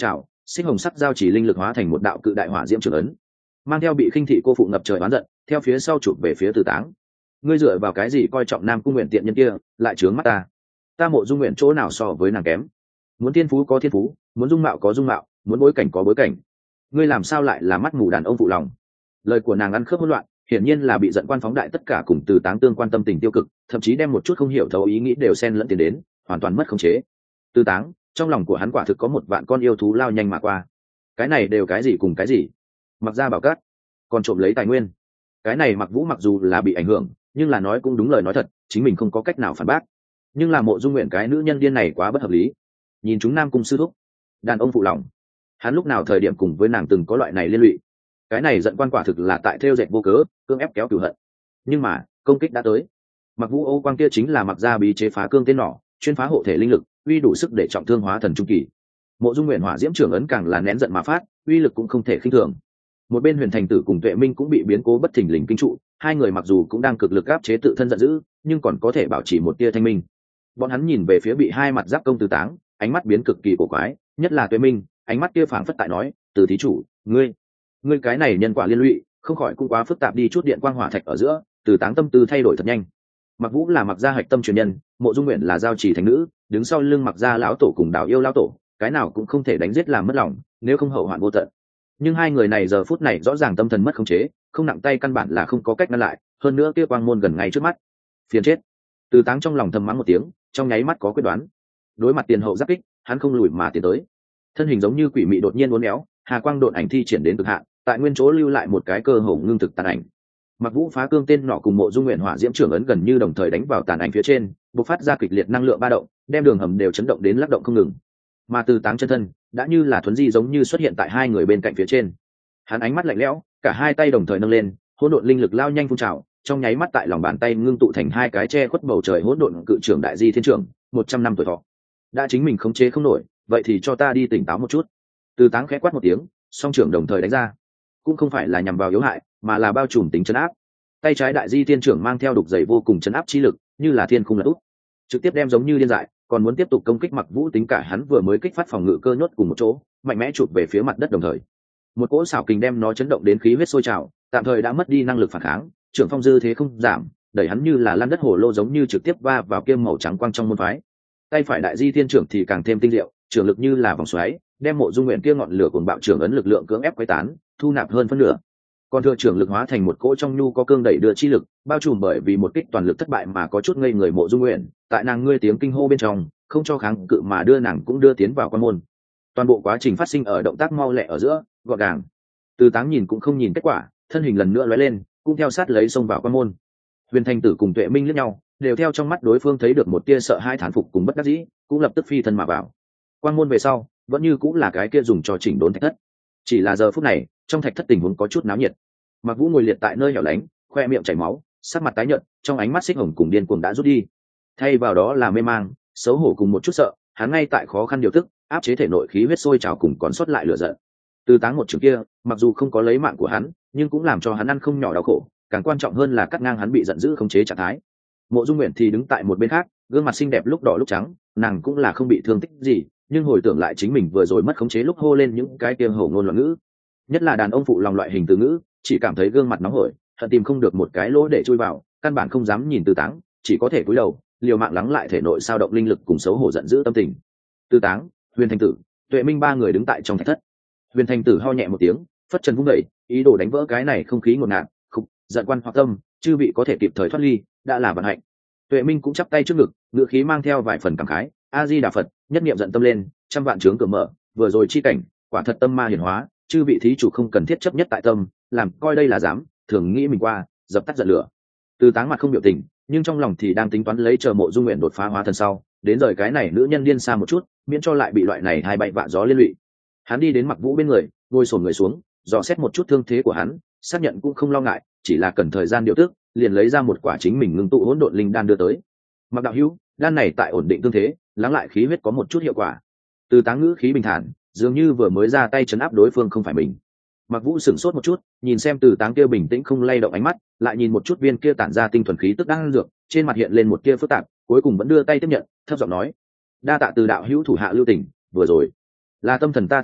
xích hồng sắc giao chỉ linh lực hóa thành một đạo cự đại hỏa diễm trường ấn, mang theo bị khinh thị cô phụ ngập trời oán giận, theo phía sau chụp về phía Từ Táng. Ngươi dựa vào cái gì coi trọng Nam Cung Nguyện tiện nhân kia, lại trướng mắt ta? Ta Mộ Dung Nguyện chỗ nào so với nàng kém? Muốn thiên phú có thiên phú, muốn dung mạo có dung mạo, muốn bối cảnh có bối cảnh. Ngươi làm sao lại là mắt mù đàn ông phụ lòng? Lời của nàng ăn khớp hỗn loạn, hiển nhiên là bị giận quan phóng đại tất cả cùng Từ Táng tương quan tâm tình tiêu cực, thậm chí đem một chút không hiểu thấu ý nghĩ đều xen lẫn tiền đến, hoàn toàn mất khống chế. Từ Táng, trong lòng của hắn quả thực có một vạn con yêu thú lao nhanh mà qua. Cái này đều cái gì cùng cái gì? Mặc ra bảo cát, còn trộm lấy tài nguyên. Cái này Mặc Vũ mặc dù là bị ảnh hưởng, nhưng là nói cũng đúng lời nói thật, chính mình không có cách nào phản bác. Nhưng là Mộ Dung Nguyện cái nữ nhân điên này quá bất hợp lý. Nhìn chúng Nam Cung sư thúc, đàn ông phụ lòng, hắn lúc nào thời điểm cùng với nàng từng có loại này liên lụy. Cái này giận quan quả thực là tại theo dệt vô cớ, cương ép kéo cửu hận. Nhưng mà công kích đã tới. Mặc Vũ Âu Quang kia chính là Mặc gia bí chế phá cương tên nỏ, chuyên phá hộ thể linh lực, uy đủ sức để trọng thương hóa thần trung kỳ. Mộ Dung Nguyện hỏa diễm trưởng ấn càng là nén giận mà phát, uy lực cũng không thể khinh thường. Một bên Huyền Thành Tử cùng Tuệ Minh cũng bị biến cố bất thình lình kinh trụ, hai người mặc dù cũng đang cực lực áp chế tự thân giận dữ, nhưng còn có thể bảo trì một tia thanh minh. Bọn hắn nhìn về phía bị hai mặt giáp công Từ Táng, ánh mắt biến cực kỳ cổ quái, nhất là Tuệ Minh, ánh mắt kia phảng phất tại nói, Từ thí chủ, ngươi cái này nhân quả liên lụy, không khỏi cũng quá phức tạp đi chút. Điện quang hỏa thạch ở giữa, Từ Táng tâm tư thay đổi thật nhanh. Mặc Vũ là Mặc gia hạch tâm truyền nhân, Mộ Dung Nguyện là giao chỉ thánh nữ, đứng sau lưng Mặc gia lão tổ cùng Đào Yêu lão tổ, cái nào cũng không thể đánh giết làm mất lòng, nếu không hậu hoạn vô tận. Nhưng hai người này giờ phút này rõ ràng tâm thần mất khống chế, không nặng tay căn bản là không có cách ngăn lại, hơn nữa kia quang môn gần ngay trước mắt. Phiền chết. Từ Táng trong lòng thầm mắng một tiếng, trong nháy mắt có quyết đoán. Đối mặt tiền hậu giáp kích, hắn không lùi mà tiến tới. Thân hình giống như quỷ mị đột nhiên uốn éo, hà quang độn ảnh thi triển đến cực hạn, tại nguyên chỗ lưu lại một cái cơ hồ ngưng thực tàn ảnh. Mặc Vũ phá cương tên nọ cùng Mộ Dung Nguyện hỏa diễm trưởng ấn gần như đồng thời đánh vào tàn ảnh phía trên, bộc phát ra kịch liệt năng lượng ba động, đem đường hầm đều chấn động đến lắc động không ngừng. Mà Từ Táng chân thân đã như là thuấn di giống như xuất hiện tại hai người bên cạnh phía trên. Hắn ánh mắt lạnh lẽo, cả hai tay đồng thời nâng lên, hỗn độn linh lực lao nhanh phun trào, trong nháy mắt tại lòng bàn tay ngưng tụ thành hai cái che khuất bầu trời hỗn độn cự trưởng đại di thiên trưởng, 100 năm tuổi thọ. Đã chính mình khống chế không nổi, vậy thì cho ta đi tỉnh táo một chút. Từ Táng khẽ quát một tiếng, song trưởng đồng thời đánh ra, cũng không phải là nhằm vào yếu hại, mà là bao trùm tính trấn áp. Tay trái đại di thiên trưởng mang theo đục dày vô cùng trấn áp chi lực, như là thiên khung lật úp, trực tiếp đem giống như điên dại, còn muốn tiếp tục công kích Mặc Vũ. Tính cả hắn vừa mới kích phát phòng ngự cơ nhốt cùng một chỗ, mạnh mẽ chụp về phía mặt đất đồng thời. Một cỗ xảo kình đem nó chấn động đến khí huyết sôi trào, tạm thời đã mất đi năng lực phản kháng, trưởng phong dư thế không giảm, đẩy hắn như là lăn đất hồ lô giống như trực tiếp va vào kiêm màu trắng quang trong môn phái. Tay phải đại di thiên trưởng thì càng thêm tinh diệu, trưởng lực như là vòng xoáy, đem Mộ Dung Nguyện kia ngọn lửa cuồng bạo trưởng ấn lực lượng cưỡng ép quấy tán, thu nạp hơn phân nửa. Còn thừa trưởng lực hóa thành một cỗ trong nhu có cương đẩy đưa chi lực, bao trùm bởi vì một kích toàn lực thất bại mà có chút ngây người Mộ Dung Nguyện, tại nàng ngươi tiếng kinh hô bên trong, không cho kháng cự mà đưa nàng cũng đưa tiến vào quan môn. Toàn bộ quá trình phát sinh ở động tác mau lẹ ở giữa, gọn gàng. Từ Táng nhìn cũng không nhìn kết quả, thân hình lần nữa lóe lên, cũng theo sát lấy xông vào quan môn. Huyền Thành Tử cùng Tuệ Minh liếc nhau, đều theo trong mắt đối phương thấy được một tia sợ hai thán phục cùng bất đắc dĩ, cũng lập tức phi thân mà vào. Quan môn về sau, vẫn như cũng là cái kia dùng cho chỉnh đốn thạch thất. Chỉ là giờ phút này, trong thạch thất tình huống có chút náo nhiệt. Mặc Vũ ngồi liệt tại nơi hẻo lánh, khoe miệng chảy máu, sắc mặt tái nhợt, trong ánh mắt xích hồng cùng điên cuồng đã rút đi. Thay vào đó là mê mang, xấu hổ cùng một chút sợ, hắn ngay tại khó khăn điều tức, áp chế thể nội khí huyết sôi trào cùng còn sót lại lửa giận. Từ Táng một trường kia, mặc dù không có lấy mạng của hắn, nhưng cũng làm cho hắn ăn không nhỏ đau khổ, càng quan trọng hơn là cắt ngang hắn bị giận dữ khống chế trạng thái. Mộ Dung Nguyện thì đứng tại một bên khác, gương mặt xinh đẹp lúc đỏ lúc trắng, nàng cũng là không bị thương tích gì, nhưng hồi tưởng lại chính mình vừa rồi mất khống chế lúc hô lên những cái kia hổ ngôn loạn ngữ, nhất là đàn ông phụ lòng loại hình từ ngữ, chỉ cảm thấy gương mặt nóng hổi, hận tìm không được một cái lỗ để chui vào, căn bản không dám nhìn Từ Táng, chỉ có thể cúi đầu, liều mạng lắng lại thể nội sao động linh lực cùng xấu hổ giận dữ tâm tình. Từ Táng, Huyền Thành Tử, Tuệ Minh ba người đứng tại trong thạch thất. Huyền Thành Tử ho nhẹ một tiếng, phất trần vung đẩy, ý đồ đánh vỡ cái này không khí ngột ngạt, khục, giận quan hoặc tâm, chư vị có thể kịp thời thoát ly, đã là vận hạnh. Tuệ Minh cũng chắp tay trước ngực, ngữ khí mang theo vài phần cảm khái, A Di Đà Phật, nhất niệm giận tâm lên, trăm vạn chướng cửa mở, vừa rồi chi cảnh, quả thật tâm ma hiển hóa, chư vị thí chủ không cần thiết chấp nhất tại tâm, làm coi đây là dám, thường nghĩ mình qua, dập tắt giận lửa. Từ Táng mặt không biểu tình, nhưng trong lòng thì đang tính toán lấy chờ Mộ Dung Nguyện đột phá hóa thần sau, đến rời cái này nữ nhân điên xa một chút, miễn cho lại bị loại này hai bay vạ gió liên lụy. Hắn đi đến Mặc Vũ bên người, ngồi xổm người xuống, dò xét một chút thương thế của hắn, xác nhận cũng không lo ngại, chỉ là cần thời gian điều tức, liền lấy ra một quả chính mình ngưng tụ hỗn độn linh đan đưa tới. Mặc đạo hữu, đan này tại ổn định thương thế, lắng lại khí huyết có một chút hiệu quả. Từ Táng ngữ khí bình thản, dường như vừa mới ra tay chấn áp đối phương không phải mình. Mặc Vũ sửng sốt một chút, nhìn xem Từ Táng kia bình tĩnh không lay động ánh mắt, lại nhìn một chút viên kia tản ra tinh thuần khí tức đang dược, trên mặt hiện lên một tia phức tạp, cuối cùng vẫn đưa tay tiếp nhận, thấp giọng nói: "Đa tạ Từ đạo hữu thủ hạ lưu tình, vừa rồi là tâm thần ta thất thủ,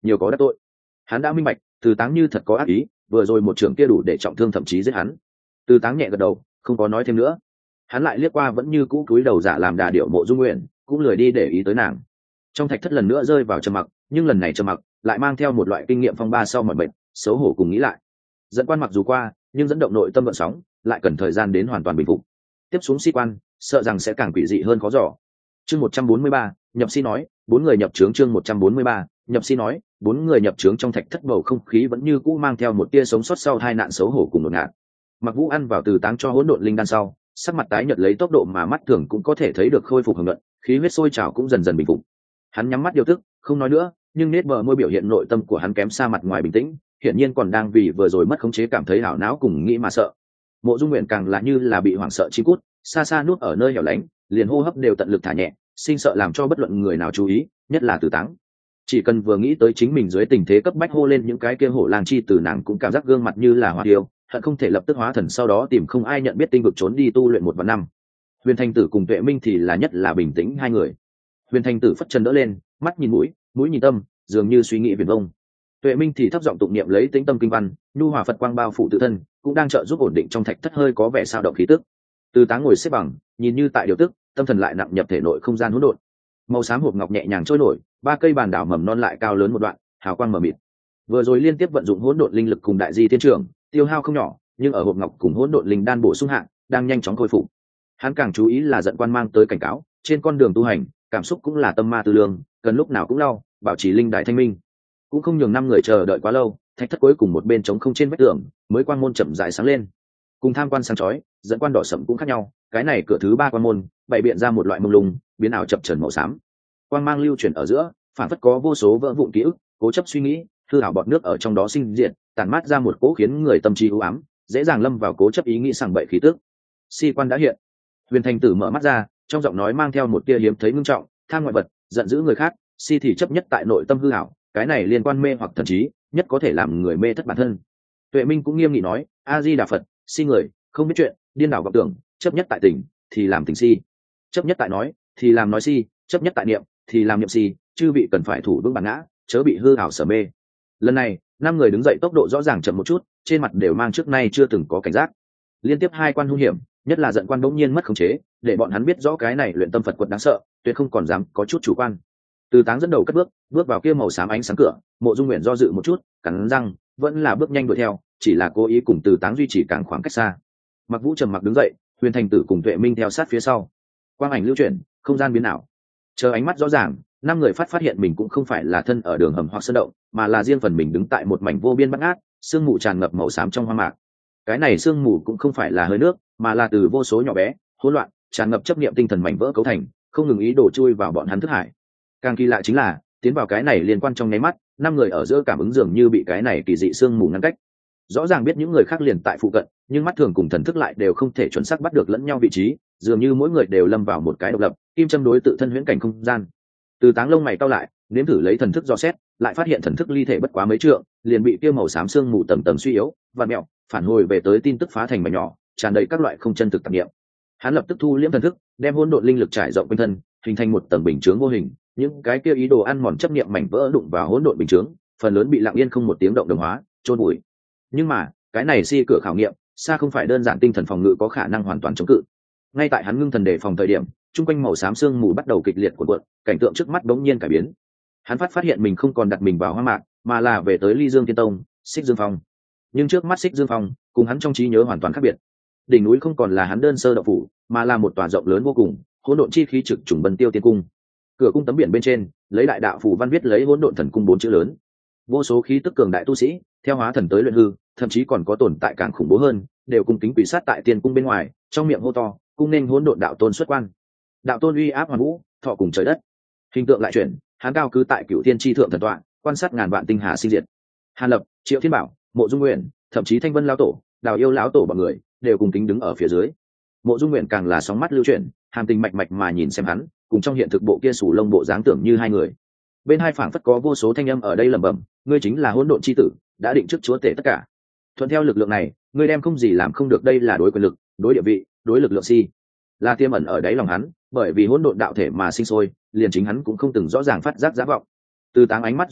nhiều có đắc tội. Hắn đã minh bạch Từ Táng như thật có ác ý, vừa rồi một trưởng kia đủ để trọng thương thậm chí giết hắn. Từ Táng nhẹ gật đầu, không có nói thêm nữa. Hắn lại liếc qua vẫn như cũ cúi đầu giả làm đà điệu Mộ Dung Nguyện, cũng lười đi để ý tới nàng. Trong thạch thất lần nữa rơi vào trầm mặc, nhưng lần này trầm mặc lại mang theo một loại kinh nghiệm phong ba sau mọi bệnh, xấu hổ cùng nghĩ lại. Dẫn quan mặc dù qua, nhưng dẫn động nội tâm gợn sóng lại cần thời gian đến hoàn toàn bình phục. Tiếp xuống sĩ quan sợ rằng sẽ càng quỷ dị hơn khó dò. Chương 143, nhập sĩ nói, bốn người nhập trướng. Chương 143, nhập sĩ nói, bốn người nhập trướng. Trong thạch thất bầu không khí vẫn như cũ mang theo một tia sống sót sau hai nạn xấu hổ cùng ngột ngạt. Mặc Vũ ăn vào Từ Táng cho hỗn độn linh đan sau, sắc mặt tái nhợt lấy tốc độ mà mắt thường cũng có thể thấy được khôi phục hồng nhuận, khí huyết sôi trào cũng dần dần bình phục. Hắn nhắm mắt điều tức, không nói nữa, nhưng nét bờ môi biểu hiện nội tâm của hắn kém xa mặt ngoài bình tĩnh, hiển nhiên còn đang vì vừa rồi mất khống chế cảm thấy hảo não cùng nghĩ mà sợ. Mộ Dung Nguyện càng là như là bị hoảng sợ chi cút, xa xa nuốt ở nơi hẻo lánh, liền hô hấp đều tận lực thả nhẹ, sinh sợ làm cho bất luận người nào chú ý, nhất là Từ Táng. Chỉ cần vừa nghĩ tới chính mình dưới tình thế cấp bách hô lên những cái kia hổ lang chi từ, nàng cũng cảm giác gương mặt như là hoa tiêu, hận không thể lập tức hóa thần, sau đó tìm không ai nhận biết tinh vực trốn đi tu luyện 1 và 5. Huyền Thanh Tử cùng Tuệ Minh thì là nhất là bình tĩnh hai người. Huyền Thanh Tử phất chân đỡ lên, mắt nhìn mũi, mũi nhìn tâm, dường như suy nghĩ viển vông. Tuệ Minh thì thấp giọng tụng niệm lấy tĩnh tâm kinh văn, nhu hòa Phật quang bao phủ tự thân, cũng đang trợ giúp ổn định trong thạch thất hơi có vẻ sao động khí tức. Từ Táng ngồi xếp bằng, nhìn như tại điều tức, tâm thần lại nặng nhập thể nội không gian hỗn độn. Màu xám hộp ngọc nhẹ nhàng trôi nổi, 3 cây bàn đảo mầm non lại cao lớn một đoạn, hào quang mờ mịt. Vừa rồi liên tiếp vận dụng hỗn độn linh lực cùng đại di thiên trưởng, tiêu hao không nhỏ, nhưng ở hộp ngọc cùng hỗn độn linh đan bổ sung hạng, đang nhanh chóng khôi phục. Hắn càng chú ý là giận quan mang tới cảnh cáo, trên con đường tu hành, cảm xúc cũng là tâm ma tư lương, cần lúc nào cũng lau, bảo trì linh đại thanh minh. Cũng không nhường 5 người chờ đợi quá lâu, thạch thất cuối cùng một bên trống không trên vách tường, mới quang môn chậm rãi sáng lên. Cùng tham quan sáng chói, dẫn quan đỏ sẫm cũng khác nhau, cái này cửa thứ 3 quan môn, bày biện ra một loại mông lung, biến ảo chập chờn màu xám. Quang mang lưu chuyển ở giữa, phản phất có vô số vỡ vụn ký ức, cố chấp suy nghĩ, hư ảo bọt nước ở trong đó sinh diệt, tản mát ra một cỗ khiến người tâm trí u ám, dễ dàng lâm vào cố chấp ý nghĩ sảng bậy khí tức. Si quan đã hiện. Huyền Thanh Tử mở mắt ra, trong giọng nói mang theo một tia hiếm thấy ngưng trọng, tham ngoại vật, giận dữ người khác, si thì chấp nhất tại nội tâm hư ảo, cái này liên quan mê hoặc thần trí, nhất có thể làm người mê thất bản thân. Tuệ Minh cũng nghiêm nghị nói, A Di Đà Phật, si người không biết chuyện, điên đảo vọng tưởng, chấp nhất tại tình thì làm tình si, chấp nhất tại nói thì làm nói si, chấp nhất tại niệm thì làm niệm si, chư vị cần phải thủ vững bản ngã, chớ bị hư ảo sở mê. Lần này 5 người đứng dậy tốc độ rõ ràng chậm một chút, trên mặt đều mang trước nay chưa từng có cảnh giác. Liên tiếp 2 quan hung hiểm, nhất là giận quan bỗng nhiên mất khống chế, để bọn hắn biết rõ cái này luyện tâm Phật quật đáng sợ, tuyệt không còn dám có chút chủ quan. Từ Táng dẫn đầu cất bước vào kia màu xám ánh sáng cửa. Mộ Dung Nguyện do dự một chút, cắn răng vẫn là bước nhanh đuổi theo, chỉ là cố ý cùng Từ Táng duy trì càng khoảng cách xa. Mặc Vũ trầm mặc đứng dậy, Huyền Thanh Tử cùng Tuệ Minh theo sát phía sau. Quang ảnh lưu chuyển, không gian biến ảo. Chờ ánh mắt rõ ràng, 5 người phát hiện mình cũng không phải là thân ở đường hầm hoặc sơn động, mà là riêng phần mình đứng tại một mảnh vô biên bát ngát, sương mù tràn ngập màu xám trong hoang mạc. Cái này sương mù cũng không phải là hơi nước, mà là từ vô số nhỏ bé, hỗn loạn, tràn ngập chấp niệm tinh thần mảnh vỡ cấu thành, không ngừng ý đổ chui vào bọn hắn thức hải. Càng kỳ lạ chính là, tiến vào cái này liên quan trong nháy mắt, 5 người ở giữa cảm ứng dường như bị cái này kỳ dị sương mù ngăn cách. Rõ ràng biết những người khác liền tại phụ cận, nhưng mắt thường cùng thần thức lại đều không thể chuẩn xác bắt được lẫn nhau vị trí, dường như mỗi người đều lâm vào một cái độc lập, kim châm đối tự thân huyễn cảnh không gian. Từ Táng lông mày cau lại, nếm thử lấy thần thức dò xét, lại phát hiện thần thức ly thể bất quá mấy trượng, liền bị kia màu xám sương mù tầm tầm suy yếu, vặn mèo, phản hồi về tới tin tức phá thành mảnh nhỏ, tràn đầy các loại không chân thực tạp niệm. Hắn lập tức thu liễm thần thức, đem hỗn độn linh lực trải rộng quanh thân, hình thành một tầng bình chướng vô hình, những cái kia ý đồ ăn mòn chấp niệm mảnh vỡ đụng vào hỗn độn bình chướng, phần lớn bị lặng yên không một tiếng động đồng hóa, chôn bụi. Nhưng mà, cái này si cửa khảo nghiệm, xa không phải đơn giản tinh thần phòng ngự có khả năng hoàn toàn chống cự. Ngay tại hắn ngưng thần đề phòng thời điểm, trung quanh màu xám sương mù bắt đầu kịch liệt cuộn cuộn, cảnh tượng trước mắt bỗng nhiên cải biến. Hắn phát hiện mình không còn đặt mình vào hoang mạc, mà là về tới Ly Dương Tiên Tông, Xích Dương Phong. Nhưng trước mắt Xích Dương Phong, cùng hắn trong trí nhớ hoàn toàn khác biệt. Đỉnh núi không còn là hắn đơn sơ động phủ, mà là một tòa rộng lớn vô cùng, hỗn độn chi khí trực trùng Bần Tiêu Tiên Cung. Cửa cung tấm biển bên trên, lấy đại đạo phù văn viết lấy Hỗn Độn Thần Cung 4 chữ lớn. Vô số khí tức cường đại tu sĩ, theo hóa thần tới luyện hư, thậm chí còn có tồn tại càng khủng bố hơn, đều cung kính quỳ sát tại tiên cung bên ngoài, trong miệng hô to, cung nên Hỗn Độn đạo tôn xuất quan. Đạo tôn uy áp hoàn vũ, thọ cùng trời đất. Hình tượng lại chuyển, hắn cao cứ tại Cửu Thiên chi thượng thần tọa, quan sát ngàn vạn tinh hà sinh diệt. Hàn Lập, Triệu Thiên Bảo, Mộ Dung Nguyện, thậm chí Thanh Vân lão tổ, Đào Yêu lão tổ bọn người, đều cùng kính đứng ở phía dưới. Mộ Dung Nguyện càng là sóng mắt lưu chuyển, hàm tình mạch mạch mà nhìn xem hắn, cùng trong hiện thực bộ kia sủ lông bộ dáng tưởng như hai người. Bên hai phảng phất có vô số thanh âm ở đây lẩm bẩm, ngươi chính là hỗn độn chi tử, đã định trước chúa tể tất cả. Thuận theo lực lượng này, ngươi đem không gì làm không được, đây là đối quyền lực, đối địa vị, đối lực lượng si. Là tiềm ẩn ở đáy lòng hắn, bởi vì hỗn độn đạo thể mà sinh sôi, liền chính hắn cũng không từng rõ ràng phát giác giá vọng. Từ Táng ánh mắt run lên,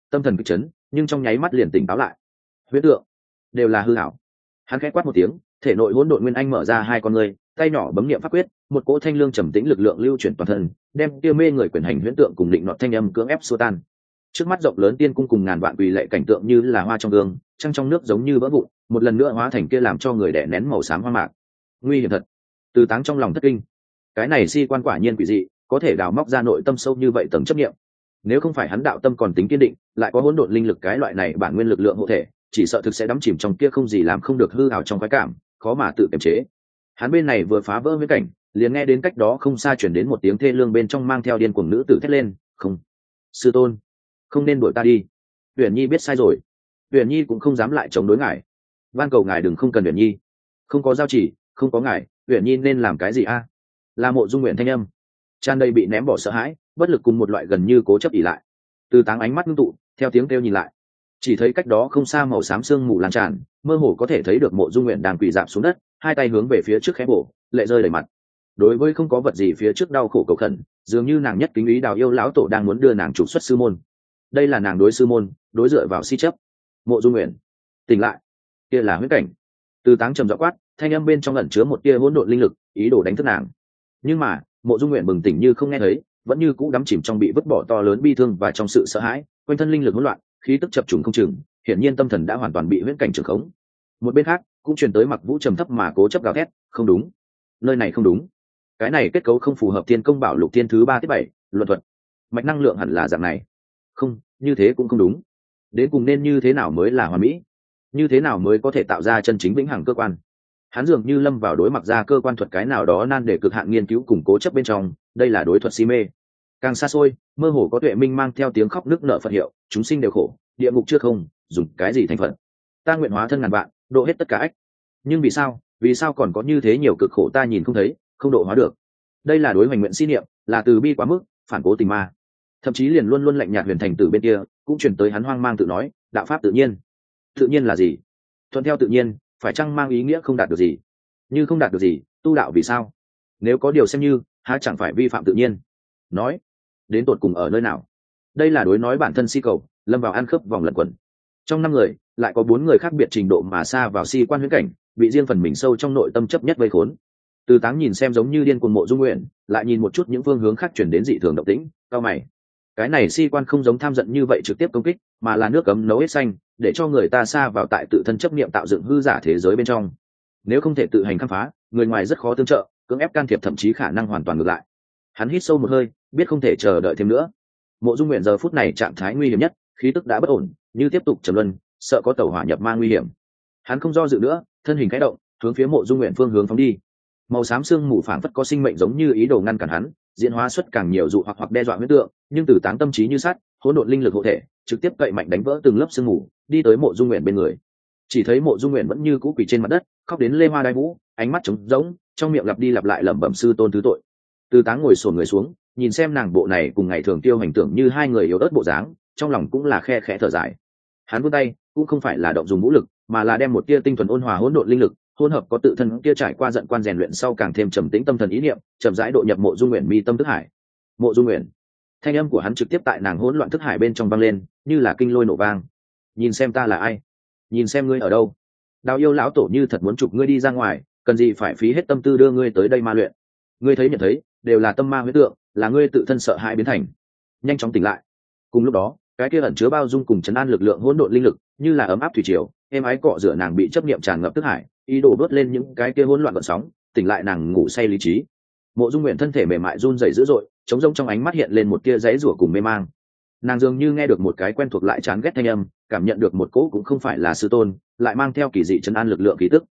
tâm thần kịch chấn, nhưng trong nháy mắt liền tỉnh táo lại. Huyễn tượng đều là hư ảo. Hắn khẽ quát một tiếng, thể nội hỗn độn nguyên anh mở ra hai con người, tay nhỏ bấm niệm pháp quyết, một cỗ thanh lương trầm tĩnh lực lượng lưu chuyển toàn thân, đem kia mê người quyền hành huyễn tượng cùng định nọt thanh âm cưỡng ép xua tan. Trước mắt rộng lớn tiên cung cùng ngàn vạn quỷ lệ cảnh tượng như là hoa trong gương, trăng trong nước giống như vỡ vụn, một lần nữa hóa thành kia làm cho người đè nén màu xám hoa mạc. Nguy hiểm thật. Từ Táng trong lòng thất kinh. Cái này si quan quả nhiên quỷ dị, có thể đào móc ra nội tâm sâu như vậy tầng chấp niệm. Nếu không phải hắn đạo tâm còn tính kiên định, lại có hỗn độn linh lực cái loại này bản nguyên lực lượng hộ thể, chỉ sợ thực sẽ đắm chìm trong kia không gì làm không được hư ảo trong khoái cảm, khó mà tự kiềm chế. Hắn bên này vừa phá vỡ viễn cảnh, liền nghe đến cách đó không xa chuyển đến một tiếng thê lương bên trong mang theo điên cuồng nữ tử thét lên, không, sư tôn, không nên đuổi ta đi. Uyển Nhi biết sai rồi. Uyển Nhi cũng không dám lại chống đối ngài, van cầu ngài đừng không cần Uyển Nhi, không có giao chỉ, không có ngài, Uyển Nhi nên làm cái gì a? Là Mộ Dung Nguyện thanh âm tràn đầy bị ném bỏ sợ hãi, bất lực cùng một loại gần như cố chấp ỉ lại. Từ Táng ánh mắt ngưng tụ, theo tiếng kêu nhìn lại, chỉ thấy cách đó không xa màu xám sương mù lan tràn, mơ hồ có thể thấy được Mộ Dung Nguyện đang quỳ rạp xuống đất, hai tay hướng về phía trước khẽ bổ, lệ rơi đầy mặt. Đối với không có vật gì phía trước đau khổ cầu khẩn, dường như nàng nhất kính ý Đào Yêu lão tổ đang muốn đưa nàng trục xuất sư môn. Đây là nàng đối sư môn, đối dựa vào si chấp. Mộ Dung Nguyện, tỉnh lại, kia là huyễn cảnh. Từ Táng trầm giọng quát, thanh âm bên trong ẩn chứa một tia hỗn độn linh lực, ý đồ đánh thức nàng. Nhưng mà Mộ Dung Nguyện bừng tỉnh như không nghe thấy, vẫn như cũ đắm chìm trong bị vứt bỏ to lớn bi thương và trong sự sợ hãi, quanh thân linh lực hỗn loạn, khí tức chập trùng không chừng, hiển nhiên tâm thần đã hoàn toàn bị huyễn cảnh trường khống. Một bên khác cũng truyền tới Mặc Vũ trầm thấp mà cố chấp gào thét, không đúng, nơi này không đúng, cái này kết cấu không phù hợp Thiên Công Bảo Lục Thiên thứ 3 tiết 7, luận thuật, mạch năng lượng hẳn là dạng này, không, như thế cũng không đúng, đến cùng nên như thế nào mới là hoàn mỹ, như thế nào mới có thể tạo ra chân chính vĩnh hằng cơ quan. Hắn dường như lâm vào đối mặt ra cơ quan thuật cái nào đó nan để cực hạn nghiên cứu cùng cố chấp bên trong, đây là đối thuật si mê. Càng xa xôi, mơ hồ có tuệ minh mang theo tiếng khóc nức nở Phật hiệu, chúng sinh đều khổ, địa ngục chưa không, dùng cái gì thành phật? Ta nguyện hóa thân ngàn vạn, độ hết tất cả ách. Nhưng vì sao còn có như thế nhiều cực khổ ta nhìn không thấy, không độ hóa được? Đây là đối hoành nguyện si niệm, là từ bi quá mức, phản cố tình ma. Thậm chí liền luôn luôn lạnh nhạt huyền thành tử bên kia, cũng truyền tới hắn hoang mang tự nói, đạo pháp tự nhiên. Tự nhiên là gì? Thuận theo tự nhiên, phải chăng mang ý nghĩa không đạt được gì? Như không đạt được gì, tu đạo vì sao? Nếu có điều xem như, há chẳng phải vi phạm tự nhiên? Nói, đến tột cùng ở nơi nào? Đây là đối nói bản thân si cầu, lâm vào ăn khớp vòng lẩn quẩn. Trong 5 người, lại có 4 người khác biệt trình độ mà xa vào si quan huyễn cảnh, bị riêng phần mình sâu trong nội tâm chấp nhất vây khốn. Từ Táng nhìn xem giống như điên cuồng Mộ Dung Nguyện, lại nhìn một chút những phương hướng khác chuyển đến dị thường động tĩnh, cao mày. Cái này si quan không giống tham giận như vậy trực tiếp công kích, mà là nước cấm nấu hết xanh, để cho người ta xa vào tại tự thân chấp niệm tạo dựng hư giả thế giới bên trong. Nếu không thể tự hành khám phá, người ngoài rất khó tương trợ, cưỡng ép can thiệp thậm chí khả năng hoàn toàn ngược lại. Hắn hít sâu một hơi, biết không thể chờ đợi thêm nữa. Mộ Dung Nguyện giờ phút này trạng thái nguy hiểm nhất, khí tức đã bất ổn, như tiếp tục trầm luân, sợ có tẩu hỏa nhập ma nguy hiểm. Hắn không do dự nữa, thân hình khẽ động, hướng phía Mộ Dung Nguyện phương hướng phóng đi. Màu xám sương mù phảng phất có sinh mệnh giống như ý đồ ngăn cản hắn, diễn hóa xuất càng nhiều dụ hoặc đe dọa huyễn tượng, nhưng Từ Táng tâm trí như sắt, hỗn độn linh lực hộ thể, trực tiếp cậy mạnh đánh vỡ từng lớp sương mù, đi tới Mộ Dung Nguyện bên người. Chỉ thấy Mộ Dung Nguyện vẫn như cũ quỳ trên mặt đất, khóc đến lê hoa đai vũ, ánh mắt trống rỗng, trong miệng lặp đi lặp lại lẩm bẩm sư tôn thứ tội. Từ Táng ngồi xổm người xuống, nhìn xem nàng bộ này cùng ngày thường tiêu hành tưởng như hai người yếu ớt bộ dáng, trong lòng cũng là khe khẽ thở dài. Hắn vươn tay, cũng không phải là động dùng vũ lực, mà là đem một tia tinh thuần ôn hòa hỗn độn linh lực, hỗn hợp có tự thân kia trải qua giận quan rèn luyện sau càng thêm trầm tĩnh tâm thần ý niệm, chậm rãi độ nhập Mộ Dung Nguyện mi tâm thức hải. Mộ Dung Nguyện, thanh âm của hắn trực tiếp tại nàng hỗn loạn thức hải bên trong vang lên, như là kinh lôi nổ vang. Nhìn xem ta là ai, nhìn xem ngươi ở đâu. Đào Yêu lão tổ như thật muốn chụp ngươi đi ra ngoài, cần gì phải phí hết tâm tư đưa ngươi tới đây ma luyện? Ngươi thấy nhận thấy, đều là tâm ma huyễn tượng, là ngươi tự thân sợ hãi biến thành. Nhanh chóng tỉnh lại. Cùng lúc đó, cái kia ẩn chứa bao dung cùng trấn an lực lượng hỗn độn linh lực, như là ấm áp thủy triều, êm ái cọ rửa nàng bị chấp niệm tràn ngập thức hải, ý đồ đốt lên những cái kia hỗn loạn gợn sóng, tỉnh lại nàng ngủ say lý trí. Mộ Dung Nguyện thân thể mềm mại run rẩy dữ dội, trống rỗng trong ánh mắt hiện lên một tia giấy rủa cùng mê mang. Nàng dường như nghe được một cái quen thuộc lại chán ghét thanh âm, cảm nhận được một cỗ cũng không phải là sư tôn, lại mang theo kỳ dị trấn an lực lượng khí tức.